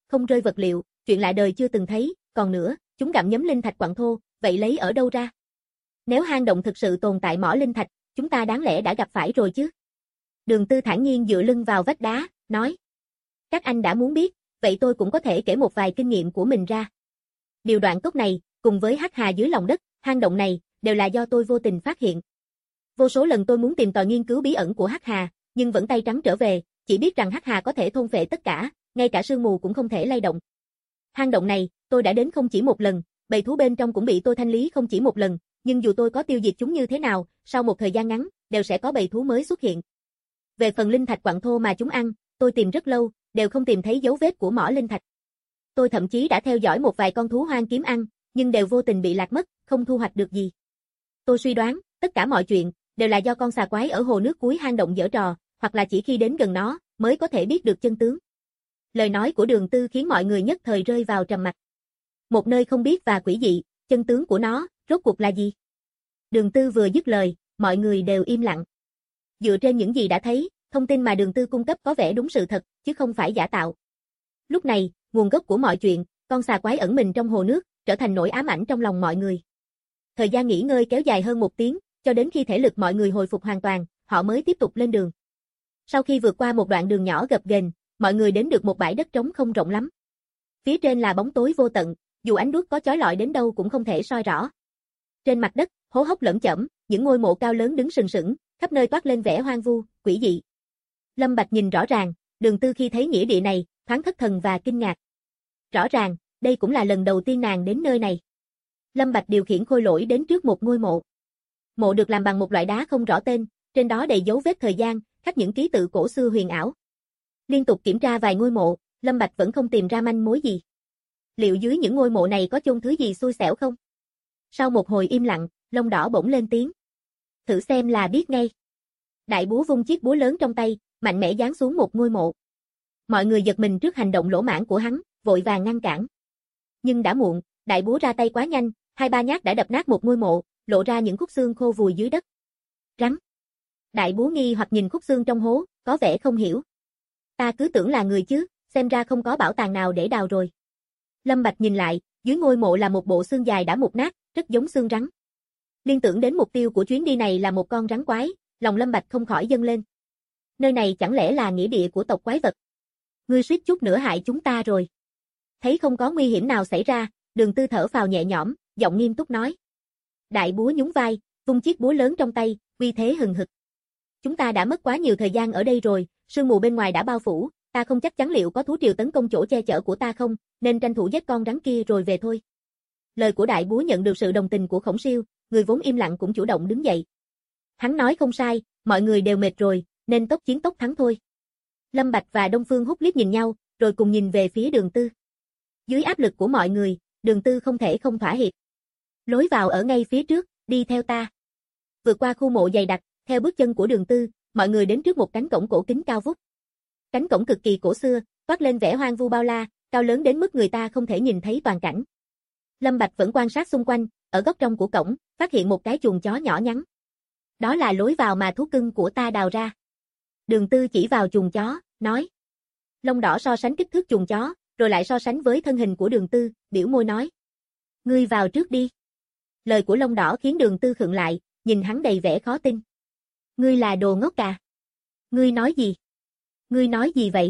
không rơi vật liệu, chuyện lạ đời chưa từng thấy, còn nữa, chúng gặm nhấm linh thạch quặng thô, vậy lấy ở đâu ra? Nếu hang động thực sự tồn tại mỏ linh thạch, chúng ta đáng lẽ đã gặp phải rồi chứ. Đường Tư thản nhiên dựa lưng vào vách đá, nói. Các anh đã muốn biết, vậy tôi cũng có thể kể một vài kinh nghiệm của mình ra. Điều đoạn cốc này, cùng với hắc hà dưới lòng đất, hang động này, đều là do tôi vô tình phát hiện. Vô số lần tôi muốn tìm tòi nghiên cứu bí ẩn của hắc hà, nhưng vẫn tay trắng trở về, chỉ biết rằng hắc hà có thể thôn phệ tất cả, ngay cả sương mù cũng không thể lay động. Hang động này, tôi đã đến không chỉ một lần, bầy thú bên trong cũng bị tôi thanh lý không chỉ một lần, nhưng dù tôi có tiêu diệt chúng như thế nào, sau một thời gian ngắn, đều sẽ có bầy thú mới xuất hiện. Về phần linh thạch quặng thô mà chúng ăn, tôi tìm rất lâu, đều không tìm thấy dấu vết của mỏ linh thạch. Tôi thậm chí đã theo dõi một vài con thú hoang kiếm ăn, nhưng đều vô tình bị lạc mất, không thu hoạch được gì. Tôi suy đoán, tất cả mọi chuyện, đều là do con xà quái ở hồ nước cuối hang động giở trò, hoặc là chỉ khi đến gần nó, mới có thể biết được chân tướng. Lời nói của Đường Tư khiến mọi người nhất thời rơi vào trầm mặc. Một nơi không biết và quỷ dị, chân tướng của nó, rốt cuộc là gì? Đường Tư vừa dứt lời, mọi người đều im lặng. Dựa trên những gì đã thấy, thông tin mà Đường Tư cung cấp có vẻ đúng sự thật, chứ không phải giả tạo. Lúc này, nguồn gốc của mọi chuyện, con xà quái ẩn mình trong hồ nước, trở thành nỗi ám ảnh trong lòng mọi người. Thời gian nghỉ ngơi kéo dài hơn 1 tiếng, cho đến khi thể lực mọi người hồi phục hoàn toàn, họ mới tiếp tục lên đường. Sau khi vượt qua một đoạn đường nhỏ gập ghềnh, mọi người đến được một bãi đất trống không rộng lắm. Phía trên là bóng tối vô tận, dù ánh đuốc có chói lọi đến đâu cũng không thể soi rõ. Trên mặt đất, hố hốc lởm chởm, những ngôi mộ cao lớn đứng sừng sững, khắp nơi toát lên vẻ hoang vu, quỷ dị. Lâm Bạch nhìn rõ ràng, Đường Tư khi thấy nghĩa địa này, thoáng thất thần và kinh ngạc. Rõ ràng, đây cũng là lần đầu tiên nàng đến nơi này. Lâm Bạch điều khiển khôi lỗi đến trước một ngôi mộ. Mộ được làm bằng một loại đá không rõ tên, trên đó đầy dấu vết thời gian, khắc những ký tự cổ xưa huyền ảo. Liên tục kiểm tra vài ngôi mộ, Lâm Bạch vẫn không tìm ra manh mối gì. Liệu dưới những ngôi mộ này có chôn thứ gì xui xẻo không? Sau một hồi im lặng, Lông Đỏ bỗng lên tiếng. Thử xem là biết ngay. Đại búa vung chiếc búa lớn trong tay, mạnh mẽ giáng xuống một ngôi mộ. Mọi người giật mình trước hành động lỗ mãng của hắn, vội vàng ngăn cản. Nhưng đã muộn, đại búa ra tay quá nhanh, 2-3 nhát đã đập nát một ngôi mộ, lộ ra những khúc xương khô vùi dưới đất. Rắn. Đại búa nghi hoặc nhìn khúc xương trong hố, có vẻ không hiểu. Ta cứ tưởng là người chứ, xem ra không có bảo tàng nào để đào rồi. Lâm Bạch nhìn lại, dưới ngôi mộ là một bộ xương dài đã mục nát, rất giống xương rắn. Liên tưởng đến mục tiêu của chuyến đi này là một con rắn quái, lòng Lâm Bạch không khỏi dâng lên. Nơi này chẳng lẽ là nghĩa địa của tộc quái vật? Ngươi suýt chút nữa hại chúng ta rồi. Thấy không có nguy hiểm nào xảy ra, Đường Tư thở phào nhẹ nhõm, giọng nghiêm túc nói. Đại búa nhún vai, vung chiếc búa lớn trong tay, uy thế hừng hực. Chúng ta đã mất quá nhiều thời gian ở đây rồi, sương mù bên ngoài đã bao phủ, ta không chắc chắn liệu có thú triều tấn công chỗ che chở của ta không, nên tranh thủ giết con rắn kia rồi về thôi. Lời của đại búa nhận được sự đồng tình của Khổng Siêu, người vốn im lặng cũng chủ động đứng dậy. Hắn nói không sai, mọi người đều mệt rồi, nên tốc chiến tốc thắng thôi. Lâm Bạch và Đông Phương Húc liếc nhìn nhau, rồi cùng nhìn về phía Đường Tư. Dưới áp lực của mọi người, Đường Tư không thể không thỏa hiệp. Lối vào ở ngay phía trước, đi theo ta. Vượt qua khu mộ dày đặc, theo bước chân của Đường Tư, mọi người đến trước một cánh cổng cổ kính cao vút. Cánh cổng cực kỳ cổ xưa, toát lên vẻ hoang vu bao la, cao lớn đến mức người ta không thể nhìn thấy toàn cảnh. Lâm Bạch vẫn quan sát xung quanh, ở góc trong của cổng, phát hiện một cái chuồng chó nhỏ nhắn. Đó là lối vào mà thú cưng của ta đào ra. Đường Tư chỉ vào chuồng chó, nói. Lông Đỏ so sánh kích thước chuồng chó, rồi lại so sánh với thân hình của Đường Tư, biểu môi nói. Ngươi vào trước đi. Lời của Lông Đỏ khiến Đường Tư khựng lại, nhìn hắn đầy vẻ khó tin. Ngươi là đồ ngốc à? Ngươi nói gì? Ngươi nói gì vậy?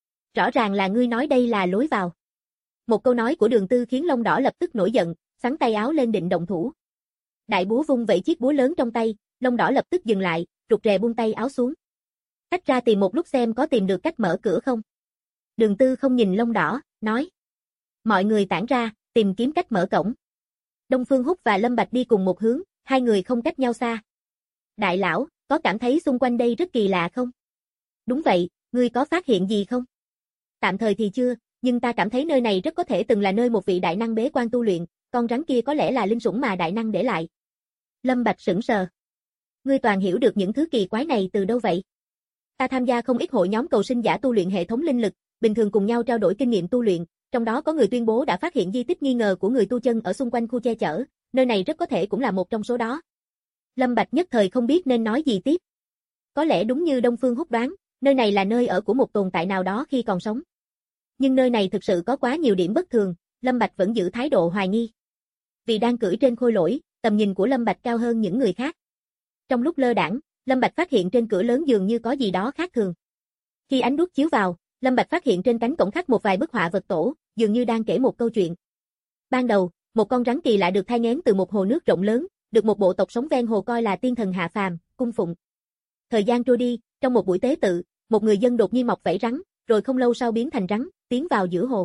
Rõ ràng là ngươi nói đây là lối vào. Một câu nói của Đường Tư khiến Lông Đỏ lập tức nổi giận, xắn tay áo lên định động thủ. Đại búa vung vẩy chiếc búa lớn trong tay, Lông Đỏ lập tức dừng lại, rụt rè buông tay áo xuống. Cách ra tìm một lúc xem có tìm được cách mở cửa không. Đường Tư không nhìn Lông Đỏ, nói. Mọi người tản ra, tìm kiếm cách mở cổng. Đông Phương Húc và Lâm Bạch đi cùng một hướng, hai người không cách nhau xa. Đại lão, có cảm thấy xung quanh đây rất kỳ lạ không? Đúng vậy, ngươi có phát hiện gì không? Tạm thời thì chưa, nhưng ta cảm thấy nơi này rất có thể từng là nơi một vị đại năng bế quan tu luyện, con rắn kia có lẽ là linh sủng mà đại năng để lại. Lâm Bạch sững sờ. Ngươi toàn hiểu được những thứ kỳ quái này từ đâu vậy? Ta tham gia không ít hội nhóm cầu sinh giả tu luyện hệ thống linh lực, bình thường cùng nhau trao đổi kinh nghiệm tu luyện, trong đó có người tuyên bố đã phát hiện di tích nghi ngờ của người tu chân ở xung quanh khu che chở, nơi này rất có thể cũng là một trong số đó. Lâm Bạch nhất thời không biết nên nói gì tiếp. Có lẽ đúng như Đông Phương Húc đoán, nơi này là nơi ở của một tồn tại nào đó khi còn sống. Nhưng nơi này thực sự có quá nhiều điểm bất thường, Lâm Bạch vẫn giữ thái độ hoài nghi. Vì đang cưỡi trên khôi lỗi, tầm nhìn của Lâm Bạch cao hơn những người khác. Trong lúc lơ đãng, Lâm Bạch phát hiện trên cửa lớn dường như có gì đó khác thường. Khi ánh đuốc chiếu vào, Lâm Bạch phát hiện trên cánh cổng khắc một vài bức họa vật tổ, dường như đang kể một câu chuyện. Ban đầu, một con rắn kỳ lạ được thai nghén từ một hồ nước rộng lớn, được một bộ tộc sống ven hồ coi là tiên thần hạ phàm, cung phụng. Thời gian trôi đi, trong một buổi tế tự, một người dân đột nhiên mọc vảy rắn, rồi không lâu sau biến thành rắn, tiến vào giữa hồ.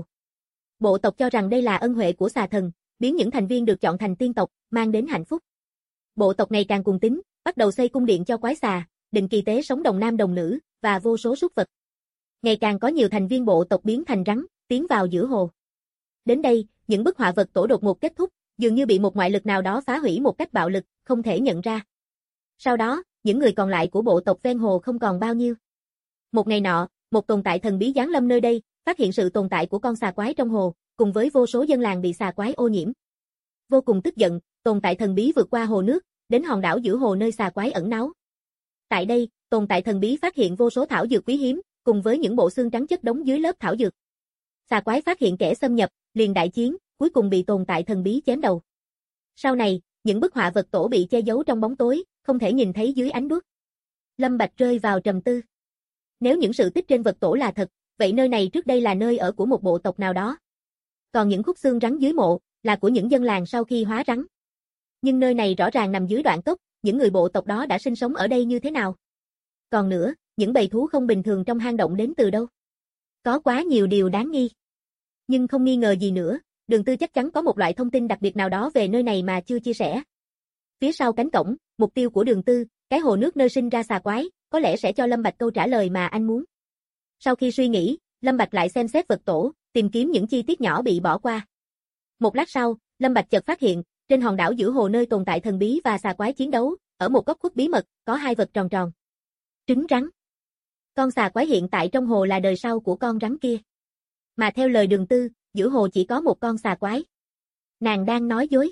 Bộ tộc cho rằng đây là ân huệ của xà thần, biến những thành viên được chọn thành tiên tộc, mang đến hạnh phúc. Bộ tộc ngày càng cuồng tín, bắt đầu xây cung điện cho quái xà, định kỳ tế sống đồng nam đồng nữ, và vô số súc vật. Ngày càng có nhiều thành viên bộ tộc biến thành rắn, tiến vào giữa hồ. Đến đây, những bức họa vật tổ đột ngột kết thúc, dường như bị một ngoại lực nào đó phá hủy một cách bạo lực, không thể nhận ra. Sau đó, những người còn lại của bộ tộc ven hồ không còn bao nhiêu. Một ngày nọ, một tồn tại thần bí giáng lâm nơi đây, phát hiện sự tồn tại của con xà quái trong hồ, cùng với vô số dân làng bị xà quái ô nhiễm. Vô cùng tức giận, tồn tại thần bí vượt qua hồ nước, đến hòn đảo giữa hồ nơi xà quái ẩn náu. Tại đây, tồn tại thần bí phát hiện vô số thảo dược quý hiếm, cùng với những bộ xương trắng chất đống dưới lớp thảo dược. Xà quái phát hiện kẻ xâm nhập, liền đại chiến, cuối cùng bị tồn tại thần bí chém đầu. Sau này, những bức họa vật tổ bị che giấu trong bóng tối, không thể nhìn thấy dưới ánh đuốc. Lâm Bạch rơi vào trầm tư. Nếu những sự tích trên vật tổ là thật, vậy nơi này trước đây là nơi ở của một bộ tộc nào đó. Còn những khúc xương rắn dưới mộ, là của những dân làng sau khi hóa rắn. Nhưng nơi này rõ ràng nằm dưới đoạn cốc, những người bộ tộc đó đã sinh sống ở đây như thế nào? Còn nữa, những bầy thú không bình thường trong hang động đến từ đâu? Có quá nhiều điều đáng nghi. Nhưng không nghi ngờ gì nữa, Đường Tư chắc chắn có một loại thông tin đặc biệt nào đó về nơi này mà chưa chia sẻ. Phía sau cánh cổng, mục tiêu của Đường Tư, cái hồ nước nơi sinh ra xà quái, có lẽ sẽ cho Lâm Bạch câu trả lời mà anh muốn. Sau khi suy nghĩ, Lâm Bạch lại xem xét vật tổ, tìm kiếm những chi tiết nhỏ bị bỏ qua. Một lát sau, Lâm Bạch chợt phát hiện, trên hòn đảo giữa hồ nơi tồn tại thần bí và xà quái chiến đấu, ở một góc khuất bí mật, có hai vật tròn tròn. Trứng rắn. Con xà quái hiện tại trong hồ là đời sau của con rắn kia. Mà theo lời Đường Tư, giữa hồ chỉ có một con xà quái. Nàng đang nói dối.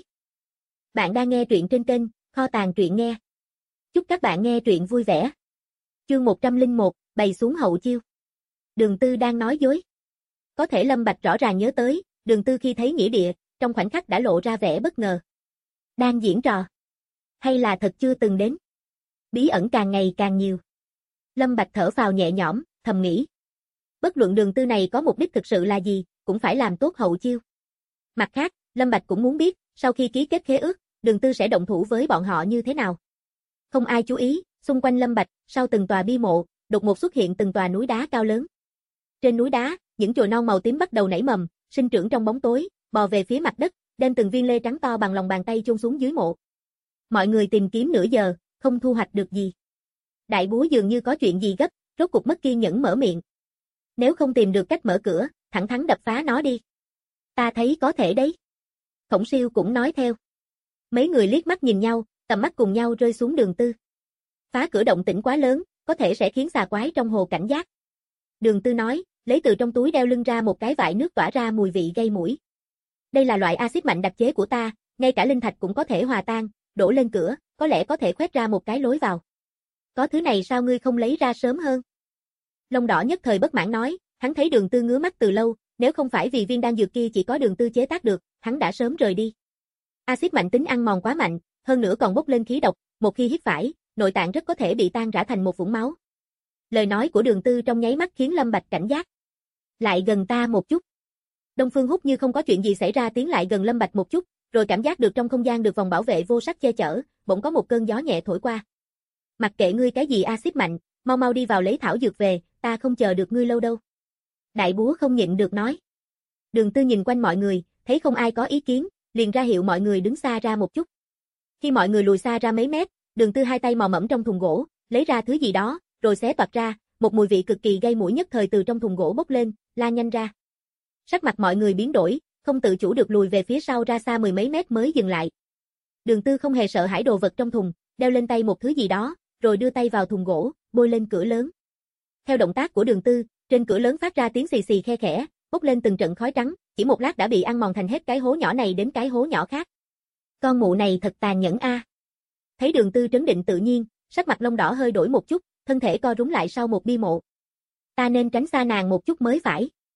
Bạn đang nghe truyện trên kênh Kho Tàng Truyện Nghe. Chúc các bạn nghe truyện vui vẻ. Chương 101, bày xuống hậu chiêu. Đường Tư đang nói dối. Có thể Lâm Bạch rõ ràng nhớ tới, Đường Tư khi thấy nghĩa địa, trong khoảnh khắc đã lộ ra vẻ bất ngờ. Đang diễn trò. Hay là thật chưa từng đến. Bí ẩn càng ngày càng nhiều. Lâm Bạch thở phào nhẹ nhõm, thầm nghĩ. Bất luận Đường Tư này có mục đích thực sự là gì, cũng phải làm tốt hậu chiêu. Mặt khác, Lâm Bạch cũng muốn biết, sau khi ký kết khế ước, Đường Tư sẽ động thủ với bọn họ như thế nào. Không ai chú ý, xung quanh Lâm Bạch, sau từng tòa bia mộ, đột ngột xuất hiện từng tòa núi đá cao lớn. Trên núi đá, những chồi non màu tím bắt đầu nảy mầm, sinh trưởng trong bóng tối, bò về phía mặt đất, đem từng viên lê trắng to bằng lòng bàn tay chôn xuống dưới mộ. Mọi người tìm kiếm nửa giờ, không thu hoạch được gì. Đại búa dường như có chuyện gì gấp, rốt cục mất kiên nhẫn mở miệng. Nếu không tìm được cách mở cửa, thẳng thắn đập phá nó đi. Ta thấy có thể đấy. Khổng Siêu cũng nói theo. Mấy người liếc mắt nhìn nhau, tầm mắt cùng nhau rơi xuống Đường Tư. Phá cửa động tĩnh quá lớn, có thể sẽ khiến xà quái trong hồ cảnh giác. Đường Tư nói, lấy từ trong túi đeo lưng ra một cái vại nước tỏa ra mùi vị gây mũi. Đây là loại axit mạnh đặc chế của ta, ngay cả linh thạch cũng có thể hòa tan, đổ lên cửa, có lẽ có thể khoét ra một cái lối vào. Có thứ này sao ngươi không lấy ra sớm hơn? Lông đỏ nhất thời bất mãn nói, hắn thấy Đường Tư ngứa mắt từ lâu, nếu không phải vì viên đan dược kia chỉ có Đường Tư chế tác được, hắn đã sớm rời đi. Axit mạnh tính ăn mòn quá mạnh, hơn nữa còn bốc lên khí độc, một khi hít phải, nội tạng rất có thể bị tan rã thành một vũng máu. Lời nói của Đường Tư trong nháy mắt khiến Lâm Bạch cảnh giác. Lại gần ta một chút. Đông Phương Húc như không có chuyện gì xảy ra tiến lại gần Lâm Bạch một chút, rồi cảm giác được trong không gian được vòng bảo vệ vô sắc che chở, bỗng có một cơn gió nhẹ thổi qua. Mặc kệ ngươi cái gì axit mạnh, mau mau đi vào lấy thảo dược về, ta không chờ được ngươi lâu đâu. Đại búa không nhịn được nói. Đường Tư nhìn quanh mọi người, thấy không ai có ý kiến, liền ra hiệu mọi người đứng xa ra một chút. Khi mọi người lùi xa ra mấy mét, Đường Tư hai tay mò mẫm trong thùng gỗ, lấy ra thứ gì đó, rồi xé toạc ra, một mùi vị cực kỳ gây mũi nhất thời từ trong thùng gỗ bốc lên, lan nhanh ra. Sắc mặt mọi người biến đổi, không tự chủ được lùi về phía sau ra xa mười mấy mét mới dừng lại. Đường Tư không hề sợ hãi đồ vật trong thùng, đeo lên tay một thứ gì đó, rồi đưa tay vào thùng gỗ, bôi lên cửa lớn. Theo động tác của Đường Tư, trên cửa lớn phát ra tiếng xì xì khe khẽ, bốc lên từng trận khói trắng, chỉ một lát đã bị ăn mòn thành hết cái hố nhỏ này đến cái hố nhỏ khác. Con mụ này thật tàn nhẫn a. Thấy Đường Tư trấn định tự nhiên, sắc mặt lông đỏ hơi đổi một chút, thân thể co rúm lại sau một bia mộ. Ta nên tránh xa nàng một chút mới phải.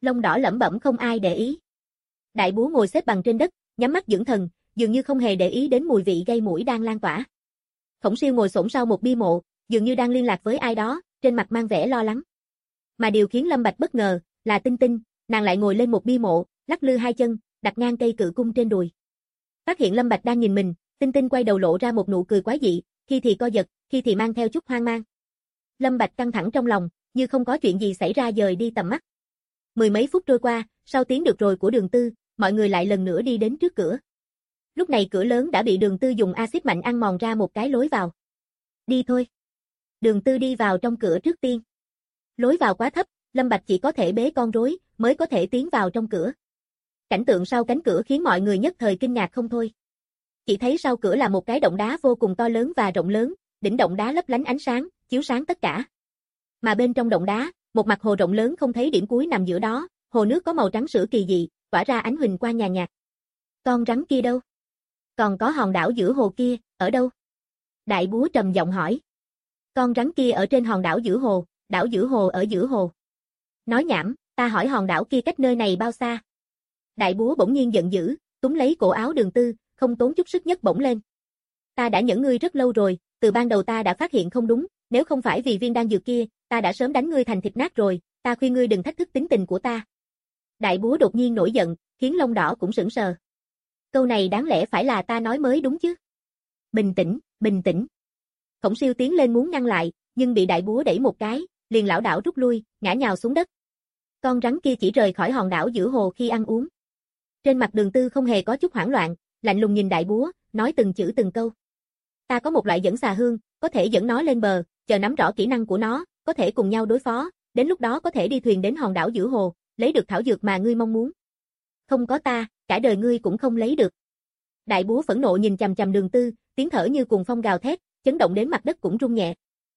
Lông Đỏ lẩm bẩm không ai để ý. Đại búa ngồi xếp bằng trên đất, nhắm mắt dưỡng thần, dường như không hề để ý đến mùi vị gây mũi đang lan tỏa. Khổng Siêu ngồi xổm sau một bia mộ, dường như đang liên lạc với ai đó, trên mặt mang vẻ lo lắng. Mà điều khiến Lâm Bạch bất ngờ là Tinh Tinh, nàng lại ngồi lên một bia mộ, lắc lư hai chân, đặt ngang cây cự cung trên đùi. Phát hiện Lâm Bạch đang nhìn mình, Tinh Tinh quay đầu lộ ra một nụ cười quái dị, khi thì co giật, khi thì mang theo chút hoang mang. Lâm Bạch căng thẳng trong lòng, như không có chuyện gì xảy ra dời đi tầm mắt. Mười mấy phút trôi qua, sau tiếng được rồi của Đường Tư, mọi người lại lần nữa đi đến trước cửa. Lúc này cửa lớn đã bị Đường Tư dùng axit mạnh ăn mòn ra một cái lối vào. Đi thôi. Đường Tư đi vào trong cửa trước tiên. Lối vào quá thấp, Lâm Bạch chỉ có thể bế con rối mới có thể tiến vào trong cửa. Cảnh tượng sau cánh cửa khiến mọi người nhất thời kinh ngạc không thôi. Chỉ thấy sau cửa là một cái động đá vô cùng to lớn và rộng lớn, đỉnh động đá lấp lánh ánh sáng, chiếu sáng tất cả. Mà bên trong động đá, một mặt hồ rộng lớn không thấy điểm cuối nằm giữa đó, hồ nước có màu trắng sữa kỳ dị, tỏa ra ánh huỳnh quang nhàn nhạt. Con rắn kia đâu? Còn có hòn đảo giữa hồ kia, ở đâu? Đại búa trầm giọng hỏi. Con rắn kia ở trên hòn đảo giữa hồ, đảo giữa hồ ở giữa hồ. Nói nhảm, ta hỏi hòn đảo kia cách nơi này bao xa? Đại búa bỗng nhiên giận dữ, túm lấy cổ áo Đường Tư, không tốn chút sức nhấc bổng lên. Ta đã nhẫn ngươi rất lâu rồi, từ ban đầu ta đã phát hiện không đúng, nếu không phải vì viên đan dược kia, ta đã sớm đánh ngươi thành thịt nát rồi, ta khuyên ngươi đừng thách thức tính tình của ta. Đại búa đột nhiên nổi giận, khiến Lông Đỏ cũng sững sờ. Câu này đáng lẽ phải là ta nói mới đúng chứ. Bình tĩnh, bình tĩnh. Khổng Siêu tiến lên muốn ngăn lại, nhưng bị đại búa đẩy một cái, liền lảo đảo rút lui, ngã nhào xuống đất. Con rắn kia chỉ rời khỏi hòn đảo giữa hồ khi ăn uống. Trên mặt Đường Tư không hề có chút hoảng loạn, lạnh lùng nhìn đại búa, nói từng chữ từng câu. Ta có một loại dẫn xà hương, có thể dẫn nó lên bờ, chờ nắm rõ kỹ năng của nó, có thể cùng nhau đối phó, đến lúc đó có thể đi thuyền đến hòn đảo giữa hồ, lấy được thảo dược mà ngươi mong muốn. Không có ta, cả đời ngươi cũng không lấy được. Đại búa phẫn nộ nhìn chằm chằm Đường Tư, tiếng thở như cuồng phong gào thét, chấn động đến mặt đất cũng rung nhẹ.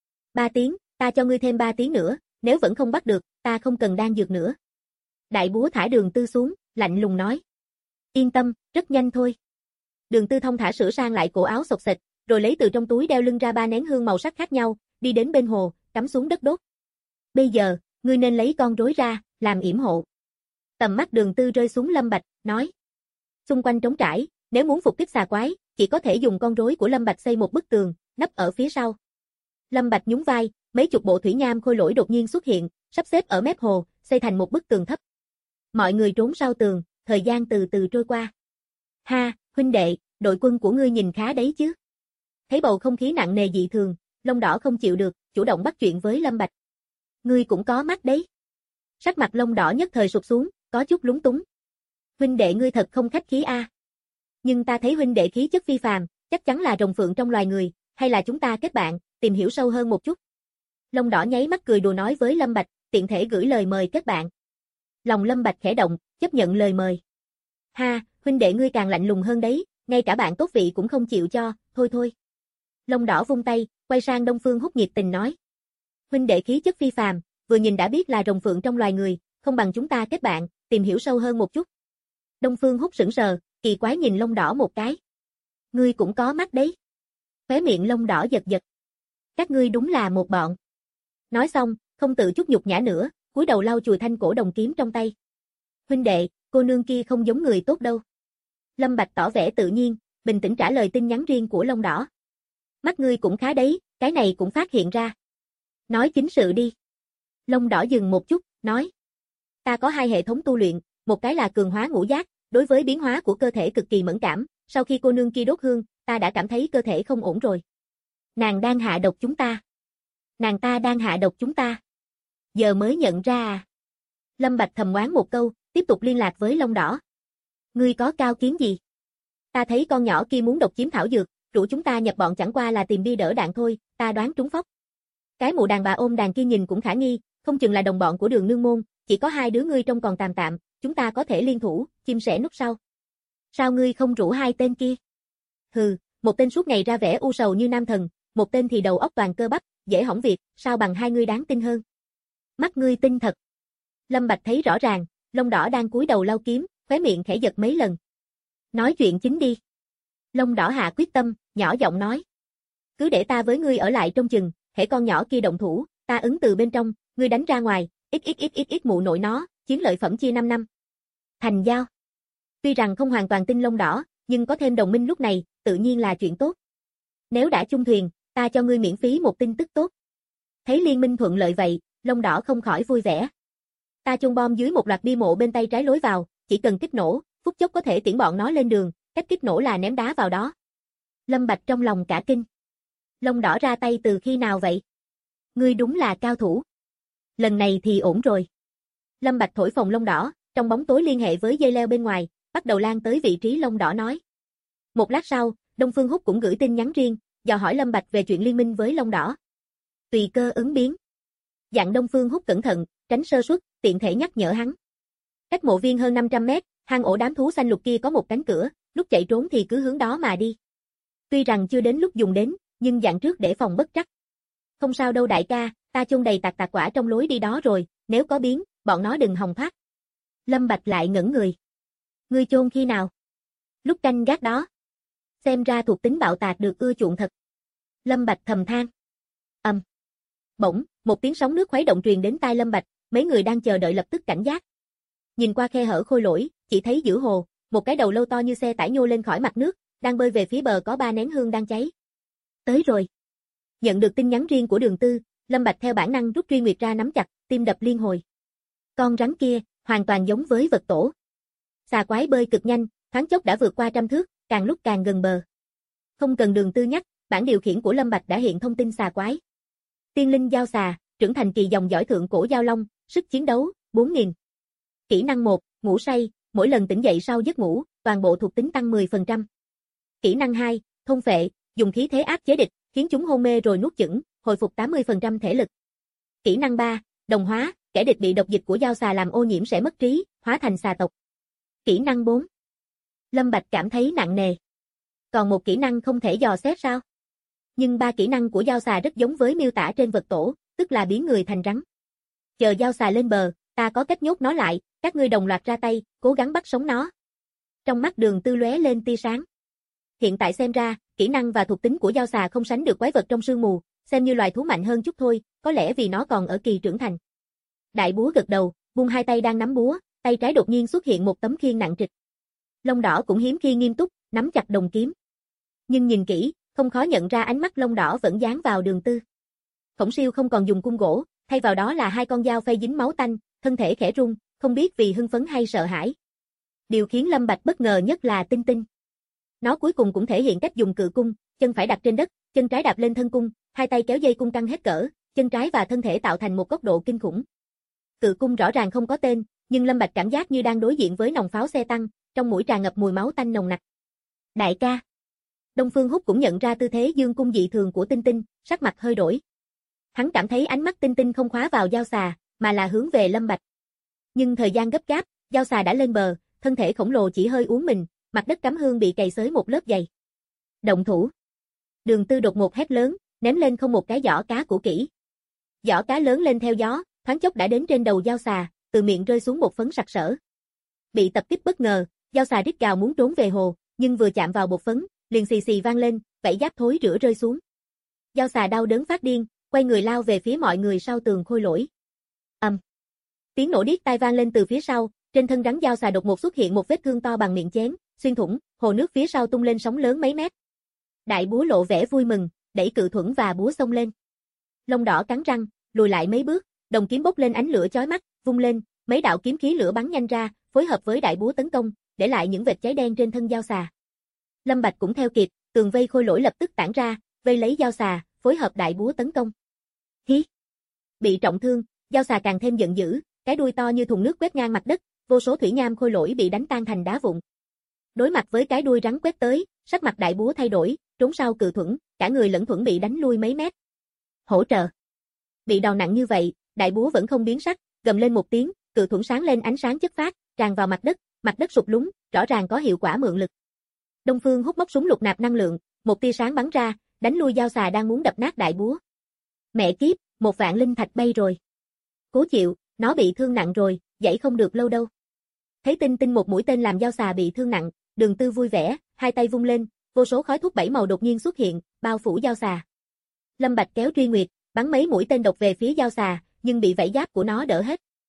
3 tiếng, ta cho ngươi thêm 3 tiếng nữa, nếu vẫn không bắt được, ta không cần đan dược nữa. Đại búa thả Đường Tư xuống, lạnh lùng nói. Yên tâm, rất nhanh thôi. Đường Tư thông thả sửa sang lại cổ áo xộc xệch, rồi lấy từ trong túi đeo lưng ra 3 nén hương màu sắc khác nhau, đi đến bên hồ, cắm xuống đất đốt. Bây giờ, ngươi nên lấy con rối ra, làm yểm hộ. Tầm mắt Đường Tư rơi xuống Lâm Bạch, nói. Xung quanh trống trải, nếu muốn phục kích xà quái, chỉ có thể dùng con rối của Lâm Bạch xây một bức tường, nấp ở phía sau. Lâm Bạch nhún vai, mấy chục bộ thủy nham khôi lỗi đột nhiên xuất hiện, sắp xếp ở mép hồ, xây thành một bức tường thấp. Mọi người trốn sau tường, thời gian từ từ trôi qua. Ha, huynh đệ, đội quân của ngươi nhìn khá đấy chứ. Thấy bầu không khí nặng nề dị thường, Lông Đỏ không chịu được, chủ động bắt chuyện với Lâm Bạch. Ngươi cũng có mắt đấy. Sắc mặt Lông Đỏ nhất thời sụp xuống, có chút lúng túng. Huynh đệ ngươi thật không khách khí a. Nhưng ta thấy huynh đệ khí chất phi phàm, chắc chắn là rồng phượng trong loài người, hay là chúng ta kết bạn, tìm hiểu sâu hơn một chút. Lông Đỏ nháy mắt cười đùa nói với Lâm Bạch, tiện thể gửi lời mời kết bạn. Lòng Lâm Bạch khẽ động, chấp nhận lời mời. Ha, huynh đệ ngươi càng lạnh lùng hơn đấy, ngay cả bạn tốt vị cũng không chịu cho, thôi thôi. Lông Đỏ vung tay, quay sang Đông Phương Húc nhiệt tình nói. Huynh đệ khí chất phi phàm, vừa nhìn đã biết là rồng phượng trong loài người, không bằng chúng ta kết bạn, tìm hiểu sâu hơn một chút. Đông Phương Húc sững sờ, kỳ quái nhìn Lông Đỏ một cái. Ngươi cũng có mắt đấy. Khóe miệng Lông Đỏ giật giật. Các ngươi đúng là một bọn. Nói xong, không tự chút nhục nhã nữa, cúi đầu lau chùi thanh cổ đồng kiếm trong tay. Huynh đệ, cô nương kia không giống người tốt đâu. Lâm Bạch tỏ vẻ tự nhiên, bình tĩnh trả lời tin nhắn riêng của Lông Đỏ. Mắt ngươi cũng khá đấy, cái này cũng phát hiện ra. Nói chính sự đi. Lông Đỏ dừng một chút, nói. Ta có 2 hệ thống tu luyện, một cái là cường hóa ngũ giác, đối với biến hóa của cơ thể cực kỳ mẫn cảm, sau khi cô nương kia đốt hương, ta đã cảm thấy cơ thể không ổn rồi. Nàng đang hạ độc chúng ta. Nàng ta đang hạ độc chúng ta. Giờ mới nhận ra à. Lâm Bạch thầm oán một câu, tiếp tục liên lạc với Lông Đỏ. Ngươi có cao kiến gì? Ta thấy con nhỏ kia muốn độc chiếm thảo dược, rủ chúng ta nhập bọn chẳng qua là tìm bia đỡ đạn thôi, ta đoán trúng phóc. Cái mụ đàn bà ôm đàn kia nhìn cũng khả nghi, không chừng là đồng bọn của Đường nương môn, chỉ có 2 đứa ngươi trông còn tạm tạm, chúng ta có thể liên thủ, chim sẻ núp sau. Sao ngươi không rủ 2 tên kia? Hừ, một tên suốt ngày ra vẻ u sầu như nam thần, một tên thì đầu óc toàn cơ bắp, dễ hỏng việc, sao bằng 2 ngươi đáng tin hơn? Mắt ngươi tin thật. Lâm Bạch thấy rõ ràng, Lông Đỏ đang cúi đầu lau kiếm, khóe miệng khẽ giật mấy lần. Nói chuyện chính đi. Lông Đỏ hạ quyết tâm, nhỏ giọng nói. Cứ để ta với ngươi ở lại trong chừng, hễ con nhỏ kia động thủ, ta ứng từ bên trong, ngươi đánh ra ngoài, ít mụ nội nó, chiến lợi phẩm chia 5 năm. Thành giao. Tuy rằng không hoàn toàn tin Long Đỏ, nhưng có thêm đồng minh lúc này, tự nhiên là chuyện tốt. Nếu đã chung thuyền, ta cho ngươi miễn phí một tin tức tốt. Thấy liên minh thuận lợi vậy, Long Đỏ không khỏi vui vẻ. Ta chôn bom dưới một loạt bia mộ bên tay trái lối vào, chỉ cần kích nổ, phút chốc có thể tiễn bọn nó lên đường, cách kích nổ là ném đá vào đó. Lâm Bạch trong lòng cả kinh. Long Đỏ ra tay từ khi nào vậy? Ngươi đúng là cao thủ. Lần này thì ổn rồi. Lâm Bạch thổi phồng Long Đỏ, trong bóng tối liên hệ với dây leo bên ngoài, bắt đầu lan tới vị trí Long Đỏ nói. Một lát sau, Đông Phương Húc cũng gửi tin nhắn riêng, dò hỏi Lâm Bạch về chuyện liên minh với Long Đỏ. Tùy cơ ứng biến. Dặn Đông Phương Húc cẩn thận, tránh sơ suất, tiện thể nhắc nhở hắn. Cách mộ viên hơn 500 mét, hang ổ đám thú xanh lục kia có một cánh cửa, lúc chạy trốn thì cứ hướng đó mà đi. Tuy rằng chưa đến lúc dùng đến, nhưng dặn trước để phòng bất trắc. Không sao đâu đại ca, ta chôn đầy tạc quả trong lối đi đó rồi, nếu có biến, bọn nó đừng hòng thoát. Lâm Bạch lại ngẩn người. Ngươi chôn khi nào? Lúc canh gác đó. Xem ra thuộc tính bạo tạc được ưa chuộng thật. Lâm Bạch thầm than. Bỗng, một tiếng sóng nước khuấy động truyền đến tai Lâm Bạch, mấy người đang chờ đợi lập tức cảnh giác. Nhìn qua khe hở khôi lỗi, chỉ thấy giữa hồ, một cái đầu lâu to như xe tải nhô lên khỏi mặt nước, đang bơi về phía bờ có 3 nén hương đang cháy. Tới rồi. Nhận được tin nhắn riêng của Đường Tư, Lâm Bạch theo bản năng rút truy nguyệt ra nắm chặt, tim đập liên hồi. Con rắn kia, hoàn toàn giống với vật tổ. Xà quái bơi cực nhanh, thoáng chốc đã vượt qua 100 thước, càng lúc càng gần bờ. Không cần Đường Tư nhắc, bản điều khiển của Lâm Bạch đã hiện thông tin xà quái. Tiên linh giao xà, trưởng thành kỳ dòng dõi thượng cổ giao long, sức chiến đấu, 4000. Kỹ năng 1, ngủ say, mỗi lần tỉnh dậy sau giấc ngủ, toàn bộ thuộc tính tăng 10%. Kỹ năng 2, thôn phệ, dùng khí thế áp chế địch, khiến chúng hôn mê rồi nuốt chửng, hồi phục 80% thể lực. Kỹ năng 3, đồng hóa, kẻ địch bị độc dịch của giao xà làm ô nhiễm sẽ mất trí, hóa thành xà tộc. Kỹ năng 4. Lâm Bạch cảm thấy nặng nề. Còn một kỹ năng không thể dò xét sao? Nhưng 3 kỹ năng của giao xà rất giống với miêu tả trên vật tổ, tức là biến người thành rắn. Chờ giao xà lên bờ, ta có cách nhốt nó lại, các ngươi đồng loạt ra tay, cố gắng bắt sống nó. Trong mắt Đường Tư lóe lên tia sáng. Hiện tại xem ra, kỹ năng và thuộc tính của giao xà không sánh được quái vật trong sương mù, xem như loài thú mạnh hơn chút thôi, có lẽ vì nó còn ở kỳ trưởng thành. Đại búa gật đầu, vung hai tay đang nắm búa, tay trái đột nhiên xuất hiện một tấm khiên nặng trịch. Long Đỏ cũng hiếm khi nghiêm túc, nắm chặt đồng kiếm. Nhưng nhìn kỹ, không khó nhận ra ánh mắt Long Đỏ vẫn dán vào Đường Tư. Khổng Siêu không còn dùng cung gỗ, thay vào đó là 2 con dao phay dính máu tanh, thân thể khẽ rung, không biết vì hưng phấn hay sợ hãi. Điều khiến Lâm Bạch bất ngờ nhất là Tinh Tinh. Nó cuối cùng cũng thể hiện cách dùng cự cung, chân phải đặt trên đất, chân trái đạp lên thân cung, hai tay kéo dây cung căng hết cỡ, chân trái và thân thể tạo thành một góc độ kinh khủng. Cự cung rõ ràng không có tên, nhưng Lâm Bạch cảm giác như đang đối diện với nòng pháo xe tăng, trong mũi tràn ngập mùi máu tanh nồng nặc. Đại ca. Đông Phương Húc cũng nhận ra tư thế dương cung dị thường của Tinh Tinh, sắc mặt hơi đổi. Hắn cảm thấy ánh mắt Tinh Tinh không khóa vào giao xà, mà là hướng về Lâm Bạch. Nhưng thời gian gấp gáp, giao xà đã lên bờ, thân thể khổng lồ chỉ hơi uốn mình, mặt đất cắm hương bị cày xới một lớp dày. Động thủ. Đường Tư đột ngột hét lớn, ném lên không một cái giỏ cá cũ kỹ. Giỏ cá lớn lên theo gió, thoáng chốc đã đến trên đầu giao xà, từ miệng rơi xuống một phấn sặc sỡ. Bị tập kích bất ngờ, giao xà rít gào muốn trốn về hồ, nhưng vừa chạm vào bột phấn, liền xì xì vang lên, vảy giáp thối rữa rơi xuống. Giao xà đau đớn phát điên, quay người lao về phía mọi người sau tường khôi lỗi. Tiếng nổ điếc tai vang lên từ phía sau, trên thân rắn giao xà đột ngột xuất hiện một vết thương to bằng miệng chén, xuyên thủng, hồ nước phía sau tung lên sóng lớn mấy mét. Đại búa lộ vẻ vui mừng, đẩy cự thuẫn và búa xông lên. Long Đỏ cắn răng, lùi lại mấy bước, đồng kiếm bốc lên ánh lửa chói mắt, vung lên, mấy đạo kiếm khí lửa bắn nhanh ra, phối hợp với đại búa tấn công, để lại những vệt cháy đen trên thân giao xà. Lâm Bạch cũng theo kịp, tường vây khôi lỗi lập tức tản ra, vây lấy giao xà, phối hợp đại búa tấn công. Hí! Bị trọng thương, giao xà càng thêm giận dữ, cái đuôi to như thùng nước quét ngang mặt đất, vô số thủy nham khôi lỗi bị đánh tan thành đá vụn. Đối mặt với cái đuôi rắn quét tới, sắc mặt đại búa thay đổi, trốn sau cự thuẫn, cả người lẫn thuẫn bị đánh lui mấy mét. Hỗ trợ. Bị đòn nặng như vậy, đại búa vẫn không biến sắc, gầm lên một tiếng, cự thuẫn sáng lên ánh sáng chất phát, tràn vào mặt đất sụp lún, rõ ràng có hiệu quả mượn lực. Đông Phương Hút móc súng lục nạp năng lượng, một tia sáng bắn ra, đánh lui giao xà đang muốn đập nát đại búa. Mẹ kiếp, 1 vạn linh thạch bay rồi. Cố chịu, nó bị thương nặng rồi, dãy không được lâu đâu. Thấy Tinh Tinh một mũi tên làm giao xà bị thương nặng, Đường Tư vui vẻ, hai tay vung lên, vô số khói thuốc 7 màu đột nhiên xuất hiện, bao phủ giao xà. Lâm Bạch kéo truy nguyệt, bắn mấy mũi tên độc về phía giao xà, nhưng bị vảy giáp của nó đỡ hết.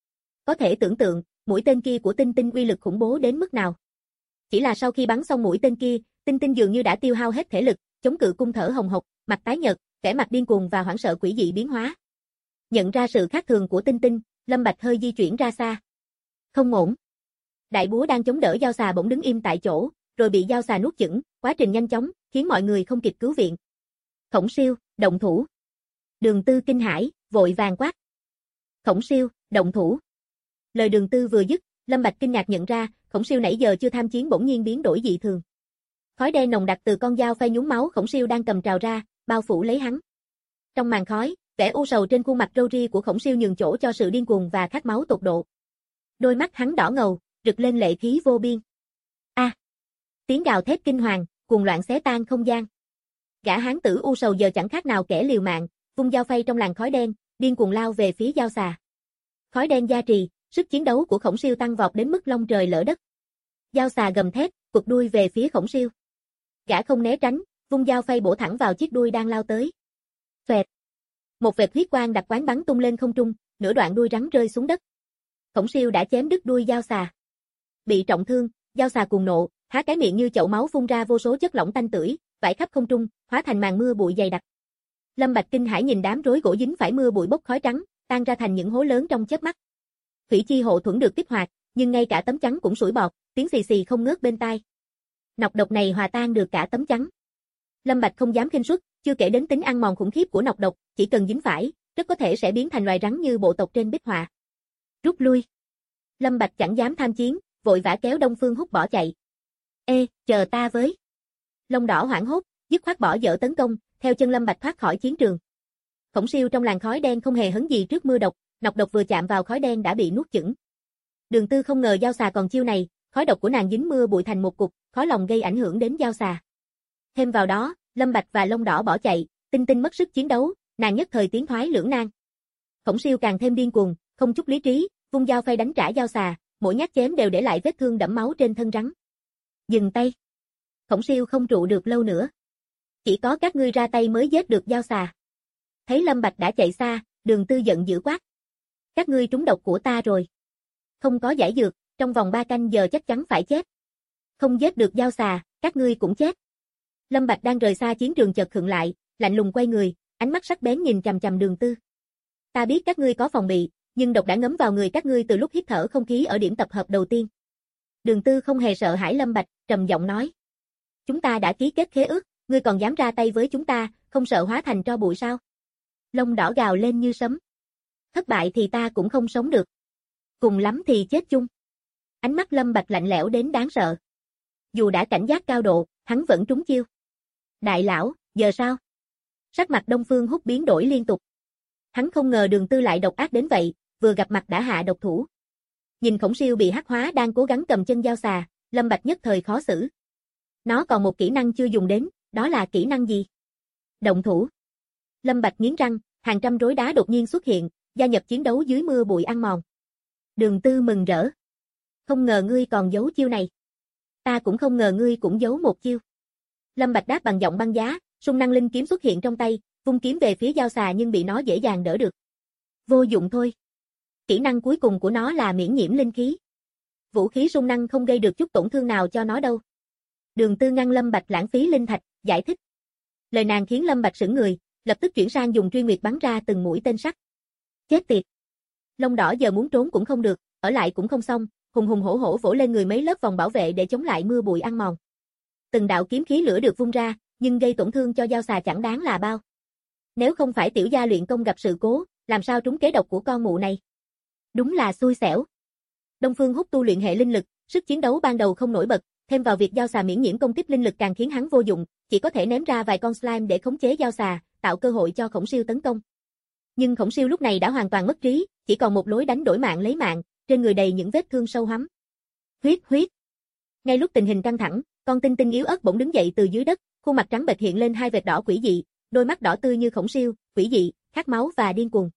Có thể tưởng tượng, mũi tên kia của Tinh Tinh uy lực khủng bố đến mức nào. Chỉ là sau khi bắn xong mũi tên kia, Tinh Tinh dường như đã tiêu hao hết thể lực, chống cự cung thở hồng hộc, mặt tái nhợt, vẻ mặt điên cuồng và hoảng sợ quỷ dị biến hóa. Nhận ra sự khác thường của Tinh Tinh, Lâm Bạch hơi di chuyển ra xa. Không ổn. Đại búa đang chống đỡ dao xà bỗng đứng im tại chỗ, rồi bị dao xà nuốt chửng, quá trình nhanh chóng, khiến mọi người không kịp cứu viện. Khổng Siêu, động thủ. Đường Tư kinh hãi, vội vàng quát. Khổng Siêu, động thủ. Lời Đường Tư vừa dứt, Lâm Bạch kinh ngạc nhận ra, Khổng Siêu nãy giờ chưa tham chiến bỗng nhiên biến đổi dị thường. Khói đen nồng đặc từ con dao phay nhúng máu Khổng Siêu đang cầm trào ra, bao phủ lấy hắn. Trong màn khói, vẻ u sầu trên khuôn mặt râu ria của Khổng Siêu nhường chỗ cho sự điên cuồng và khát máu tột độ. Đôi mắt hắn đỏ ngầu, rực lên lệ khí vô biên. A! Tiếng gào thét kinh hoàng, cuồng loạn xé tan không gian. Gã hán tử u sầu giờ chẳng khác nào kẻ liều mạng, vung dao phay trong làn khói đen, điên cuồng lao về phía dao xà. Khói đen gia trì, sức chiến đấu của Khổng Siêu tăng vọt đến mức long trời lở đất. Dao xà gầm thét, quật đuôi về phía Khổng Siêu. Gã không né tránh, vung dao phay bổ thẳng vào chiếc đuôi đang lao tới. Xoẹt. Một vệt huyết quang đặc quánh bắn tung lên không trung, nửa đoạn đuôi rắn rơi xuống đất. Khổng Siêu đã chém đứt đuôi dao xà. Bị trọng thương, dao xà cuồng nộ, há cái miệng như chậu máu phun ra vô số chất lỏng tanh tưởi, vãi khắp không trung, hóa thành màn mưa bụi dày đặc. Lâm Bạch kinh hãi nhìn đám rối gỗ dính phải mưa bụi bốc khói trắng, tan ra thành những hố lớn trong chớp mắt. Thủy chi hộ thuẫn được kích hoạt, nhưng ngay cả tấm chắn cũng sủi bọt, tiếng xì xì không ngớt bên tai. Nọc độc này hòa tan được cả tấm chắn. Lâm Bạch không dám khinh suất, chưa kể đến tính ăn mòn khủng khiếp của nọc độc, chỉ cần dính phải, rất có thể sẽ biến thành loài rắn như bộ tộc trên bích họa. Rút lui. Lâm Bạch chẳng dám tham chiến, vội vã kéo Đông Phương Húc bỏ chạy. Ê, chờ ta với. Lông đỏ hoảng hốt, dứt khoát bỏ dở tấn công, theo chân Lâm Bạch thoát khỏi chiến trường. Khổng Siêu trong làn khói đen không hề hấn gì trước mưa độc, nọc độc vừa chạm vào khói đen đã bị nuốt chửng. Đường Tư không ngờ dao xà còn chiêu này, khói độc của nàng dính mưa bụi thành một cục, khó lòng gây ảnh hưởng đến dao xà. Thêm vào đó, Lâm Bạch và Lông Đỏ bỏ chạy, Tinh Tinh mất sức chiến đấu, nàng nhất thời tiến thoái lưỡng nan. Khổng Siêu càng thêm điên cuồng, không chút lý trí, vung dao phay đánh trả dao xà, mỗi nhát chém đều để lại vết thương đẫm máu trên thân rắn. Dừng tay. Khổng Siêu không trụ được lâu nữa. Chỉ có các ngươi ra tay mới giết được dao xà. Thấy Lâm Bạch đã chạy xa, Đường Tư giận dữ quát. Các ngươi trúng độc của ta rồi. Không có giải dược, trong vòng 3 canh giờ chắc chắn phải chết. Không giết được dao xà, các ngươi cũng chết. Lâm Bạch đang rời xa chiến trường chợt khựng lại, lạnh lùng quay người, ánh mắt sắc bén nhìn chằm chằm Đường Tư. Ta biết các ngươi có phòng bị, nhưng độc đã ngấm vào người các ngươi từ lúc hít thở không khí ở điểm tập hợp đầu tiên. Đường Tư không hề sợ hãi Lâm Bạch, trầm giọng nói. Chúng ta đã ký kết khế ước, ngươi còn dám ra tay với chúng ta, không sợ hóa thành tro bụi sao? Lông Đỏ gào lên như sấm. Thất bại thì ta cũng không sống được. Cùng lắm thì chết chung. Ánh mắt Lâm Bạch lạnh lẽo đến đáng sợ. Dù đã cảnh giác cao độ, hắn vẫn trúng chiêu. Đại lão, giờ sao? Sắc mặt Đông Phương Húc biến đổi liên tục. Hắn không ngờ Đường Tư lại độc ác đến vậy, vừa gặp mặt đã hạ độc thủ. Nhìn Khổng Siêu bị hắc hóa đang cố gắng cầm chân dao xà, Lâm Bạch nhất thời khó xử. Nó còn một kỹ năng chưa dùng đến, đó là kỹ năng gì? Động thủ. Lâm Bạch nghiến răng, hàng trăm rối đá đột nhiên xuất hiện, gia nhập chiến đấu dưới mưa bụi ăn mòn. Đường Tư mừng rỡ. Không ngờ ngươi còn giấu chiêu này. Ta cũng không ngờ ngươi cũng giấu một chiêu. Lâm Bạch đáp bằng giọng băng giá, sung năng linh kiếm xuất hiện trong tay, vung kiếm về phía dao xà nhưng bị nó dễ dàng đỡ được. Vô dụng thôi. Kỹ năng cuối cùng của nó là miễn nhiễm linh khí. Vũ khí sung năng không gây được chút tổn thương nào cho nó đâu. Đường Tư ngăn Lâm Bạch lãng phí linh thạch, giải thích. Lời nàng khiến Lâm Bạch sững người, lập tức chuyển sang dùng truy nguyệt bắn ra từng mũi tên sắt. Chết tiệt. Lông Đỏ giờ muốn trốn cũng không được, ở lại cũng không xong, hùng hùng hổ hổ vỗ lên người mấy lớp vòng bảo vệ để chống lại mưa bụi ăn mòn. Từng đạo kiếm khí lửa được vung ra, nhưng gây tổn thương cho dao xà chẳng đáng là bao. Nếu không phải tiểu gia luyện công gặp sự cố, làm sao trúng kế độc của con mụ này? Đúng là xui xẻo. Đông Phương Húc tu luyện hệ linh lực, sức chiến đấu ban đầu không nổi bật, thêm vào việc dao xà miễn nhiễm công kích linh lực càng khiến hắn vô dụng, chỉ có thể ném ra vài con slime để khống chế dao xà, tạo cơ hội cho Khổng Siêu tấn công. Nhưng Khổng Siêu lúc này đã hoàn toàn mất trí, chỉ còn một lối đánh đổi mạng lấy mạng, trên người đầy những vết thương sâu hắm. Huyết huyết. Ngay lúc tình hình căng thẳng, con Tinh Tinh yếu ớt bỗng đứng dậy từ dưới đất, khuôn mặt trắng bệch hiện lên hai vệt đỏ quỷ dị, đôi mắt đỏ tươi như Khổng Siêu, quỷ dị, khát máu và điên cuồng.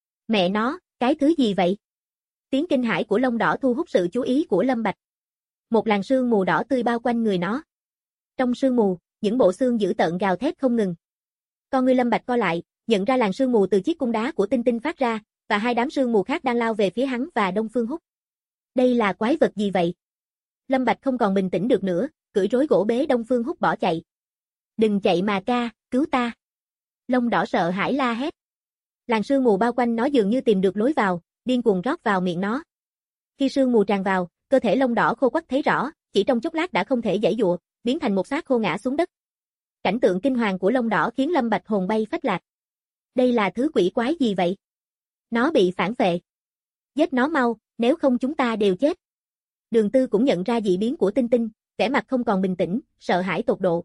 Mẹ nó, cái thứ gì vậy? Tiếng kinh hãi của Lông Đỏ thu hút sự chú ý của Lâm Bạch. Một làn sương mù đỏ tươi bao quanh người nó. Trong sương mù, những bộ xương dữ tợn gào thét không ngừng. Con ngươi Lâm Bạch co lại, nhận ra làn sương mù từ chiếc cung đá của Tinh Tinh phát ra, và hai đám sương mù khác đang lao về phía hắn và Đông Phương Húc. Đây là quái vật gì vậy? Lâm Bạch không còn bình tĩnh được nữa, cưỡi rối gỗ bế Đông Phương Húc bỏ chạy. Đừng chạy mà ca, cứu ta. Lông đỏ sợ hãi la hét. Làn sương mù bao quanh nó dường như tìm được lối vào, điên cuồng rót vào miệng nó. Khi sương mù tràn vào, cơ thể lông đỏ khô quắt thấy rõ, chỉ trong chốc lát đã không thể giãy giụa, biến thành một xác khô ngã xuống đất. Cảnh tượng kinh hoàng của lông đỏ khiến Lâm Bạch hồn bay phách lạc. Đây là thứ quỷ quái gì vậy? Nó bị phản phệ. Giết nó mau, nếu không chúng ta đều chết. Đường Tư cũng nhận ra dị biến của Tinh Tinh, vẻ mặt không còn bình tĩnh, sợ hãi tột độ.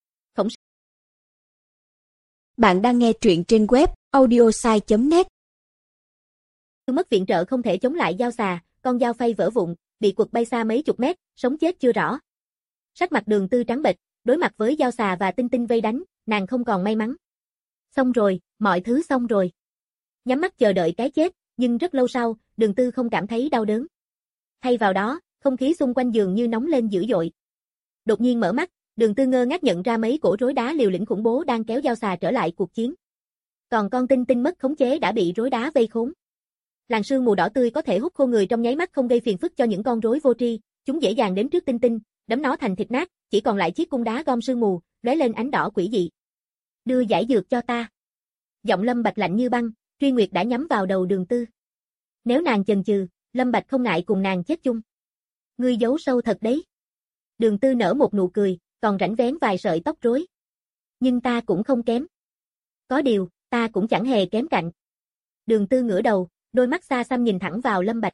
Bạn đang nghe truyện trên web audiosai.net. Mất viện trợ không thể chống lại dao xà, con dao phay vỡ vụn, bị quật bay xa mấy chục mét, sống chết chưa rõ. Sắc mặt Đường Tư trắng bệch, đối mặt với dao xà và Tinh Tinh vây đánh, nàng không còn may mắn. Xong rồi, mọi thứ xong rồi. Nhắm mắt chờ đợi cái chết, nhưng rất lâu sau, Đường Tư không cảm thấy đau đớn. Thay vào đó, không khí xung quanh dường như nóng lên dữ dội. Đột nhiên mở mắt, Đường Tư ngơ ngác nhận ra mấy cổ rối đá liều lĩnh khủng bố đang kéo dao xà trở lại cuộc chiến. Còn con Tinh Tinh mất khống chế đã bị rối đá vây khốn. Làn sương mù đỏ tươi có thể hút khô người trong nháy mắt không gây phiền phức cho những con rối vô tri, chúng dễ dàng đến trước Tinh Tinh, đấm nó thành thịt nát, chỉ còn lại chiếc cung đá gom sương mù, lóe lên ánh đỏ quỷ dị. Đưa giải dược cho ta. Giọng Lâm Bạch lạnh như băng, truy nguyệt đã nhắm vào đầu Đường Tư. Nếu nàng chần chừ, Lâm Bạch không ngại cùng nàng chết chung. Ngươi giấu sâu thật đấy. Đường Tư nở một nụ cười, còn rảnh vén vài sợi tóc rối. Nhưng ta cũng không kém. Có điều, ta cũng chẳng hề kém cạnh. Đường Tư ngửa đầu, đôi mắt xa xăm nhìn thẳng vào Lâm Bạch.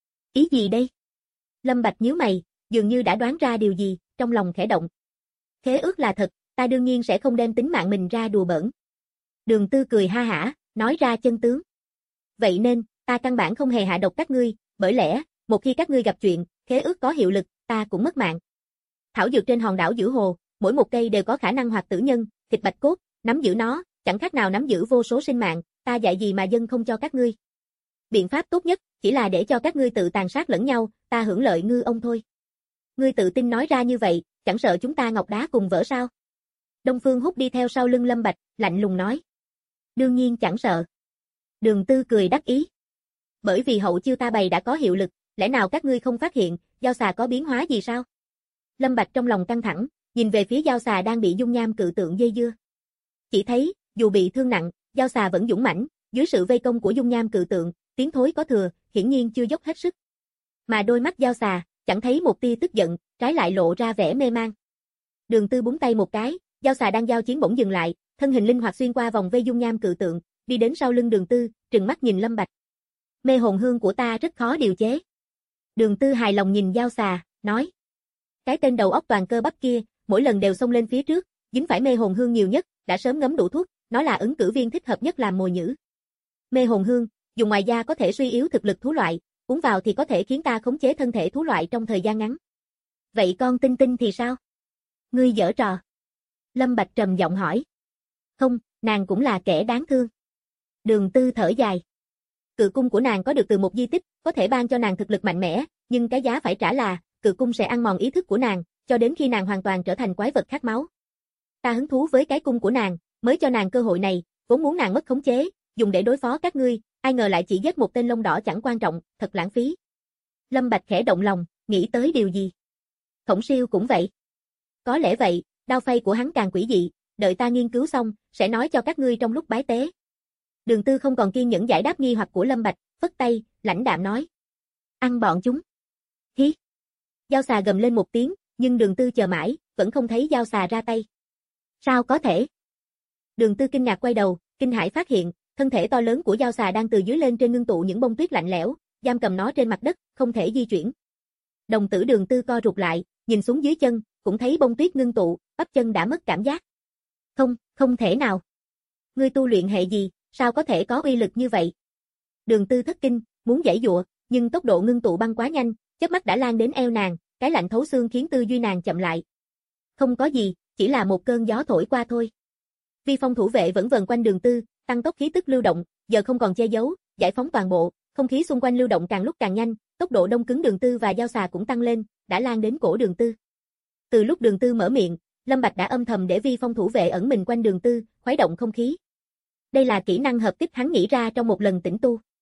Ý gì đây? Lâm Bạch nhíu mày, dường như đã đoán ra điều gì, trong lòng khẽ động. Khế ước là thật, ta đương nhiên sẽ không đem tính mạng mình ra đùa bỡn. Đường Tư cười ha hả, nói ra chân tướng. Vậy nên, ta căn bản không hề hạ độc các ngươi, bởi lẽ, một khi các ngươi gặp chuyện, khế ước có hiệu lực, ta cũng mất mạng. Thảo dược trên hòn đảo Giữ Hồ, mỗi một cây đều có khả năng hoạt tử nhân, thịt bạch cốt, nắm giữ nó, chẳng khác nào nắm giữ vô số sinh mạng, ta dạy gì mà dân không cho các ngươi. Biện pháp tốt nhất, chỉ là để cho các ngươi tự tàn sát lẫn nhau, ta hưởng lợi ngư ông thôi. Ngươi tự tin nói ra như vậy, chẳng sợ chúng ta ngọc đá cùng vỡ sao? Đông Phương Húc đi theo sau lưng Lâm Bạch, lạnh lùng nói. Đương nhiên chẳng sợ. Đường Tư cười đắc ý. Bởi vì hậu chiêu ta bày đã có hiệu lực, lẽ nào các ngươi không phát hiện, dao xà có biến hóa gì sao? Lâm Bạch trong lòng căng thẳng, nhìn về phía dao xà đang bị dung nham cự tượng dây dưa. Chỉ thấy, dù bị thương nặng, dao xà vẫn dũng mãnh, dưới sự vây công của dung nham cự tượng, tiến thối có thừa, hiển nhiên chưa dốc hết sức. Mà đôi mắt dao xà, chẳng thấy một tia tức giận, trái lại lộ ra vẻ mê man. Đường Tư búng tay một cái, dao xà đang giao chiến bỗng dừng lại, thân hình linh hoạt xuyên qua vòng vây dung nham cự tượng, đi đến sau lưng Đường Tư, trừng mắt nhìn Lâm Bạch. Mê hồn hương của ta rất khó điều chế. Đường Tư hài lòng nhìn dao xà, nói. Cái tên đầu óc toàn cơ bắp kia, mỗi lần đều xông lên phía trước, dính phải mê hồn hương nhiều nhất, đã sớm ngấm đủ thuốc, nó là ứng cử viên thích hợp nhất làm mồi nhử. Mê hồn hương, dùng ngoài da có thể suy yếu thực lực thú loại, uống vào thì có thể khiến ta khống chế thân thể thú loại trong thời gian ngắn. Vậy con Tinh Tinh thì sao? Ngươi giở trò. Lâm Bạch trầm giọng hỏi. Không, nàng cũng là kẻ đáng thương. Đường Tư thở dài. Cự cung của nàng có được từ một di tích, có thể ban cho nàng thực lực mạnh mẽ, nhưng cái giá phải trả là, cự cung sẽ ăn mòn ý thức của nàng, cho đến khi nàng hoàn toàn trở thành quái vật khát máu. Ta hứng thú với cái cung của nàng, mới cho nàng cơ hội này, vốn muốn nàng mất khống chế, dùng để đối phó các ngươi, ai ngờ lại chỉ giết một tên lông đỏ chẳng quan trọng, thật lãng phí. Lâm Bạch khẽ động lòng, nghĩ tới điều gì? Khổng Siêu cũng vậy. Có lẽ vậy, đao phay của hắn càng quỷ dị, đợi ta nghiên cứu xong, sẽ nói cho các ngươi trong lúc bái tế. Đường Tư không còn kiên nhẫn giải đáp nghi hoặc của Lâm Bạch, phất tay, lãnh đạm nói. Ăn bọn chúng. Hí. Dao xà gầm lên một tiếng, nhưng Đường Tư chờ mãi, vẫn không thấy dao xà ra tay. Sao có thể? Đường Tư kinh ngạc quay đầu, kinh hãi phát hiện, thân thể to lớn của dao xà đang từ dưới lên trên ngưng tụ những bông tuyết lạnh lẽo, giam cầm nó trên mặt đất, không thể di chuyển. Đồng tử Đường Tư co rụt lại, nhìn xuống dưới chân, cũng thấy bông tuyết ngưng tụ, bắp chân đã mất cảm giác. Không, không thể nào. Ngươi tu luyện hệ gì, sao có thể có uy lực như vậy? Đường Tư thất kinh, muốn giãy giụa, nhưng tốc độ ngưng tụ băng quá nhanh, chớp mắt đã lan đến eo nàng, cái lạnh thấu xương khiến tư duy nàng chậm lại. Không có gì, chỉ là một cơn gió thổi qua thôi. Vi phong thủ vệ vẫn vần quanh Đường Tư, tăng tốc khí tức lưu động, giờ không còn che giấu, giải phóng toàn bộ, không khí xung quanh lưu động càng lúc càng nhanh, tốc độ đông cứng Đường Tư và dao xà cũng tăng lên, đã lan đến cổ Đường Tư. Từ lúc Đường Tư mở miệng, Lâm Bạch đã âm thầm để vi phong thủ vệ ẩn mình quanh Đường Tư, khuấy động không khí. Đây là kỹ năng hợp kích hắn nghĩ ra trong một lần tĩnh tu.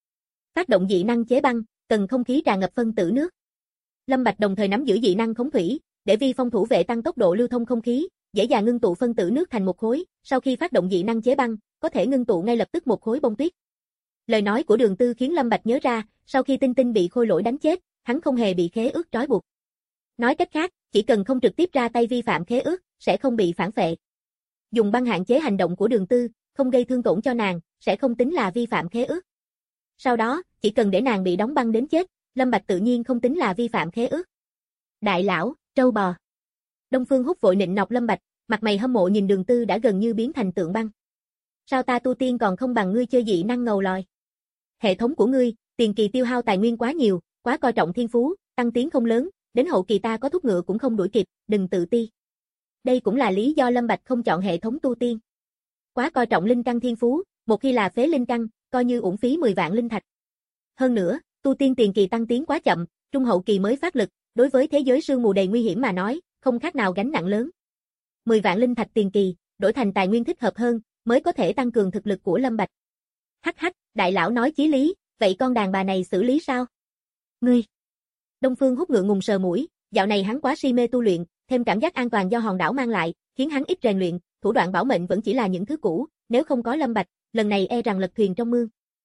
Phát động dị năng chế băng, cần không khí tràn ngập phân tử nước. Lâm Bạch đồng thời nắm giữ dị năng khống thủy, để vi phong thủ vệ tăng tốc độ lưu thông không khí, dễ dàng ngưng tụ phân tử nước thành một khối, sau khi phát động dị năng chế băng, có thể ngưng tụ ngay lập tức một khối bông tuyết. Lời nói của Đường Tư khiến Lâm Bạch nhớ ra, sau khi Tinh Tinh bị Khôi Lỗi đánh chết, hắn không hề bị khế ước trói buộc. Nói cách khác, chỉ cần không trực tiếp ra tay vi phạm khế ước, sẽ không bị phản phệ. Dùng băng hạn chế hành động của Đường Tư, không gây thương tổn cho nàng, sẽ không tính là vi phạm khế ước. Sau đó, chỉ cần để nàng bị đóng băng đến chết, Lâm Bạch tự nhiên không tính là vi phạm khế ước. Đại lão, trâu bò. Đông Phương Húc vội nịnh nọt Lâm Bạch, mặt mày hâm mộ nhìn Đường Tư đã gần như biến thành tượng băng. Sao ta tu tiên còn không bằng ngươi chơi dị năng ngầu lòi? Hệ thống của ngươi, tiền kỳ tiêu hao tài nguyên quá nhiều, quá coi trọng thiên phú, tăng tiến không lớn, đến hậu kỳ ta có thúc ngựa cũng không đuổi kịp, đừng tự ti. Đây cũng là lý do Lâm Bạch không chọn hệ thống tu tiên. Quá coi trọng linh căn thiên phú, một khi là phế linh căn, coi như uổng phí 10 vạn linh thạch. Hơn nữa, tu tiên tiền kỳ tăng tiến quá chậm, trung hậu kỳ mới phát lực, đối với thế giới sương mù đầy nguy hiểm mà nói, không khác nào gánh nặng lớn. 10 vạn linh thạch tiền kỳ, đổi thành tài nguyên thích hợp hơn, mới có thể tăng cường thực lực của Lâm Bạch. Hắc hắc, đại lão nói chí lý, vậy con đàn bà này xử lý sao? Ngươi. Đông Phương Húc ngượng ngùng sờ mũi, dạo này hắn quá si mê tu luyện, thêm cảm giác an toàn do hòn đảo mang lại, khiến hắn ít rèn luyện, thủ đoạn bảo mệnh vẫn chỉ là những thứ cũ, nếu không có Lâm Bạch, lần này e rằng lật thuyền trong mương.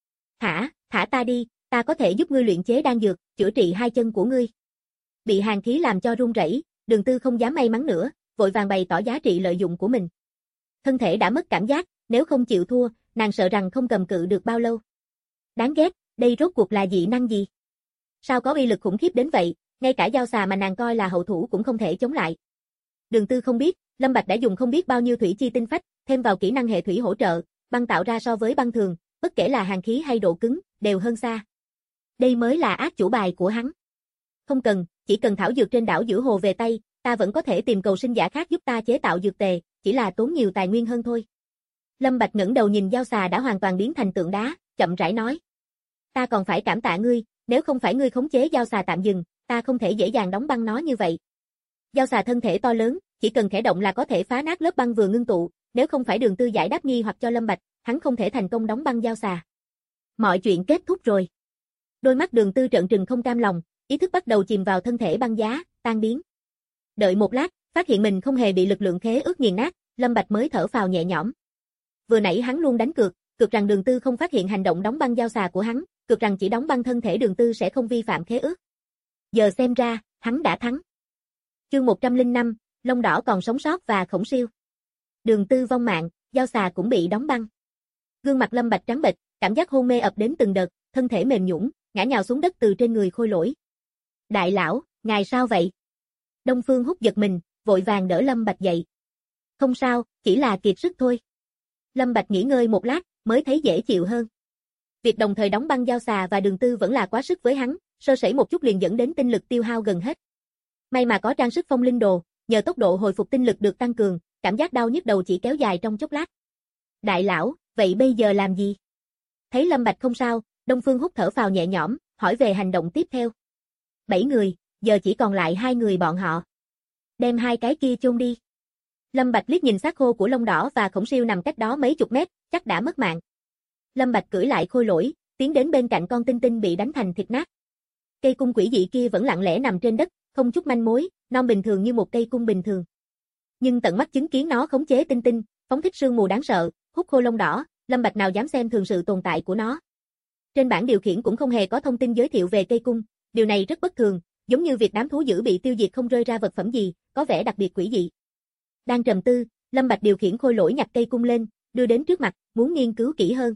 Thả ta đi, ta có thể giúp ngươi luyện chế đan dược, chữa trị hai chân của ngươi. Bị hàn khí làm cho run rẩy, Đường Tư không dám may mắn nữa, vội vàng bày tỏ giá trị lợi dụng của mình. Thân thể đã mất cảm giác, nếu không chịu thua, nàng sợ rằng không cầm cự được bao lâu. Đáng ghét, đây rốt cuộc là dị năng gì? Sao có uy lực khủng khiếp đến vậy, ngay cả dao xà mà nàng coi là hậu thủ cũng không thể chống lại. Đường Tư không biết, Lâm Bạch đã dùng không biết bao nhiêu thủy chi tinh phách, thêm vào kỹ năng hệ thủy hỗ trợ, băng tạo ra so với băng thường, bất kể là hàn khí hay độ cứng, đều hơn xa. Đây mới là ác chủ bài của hắn. Không cần, chỉ cần thảo dược trên đảo giữa hồ về tay, ta vẫn có thể tìm cầu sinh giả khác giúp ta chế tạo dược tề, chỉ là tốn nhiều tài nguyên hơn thôi. Lâm Bạch ngẩng đầu nhìn dao xà đã hoàn toàn biến thành tượng đá, chậm rãi nói. Ta còn phải cảm tạ ngươi, nếu không phải ngươi khống chế dao xà tạm dừng, ta không thể dễ dàng đóng băng nó như vậy. Dao xà thân thể to lớn, chỉ cần khẽ động là có thể phá nát lớp băng vừa ngưng tụ, nếu không phải Đường Tư giải đáp nghi hoặc cho Lâm Bạch, hắn không thể thành công đóng băng dao xà. Mọi chuyện kết thúc rồi. Đôi mắt Đường Tư trợn trừng không cam lòng, ý thức bắt đầu chìm vào thân thể băng giá, tan biến. Đợi một lát, phát hiện mình không hề bị lực lượng khế ước nghiền nát, Lâm Bạch mới thở phào nhẹ nhõm. Vừa nãy hắn luôn đánh cược rằng Đường Tư không phát hiện hành động đóng băng dao xà của hắn, cược rằng chỉ đóng băng thân thể Đường Tư sẽ không vi phạm khế ước. Giờ xem ra, hắn đã thắng. Chương 105, Long Đỏ còn sống sót và Khổng Siêu. Đường Tư vong mạng, dao xà cũng bị đóng băng. Gương mặt Lâm Bạch trắng bệch, cảm giác hôn mê ập đến từng đợt, thân thể mềm nhũn, ngã nhào xuống đất từ trên người Khôi Lỗi. Đại lão, ngài sao vậy? Đông Phương Húc giật mình, vội vàng đỡ Lâm Bạch dậy. Không sao, chỉ là kiệt sức thôi. Lâm Bạch nghỉ ngơi một lát, mới thấy dễ chịu hơn. Việc đồng thời đóng băng dao xà và Đường Tư vẫn là quá sức với hắn, sơ sẩy một chút liền dẫn đến tinh lực tiêu hao gần hết. May mà có trang sức phong linh đồ, nhờ tốc độ hồi phục tinh lực được tăng cường, cảm giác đau nhức đầu chỉ kéo dài trong chốc lát. Đại lão, vậy bây giờ làm gì? Thấy Lâm Bạch không sao, Đông Phương Húc thở phào nhẹ nhõm, hỏi về hành động tiếp theo. 7 người, giờ chỉ còn lại 2 người bọn họ. Đem 2 cái kia chôn đi. Lâm Bạch liếc nhìn xác khô của Long Đỏ và Khổng Siêu nằm cách đó mấy chục mét, chắc đã mất mạng. Lâm Bạch cưỡi lại Khôi Lỗi, tiến đến bên cạnh con Tinh Tinh bị đánh thành thịt nát. Cây cung quỷ dị kia vẫn lặng lẽ nằm trên đất, không chút manh mối, non bình thường như một cây cung bình thường. Nhưng tận mắt chứng kiến nó khống chế Tinh Tinh, phóng thích sương mù đáng sợ, hút khô Long Đỏ, Lâm Bạch nào dám xem thường sự tồn tại của nó. Trên bảng điều khiển cũng không hề có thông tin giới thiệu về cây cung, điều này rất bất thường, giống như việc đám thú dữ bị tiêu diệt không rơi ra vật phẩm gì, có vẻ đặc biệt quỷ dị. Đang trầm tư, Lâm Bạch điều khiển Khôi Lỗi nhặt cây cung lên, đưa đến trước mặt, muốn nghiên cứu kỹ hơn.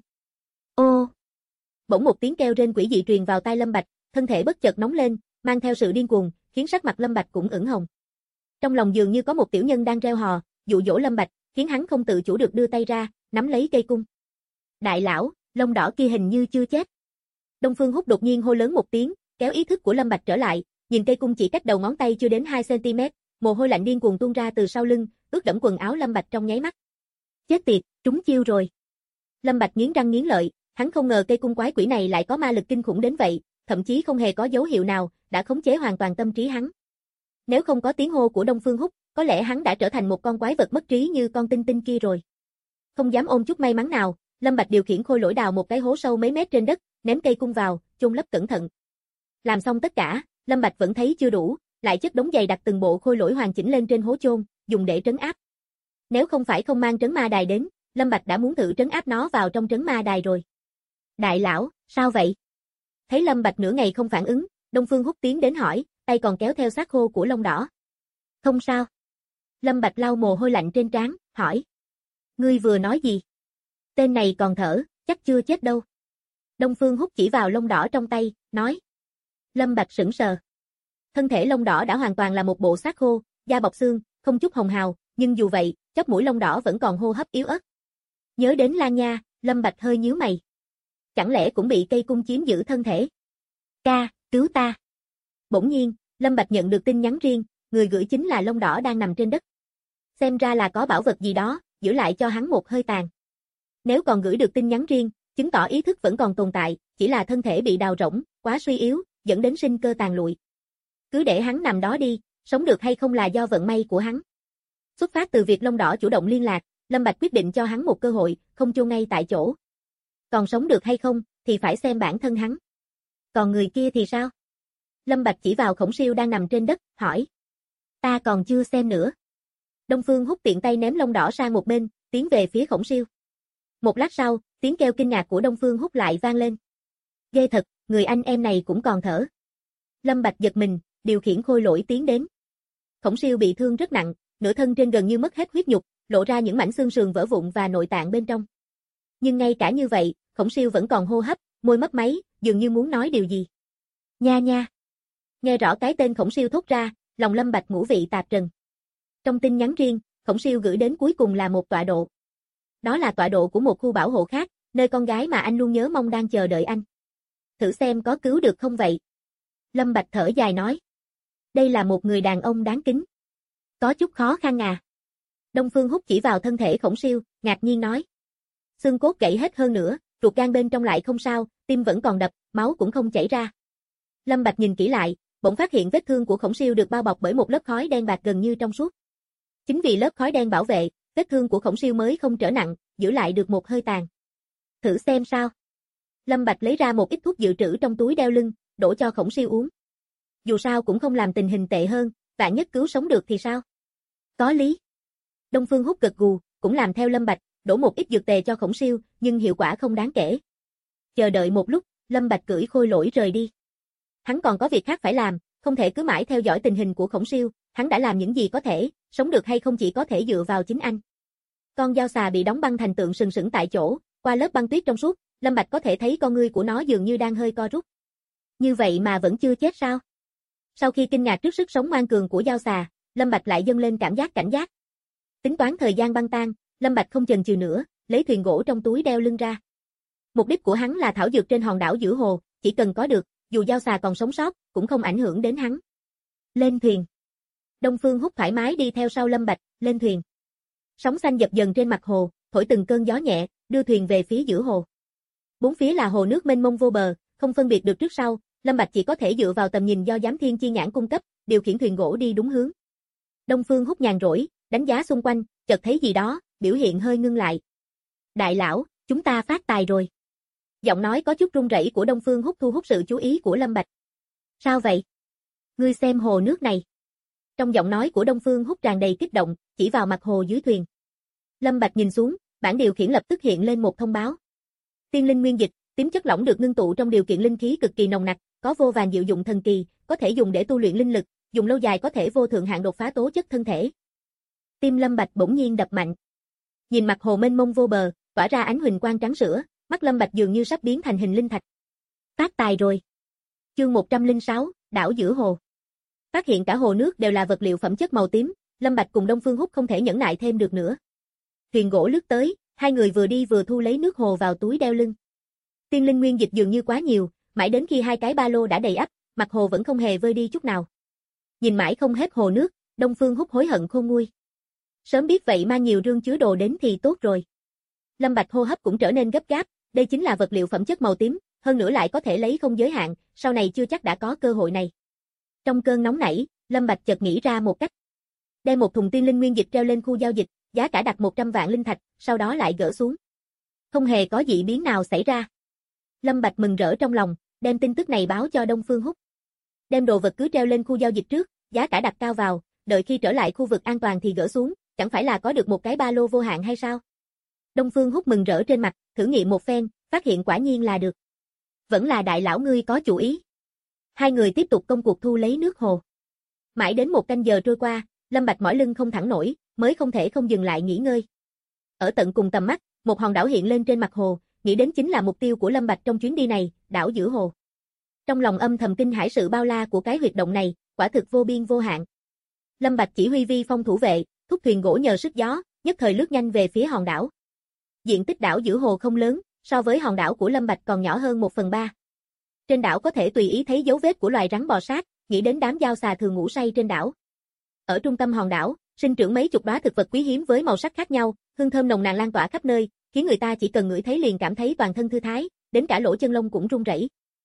Ô! Bỗng một tiếng kêu rên quỷ dị truyền vào tai Lâm Bạch, thân thể bất chợt nóng lên, mang theo sự điên cuồng, khiến sắc mặt Lâm Bạch cũng ửng hồng. Trong lòng dường như có một tiểu nhân đang reo hò, dụ dỗ Lâm Bạch, khiến hắn không tự chủ được đưa tay ra, nắm lấy cây cung. Đại lão, Long Đỏ kia hình như chưa chết. Đông Phương Húc đột nhiên hô lớn một tiếng, kéo ý thức của Lâm Bạch trở lại, nhìn cây cung chỉ cách đầu ngón tay chưa đến 2 cm, mồ hôi lạnh điên cuồng tuôn ra từ sau lưng, ướt đẫm quần áo Lâm Bạch trong nháy mắt. Chết tiệt, trúng chiêu rồi. Lâm Bạch nghiến răng nghiến lợi, hắn không ngờ cây cung quái quỷ này lại có ma lực kinh khủng đến vậy, thậm chí không hề có dấu hiệu nào, đã khống chế hoàn toàn tâm trí hắn. Nếu không có tiếng hô của Đông Phương Húc, có lẽ hắn đã trở thành một con quái vật mất trí như con Tinh Tinh kia rồi. Không dám ôm chút may mắn nào, Lâm Bạch điều khiển Khôi Lỗi đào một cái hố sâu mấy mét trên đất, ném cây cung vào, chôn lấp cẩn thận. Làm xong tất cả, Lâm Bạch vẫn thấy chưa đủ, lại chất đống dày đặt từng bộ khôi lỗi hoàn chỉnh lên trên hố chôn, dùng để trấn áp. Nếu không phải không mang trấn ma đài đến, Lâm Bạch đã muốn thử trấn áp nó vào trong trấn ma đài rồi. Đại lão, sao vậy? Thấy Lâm Bạch nửa ngày không phản ứng, Đông Phương Húc tiến đến hỏi, tay còn kéo theo xác khô của lông đỏ. Không sao. Lâm Bạch lau mồ hôi lạnh trên trán, hỏi. Ngươi vừa nói gì? Tên này còn thở, chắc chưa chết đâu. Đông Phương Húc chỉ vào lông đỏ trong tay, nói. Lâm Bạch sững sờ. Thân thể lông đỏ đã hoàn toàn là một bộ xác khô, da bọc xương, không chút hồng hào, nhưng dù vậy, chóp mũi lông đỏ vẫn còn hô hấp yếu ớt. Nhớ đến Lan Nha, Lâm Bạch hơi nhíu mày. Chẳng lẽ cũng bị cây cung chiếm giữ thân thể? Ca, cứu ta. Bỗng nhiên, Lâm Bạch nhận được tin nhắn riêng, người gửi chính là lông đỏ đang nằm trên đất. Xem ra là có bảo vật gì đó, giữ lại cho hắn một hơi tàn. Nếu còn gửi được tin nhắn riêng, chứng tỏ ý thức vẫn còn tồn tại, chỉ là thân thể bị đào rỗng, quá suy yếu, dẫn đến sinh cơ tàn lụi. Cứ để hắn nằm đó đi, sống được hay không là do vận may của hắn. Xuất phát từ việc lông đỏ chủ động liên lạc, Lâm Bạch quyết định cho hắn một cơ hội, không chôn ngay tại chỗ. Còn sống được hay không, thì phải xem bản thân hắn. Còn người kia thì sao? Lâm Bạch chỉ vào Khổng Siêu đang nằm trên đất, hỏi. Ta còn chưa xem nữa. Đông Phương Húc tiện tay ném lông đỏ sang một bên, tiến về phía Khổng Siêu. Một lát sau, tiếng kêu kinh ngạc của Đông Phương Húc lại vang lên. Ghê thật, người anh em này cũng còn thở. Lâm Bạch giật mình, điều khiển khôi lỗi tiến đến. Khổng Siêu bị thương rất nặng, nửa thân trên gần như mất hết huyết nhục, lộ ra những mảnh xương sườn vỡ vụn và nội tạng bên trong. Nhưng ngay cả như vậy, Khổng Siêu vẫn còn hô hấp, môi mấp máy, dường như muốn nói điều gì. Nha nha. Nghe rõ cái tên Khổng Siêu thốt ra, lòng Lâm Bạch ngũ vị tạp trần. Trong tin nhắn riêng, Khổng Siêu gửi đến cuối cùng là một tọa độ. Đó là tọa độ của một khu bảo hộ khác, nơi con gái mà anh luôn nhớ mong đang chờ đợi anh. Thử xem có cứu được không vậy? Lâm Bạch thở dài nói. Đây là một người đàn ông đáng kính. Có chút khó khăn à? Đông Phương Húc chỉ vào thân thể Khổng Siêu, ngạc nhiên nói. Xương cốt gãy hết hơn nữa, ruột gan bên trong lại không sao, tim vẫn còn đập, máu cũng không chảy ra. Lâm Bạch nhìn kỹ lại, bỗng phát hiện vết thương của Khổng Siêu được bao bọc bởi một lớp khói đen bạc gần như trong suốt. Chính vì lớp khói đen bảo vệ, vết thương của Khổng Siêu mới không trở nặng, giữ lại được một hơi tàn. Thử xem sao. Lâm Bạch lấy ra một ít thuốc dự trữ trong túi đeo lưng, đổ cho Khổng Siêu uống. Dù sao cũng không làm tình hình tệ hơn, vạn nhất cứu sống được thì sao? Có lý. Đông Phương Húc gật gù, cũng làm theo Lâm Bạch, đổ một ít dược tề cho Khổng Siêu, nhưng hiệu quả không đáng kể. Chờ đợi một lúc, Lâm Bạch cưỡi khôi lỗi rời đi. Hắn còn có việc khác phải làm, không thể cứ mãi theo dõi tình hình của Khổng Siêu, hắn đã làm những gì có thể, sống được hay không chỉ có thể dựa vào chính anh. Con dao xà bị đóng băng thành tượng sừng sững tại chỗ, qua lớp băng tuyết trong suốt, Lâm Bạch có thể thấy con ngươi của nó dường như đang hơi co rút. Như vậy mà vẫn chưa chết sao? Sau khi kinh ngạc trước sức sống ngoan cường của dao xà, Lâm Bạch lại dâng lên cảm giác cảnh giác. Tính toán thời gian băng tan, Lâm Bạch không chần chừ nữa, lấy thuyền gỗ trong túi đeo lưng ra. Mục đích của hắn là thảo dược trên hòn đảo giữa hồ, chỉ cần có được, dù dao xà còn sống sót, cũng không ảnh hưởng đến hắn. Lên thuyền. Đông Phương Húc thoải mái đi theo sau Lâm Bạch, lên thuyền. Sóng xanh dập dần trên mặt hồ, thổi từng cơn gió nhẹ, đưa thuyền về phía giữa hồ. Bốn phía là hồ nước mênh mông vô bờ, không phân biệt được trước sau, Lâm Bạch chỉ có thể dựa vào tầm nhìn do giám thiên chi nhãn cung cấp, điều khiển thuyền gỗ đi đúng hướng. Đông Phương Húc nhàn rỗi, đánh giá xung quanh, chợt thấy gì đó, biểu hiện hơi ngưng lại. Đại lão, chúng ta phát tài rồi. Giọng nói có chút run rẩy của Đông Phương Húc thu hút sự chú ý của Lâm Bạch. Sao vậy? Ngươi xem hồ nước này. Trong giọng nói của Đông Phương Húc tràn đầy kích động, chỉ vào mặt hồ dưới thuyền. Lâm Bạch nhìn xuống, bảng điều khiển lập tức hiện lên một thông báo. Tiên linh nguyên dịch, tím chất lỏng được ngưng tụ trong điều kiện linh khí cực kỳ nồng nặc, có vô vàn diệu dụng thần kỳ, có thể dùng để tu luyện linh lực, dùng lâu dài có thể vô thượng hạn đột phá tố chất thân thể. Tim Lâm Bạch bỗng nhiên đập mạnh. Nhìn mặt hồ mênh mông vô bờ, tỏa ra ánh huỳnh quang trắng sữa, mắt Lâm Bạch dường như sắp biến thành hình linh thạch. Phát tài rồi. Chương 106, đảo giữa hồ. Phát hiện cả hồ nước đều là vật liệu phẩm chất màu tím, Lâm Bạch cùng Đông Phương Húc không thể nhẫn nại thêm được nữa. Thuyền gỗ lướt tới, hai người vừa đi vừa thu lấy nước hồ vào túi đeo lưng. Tiên linh nguyên dịch dường như quá nhiều, mãi đến khi hai cái ba lô đã đầy ắp, mặt hồ vẫn không hề vơi đi chút nào. Nhìn mãi không hết hồ nước, Đông Phương Húc hối hận khôn nguôi. Sớm biết vậy mang nhiều rương chứa đồ đến thì tốt rồi. Lâm Bạch hô hấp cũng trở nên gấp gáp, đây chính là vật liệu phẩm chất màu tím, hơn nữa lại có thể lấy không giới hạn, sau này chưa chắc đã có cơ hội này. Trong cơn nóng nảy, Lâm Bạch chợt nghĩ ra một cách. Đem một thùng tiên linh nguyên dịch treo lên khu giao dịch, giá cả đặt 100 vạn linh thạch, sau đó lại gỡ xuống. Không hề có dị biến nào xảy ra. Lâm Bạch mừng rỡ trong lòng, đem tin tức này báo cho Đông Phương Húc. Đem đồ vật cứ treo lên khu giao dịch trước, giá cả đặt cao vào, đợi khi trở lại khu vực an toàn thì gỡ xuống, chẳng phải là có được một cái ba lô vô hạn hay sao? Đông Phương Húc mừng rỡ trên mặt, thử nghiệm một phen, phát hiện quả nhiên là được. Vẫn là đại lão ngươi có chủ ý. Hai người tiếp tục công cuộc thu lấy nước hồ. Mãi đến 1 canh giờ trôi qua, Lâm Bạch mỏi lưng không thẳng nổi, mới không thể không dừng lại nghỉ ngơi. Ở tận cùng tầm mắt, một hòn đảo hiện lên trên mặt hồ, nghĩ đến chính là mục tiêu của Lâm Bạch trong chuyến đi này, đảo giữa hồ. Trong lòng âm thầm kinh hãi sự bao la của cái huyệt động này, quả thực vô biên vô hạn. Lâm Bạch chỉ huy vi phong thủ vệ, thúc thuyền gỗ nhờ sức gió, nhất thời lướt nhanh về phía hòn đảo. Diện tích đảo giữa hồ không lớn, so với hòn đảo của Lâm Bạch còn nhỏ hơn 1/3. Trên đảo có thể tùy ý thấy dấu vết của loài rắn bò sát, nghĩ đến đám dao xà thường ngủ say trên đảo. Ở trung tâm hòn đảo, sinh trưởng mấy chục đóa thực vật quý hiếm với màu sắc khác nhau, hương thơm nồng nàn lan tỏa khắp nơi, khiến người ta chỉ cần ngửi thấy liền cảm thấy toàn thân thư thái, đến cả lỗ chân lông cũng run rẩy.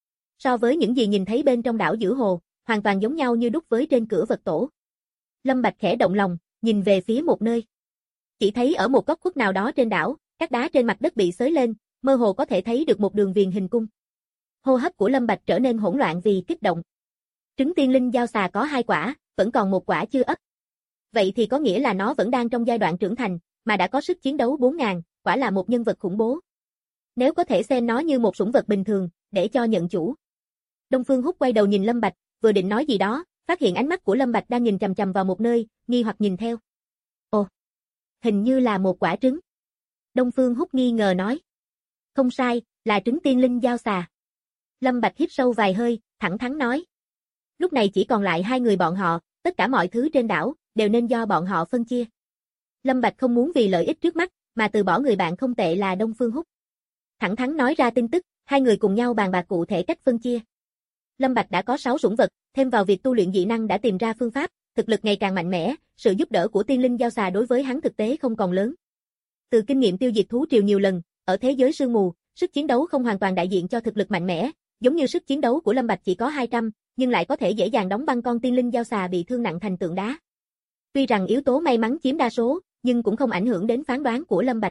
So với những gì nhìn thấy bên trong đảo giữa hồ, hoàn toàn giống nhau như đúc với trên cửa vật tổ. Lâm Bạch khẽ động lòng, nhìn về phía một nơi. Chỉ thấy ở một góc khuất nào đó trên đảo, các đá trên mặt đất bị xới lên, mơ hồ có thể thấy được một đường viền hình cung. Hô hấp của Lâm Bạch trở nên hỗn loạn vì kích động. Trứng tiên linh giao xà có 2 quả, vẫn còn 1 quả chưa ấp. Vậy thì có nghĩa là nó vẫn đang trong giai đoạn trưởng thành, mà đã có sức chiến đấu 4000, quả là một nhân vật khủng bố. Nếu có thể xem nó như một sủng vật bình thường, để cho nhận chủ. Đông Phương Húc quay đầu nhìn Lâm Bạch, vừa định nói gì đó, phát hiện ánh mắt của Lâm Bạch đang nhìn chằm chằm vào một nơi, nghi hoặc nhìn theo. Ồ, hình như là một quả trứng. Đông Phương Húc nghi ngờ nói. Không sai, là trứng tiên linh giao xà. Lâm Bạch hít sâu vài hơi, thẳng thắn nói. Lúc này chỉ còn lại 2 người bọn họ, tất cả mọi thứ trên đảo, đều nên do bọn họ phân chia. Lâm Bạch không muốn vì lợi ích trước mắt, mà từ bỏ người bạn không tệ là Đông Phương Húc. Thẳng thắn nói ra tin tức, 2 người cùng nhau bàn bạc cụ thể cách phân chia. Lâm Bạch đã có 6 sủng vật, thêm vào việc tu luyện dị năng đã tìm ra phương pháp, thực lực ngày càng mạnh mẽ, sự giúp đỡ của tiên linh giao xà đối với hắn thực tế không còn lớn. Từ kinh nghiệm tiêu diệt thú triều nhiều lần, ở thế giới sương mù, sức chiến đấu không hoàn toàn đại diện cho thực lực mạnh mẽ, giống như sức chiến đấu của Lâm Bạch chỉ có 200, nhưng lại có thể dễ dàng đóng băng con tiên linh giao xà bị thương nặng thành tượng đá. Tuy rằng yếu tố may mắn chiếm đa số, nhưng cũng không ảnh hưởng đến phán đoán của Lâm Bạch.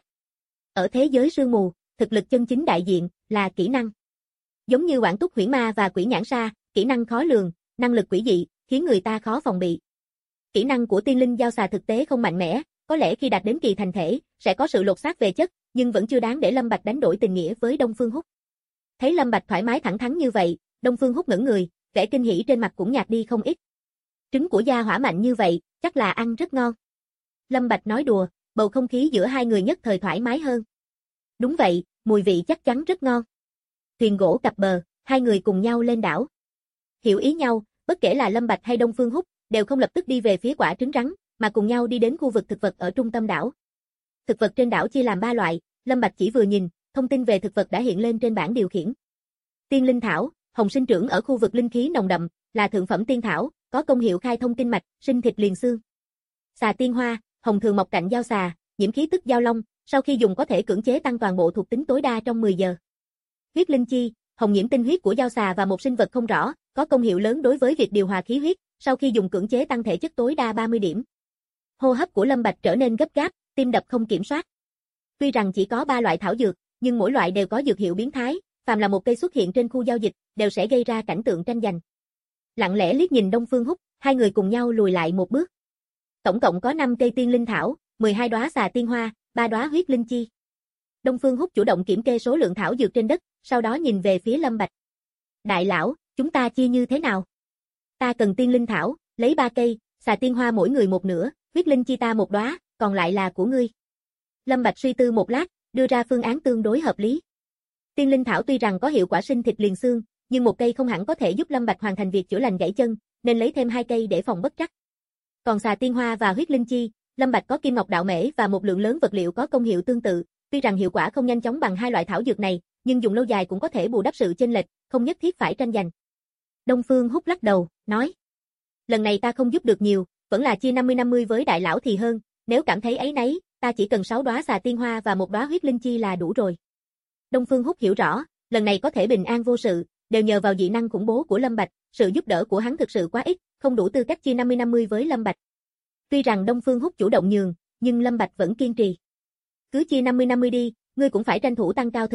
Ở thế giới sương mù, thực lực chân chính đại diện là kỹ năng. Giống như Oản Túc Huyễn Ma và Quỷ Nhãn Sa, kỹ năng khó lường, năng lực quỷ dị, khiến người ta khó phòng bị. Kỹ năng của tiên linh giao xà thực tế không mạnh mẽ, có lẽ khi đạt đến kỳ thành thể, sẽ có sự lột xác về chất, nhưng vẫn chưa đáng để Lâm Bạch đánh đổi tình nghĩa với Đông Phương Húc. Thấy Lâm Bạch thoải mái thẳng thắn như vậy, Đông Phương Húc ngẩn người, vẻ kinh hỉ trên mặt cũng nhạt đi không ít. Trứng của gia hỏa mạnh như vậy, chắc là ăn rất ngon. Lâm Bạch nói đùa, bầu không khí giữa 2 người nhất thời thoải mái hơn. Đúng vậy, mùi vị chắc chắn rất ngon. Thuyền gỗ cập bờ, 2 người cùng nhau lên đảo. Hiểu ý nhau, bất kể là Lâm Bạch hay Đông Phương Húc, đều không lập tức đi về phía quả trứng rắn, mà cùng nhau đi đến khu vực thực vật ở trung tâm đảo. Thực vật trên đảo chia làm 3 loại, Lâm Bạch chỉ vừa nhìn, thông tin về thực vật đã hiện lên trên bảng điều khiển. Tiên linh thảo, hồng sinh trưởng ở khu vực linh khí nồng đậm, là thượng phẩm tiên thảo, có công hiệu khai thông kinh mạch, sinh thịt liền xương. Xà tiên hoa, hồng thường mọc cạnh dao xà, nhiễm khí tức dao long, sau khi dùng có thể cưỡng chế tăng toàn bộ thuộc tính tối đa trong 10 giờ. Huyết linh chi, hồng nhiễm tinh huyết của dao xà và một sinh vật không rõ, có công hiệu lớn đối với việc điều hòa khí huyết, sau khi dùng cưỡng chế tăng thể chất tối đa 30 điểm. Hô hấp của Lâm Bạch trở nên gấp gáp, tim đập không kiểm soát. Tuy rằng chỉ có 3 loại thảo dược, nhưng mỗi loại đều có dược hiệu biến thái, phàm là một cây xuất hiện trên khu giao dịch, đều sẽ gây ra cảnh tượng tranh giành. Lặng lẽ liếc nhìn Đông Phương Húc, 2 người cùng nhau lùi lại một bước. Tổng cộng có 5 cây tiên linh thảo, 12 đóa xà tiên hoa, 3 đóa huyết linh chi. Đông Phương Húc chủ động kiểm kê số lượng thảo dược trên đất, sau đó nhìn về phía Lâm Bạch. Đại lão, chúng ta chia như thế nào? Ta cần tiên linh thảo, lấy 3 cây, xà tiên hoa mỗi người một nửa, huyết linh chi ta một đóa, còn lại là của ngươi. Lâm Bạch suy tư một lát, đưa ra phương án tương đối hợp lý. Tiên linh thảo tuy rằng có hiệu quả sinh thịt liền xương, nhưng một cây không hẳn có thể giúp Lâm Bạch hoàn thành việc chữa lành gãy chân, nên lấy thêm 2 cây để phòng bất trắc. Còn xà tiên hoa và huyết linh chi, Lâm Bạch có kim ngọc đạo mễ và một lượng lớn vật liệu có công hiệu tương tự, tuy rằng hiệu quả không nhanh chóng bằng 2 loại thảo dược này, nhưng dùng lâu dài cũng có thể bù đắp sự chênh lệch, không nhất thiết phải tranh giành. Đông Phương Húc lắc đầu, nói: "Lần này ta không giúp được nhiều, vẫn là chia 50-50 với đại lão thì hơn, nếu cảm thấy áy náy, ta chỉ cần 6 đóa xà tiên hoa và 1 đóa huyết linh chi là đủ rồi." Đông Phương Húc hiểu rõ, lần này có thể bình an vô sự, đều nhờ vào dị năng khủng bố của Lâm Bạch, sự giúp đỡ của hắn thực sự quá ít, không đủ tư cách chia 50-50 với Lâm Bạch. Tuy rằng Đông Phương Húc chủ động nhường, nhưng Lâm Bạch vẫn kiên trì. "Cứ chia 50-50 đi, ngươi cũng phải tranh thủ tăng cao thực lực,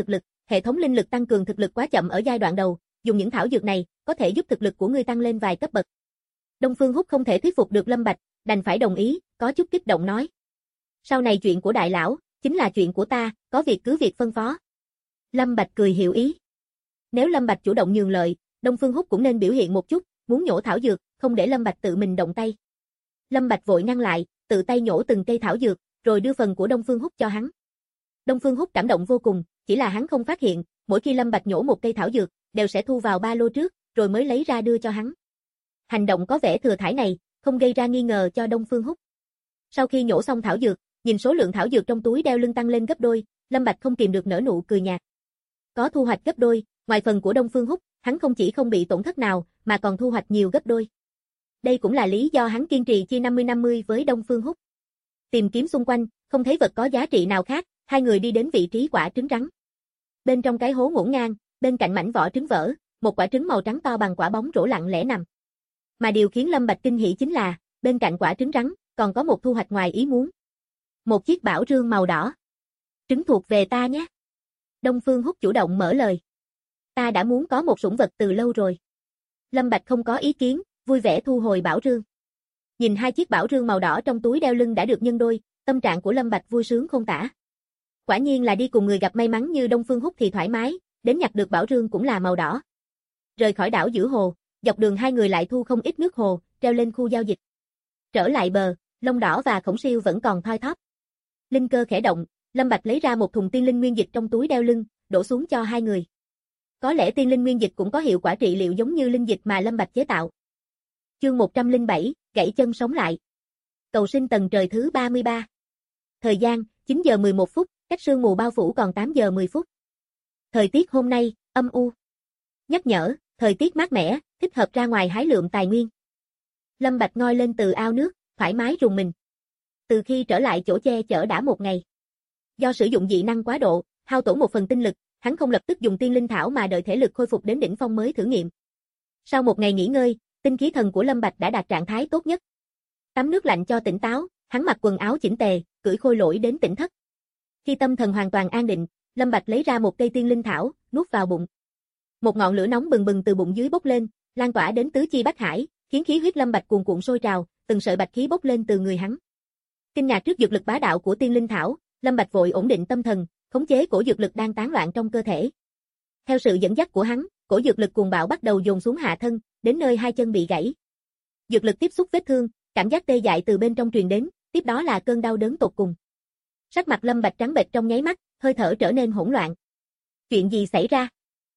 hệ thống linh lực tăng cường thực lực quá chậm ở giai đoạn đầu, dùng những thảo dược này có thể giúp thực lực của ngươi tăng lên vài cấp bậc. Đông Phương Húc không thể thuyết phục được Lâm Bạch, đành phải đồng ý, có chút kích động nói. Sau này chuyện của đại lão, chính là chuyện của ta, có việc cứ việc phân phó. Lâm Bạch cười hiểu ý. Nếu Lâm Bạch chủ động nhường lợi, Đông Phương Húc cũng nên biểu hiện một chút, muốn nhổ thảo dược, không để Lâm Bạch tự mình động tay. Lâm Bạch vội ngăn lại, tự tay nhổ từng cây thảo dược, rồi đưa phần của Đông Phương Húc cho hắn. Đông Phương Húc cảm động vô cùng, chỉ là hắn không phát hiện, mỗi khi Lâm Bạch nhổ một cây thảo dược, đều sẽ thu vào ba lô trước, rồi mới lấy ra đưa cho hắn. Hành động có vẻ thừa thãi này, không gây ra nghi ngờ cho Đông Phương Húc. Sau khi nhổ xong thảo dược, nhìn số lượng thảo dược trong túi đeo lưng tăng lên gấp đôi, Lâm Bạch không kìm được nở nụ cười nhạt. Có thu hoạch gấp đôi, ngoài phần của Đông Phương Húc, hắn không chỉ không bị tổn thất nào, mà còn thu hoạch nhiều gấp đôi. Đây cũng là lý do hắn kiên trì chia 50-50 với Đông Phương Húc. Tìm kiếm xung quanh, không thấy vật có giá trị nào khác, hai người đi đến vị trí quả trứng rắn. Bên trong cái hố ngổn ngang, bên cạnh mảnh vỏ trứng vỡ, một quả trứng màu trắng to bằng quả bóng rổ lặng lẽ nằm. Mà điều khiến Lâm Bạch kinh hỉ chính là, bên cạnh quả trứng rắn, còn có một thu hoạch ngoài ý muốn. Một chiếc bảo rương màu đỏ. Trứng thuộc về ta nhé. Đông Phương Húc chủ động mở lời. Ta đã muốn có một sủng vật từ lâu rồi. Lâm Bạch không có ý kiến, vui vẻ thu hồi bảo rương. Nhìn hai chiếc bảo rương màu đỏ trong túi đeo lưng đã được nhân đôi, tâm trạng của Lâm Bạch vui sướng không tả. Quả nhiên là đi cùng người gặp may mắn như Đông Phương Húc thì thoải mái, đến nhặt được bảo rương cũng là màu đỏ. Rời khỏi đảo giữa hồ, dọc đường hai người lại thu không ít nước hồ, treo lên khu giao dịch. Trở lại bờ, Long Đỏ và Khổng Siêu vẫn còn thoi thóp. Linh cơ khẽ động, Lâm Bạch lấy ra một thùng tiên linh nguyên dịch trong túi đeo lưng, đổ xuống cho hai người. Có lẽ tiên linh nguyên dịch cũng có hiệu quả trị liệu giống như linh dịch mà Lâm Bạch chế tạo. Chương 107, gãy chân sống lại. Cầu sinh tầng trời thứ 33. Thời gian, 9 giờ 11 phút, cách sương mù bao phủ còn 8 giờ 10 phút. Thời tiết hôm nay, âm u. Nhắc nhở, thời tiết mát mẻ, thích hợp ra ngoài hái lượm tài nguyên. Lâm Bạch ngoi lên từ ao nước, thoải mái rùng mình. Từ khi trở lại chỗ che chở đã một ngày. Do sử dụng dị năng quá độ, hao tổn một phần tinh lực, hắn không lập tức dùng tiên linh thảo mà đợi thể lực khôi phục đến đỉnh phong mới thử nghiệm. Sau một ngày nghỉ ngơi, tinh khí thần của Lâm Bạch đã đạt trạng thái tốt nhất. Tắm nước lạnh cho tỉnh táo, hắn mặc quần áo chỉnh tề, cưỡi khôi lỗi đến tỉnh thất. Khi tâm thần hoàn toàn an định, Lâm Bạch lấy ra một cây tiên linh thảo, nuốt vào bụng. Một ngọn lửa nóng bừng bừng từ bụng dưới bốc lên, lan tỏa đến tứ chi bách hải, khiến khí huyết Lâm Bạch cuồn cuộn sôi trào, từng sợi bạch khí bốc lên từ người hắn. Kinh ngạc trước dược lực bá đạo của tiên linh thảo, Lâm Bạch vội ổn định tâm thần, khống chế cổ dược lực đang tán loạn trong cơ thể. Theo sự dẫn dắt của hắn, cổ dược lực cuồng bạo bắt đầu dồn xuống hạ thân, đến nơi hai chân bị gãy. Dược lực tiếp xúc vết thương, cảm giác tê dại từ bên trong truyền đến, tiếp đó là cơn đau đớn tột cùng. Sắc mặt Lâm Bạch trắng bệch trong nháy mắt, hơi thở trở nên hỗn loạn. Chuyện gì xảy ra?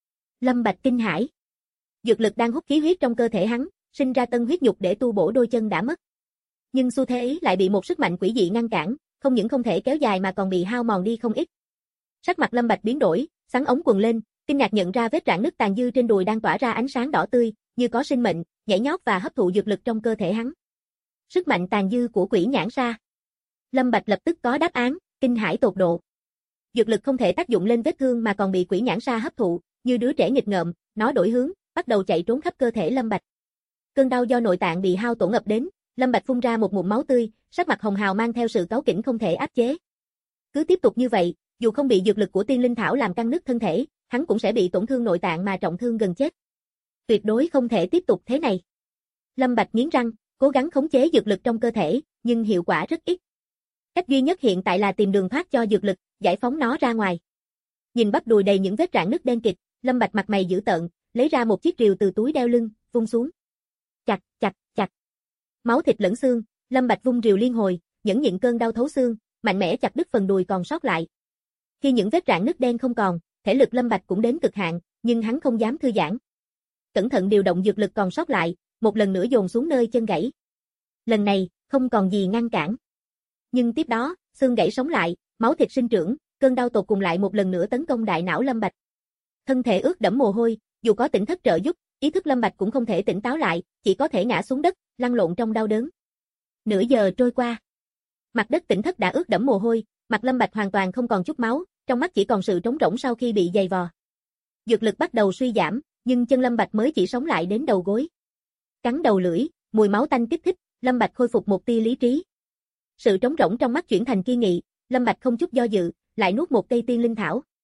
Lâm Bạch kinh hãi. Dược lực đang hút khí huyết trong cơ thể hắn, sinh ra tân huyết nhục để tu bổ đôi chân đã mất. Nhưng xu thế ấy lại bị một sức mạnh quỷ dị ngăn cản, không những không thể kéo dài mà còn bị hao mòn đi không ít. Sắc mặt Lâm Bạch biến đổi, sắn ống quần lên, kinh ngạc nhận ra vết rạn nứt tàn dư trên đùi đang tỏa ra ánh sáng đỏ tươi, như có sinh mệnh, nhảy nhót và hấp thụ dược lực trong cơ thể hắn. Sức mạnh tàn dư của quỷ nhãn sa. Lâm Bạch lập tức có đáp án, kinh hãi tột độ. Dược lực không thể tác dụng lên vết thương mà còn bị quỷ nhãn sa hấp thụ, như đứa trẻ nghịch ngợm, nó đổi hướng, bắt đầu chạy trốn khắp cơ thể Lâm Bạch. Cơn đau do nội tạng bị hao tổn ập đến, Lâm Bạch phun ra một ngụm máu tươi, sắc mặt hồng hào mang theo sự cáu kỉnh không thể áp chế. Cứ tiếp tục như vậy, dù không bị dược lực của tiên linh thảo làm căng nứt thân thể, hắn cũng sẽ bị tổn thương nội tạng mà trọng thương gần chết. Tuyệt đối không thể tiếp tục thế này. Lâm Bạch nghiến răng, cố gắng khống chế dược lực trong cơ thể, nhưng hiệu quả rất ít. Cách duy nhất hiện tại là tìm đường thoát cho dược lực, giải phóng nó ra ngoài. Nhìn bắp đùi đầy những vết rạn nứt đen kịt, Lâm Bạch mặt mày dữ tợn, lấy ra một chiếc rìu từ túi đeo lưng, vung xuống. Chặt, chặt, chặt. Máu thịt lẫn xương, Lâm Bạch vung rìu liên hồi, nhẫn nhịn cơn đau thấu xương, mạnh mẽ chặt đứt phần đùi còn sót lại. Khi những vết rạn nứt đen không còn, thể lực Lâm Bạch cũng đến cực hạn, nhưng hắn không dám thư giãn. Cẩn thận điều động dược lực còn sót lại, một lần nữa dồn xuống nơi chân gãy. Lần này, không còn gì ngăn cản. Nhưng tiếp đó, xương gãy sống lại, máu thịt sinh trưởng, cơn đau tột cùng lại một lần nữa tấn công đại não Lâm Bạch. Thân thể ướt đẫm mồ hôi, dù có tỉnh thức trợ giúp, ý thức Lâm Bạch cũng không thể tỉnh táo lại, chỉ có thể ngã xuống đất, lăn lộn trong đau đớn. Nửa giờ trôi qua. Mặt đất tỉnh thất đã ướt đẫm mồ hôi, mặt Lâm Bạch hoàn toàn không còn chút máu, trong mắt chỉ còn sự trống rỗng sau khi bị giày vò. Dược lực bắt đầu suy giảm, nhưng chân Lâm Bạch mới chỉ sống lại đến đầu gối. Cắn đầu lưỡi, mùi máu tanh kích thích, Lâm Bạch khôi phục một tia lý trí. Sự trống rỗng trong mắt chuyển thành kiên nghị, Lâm Bạch không chút do dự, lại nuốt một cây tiên linh thảo.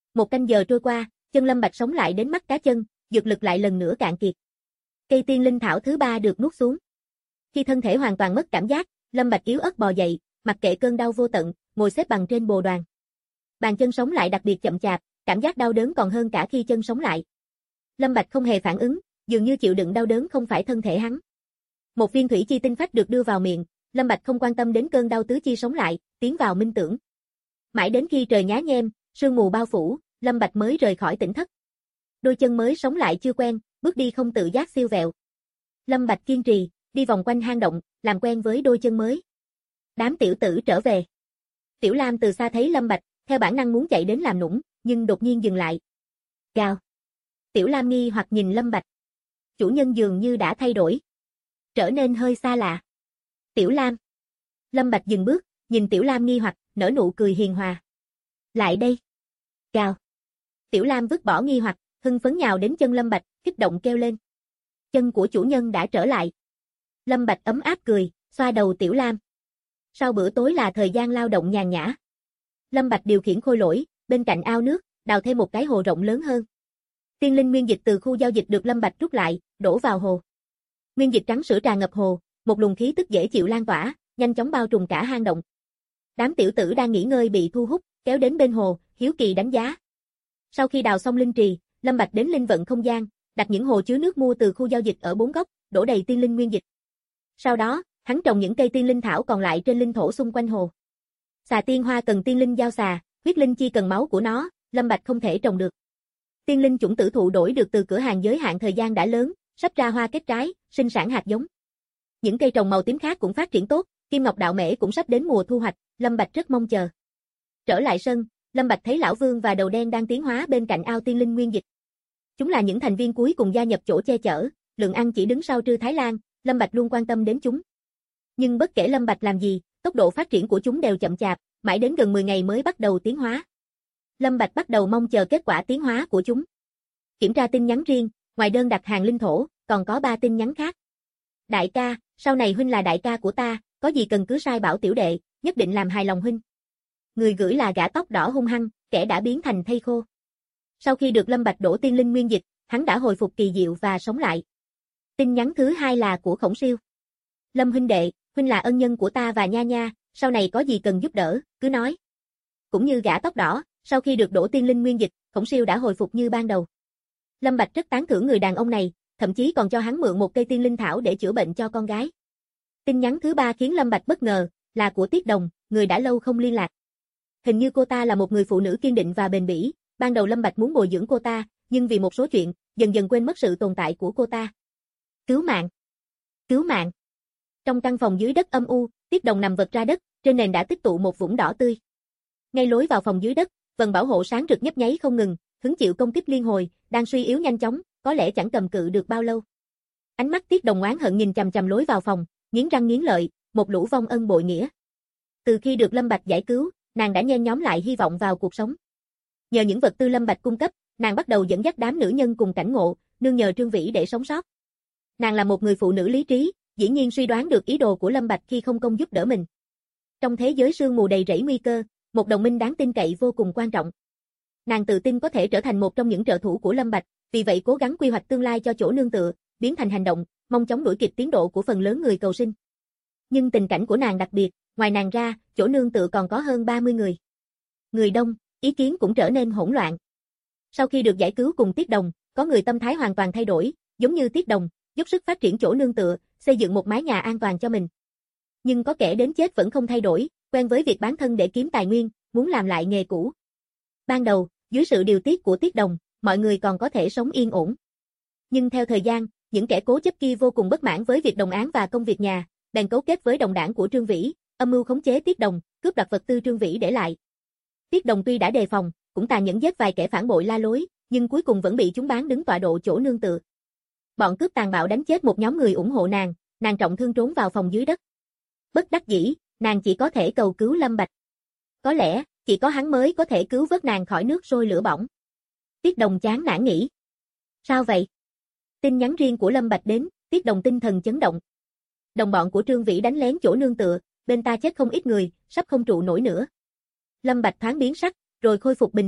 1 canh giờ trôi qua, chân Lâm Bạch sống lại đến mắt cá chân, dược lực lại lần nữa cạn kiệt. Cây tiên linh thảo thứ 3 được nuốt xuống. Khi thân thể hoàn toàn mất cảm giác, Lâm Bạch yếu ớt bò dậy, mặc kệ cơn đau vô tận, ngồi xếp bằng trên bồ đoàn. Bàn chân sống lại đặc biệt chậm chạp, cảm giác đau đớn còn hơn cả khi chân sống lại. Lâm Bạch không hề phản ứng, dường như chịu đựng đau đớn không phải thân thể hắn. Một viên thủy chi tinh phách được đưa vào miệng, Lâm Bạch không quan tâm đến cơn đau tứ chi sống lại, tiến vào minh tưởng. Mãi đến khi trời nhá nhem, sương mù bao phủ, Lâm Bạch mới rời khỏi tỉnh thất. Đôi chân mới sống lại chưa quen, bước đi không tự giác siêu vẹo. Lâm Bạch kiên trì, đi vòng quanh hang động, làm quen với đôi chân mới. Đám tiểu tử trở về. Tiểu Lam từ xa thấy Lâm Bạch, theo bản năng muốn chạy đến làm nũng, nhưng đột nhiên dừng lại. Gào. Tiểu Lam nghi hoặc nhìn Lâm Bạch. Chủ nhân dường như đã thay đổi, trở nên hơi xa lạ. Tiểu Lam. Lâm Bạch dừng bước, nhìn Tiểu Lam nghi hoặc, nở nụ cười hiền hòa. Lại đây. Gào. Tiểu Lam vứt bỏ nghi hoặc, hưng phấn nhào đến chân Lâm Bạch, kích động kêu lên. Chân của chủ nhân đã trở lại. Lâm Bạch ấm áp cười, xoa đầu Tiểu Lam. Sau bữa tối là thời gian lao động nhàn nhã. Lâm Bạch điều khiển khôi lỗi, bên cạnh ao nước, đào thêm một cái hồ rộng lớn hơn. Tiên linh nguyên dịch từ khu giao dịch được Lâm Bạch rút lại, đổ vào hồ. Nguyên dịch trắng sữa tràn ngập hồ, một luồng khí tức dễ chịu lan tỏa, nhanh chóng bao trùm cả hang động. Đám tiểu tử đang nghỉ ngơi bị thu hút, kéo đến bên hồ, hiếu kỳ đánh giá. Sau khi đào xong linh trì, Lâm Bạch đến linh vận không gian, đặt những hồ chứa nước mua từ khu giao dịch ở 4 góc, đổ đầy tiên linh nguyên dịch. Sau đó, hắn trồng những cây tiên linh thảo còn lại trên linh thổ xung quanh hồ. Xà tiên hoa cần tiên linh giao xà, huyết linh chi cần máu của nó, Lâm Bạch không thể trồng được. Tiên linh chủng tử thụ đổi được từ cửa hàng giới hạn thời gian đã lớn, sắp ra hoa kết trái, sinh sản hạt giống. Những cây trồng màu tím khác cũng phát triển tốt, kim ngọc đạo mễ cũng sắp đến mùa thu hoạch, Lâm Bạch rất mong chờ. Trở lại sân, Lâm Bạch thấy lão Vương và đầu đen đang tiến hóa bên cạnh ao tiên linh nguyên dịch. Chúng là những thành viên cuối cùng gia nhập chỗ che chở, Lượng Ăn chỉ đứng sau Trư Thái Lan, Lâm Bạch luôn quan tâm đến chúng. Nhưng bất kể Lâm Bạch làm gì, tốc độ phát triển của chúng đều chậm chạp, mãi đến gần 10 ngày mới bắt đầu tiến hóa. Lâm Bạch bắt đầu mong chờ kết quả tiến hóa của chúng. Kiểm tra tin nhắn riêng, ngoài đơn đặt hàng linh thổ, còn có 3 tin nhắn khác. Đại ca, sau này huynh là đại ca của ta, có gì cần cứ sai bảo tiểu đệ, nhất định làm hài lòng huynh. Người gửi là gã tóc đỏ hung hăng, kẻ đã biến thành thây khô. Sau khi được Lâm Bạch đổ tiên linh nguyên dịch, hắn đã hồi phục kỳ diệu và sống lại. Tin nhắn thứ 2 là của Khổng Siêu. Lâm huynh đệ, huynh là ân nhân của ta và Nha Nha, sau này có gì cần giúp đỡ, cứ nói. Cũng như gã tóc đỏ, sau khi được đổ tiên linh nguyên dịch, Khổng Siêu đã hồi phục như ban đầu. Lâm Bạch rất tán thưởng người đàn ông này, thậm chí còn cho hắn mượn một cây tiên linh thảo để chữa bệnh cho con gái. Tin nhắn thứ 3 khiến Lâm Bạch bất ngờ, là của Tiết Đồng, người đã lâu không liên lạc. Hình như cô ta là một người phụ nữ kiên định và bền bỉ, ban đầu Lâm Bạch muốn bồi dưỡng cô ta, nhưng vì một số chuyện, dần dần quên mất sự tồn tại của cô ta. Cứu mạng! Cứu mạng! Trong căn phòng dưới đất âm u, Tiết Đồng nằm vật ra đất, trên nền đã tích tụ một vũng đỏ tươi. Ngay lối vào phòng dưới đất, vầng bảo hộ sáng rực nhấp nháy không ngừng, hứng chịu công kích liên hồi, đang suy yếu nhanh chóng, có lẽ chẳng cầm cự được bao lâu. Ánh mắt Tiết Đồng oán hận nhìn chằm chằm lối vào phòng, nghiến răng nghiến lợi, một lũ vong ân bội nghĩa. Từ khi được Lâm Bạch giải cứu, nàng đã nhen nhóm lại hy vọng vào cuộc sống. Nhờ những vật tư Lâm Bạch cung cấp, nàng bắt đầu dẫn dắt đám nữ nhân cùng cảnh ngộ, nương nhờ Trương Vĩ để sống sót. Nàng là một người phụ nữ lý trí, dĩ nhiên suy đoán được ý đồ của Lâm Bạch khi không công giúp đỡ mình. Trong thế giới sương mù đầy rẫy nguy cơ, một đồng minh đáng tin cậy vô cùng quan trọng. Nàng tự tin có thể trở thành một trong những trợ thủ của Lâm Bạch, vì vậy cố gắng quy hoạch tương lai cho chỗ nương tựa, biến thành hành động, mong chóng đuổi kịp tiến độ của phần lớn người cầu sinh. Nhưng tình cảnh của nàng đặc biệt, ngoài nàng ra, chỗ nương tựa còn có hơn 30 người. Người đông, ý kiến cũng trở nên hỗn loạn. Sau khi được giải cứu cùng Tiết Đồng, có người tâm thái hoàn toàn thay đổi, giống như Tiết Đồng, dốc sức phát triển chỗ nương tựa, xây dựng một mái nhà an toàn cho mình. Nhưng có kẻ đến chết vẫn không thay đổi, quen với việc bán thân để kiếm tài nguyên, muốn làm lại nghề cũ. Ban đầu, dưới sự điều tiết của Tiết Đồng, mọi người còn có thể sống yên ổn. Nhưng theo thời gian, những kẻ cố chấp kia vô cùng bất mãn với việc đồng áng và công việc nhà, bèn cấu kết với đồng đảng của Trương Vĩ, âm mưu khống chế Tiết Đồng, cướp đoạt vật tư Trương Vĩ để lại. Tiết Đồng tuy đã đề phòng, cũng tàn nhẫn giết vài kẻ phản bội la lối, nhưng cuối cùng vẫn bị chúng bán đứng tọa độ chỗ nương tựa. Bọn cướp tàn bạo đánh chết một nhóm người ủng hộ nàng trọng thương trốn vào phòng dưới đất. Bất đắc dĩ, nàng chỉ có thể cầu cứu Lâm Bạch. Có lẽ, chỉ có hắn mới có thể cứu vớt nàng khỏi nước sôi lửa bỏng. Tiết Đồng chán nản nghĩ. Sao vậy? Tin nhắn riêng của Lâm Bạch đến, Tiết Đồng tinh thần chấn động. Đồng bọn của Trương Vĩ đánh lén chỗ nương tựa, bên ta chết không ít người, sắp không trụ nổi nữa. Lâm Bạch thoáng biến sắc, rồi khôi phục bình thường,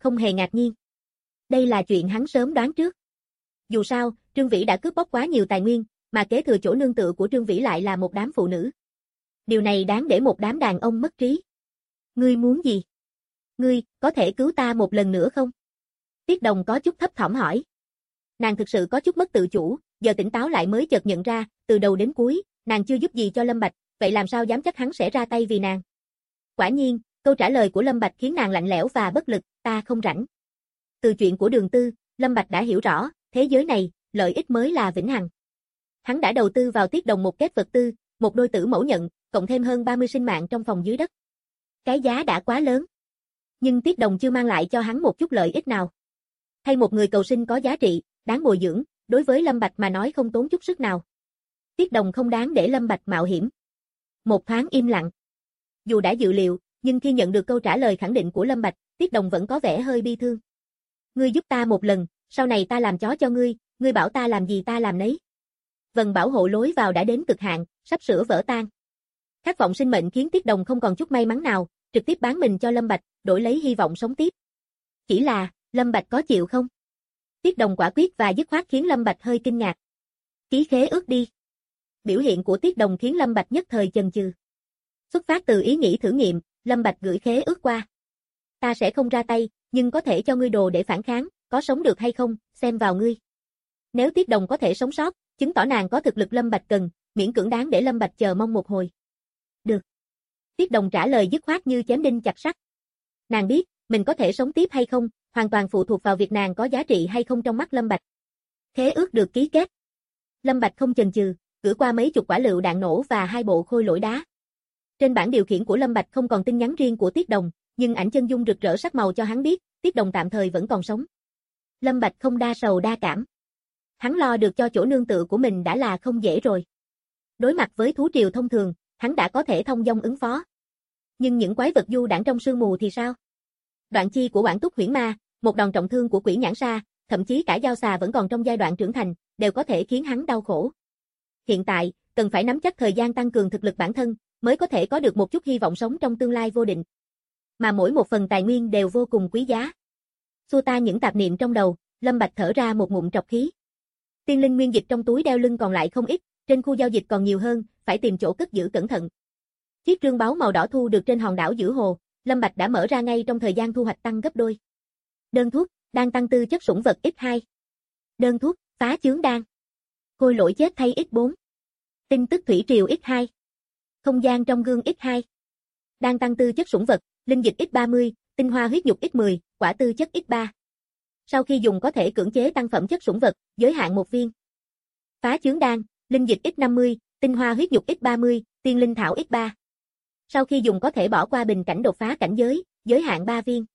không hề ngạc nhiên. Đây là chuyện hắn sớm đoán trước. Dù sao, Trương Vĩ đã cướp bóc quá nhiều tài nguyên, mà kế thừa chỗ nương tựa của Trương Vĩ lại là một đám phụ nữ. Điều này đáng để một đám đàn ông mất trí. Ngươi muốn gì? Ngươi, có thể cứu ta một lần nữa không? Tiết Đồng có chút thấp thỏm hỏi. Nàng thực sự có chút mất tự chủ, giờ tỉnh táo lại mới chợt nhận ra, từ đầu đến cuối, nàng chưa giúp gì cho Lâm Bạch, vậy làm sao dám chắc hắn sẽ ra tay vì nàng? Quả nhiên, câu trả lời của Lâm Bạch khiến nàng lạnh lẽo và bất lực, ta không rảnh. Từ chuyện của Đường Tư, Lâm Bạch đã hiểu rõ, thế giới này, lợi ích mới là vĩnh hằng. Hắn đã đầu tư vào Tiết Đồng một kết vật tư, một đôi tử mẫu nhận, cộng thêm hơn 30 sinh mạng trong phòng dưới đất. Cái giá đã quá lớn. Nhưng Tiết Đồng chưa mang lại cho hắn một chút lợi ích nào. Hay một người cầu sinh có giá trị, đáng bồi dưỡng, đối với Lâm Bạch mà nói không tốn chút sức nào. Tiết Đồng không đáng để Lâm Bạch mạo hiểm. Một thoáng im lặng. Dù đã dự liệu, nhưng khi nhận được câu trả lời khẳng định của Lâm Bạch, Tiết Đồng vẫn có vẻ hơi bi thương. Ngươi giúp ta một lần, sau này ta làm chó cho ngươi bảo ta làm gì ta làm nấy. Vần bảo hộ lối vào đã đến cực hạn, sắp sửa vỡ tan. Khát vọng sinh mệnh khiến Tiết Đồng không còn chút may mắn nào, trực tiếp bán mình cho Lâm Bạch, đổi lấy hy vọng sống tiếp. Chỉ là, Lâm Bạch có chịu không? Tiết Đồng quả quyết và dứt khoát khiến Lâm Bạch hơi kinh ngạc. Ký khế ước đi. Biểu hiện của Tiết Đồng khiến Lâm Bạch nhất thời chần chừ. Xuất phát từ ý nghĩ thử nghiệm, Lâm Bạch gửi khế ước qua. Ta sẽ không ra tay, nhưng có thể cho ngươi đồ để phản kháng, có sống được hay không, xem vào ngươi. Nếu Tiết Đồng có thể sống sót, chứng tỏ nàng có thực lực Lâm Bạch cần, miễn cưỡng đáng để Lâm Bạch chờ mong một hồi. Được. Tiết Đồng trả lời dứt khoát như chém đinh chặt sắt. Nàng biết, mình có thể sống tiếp hay không, hoàn toàn phụ thuộc vào việc nàng có giá trị hay không trong mắt Lâm Bạch. Khế ước được ký kết. Lâm Bạch không chần chừ, gửi qua mấy chục quả lựu đạn nổ và 2 bộ khôi lỗi đá. Trên bảng điều khiển của Lâm Bạch không còn tin nhắn riêng của Tiết Đồng, nhưng ảnh chân dung rực rỡ sắc màu cho hắn biết, Tiết Đồng tạm thời vẫn còn sống. Lâm Bạch không đa sầu đa cảm. Hắn lo được cho chỗ nương tựa của mình đã là không dễ rồi. Đối mặt với thú triều thông thường, hắn đã có thể thông dong ứng phó. Nhưng những quái vật du đãng trong sương mù thì sao? Đoạn chi của Quản Túc Huyễn Ma, một đòn trọng thương của Quỷ Nhãn Sa, thậm chí cả Dao Xà vẫn còn trong giai đoạn trưởng thành, đều có thể khiến hắn đau khổ. Hiện tại, cần phải nắm chắc thời gian tăng cường thực lực bản thân, mới có thể có được một chút hy vọng sống trong tương lai vô định. Mà mỗi một phần tài nguyên đều vô cùng quý giá. Xua tan những tạp niệm trong đầu, Lâm Bạch thở ra một ngụm trọc khí. Tiên linh nguyên dịch trong túi đeo lưng còn lại không ít, trên khu giao dịch còn nhiều hơn, phải tìm chỗ cất giữ cẩn thận. Chiếc trương báu màu đỏ thu được trên hòn đảo giữa hồ, Lâm Bạch đã mở ra ngay trong thời gian thu hoạch tăng gấp đôi. Đơn thuốc, đang tăng tư chất sủng vật X2. Đơn thuốc, phá chướng đan. Khôi lỗi chết thay X4. Tin tức thủy triều X2. Không gian trong gương X2. Đang tăng tư chất sủng vật, linh dịch X30, tinh hoa huyết nhục X10, quả tư chất X3. Sau khi dùng có thể cưỡng chế tăng phẩm chất sủng vật, giới hạn 1 viên. Phá chướng đan, linh dịch X50, tinh hoa huyết nhục X30, tiên linh thảo X3. Sau khi dùng có thể bỏ qua bình cảnh đột phá cảnh giới hạn 3 viên.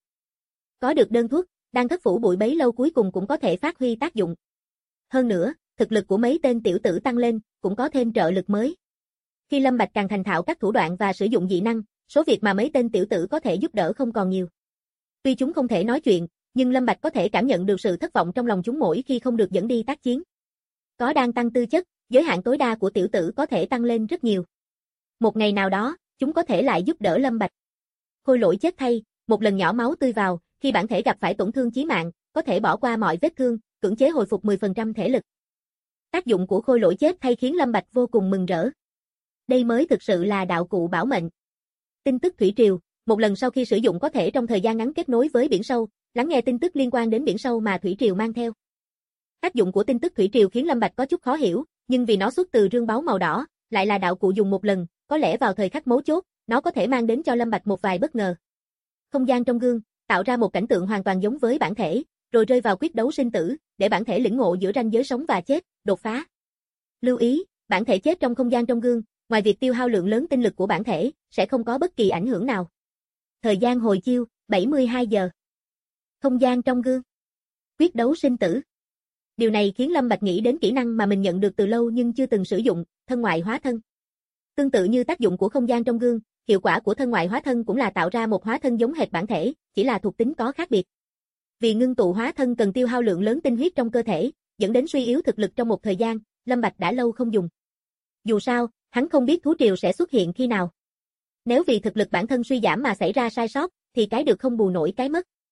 Có được đơn thuốc, đan thất phủ bụi bấy lâu cuối cùng cũng có thể phát huy tác dụng. Hơn nữa, thực lực của mấy tên tiểu tử tăng lên, cũng có thêm trợ lực mới. Khi Lâm Bạch càng thành thạo các thủ đoạn và sử dụng dị năng, số việc mà mấy tên tiểu tử có thể giúp đỡ không còn nhiều. Tuy chúng không thể nói chuyện, nhưng Lâm Bạch có thể cảm nhận được sự thất vọng trong lòng chúng mỗi khi không được dẫn đi tác chiến. Có đang tăng tư chất, giới hạn tối đa của tiểu tử có thể tăng lên rất nhiều. Một ngày nào đó, chúng có thể lại giúp đỡ Lâm Bạch. Khôi lỗi chết thay, một lần nhỏ máu tươi vào, khi bản thể gặp phải tổn thương chí mạng, có thể bỏ qua mọi vết thương, cưỡng chế hồi phục 10% thể lực. Tác dụng của khôi lỗi chết thay khiến Lâm Bạch vô cùng mừng rỡ. Đây mới thực sự là đạo cụ bảo mệnh. Tin tức thủy triều, một lần sau khi sử dụng có thể trong thời gian ngắn kết nối với biển sâu, lắng nghe tin tức liên quan đến biển sâu mà thủy triều mang theo. Tác dụng của tin tức thủy triều khiến Lâm Bạch có chút khó hiểu, nhưng vì nó xuất từ rương báu màu đỏ, lại là đạo cụ dùng một lần, có lẽ vào thời khắc mấu chốt, nó có thể mang đến cho Lâm Bạch một vài bất ngờ. Không gian trong gương, tạo ra một cảnh tượng hoàn toàn giống với bản thể, rồi rơi vào quyết đấu sinh tử, để bản thể lĩnh ngộ giữa ranh giới sống và chết, đột phá. Lưu ý, bản thể chết trong không gian trong gương, ngoài việc tiêu hao lượng lớn tinh lực của bản thể, sẽ không có bất kỳ ảnh hưởng nào. Thời gian hồi chiêu, 72 giờ. Không gian trong gương. Quyết đấu sinh tử. Điều này khiến Lâm Bạch nghĩ đến kỹ năng mà mình nhận được từ lâu nhưng chưa từng sử dụng, thân ngoại hóa thân. Tương tự như tác dụng của không gian trong gương, hiệu quả của thân ngoại hóa thân cũng là tạo ra một hóa thân giống hệt bản thể, chỉ là thuộc tính có khác biệt. Vì ngưng tụ hóa thân cần tiêu hao lượng lớn tinh huyết trong cơ thể, dẫn đến suy yếu thực lực trong một thời gian, Lâm Bạch đã lâu không dùng. Dù sao, hắn không biết thú triều sẽ xuất hiện khi nào. Nếu vì thực lực bản thân suy giảm mà xảy ra sai sót, thì cái được không bù nổi cái mất.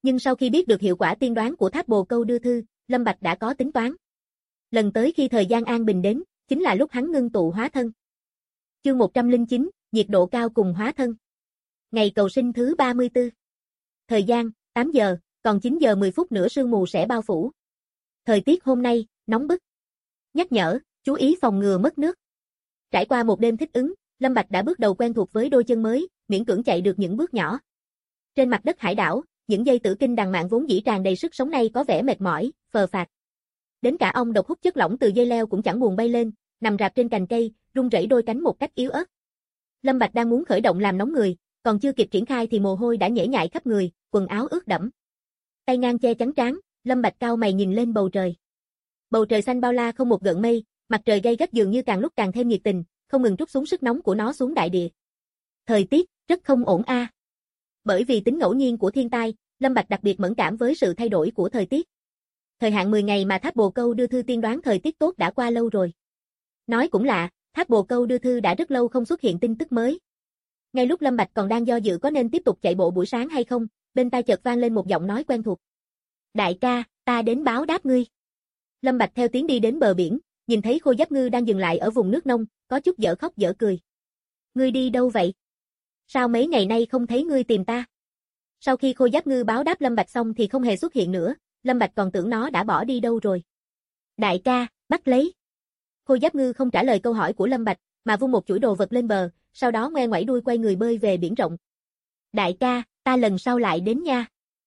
Nhưng sau khi biết được hiệu quả tiên đoán của tháp bồ câu đưa thư, Lâm Bạch đã có tính toán. Lần tới khi thời gian an bình đến, chính là lúc hắn ngưng tụ hóa thân. Chương 109, nhiệt độ cao cùng hóa thân. Ngày cầu sinh thứ 34. Thời gian, 8 giờ, còn 9 giờ 10 phút nữa sương mù sẽ bao phủ. Thời tiết hôm nay, nóng bức. Nhắc nhở, chú ý phòng ngừa mất nước. Trải qua một đêm thích ứng, Lâm Bạch đã bước đầu quen thuộc với đôi chân mới, miễn cưỡng chạy được những bước nhỏ. Trên mặt đất hải đảo, những dây tử kinh đằng mạn vốn dĩ tràn đầy sức sống này có vẻ mệt mỏi, phờ phạc. Đến cả ong độc hút chất lỏng từ dây leo cũng chẳng buồn bay lên, nằm rạp trên cành cây, rung rẩy đôi cánh một cách yếu ớt. Lâm Bạch đang muốn khởi động làm nóng người, còn chưa kịp triển khai thì mồ hôi đã nhễ nhại khắp người, quần áo ướt đẫm. Tay ngang che chắn trán, Lâm Bạch cau mày nhìn lên bầu trời. Bầu trời xanh bao la không một gợn mây, mặt trời gay gắt dường như càng lúc càng thêm nhiệt tình, không ngừng trút xuống sức nóng của nó xuống đại địa. Thời tiết rất không ổn a. Bởi vì tính ngẫu nhiên của thiên tai, Lâm Bạch đặc biệt mẫn cảm với sự thay đổi của thời tiết. Thời hạn 10 ngày mà tháp bồ câu đưa thư tiên đoán thời tiết tốt đã qua lâu rồi. Nói cũng lạ, tháp bồ câu đưa thư đã rất lâu không xuất hiện tin tức mới. Ngay lúc Lâm Bạch còn đang do dự có nên tiếp tục chạy bộ buổi sáng hay không, bên tai chợt vang lên một giọng nói quen thuộc. Đại ca, ta đến báo đáp ngươi. Lâm Bạch theo tiếng đi đến bờ biển, nhìn thấy Khô Giáp Ngư đang dừng lại ở vùng nước nông, có chút dở khóc dở cười. Ngươi đi đâu vậy? Sao mấy ngày nay không thấy ngươi tìm ta? Sau khi Khô Giáp Ngư báo đáp Lâm Bạch xong thì không hề xuất hiện nữa, Lâm Bạch còn tưởng nó đã bỏ đi đâu rồi. Đại ca, bắt lấy. Khô Giáp Ngư không trả lời câu hỏi của Lâm Bạch, mà vung một chuỗi đồ vật lên bờ, sau đó ngoe ngoẩy đuôi quay người bơi về biển rộng. Đại ca, ta lần sau lại đến nha.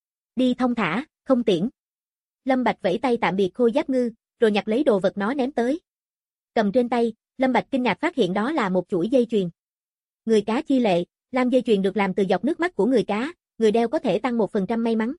Đi thông thả, không tiễn. Lâm Bạch vẫy tay tạm biệt Khô Giáp Ngư, rồi nhặt lấy đồ vật nó ném tới. Cầm trên tay, Lâm Bạch kinh ngạc phát hiện đó là một chuỗi dây chuyền. Người cá chi lệ, lam dây chuyền được làm từ giọt nước mắt của người cá, người đeo có thể tăng 1% may mắn.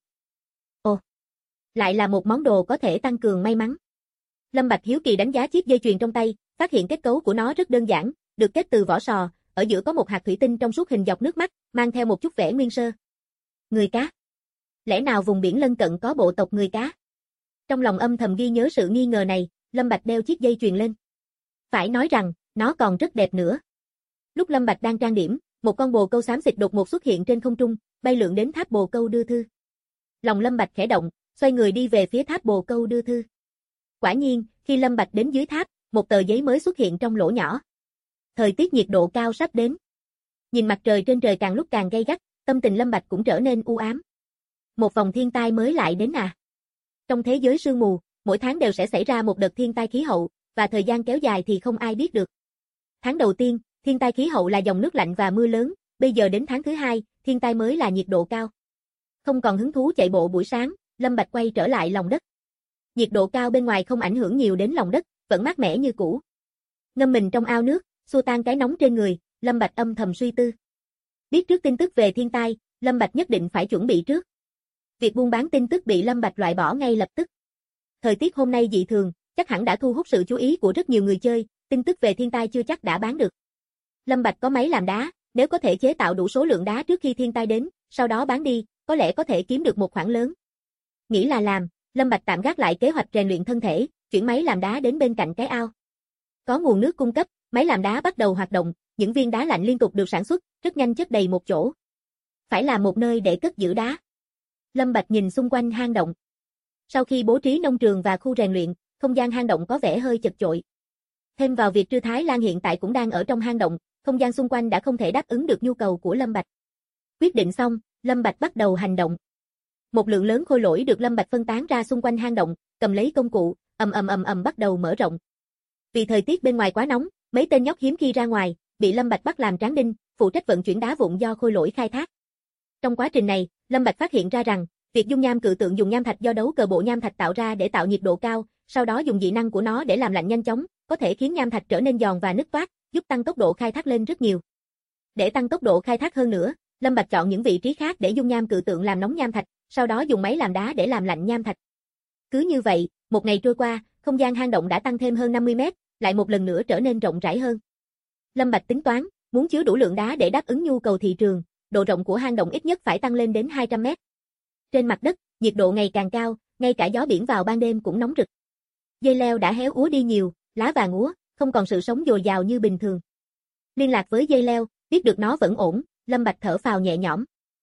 Ồ, lại là một món đồ có thể tăng cường may mắn. Lâm Bạch hiếu kỳ đánh giá chiếc dây chuyền trong tay, phát hiện kết cấu của nó rất đơn giản, được kết từ vỏ sò, ở giữa có một hạt thủy tinh trong suốt hình giọt nước mắt, mang theo một chút vẻ nguyên sơ. Người cá? Lẽ nào vùng biển lân cận có bộ tộc người cá? Trong lòng âm thầm ghi nhớ sự nghi ngờ này, Lâm Bạch đeo chiếc dây chuyền lên. Phải nói rằng, nó còn rất đẹp nữa. Lúc Lâm Bạch đang trang điểm, một con bồ câu xám xịt đột ngột xuất hiện trên không trung, bay lượn đến tháp bồ câu đưa thư. Lòng Lâm Bạch khẽ động, xoay người đi về phía tháp bồ câu đưa thư. Quả nhiên, khi Lâm Bạch đến dưới tháp, một tờ giấy mới xuất hiện trong lỗ nhỏ. Thời tiết nhiệt độ cao sắp đến. Nhìn mặt trời trên trời càng lúc càng gay gắt, tâm tình Lâm Bạch cũng trở nên u ám. Một vòng thiên tai mới lại đến à? Trong thế giới sương mù, mỗi tháng đều sẽ xảy ra một đợt thiên tai khí hậu, và thời gian kéo dài thì không ai biết được. Tháng đầu tiên, thiên tai khí hậu là dòng nước lạnh và mưa lớn, bây giờ đến tháng thứ hai, thiên tai mới là nhiệt độ cao. Không còn hứng thú chạy bộ buổi sáng, Lâm Bạch quay trở lại lòng đất. Nhiệt độ cao bên ngoài không ảnh hưởng nhiều đến lòng đất, vẫn mát mẻ như cũ. Ngâm mình trong ao nước, xua tan cái nóng trên người, Lâm Bạch âm thầm suy tư. Biết trước tin tức về thiên tai, Lâm Bạch nhất định phải chuẩn bị trước. Việc buôn bán tin tức bị Lâm Bạch loại bỏ ngay lập tức. Thời tiết hôm nay dị thường, chắc hẳn đã thu hút sự chú ý của rất nhiều người chơi, tin tức về thiên tai chưa chắc đã bán được. Lâm Bạch có máy làm đá, nếu có thể chế tạo đủ số lượng đá trước khi thiên tai đến, sau đó bán đi, có lẽ có thể kiếm được một khoản lớn. Nghĩ là làm, Lâm Bạch tạm gác lại kế hoạch rèn luyện thân thể, chuyển máy làm đá đến bên cạnh cái ao. Có nguồn nước cung cấp, máy làm đá bắt đầu hoạt động, những viên đá lạnh liên tục được sản xuất, rất nhanh chất đầy một chỗ. Phải là một nơi để cất giữ đá. Lâm Bạch nhìn xung quanh hang động. Sau khi bố trí nông trường và khu rèn luyện, không gian hang động có vẻ hơi chật chội. Thêm vào việc Trư Thái Lan hiện tại cũng đang ở trong hang động, không gian xung quanh đã không thể đáp ứng được nhu cầu của Lâm Bạch. Quyết định xong, Lâm Bạch bắt đầu hành động. Một lượng lớn khôi lỗi được Lâm Bạch phân tán ra xung quanh hang động, cầm lấy công cụ, ầm bắt đầu mở rộng. Vì thời tiết bên ngoài quá nóng, mấy tên nhóc hiếm khi ra ngoài, bị Lâm Bạch bắt làm tráng đinh, phụ trách vận chuyển đá vụn do khôi lỗi khai thác. Trong quá trình này, Lâm Bạch phát hiện ra rằng, việc dung nham cự tượng dùng nham thạch do đấu cờ bộ nham thạch tạo ra để tạo nhiệt độ cao, sau đó dùng dị năng của nó để làm lạnh nhanh chóng, có thể khiến nham thạch trở nên giòn và nứt toác, giúp tăng tốc độ khai thác lên rất nhiều. Để tăng tốc độ khai thác hơn nữa, Lâm Bạch chọn những vị trí khác để dung nham cự tượng làm nóng nham thạch, sau đó dùng máy làm đá để làm lạnh nham thạch. Cứ như vậy, một ngày trôi qua, không gian hang động đã tăng thêm hơn 50 mét, lại một lần nữa trở nên rộng rãi hơn. Lâm Bạch tính toán, muốn chứa đủ lượng đá để đáp ứng nhu cầu thị trường, độ rộng của hang động ít nhất phải tăng lên đến 200 mét. Trên mặt đất, nhiệt độ ngày càng cao, ngay cả gió biển vào ban đêm cũng nóng rực. Dây leo đã héo úa đi nhiều, lá vàng úa, không còn sự sống dồi dào như bình thường. Liên lạc với dây leo, biết được nó vẫn ổn, Lâm Bạch thở phào nhẹ nhõm.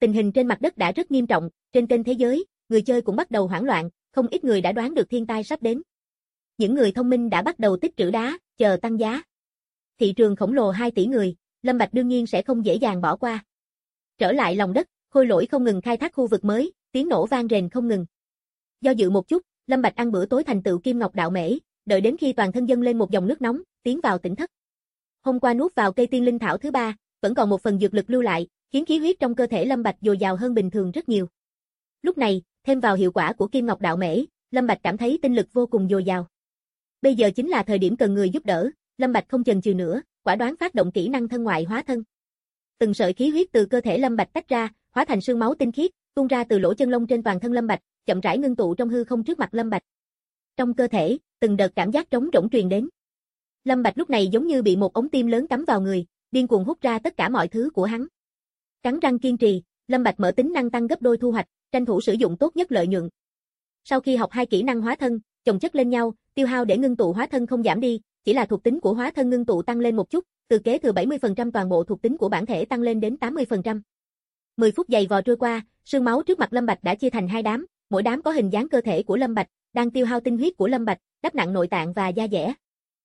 Tình hình trên mặt đất đã rất nghiêm trọng, trên kênh thế giới, người chơi cũng bắt đầu hoảng loạn, không ít người đã đoán được thiên tai sắp đến. Những người thông minh đã bắt đầu tích trữ đá, chờ tăng giá. Thị trường khổng lồ 2 tỷ người, Lâm Bạch đương nhiên sẽ không dễ dàng bỏ qua. Trở lại lòng đất, Khôi Lỗi không ngừng khai thác khu vực mới, tiếng nổ vang rền không ngừng. Do dự một chút, Lâm Bạch ăn bữa tối thành tựu Kim Ngọc Đạo Mễ, đợi đến khi toàn thân dâng lên một dòng nước nóng, tiến vào tỉnh thất. Hôm qua nuốt vào cây tiên linh thảo thứ 3, vẫn còn một phần dược lực lưu lại, khiến khí huyết trong cơ thể Lâm Bạch dồi dào hơn bình thường rất nhiều. Lúc này, thêm vào hiệu quả của Kim Ngọc Đạo Mễ, Lâm Bạch cảm thấy tinh lực vô cùng dồi dào. Bây giờ chính là thời điểm cần người giúp đỡ, Lâm Bạch không chần chừ nữa, quả đoán phát động kỹ năng thân ngoại hóa thân. Từng sợi khí huyết từ cơ thể Lâm Bạch tách ra, hóa thành sương máu tinh khiết, tuôn ra từ lỗ chân lông trên toàn thân Lâm Bạch, chậm rãi ngưng tụ trong hư không trước mặt Lâm Bạch. Trong cơ thể, từng đợt cảm giác trống rỗng truyền đến. Lâm Bạch lúc này giống như bị một ống tim lớn cắm vào người, điên cuồng hút ra tất cả mọi thứ của hắn. Cắn răng kiên trì, Lâm Bạch mở tính năng tăng gấp đôi thu hoạch, tranh thủ sử dụng tốt nhất lợi nhuận. Sau khi học 2 kỹ năng hóa thân, chồng chất lên nhau, tiêu hao để ngưng tụ hóa thân không giảm đi, chỉ là thuộc tính của hóa thân ngưng tụ tăng lên một chút, từ kế thừa 70% toàn bộ thuộc tính của bản thể tăng lên đến 80%. 10 phút dày vò trôi qua, sương máu trước mặt Lâm Bạch đã chia thành 2 đám, mỗi đám có hình dáng cơ thể của Lâm Bạch, đang tiêu hao tinh huyết của Lâm Bạch, đắp nặng nội tạng và da dẻ.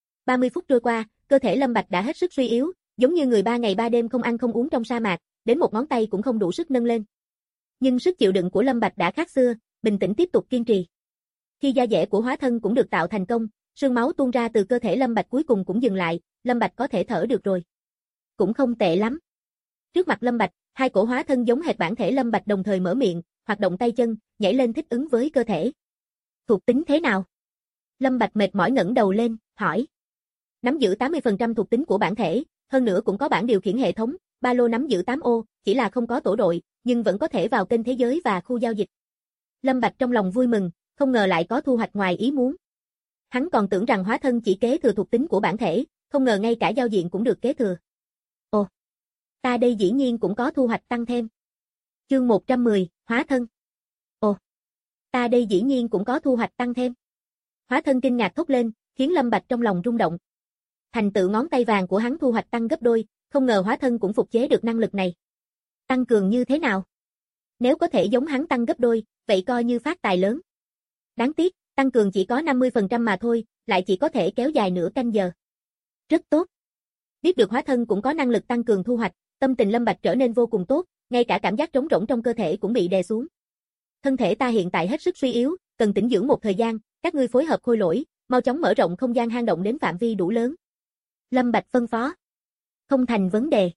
30 phút trôi qua, cơ thể Lâm Bạch đã hết sức suy yếu, giống như người 3 ngày 3 đêm không ăn không uống trong sa mạc, đến một ngón tay cũng không đủ sức nâng lên. Nhưng sức chịu đựng của Lâm Bạch đã khác xưa, bình tĩnh tiếp tục kiên trì. Khi da dẻ của hóa thân cũng được tạo thành công, sương máu tuôn ra từ cơ thể Lâm Bạch cuối cùng cũng dừng lại, Lâm Bạch có thể thở được rồi. Cũng không tệ lắm. Trước mặt Lâm Bạch, 2 cổ hóa thân giống hệt bản thể Lâm Bạch đồng thời mở miệng, hoạt động tay chân, nhảy lên thích ứng với cơ thể. Thuộc tính thế nào? Lâm Bạch mệt mỏi ngẩng đầu lên, hỏi. Nắm giữ 80% thuộc tính của bản thể, hơn nữa cũng có bảng điều khiển hệ thống, ba lô nắm giữ 8 ô, chỉ là không có tổ đội, nhưng vẫn có thể vào kênh thế giới và khu giao dịch. Lâm Bạch trong lòng vui mừng, không ngờ lại có thu hoạch ngoài ý muốn. Hắn còn tưởng rằng hóa thân chỉ kế thừa thuộc tính của bản thể, không ngờ ngay cả giao diện cũng được kế thừa. Ồ, ta đây dĩ nhiên cũng có thu hoạch tăng thêm. Chương 110, hóa thân. Ồ, ta đây dĩ nhiên cũng có thu hoạch tăng thêm. Hóa thân kinh ngạc thốt lên, khiến Lâm Bạch trong lòng rung động. Thành tựu ngón tay vàng của hắn thu hoạch tăng gấp đôi, không ngờ hóa thân cũng phục chế được năng lực này. Tăng cường như thế nào? Nếu có thể giống hắn tăng gấp đôi, vậy coi như phát tài lớn. Đáng tiếc, tăng cường chỉ có 50% mà thôi, lại chỉ có thể kéo dài nửa canh giờ. Rất tốt. Biết được hóa thân cũng có năng lực tăng cường thu hoạch, tâm tình Lâm Bạch trở nên vô cùng tốt, ngay cả cảm giác trống rỗng trong cơ thể cũng bị đè xuống. Thân thể ta hiện tại hết sức suy yếu, cần tĩnh dưỡng một thời gian, các ngươi phối hợp Khôi Lỗi, mau chóng mở rộng không gian hang động đến phạm vi đủ lớn. Lâm Bạch phân phó. Không thành vấn đề.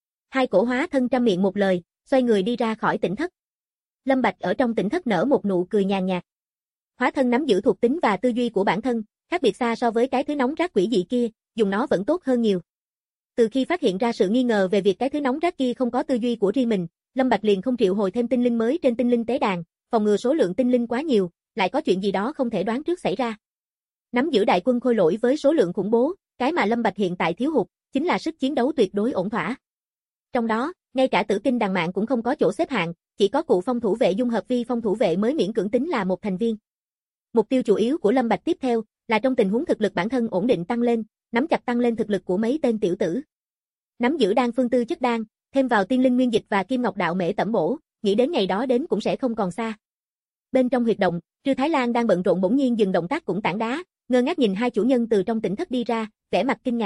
2 cổ hóa thân trăm miệng một lời, xoay người đi ra khỏi tỉnh thất. Lâm Bạch ở trong tỉnh thất nở một nụ cười nhàn nhạt. Hóa thân nắm giữ thuộc tính và tư duy của bản thân, khác biệt xa so với cái thứ nóng rát quỷ dị kia, dùng nó vẫn tốt hơn nhiều. Từ khi phát hiện ra sự nghi ngờ về việc cái thứ nóng rát kia không có tư duy của riêng mình, Lâm Bạch liền không triệu hồi thêm tinh linh mới trên tinh linh tế đàn, phòng ngừa số lượng tinh linh quá nhiều, lại có chuyện gì đó không thể đoán trước xảy ra. Nắm giữ đại quân Khôi Lỗi với số lượng khủng bố, cái mà Lâm Bạch hiện tại thiếu hụt, chính là sức chiến đấu tuyệt đối ổn thỏa. Trong đó, ngay cả tử kinh đàn mạng cũng không có chỗ xếp hạng, chỉ có cụ phong thủ vệ dung hợp vi phong thủ vệ mới miễn cưỡng tính là một thành viên. Mục tiêu chủ yếu của Lâm Bạch tiếp theo là trong tình huống thực lực bản thân ổn định tăng lên, nắm chặt tăng lên thực lực của mấy tên tiểu tử. Nắm giữ đan phương tư chất đan, thêm vào tiên linh nguyên dịch và kim ngọc đạo mễ tẩm bổ, nghĩ đến ngày đó đến cũng sẽ không còn xa. Bên trong huyệt động, Trư Thái Lan đang bận rộn bỗng nhiên dừng động tác cũng tảng đá, ngơ ngác nhìn 2 chủ nhân từ trong tỉnh thất đi ra, vẻ mặt kinh ngạc.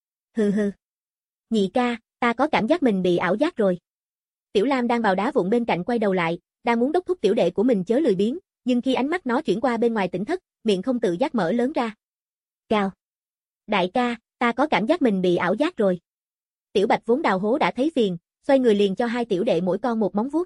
Hừ hừ. Nhị ca, ta có cảm giác mình bị ảo giác rồi. Tiểu Lam đang bào đá vụn bên cạnh quay đầu lại, đang muốn đốc thúc tiểu đệ của mình chớ lười biếng, nhưng khi ánh mắt nó chuyển qua bên ngoài tỉnh thất, miệng không tự giác mở lớn ra. Cào. Đại ca, ta có cảm giác mình bị ảo giác rồi. Tiểu Bạch vốn đào hố đã thấy phiền, xoay người liền cho 2 tiểu đệ mỗi con một móng vuốt.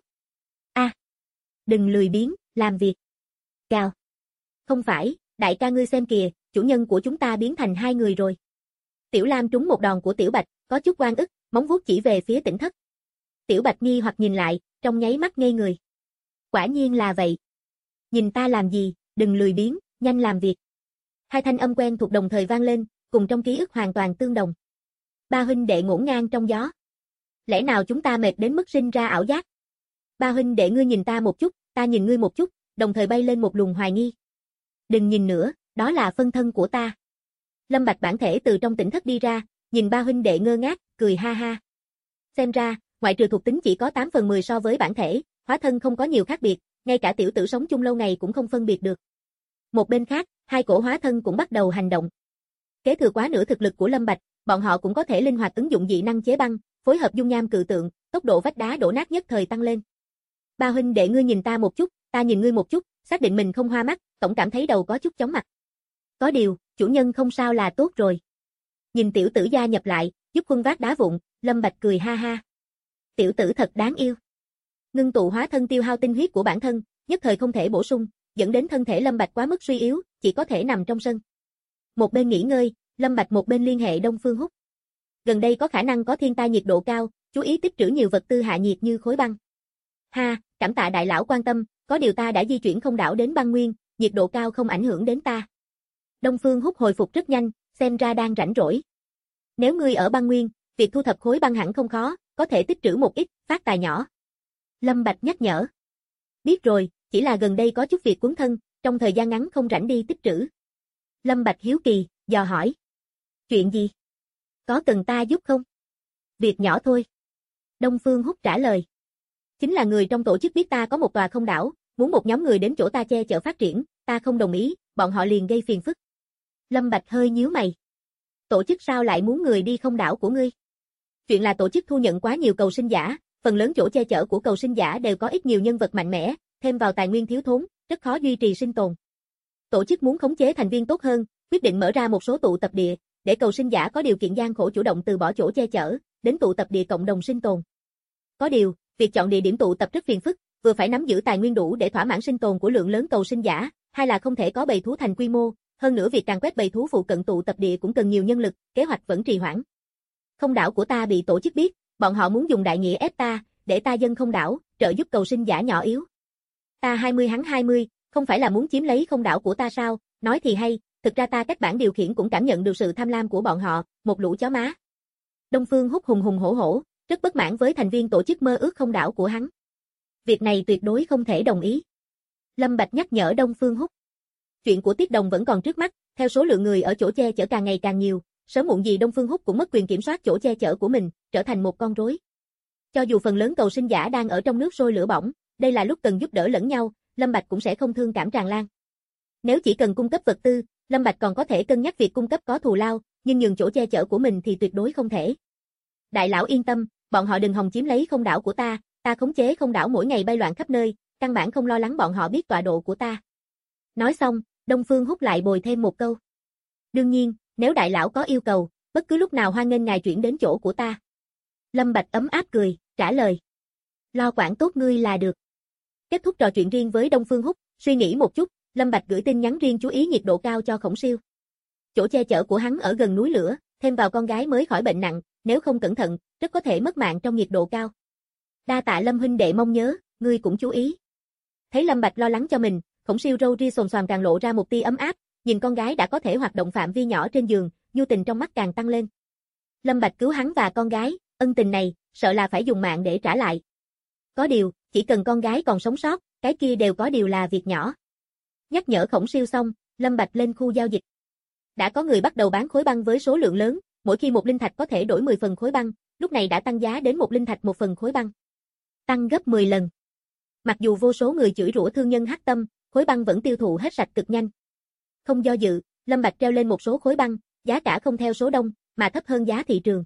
Đừng lười biếng, làm việc. Cào. Không phải, đại ca ngươi xem kìa, chủ nhân của chúng ta biến thành 2 người rồi. Tiểu Lam trúng một đòn của Tiểu Bạch, có chút oan ức, móng vuốt chỉ về phía tỉnh thất. Tiểu Bạch nghi hoặc nhìn lại, trong nháy mắt ngây người. Quả nhiên là vậy. Nhìn ta làm gì, đừng lười biếng, nhanh làm việc. 2 thanh âm quen thuộc đồng thời vang lên, cùng trong ký ức hoàn toàn tương đồng. 3 huynh đệ ngổn ngang trong gió. Lẽ nào chúng ta mệt đến mức sinh ra ảo giác? 3 huynh đệ ngươi nhìn ta một chút, ta nhìn ngươi một chút, đồng thời bay lên một luồng hoài nghi. Đừng nhìn nữa, đó là phân thân của ta. Lâm Bạch bản thể từ trong tỉnh thất đi ra, nhìn 3 huynh đệ ngơ ngác, cười ha ha. Xem ra, ngoại trừ thuộc tính chỉ có 8/10 so với bản thể, hóa thân không có nhiều khác biệt, ngay cả tiểu tử sống chung lâu ngày cũng không phân biệt được. Một bên khác, hai cổ hóa thân cũng bắt đầu hành động. Kế thừa quá nửa thực lực của Lâm Bạch, bọn họ cũng có thể linh hoạt ứng dụng dị năng chế băng, phối hợp dung nham cự tượng, tốc độ vách đá đổ nát nhất thời tăng lên. Ba huynh đệ ngươi nhìn ta một chút, ta nhìn ngươi một chút, xác định mình không hoa mắt, tổng cảm thấy đầu có chút chóng mặt. Có điều, chủ nhân không sao là tốt rồi. Nhìn tiểu tử gia nhập lại, giúp quân vác đá vụn, Lâm Bạch cười ha ha. Tiểu tử thật đáng yêu. Ngưng tụ hóa thân tiêu hao tinh huyết của bản thân, nhất thời không thể bổ sung, dẫn đến thân thể Lâm Bạch quá mức suy yếu, chỉ có thể nằm trong sân. Một bên nghỉ ngơi, Lâm Bạch một bên liên hệ Đông Phương Húc. Gần đây có khả năng có thiên tai nhiệt độ cao, chú ý tích trữ nhiều vật tư hạ nhiệt như khối băng. Ha, cảm tạ đại lão quan tâm, có điều ta đã di chuyển không đảo đến băng nguyên, nhiệt độ cao không ảnh hưởng đến ta. Đông Phương Húc hồi phục rất nhanh, xem ra đang rảnh rỗi. Nếu ngươi ở băng nguyên, việc thu thập khối băng hẳn không khó, có thể tích trữ một ít, phát tài nhỏ. Lâm Bạch nhắc nhở. Biết rồi, chỉ là gần đây có chút việc cuốn thân, trong thời gian ngắn không rảnh đi tích trữ. Lâm Bạch hiếu kỳ, dò hỏi. Chuyện gì? Có cần ta giúp không? Việc nhỏ thôi. Đông Phương Húc trả lời. Chính là người trong tổ chức biết ta có một tòa không đảo, muốn một nhóm người đến chỗ ta che chở phát triển, ta không đồng ý, bọn họ liền gây phiền phức. Lâm Bạch hơi nhíu mày. Tổ chức sao lại muốn người đi không đảo của ngươi? Chuyện là tổ chức thu nhận quá nhiều cầu sinh giả, phần lớn chỗ che chở của cầu sinh giả đều có ít nhiều nhân vật mạnh mẽ, thêm vào tài nguyên thiếu thốn, rất khó duy trì sinh tồn. Tổ chức muốn khống chế thành viên tốt hơn, quyết định mở ra một số tụ tập địa, để cầu sinh giả có điều kiện gian khổ chủ động từ bỏ chỗ che chở, đến tụ tập địa cộng đồng sinh tồn. Có điều, việc chọn địa điểm tụ tập rất phiền phức, vừa phải nắm giữ tài nguyên đủ để thỏa mãn sinh tồn của lượng lớn cầu sinh giả, hay là không thể có bầy thú thành quy mô, hơn nữa việc càn quét bầy thú phụ cận tụ tập địa cũng cần nhiều nhân lực, kế hoạch vẫn trì hoãn. Không đảo của ta bị tổ chức biết, bọn họ muốn dùng đại nghĩa ép ta, để ta dân không đảo, trợ giúp cầu sinh giả nhỏ yếu. Ta 20 hắn 20, không phải là muốn chiếm lấy không đảo của ta sao, nói thì hay, thực ra ta cách bản điều khiển cũng cảm nhận được sự tham lam của bọn họ, một lũ chó má. Đông Phương Húc hùng hùng hổ hổ, rất bất mãn với thành viên tổ chức mơ ước không đảo của hắn. Việc này tuyệt đối không thể đồng ý. Lâm Bạch nhắc nhở Đông Phương Húc. Chuyện của Tiết Đồng vẫn còn trước mắt, theo số lượng người ở chỗ che chở càng ngày càng nhiều, sớm muộn gì Đông Phương Húc cũng mất quyền kiểm soát chỗ che chở của mình, trở thành một con rối. Cho dù phần lớn cầu sinh giả đang ở trong nước sôi lửa bỏng, đây là lúc cần giúp đỡ lẫn nhau, Lâm Bạch cũng sẽ không thương cảm tràn lan. Nếu chỉ cần cung cấp vật tư, Lâm Bạch còn có thể cân nhắc việc cung cấp có thù lao, nhưng nhường chỗ che chở của mình thì tuyệt đối không thể. Đại lão yên tâm, bọn họ đừng hòng chiếm lấy không đảo của ta khống chế không đảo mỗi ngày bay loạn khắp nơi, căn bản không lo lắng bọn họ biết tọa độ của ta. Nói xong, Đông Phương Húc lại bồi thêm một câu. Đương nhiên, nếu đại lão có yêu cầu, bất cứ lúc nào hoan nghênh ngài chuyển đến chỗ của ta. Lâm Bạch ấm áp cười, trả lời. Lo quản tốt ngươi là được. Kết thúc trò chuyện riêng với Đông Phương Húc, suy nghĩ một chút, Lâm Bạch gửi tin nhắn riêng chú ý nhiệt độ cao cho Khổng Siêu. Chỗ che chở của hắn ở gần núi lửa, thêm vào con gái mới khỏi bệnh nặng, nếu không cẩn thận, rất có thể mất mạng trong nhiệt độ cao. Đa tạ Lâm huynh đệ mong nhớ, ngươi cũng chú ý. Thấy Lâm Bạch lo lắng cho mình, Khổng Siêu râu ria xồm xoàm càng lộ ra một tia ấm áp, nhìn con gái đã có thể hoạt động phạm vi nhỏ trên giường, nhu tình trong mắt càng tăng lên. Lâm Bạch cứu hắn và con gái, ân tình này, sợ là phải dùng mạng để trả lại. Có điều, chỉ cần con gái còn sống sót, cái kia đều có điều là việc nhỏ. Nhắc nhở Khổng Siêu xong, Lâm Bạch lên khu giao dịch. Đã có người bắt đầu bán khối băng với số lượng lớn, mỗi khi một linh thạch có thể đổi 10 phần khối băng, lúc này đã tăng giá đến một linh thạch một phần khối băng. Tăng gấp 10 lần. Mặc dù vô số người chửi rủa thương nhân hắc tâm, khối băng vẫn tiêu thụ hết sạch cực nhanh. Không do dự, Lâm Bạch treo lên một số khối băng, giá cả không theo số đông, mà thấp hơn giá thị trường.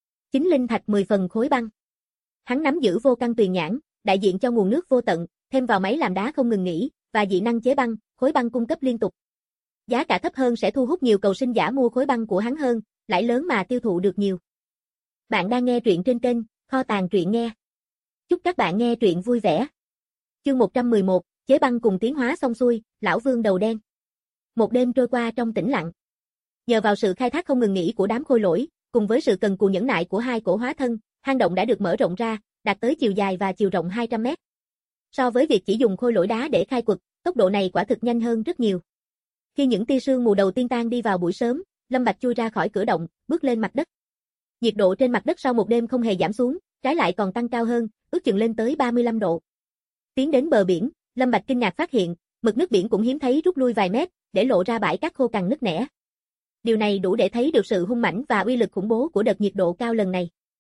9 linh thạch 10 phần khối băng. Hắn nắm giữ vô căn tuyền nhãn, đại diện cho nguồn nước vô tận, thêm vào máy làm đá không ngừng nghỉ, và dị năng chế băng, khối băng cung cấp liên tục. Giá cả thấp hơn sẽ thu hút nhiều cầu sinh giả mua khối băng của hắn hơn, lãi lớn mà tiêu thụ được nhiều. Bạn đang nghe truyện trên kênh Kho tàng truyện nghe. Chúc các bạn nghe truyện vui vẻ. Chương 111, chế băng cùng tiến hóa xong xuôi, lão vương đầu đen. Một đêm trôi qua trong tĩnh lặng. Nhờ vào sự khai thác không ngừng nghỉ của đám khôi lỗi, cùng với sự cần cù nhẫn nại của hai cổ hóa thân, hang động đã được mở rộng ra, đạt tới chiều dài và chiều rộng 200 mét. So với việc chỉ dùng khôi lỗi đá để khai quật, tốc độ này quả thực nhanh hơn rất nhiều. Khi những tia sương mù đầu tiên tan đi vào buổi sớm, Lâm Bạch chui ra khỏi cửa động, bước lên mặt đất. Nhiệt độ trên mặt đất sau một đêm không hề giảm xuống, trái lại còn tăng cao hơn, ước chừng lên tới 35 độ. Tiến đến bờ biển, Lâm Bạch kinh ngạc phát hiện, mực nước biển cũng hiếm thấy rút lui vài mét, để lộ ra bãi cát khô cằn nứt nẻ. Điều này đủ để thấy được sự hung mãnh và uy lực khủng bố của đợt nhiệt độ cao lần này.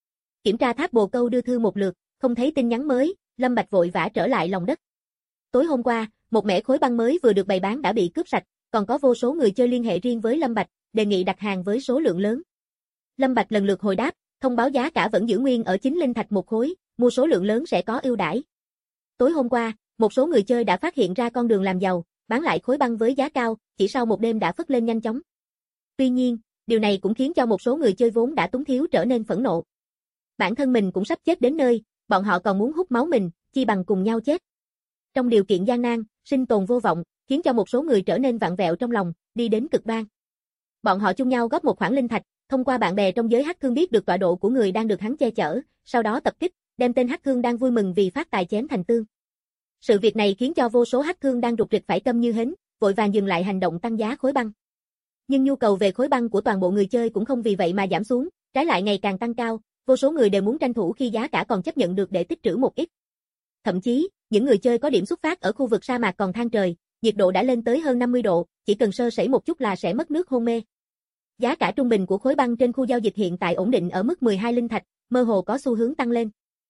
Kiểm tra tháp bồ câu đưa thư một lượt, không thấy tin nhắn mới, Lâm Bạch vội vã trở lại lòng đất. Tối hôm qua, một mẻ khối băng mới vừa được bày bán đã bị cướp sạch, còn có vô số người chơi liên hệ riêng với Lâm Bạch, đề nghị đặt hàng với số lượng lớn. Lâm Bạch lần lượt hồi đáp, thông báo giá cả vẫn giữ nguyên ở 9 linh thạch một khối, mua số lượng lớn sẽ có ưu đãi. Tối hôm qua, một số người chơi đã phát hiện ra con đường làm giàu, bán lại khối băng với giá cao, chỉ sau một đêm đã phất lên nhanh chóng. Tuy nhiên, điều này cũng khiến cho một số người chơi vốn đã túng thiếu trở nên phẫn nộ. Bản thân mình cũng sắp chết đến nơi, bọn họ còn muốn hút máu mình, chi bằng cùng nhau chết. Trong điều kiện gian nan, sinh tồn vô vọng, khiến cho một số người trở nên vặn vẹo trong lòng, đi đến cực đoan. Bọn họ chung nhau góp một khoản linh thạch, thông qua bạn bè trong giới hắc thương biết được tọa độ của người đang được hắn che chở, sau đó tập kích, đem tên hắc thương đang vui mừng vì phát tài chém thành tương. Sự việc này khiến cho vô số hắc thương đang rục rịch phải câm như hến, vội vàng dừng lại hành động tăng giá khối băng. Nhưng nhu cầu về khối băng của toàn bộ người chơi cũng không vì vậy mà giảm xuống, trái lại ngày càng tăng cao, vô số người đều muốn tranh thủ khi giá cả còn chấp nhận được để tích trữ một ít. Thậm chí, những người chơi có điểm xuất phát ở khu vực sa mạc còn than trời, nhiệt độ đã lên tới hơn 50 độ, chỉ cần sơ sẩy một chút là sẽ mất nước hôn mê. Giá cả trung bình của khối băng trên khu giao dịch hiện tại ổn định ở mức 12 linh thạch, mơ hồ có xu hướng tăng lên.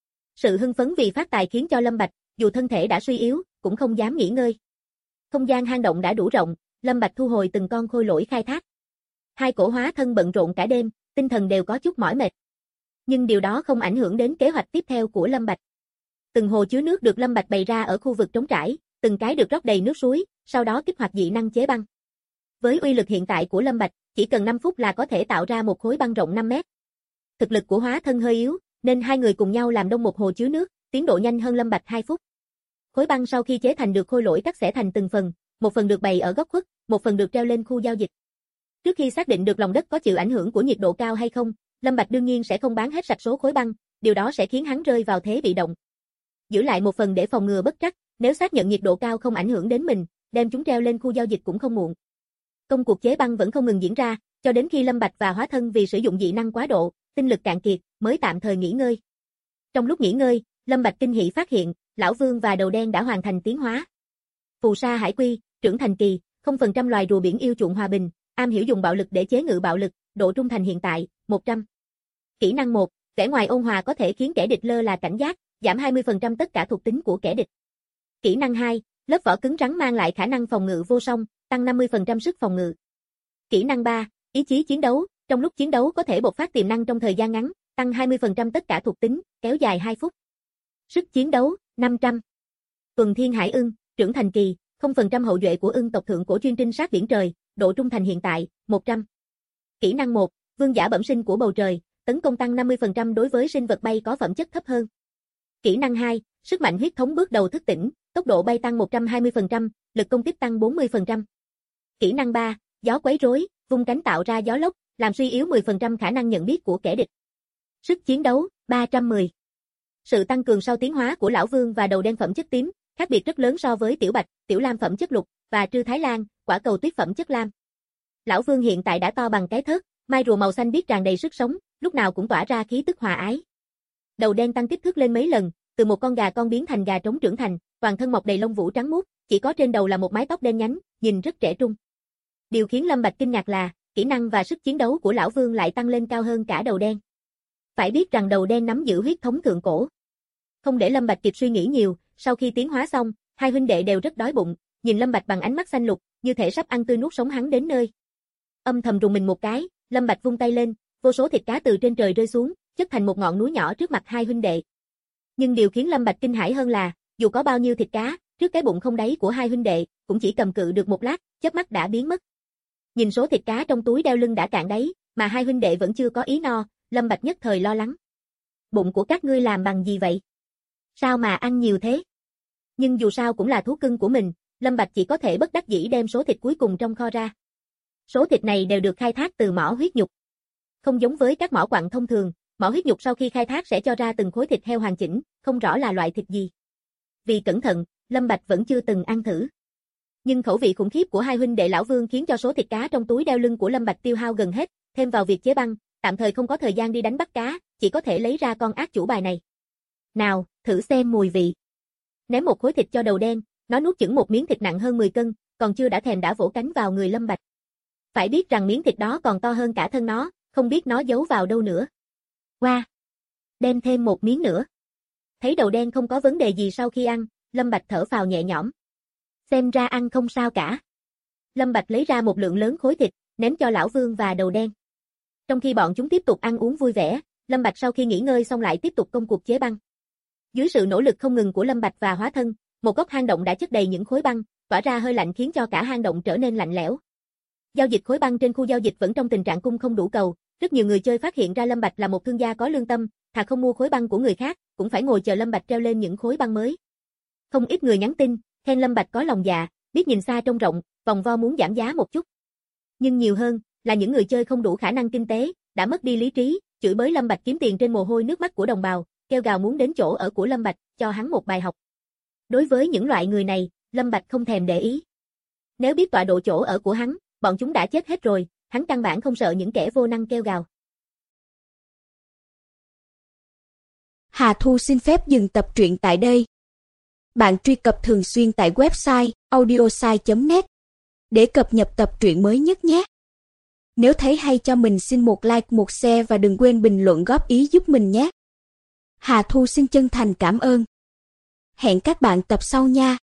Sự hưng phấn vì phát tài khiến cho Lâm Bạch, dù thân thể đã suy yếu, cũng không dám nghỉ ngơi. Không gian hang động đã đủ rộng, Lâm Bạch thu hồi từng con khôi lỗi khai thác. Hai cổ hóa thân bận rộn cả đêm, tinh thần đều có chút mỏi mệt. Nhưng điều đó không ảnh hưởng đến kế hoạch tiếp theo của Lâm Bạch. Từng hồ chứa nước được Lâm Bạch bày ra ở khu vực trống trải, từng cái được rót đầy nước suối, sau đó kích hoạt dị năng chế băng. Với uy lực hiện tại của Lâm Bạch, chỉ cần 5 phút là có thể tạo ra một khối băng rộng 5 mét. Thực lực của hóa thân hơi yếu, nên hai người cùng nhau làm đông một hồ chứa nước, tiến độ nhanh hơn Lâm Bạch 2 phút. Khối băng sau khi chế thành được khôi lỗi cắt xẻ thành từng phần, một phần được bày ở góc khuất, một phần được treo lên khu giao dịch. Trước khi xác định được lòng đất có chịu ảnh hưởng của nhiệt độ cao hay không, Lâm Bạch đương nhiên sẽ không bán hết sạch số khối băng, điều đó sẽ khiến hắn rơi vào thế bị động. Giữ lại một phần để phòng ngừa bất trắc, nếu xác nhận nhiệt độ cao không ảnh hưởng đến mình, đem chúng treo lên khu giao dịch cũng không muộn. Công cuộc chế băng vẫn không ngừng diễn ra, cho đến khi Lâm Bạch và hóa thân vì sử dụng dị năng quá độ, tinh lực cạn kiệt, mới tạm thời nghỉ ngơi. Trong lúc nghỉ ngơi, Lâm Bạch kinh hỉ phát hiện, Lão Vương và Đầu Đen đã hoàn thành tiến hóa. Phù sa hải quy, trưởng thành kỳ, 0% loài rùa biển yêu chuộng hòa bình, am hiểu dùng bạo lực để chế ngự bạo lực, độ trung thành hiện tại, 100. Kỹ năng 1, vẻ ngoài ôn hòa có thể khiến kẻ địch lơ là cảnh giác, giảm 20% tất cả thuộc tính của kẻ địch. Kỹ năng 2, lớp vỏ cứng rắn mang lại khả năng phòng ngự vô song, tăng 50% sức phòng ngự. Kỹ năng 3, ý chí chiến đấu, trong lúc chiến đấu có thể bộc phát tiềm năng trong thời gian ngắn, tăng 20% tất cả thuộc tính, kéo dài 2 phút. Sức chiến đấu, 500. Tuần thiên hải ưng, trưởng thành kỳ, 0% hậu duệ của ưng tộc thượng cổ chuyên trinh sát biển trời, độ trung thành hiện tại, 100. Kỹ năng 1, vương giả bẩm sinh của bầu trời, tấn công tăng 50% đối với sinh vật bay có phẩm chất thấp hơn. Kỹ năng 2, sức mạnh huyết thống bước đầu thức tỉnh, tốc độ bay tăng 120%, lực công kích tăng 40%. Kỹ năng 3, gió quấy rối, vung cánh tạo ra gió lốc, làm suy yếu 10% khả năng nhận biết của kẻ địch. Sức chiến đấu, 310. Sự tăng cường sau tiến hóa của Lão Vương và Đầu Đen phẩm chất tím, khác biệt rất lớn so với Tiểu Bạch, Tiểu Lam phẩm chất lục, và Trư Thái Lan, Quả Cầu Tuyết phẩm chất lam. Lão Vương hiện tại đã to bằng cái thớt, mai rùa màu xanh biếc tràn đầy sức sống, lúc nào cũng tỏa ra khí tức hòa ái. Đầu Đen tăng kích thước lên mấy lần, từ một con gà con biến thành gà trống trưởng thành, toàn thân mọc đầy lông vũ trắng muốt, chỉ có trên đầu là một mái tóc đen nhánh, nhìn rất trẻ trung. Điều khiến Lâm Bạch kinh ngạc là, kỹ năng và sức chiến đấu của Lão Vương lại tăng lên cao hơn cả Đầu Đen. Phải biết rằng Đầu Đen nắm giữ huyết thống thượng cổ. Không để Lâm Bạch kịp suy nghĩ nhiều, sau khi tiến hóa xong, hai huynh đệ đều rất đói bụng, nhìn Lâm Bạch bằng ánh mắt xanh lục, như thể sắp ăn tươi nuốt sống hắn đến nơi. Âm thầm rùng mình một cái, Lâm Bạch vung tay lên, vô số thịt cá từ trên trời rơi xuống, chất thành một ngọn núi nhỏ trước mặt hai huynh đệ. Nhưng điều khiến Lâm Bạch kinh hãi hơn là, dù có bao nhiêu thịt cá, trước cái bụng không đáy của hai huynh đệ, cũng chỉ cầm cự được một lát, chớp mắt đã biến mất. Nhìn số thịt cá trong túi đeo lưng đã cạn đáy, mà hai huynh đệ vẫn chưa có ý no, Lâm Bạch nhất thời lo lắng. Bụng của các ngươi làm bằng gì vậy? Sao mà ăn nhiều thế? Nhưng dù sao cũng là thú cưng của mình, Lâm Bạch chỉ có thể bất đắc dĩ đem số thịt cuối cùng trong kho ra. Số thịt này đều được khai thác từ mỏ huyết nhục. Không giống với các mỏ quặng thông thường, mỏ huyết nhục sau khi khai thác sẽ cho ra từng khối thịt heo hoàn chỉnh, không rõ là loại thịt gì. Vì cẩn thận, Lâm Bạch vẫn chưa từng ăn thử. Nhưng khẩu vị khủng khiếp của hai huynh đệ Lão Vương khiến cho số thịt cá trong túi đeo lưng của Lâm Bạch tiêu hao gần hết, thêm vào việc chế băng, tạm thời không có thời gian đi đánh bắt cá, chỉ có thể lấy ra con ác chủ bài này. Nào, thử xem mùi vị. Ném một khối thịt cho Đầu Đen, nó nuốt chửng một miếng thịt nặng hơn 10 cân, còn chưa đã thèm đã vỗ cánh vào người Lâm Bạch. Phải biết rằng miếng thịt đó còn to hơn cả thân nó, không biết nó giấu vào đâu nữa. Wow! Đem thêm một miếng nữa. Thấy đầu đen không có vấn đề gì sau khi ăn, Lâm Bạch thở phào nhẹ nhõm. Xem ra ăn không sao cả. Lâm Bạch lấy ra một lượng lớn khối thịt, ném cho Lão Vương và đầu đen. Trong khi bọn chúng tiếp tục ăn uống vui vẻ, Lâm Bạch sau khi nghỉ ngơi xong lại tiếp tục công cuộc chế băng. Dưới sự nỗ lực không ngừng của Lâm Bạch và hóa thân, một góc hang động đã chất đầy những khối băng, tỏa ra hơi lạnh khiến cho cả hang động trở nên lạnh lẽo. Giao dịch khối băng trên khu giao dịch vẫn trong tình trạng cung không đủ cầu, rất nhiều người chơi phát hiện ra Lâm Bạch là một thương gia có lương tâm, thà không mua khối băng của người khác, cũng phải ngồi chờ Lâm Bạch treo lên những khối băng mới. Không ít người nhắn tin, khen Lâm Bạch có lòng dạ, biết nhìn xa trông rộng, vòng vo muốn giảm giá một chút. Nhưng nhiều hơn là những người chơi không đủ khả năng kinh tế, đã mất đi lý trí, chửi bới Lâm Bạch kiếm tiền trên mồ hôi nước mắt của đồng bào, kêu gào muốn đến chỗ ở của Lâm Bạch, cho hắn một bài học. Đối với những loại người này, Lâm Bạch không thèm để ý. Nếu biết tọa độ chỗ ở của hắn, bọn chúng đã chết hết rồi, hắn căn bản không sợ những kẻ vô năng kêu gào. Hà Thu xin phép dừng tập truyện tại đây. Bạn truy cập thường xuyên tại website audiosai.net để cập nhật tập truyện mới nhất nhé. Nếu thấy hay cho mình xin một like, một share và đừng quên bình luận góp ý giúp mình nhé. Hà Thu xin chân thành cảm ơn. Hẹn các bạn tập sau nha.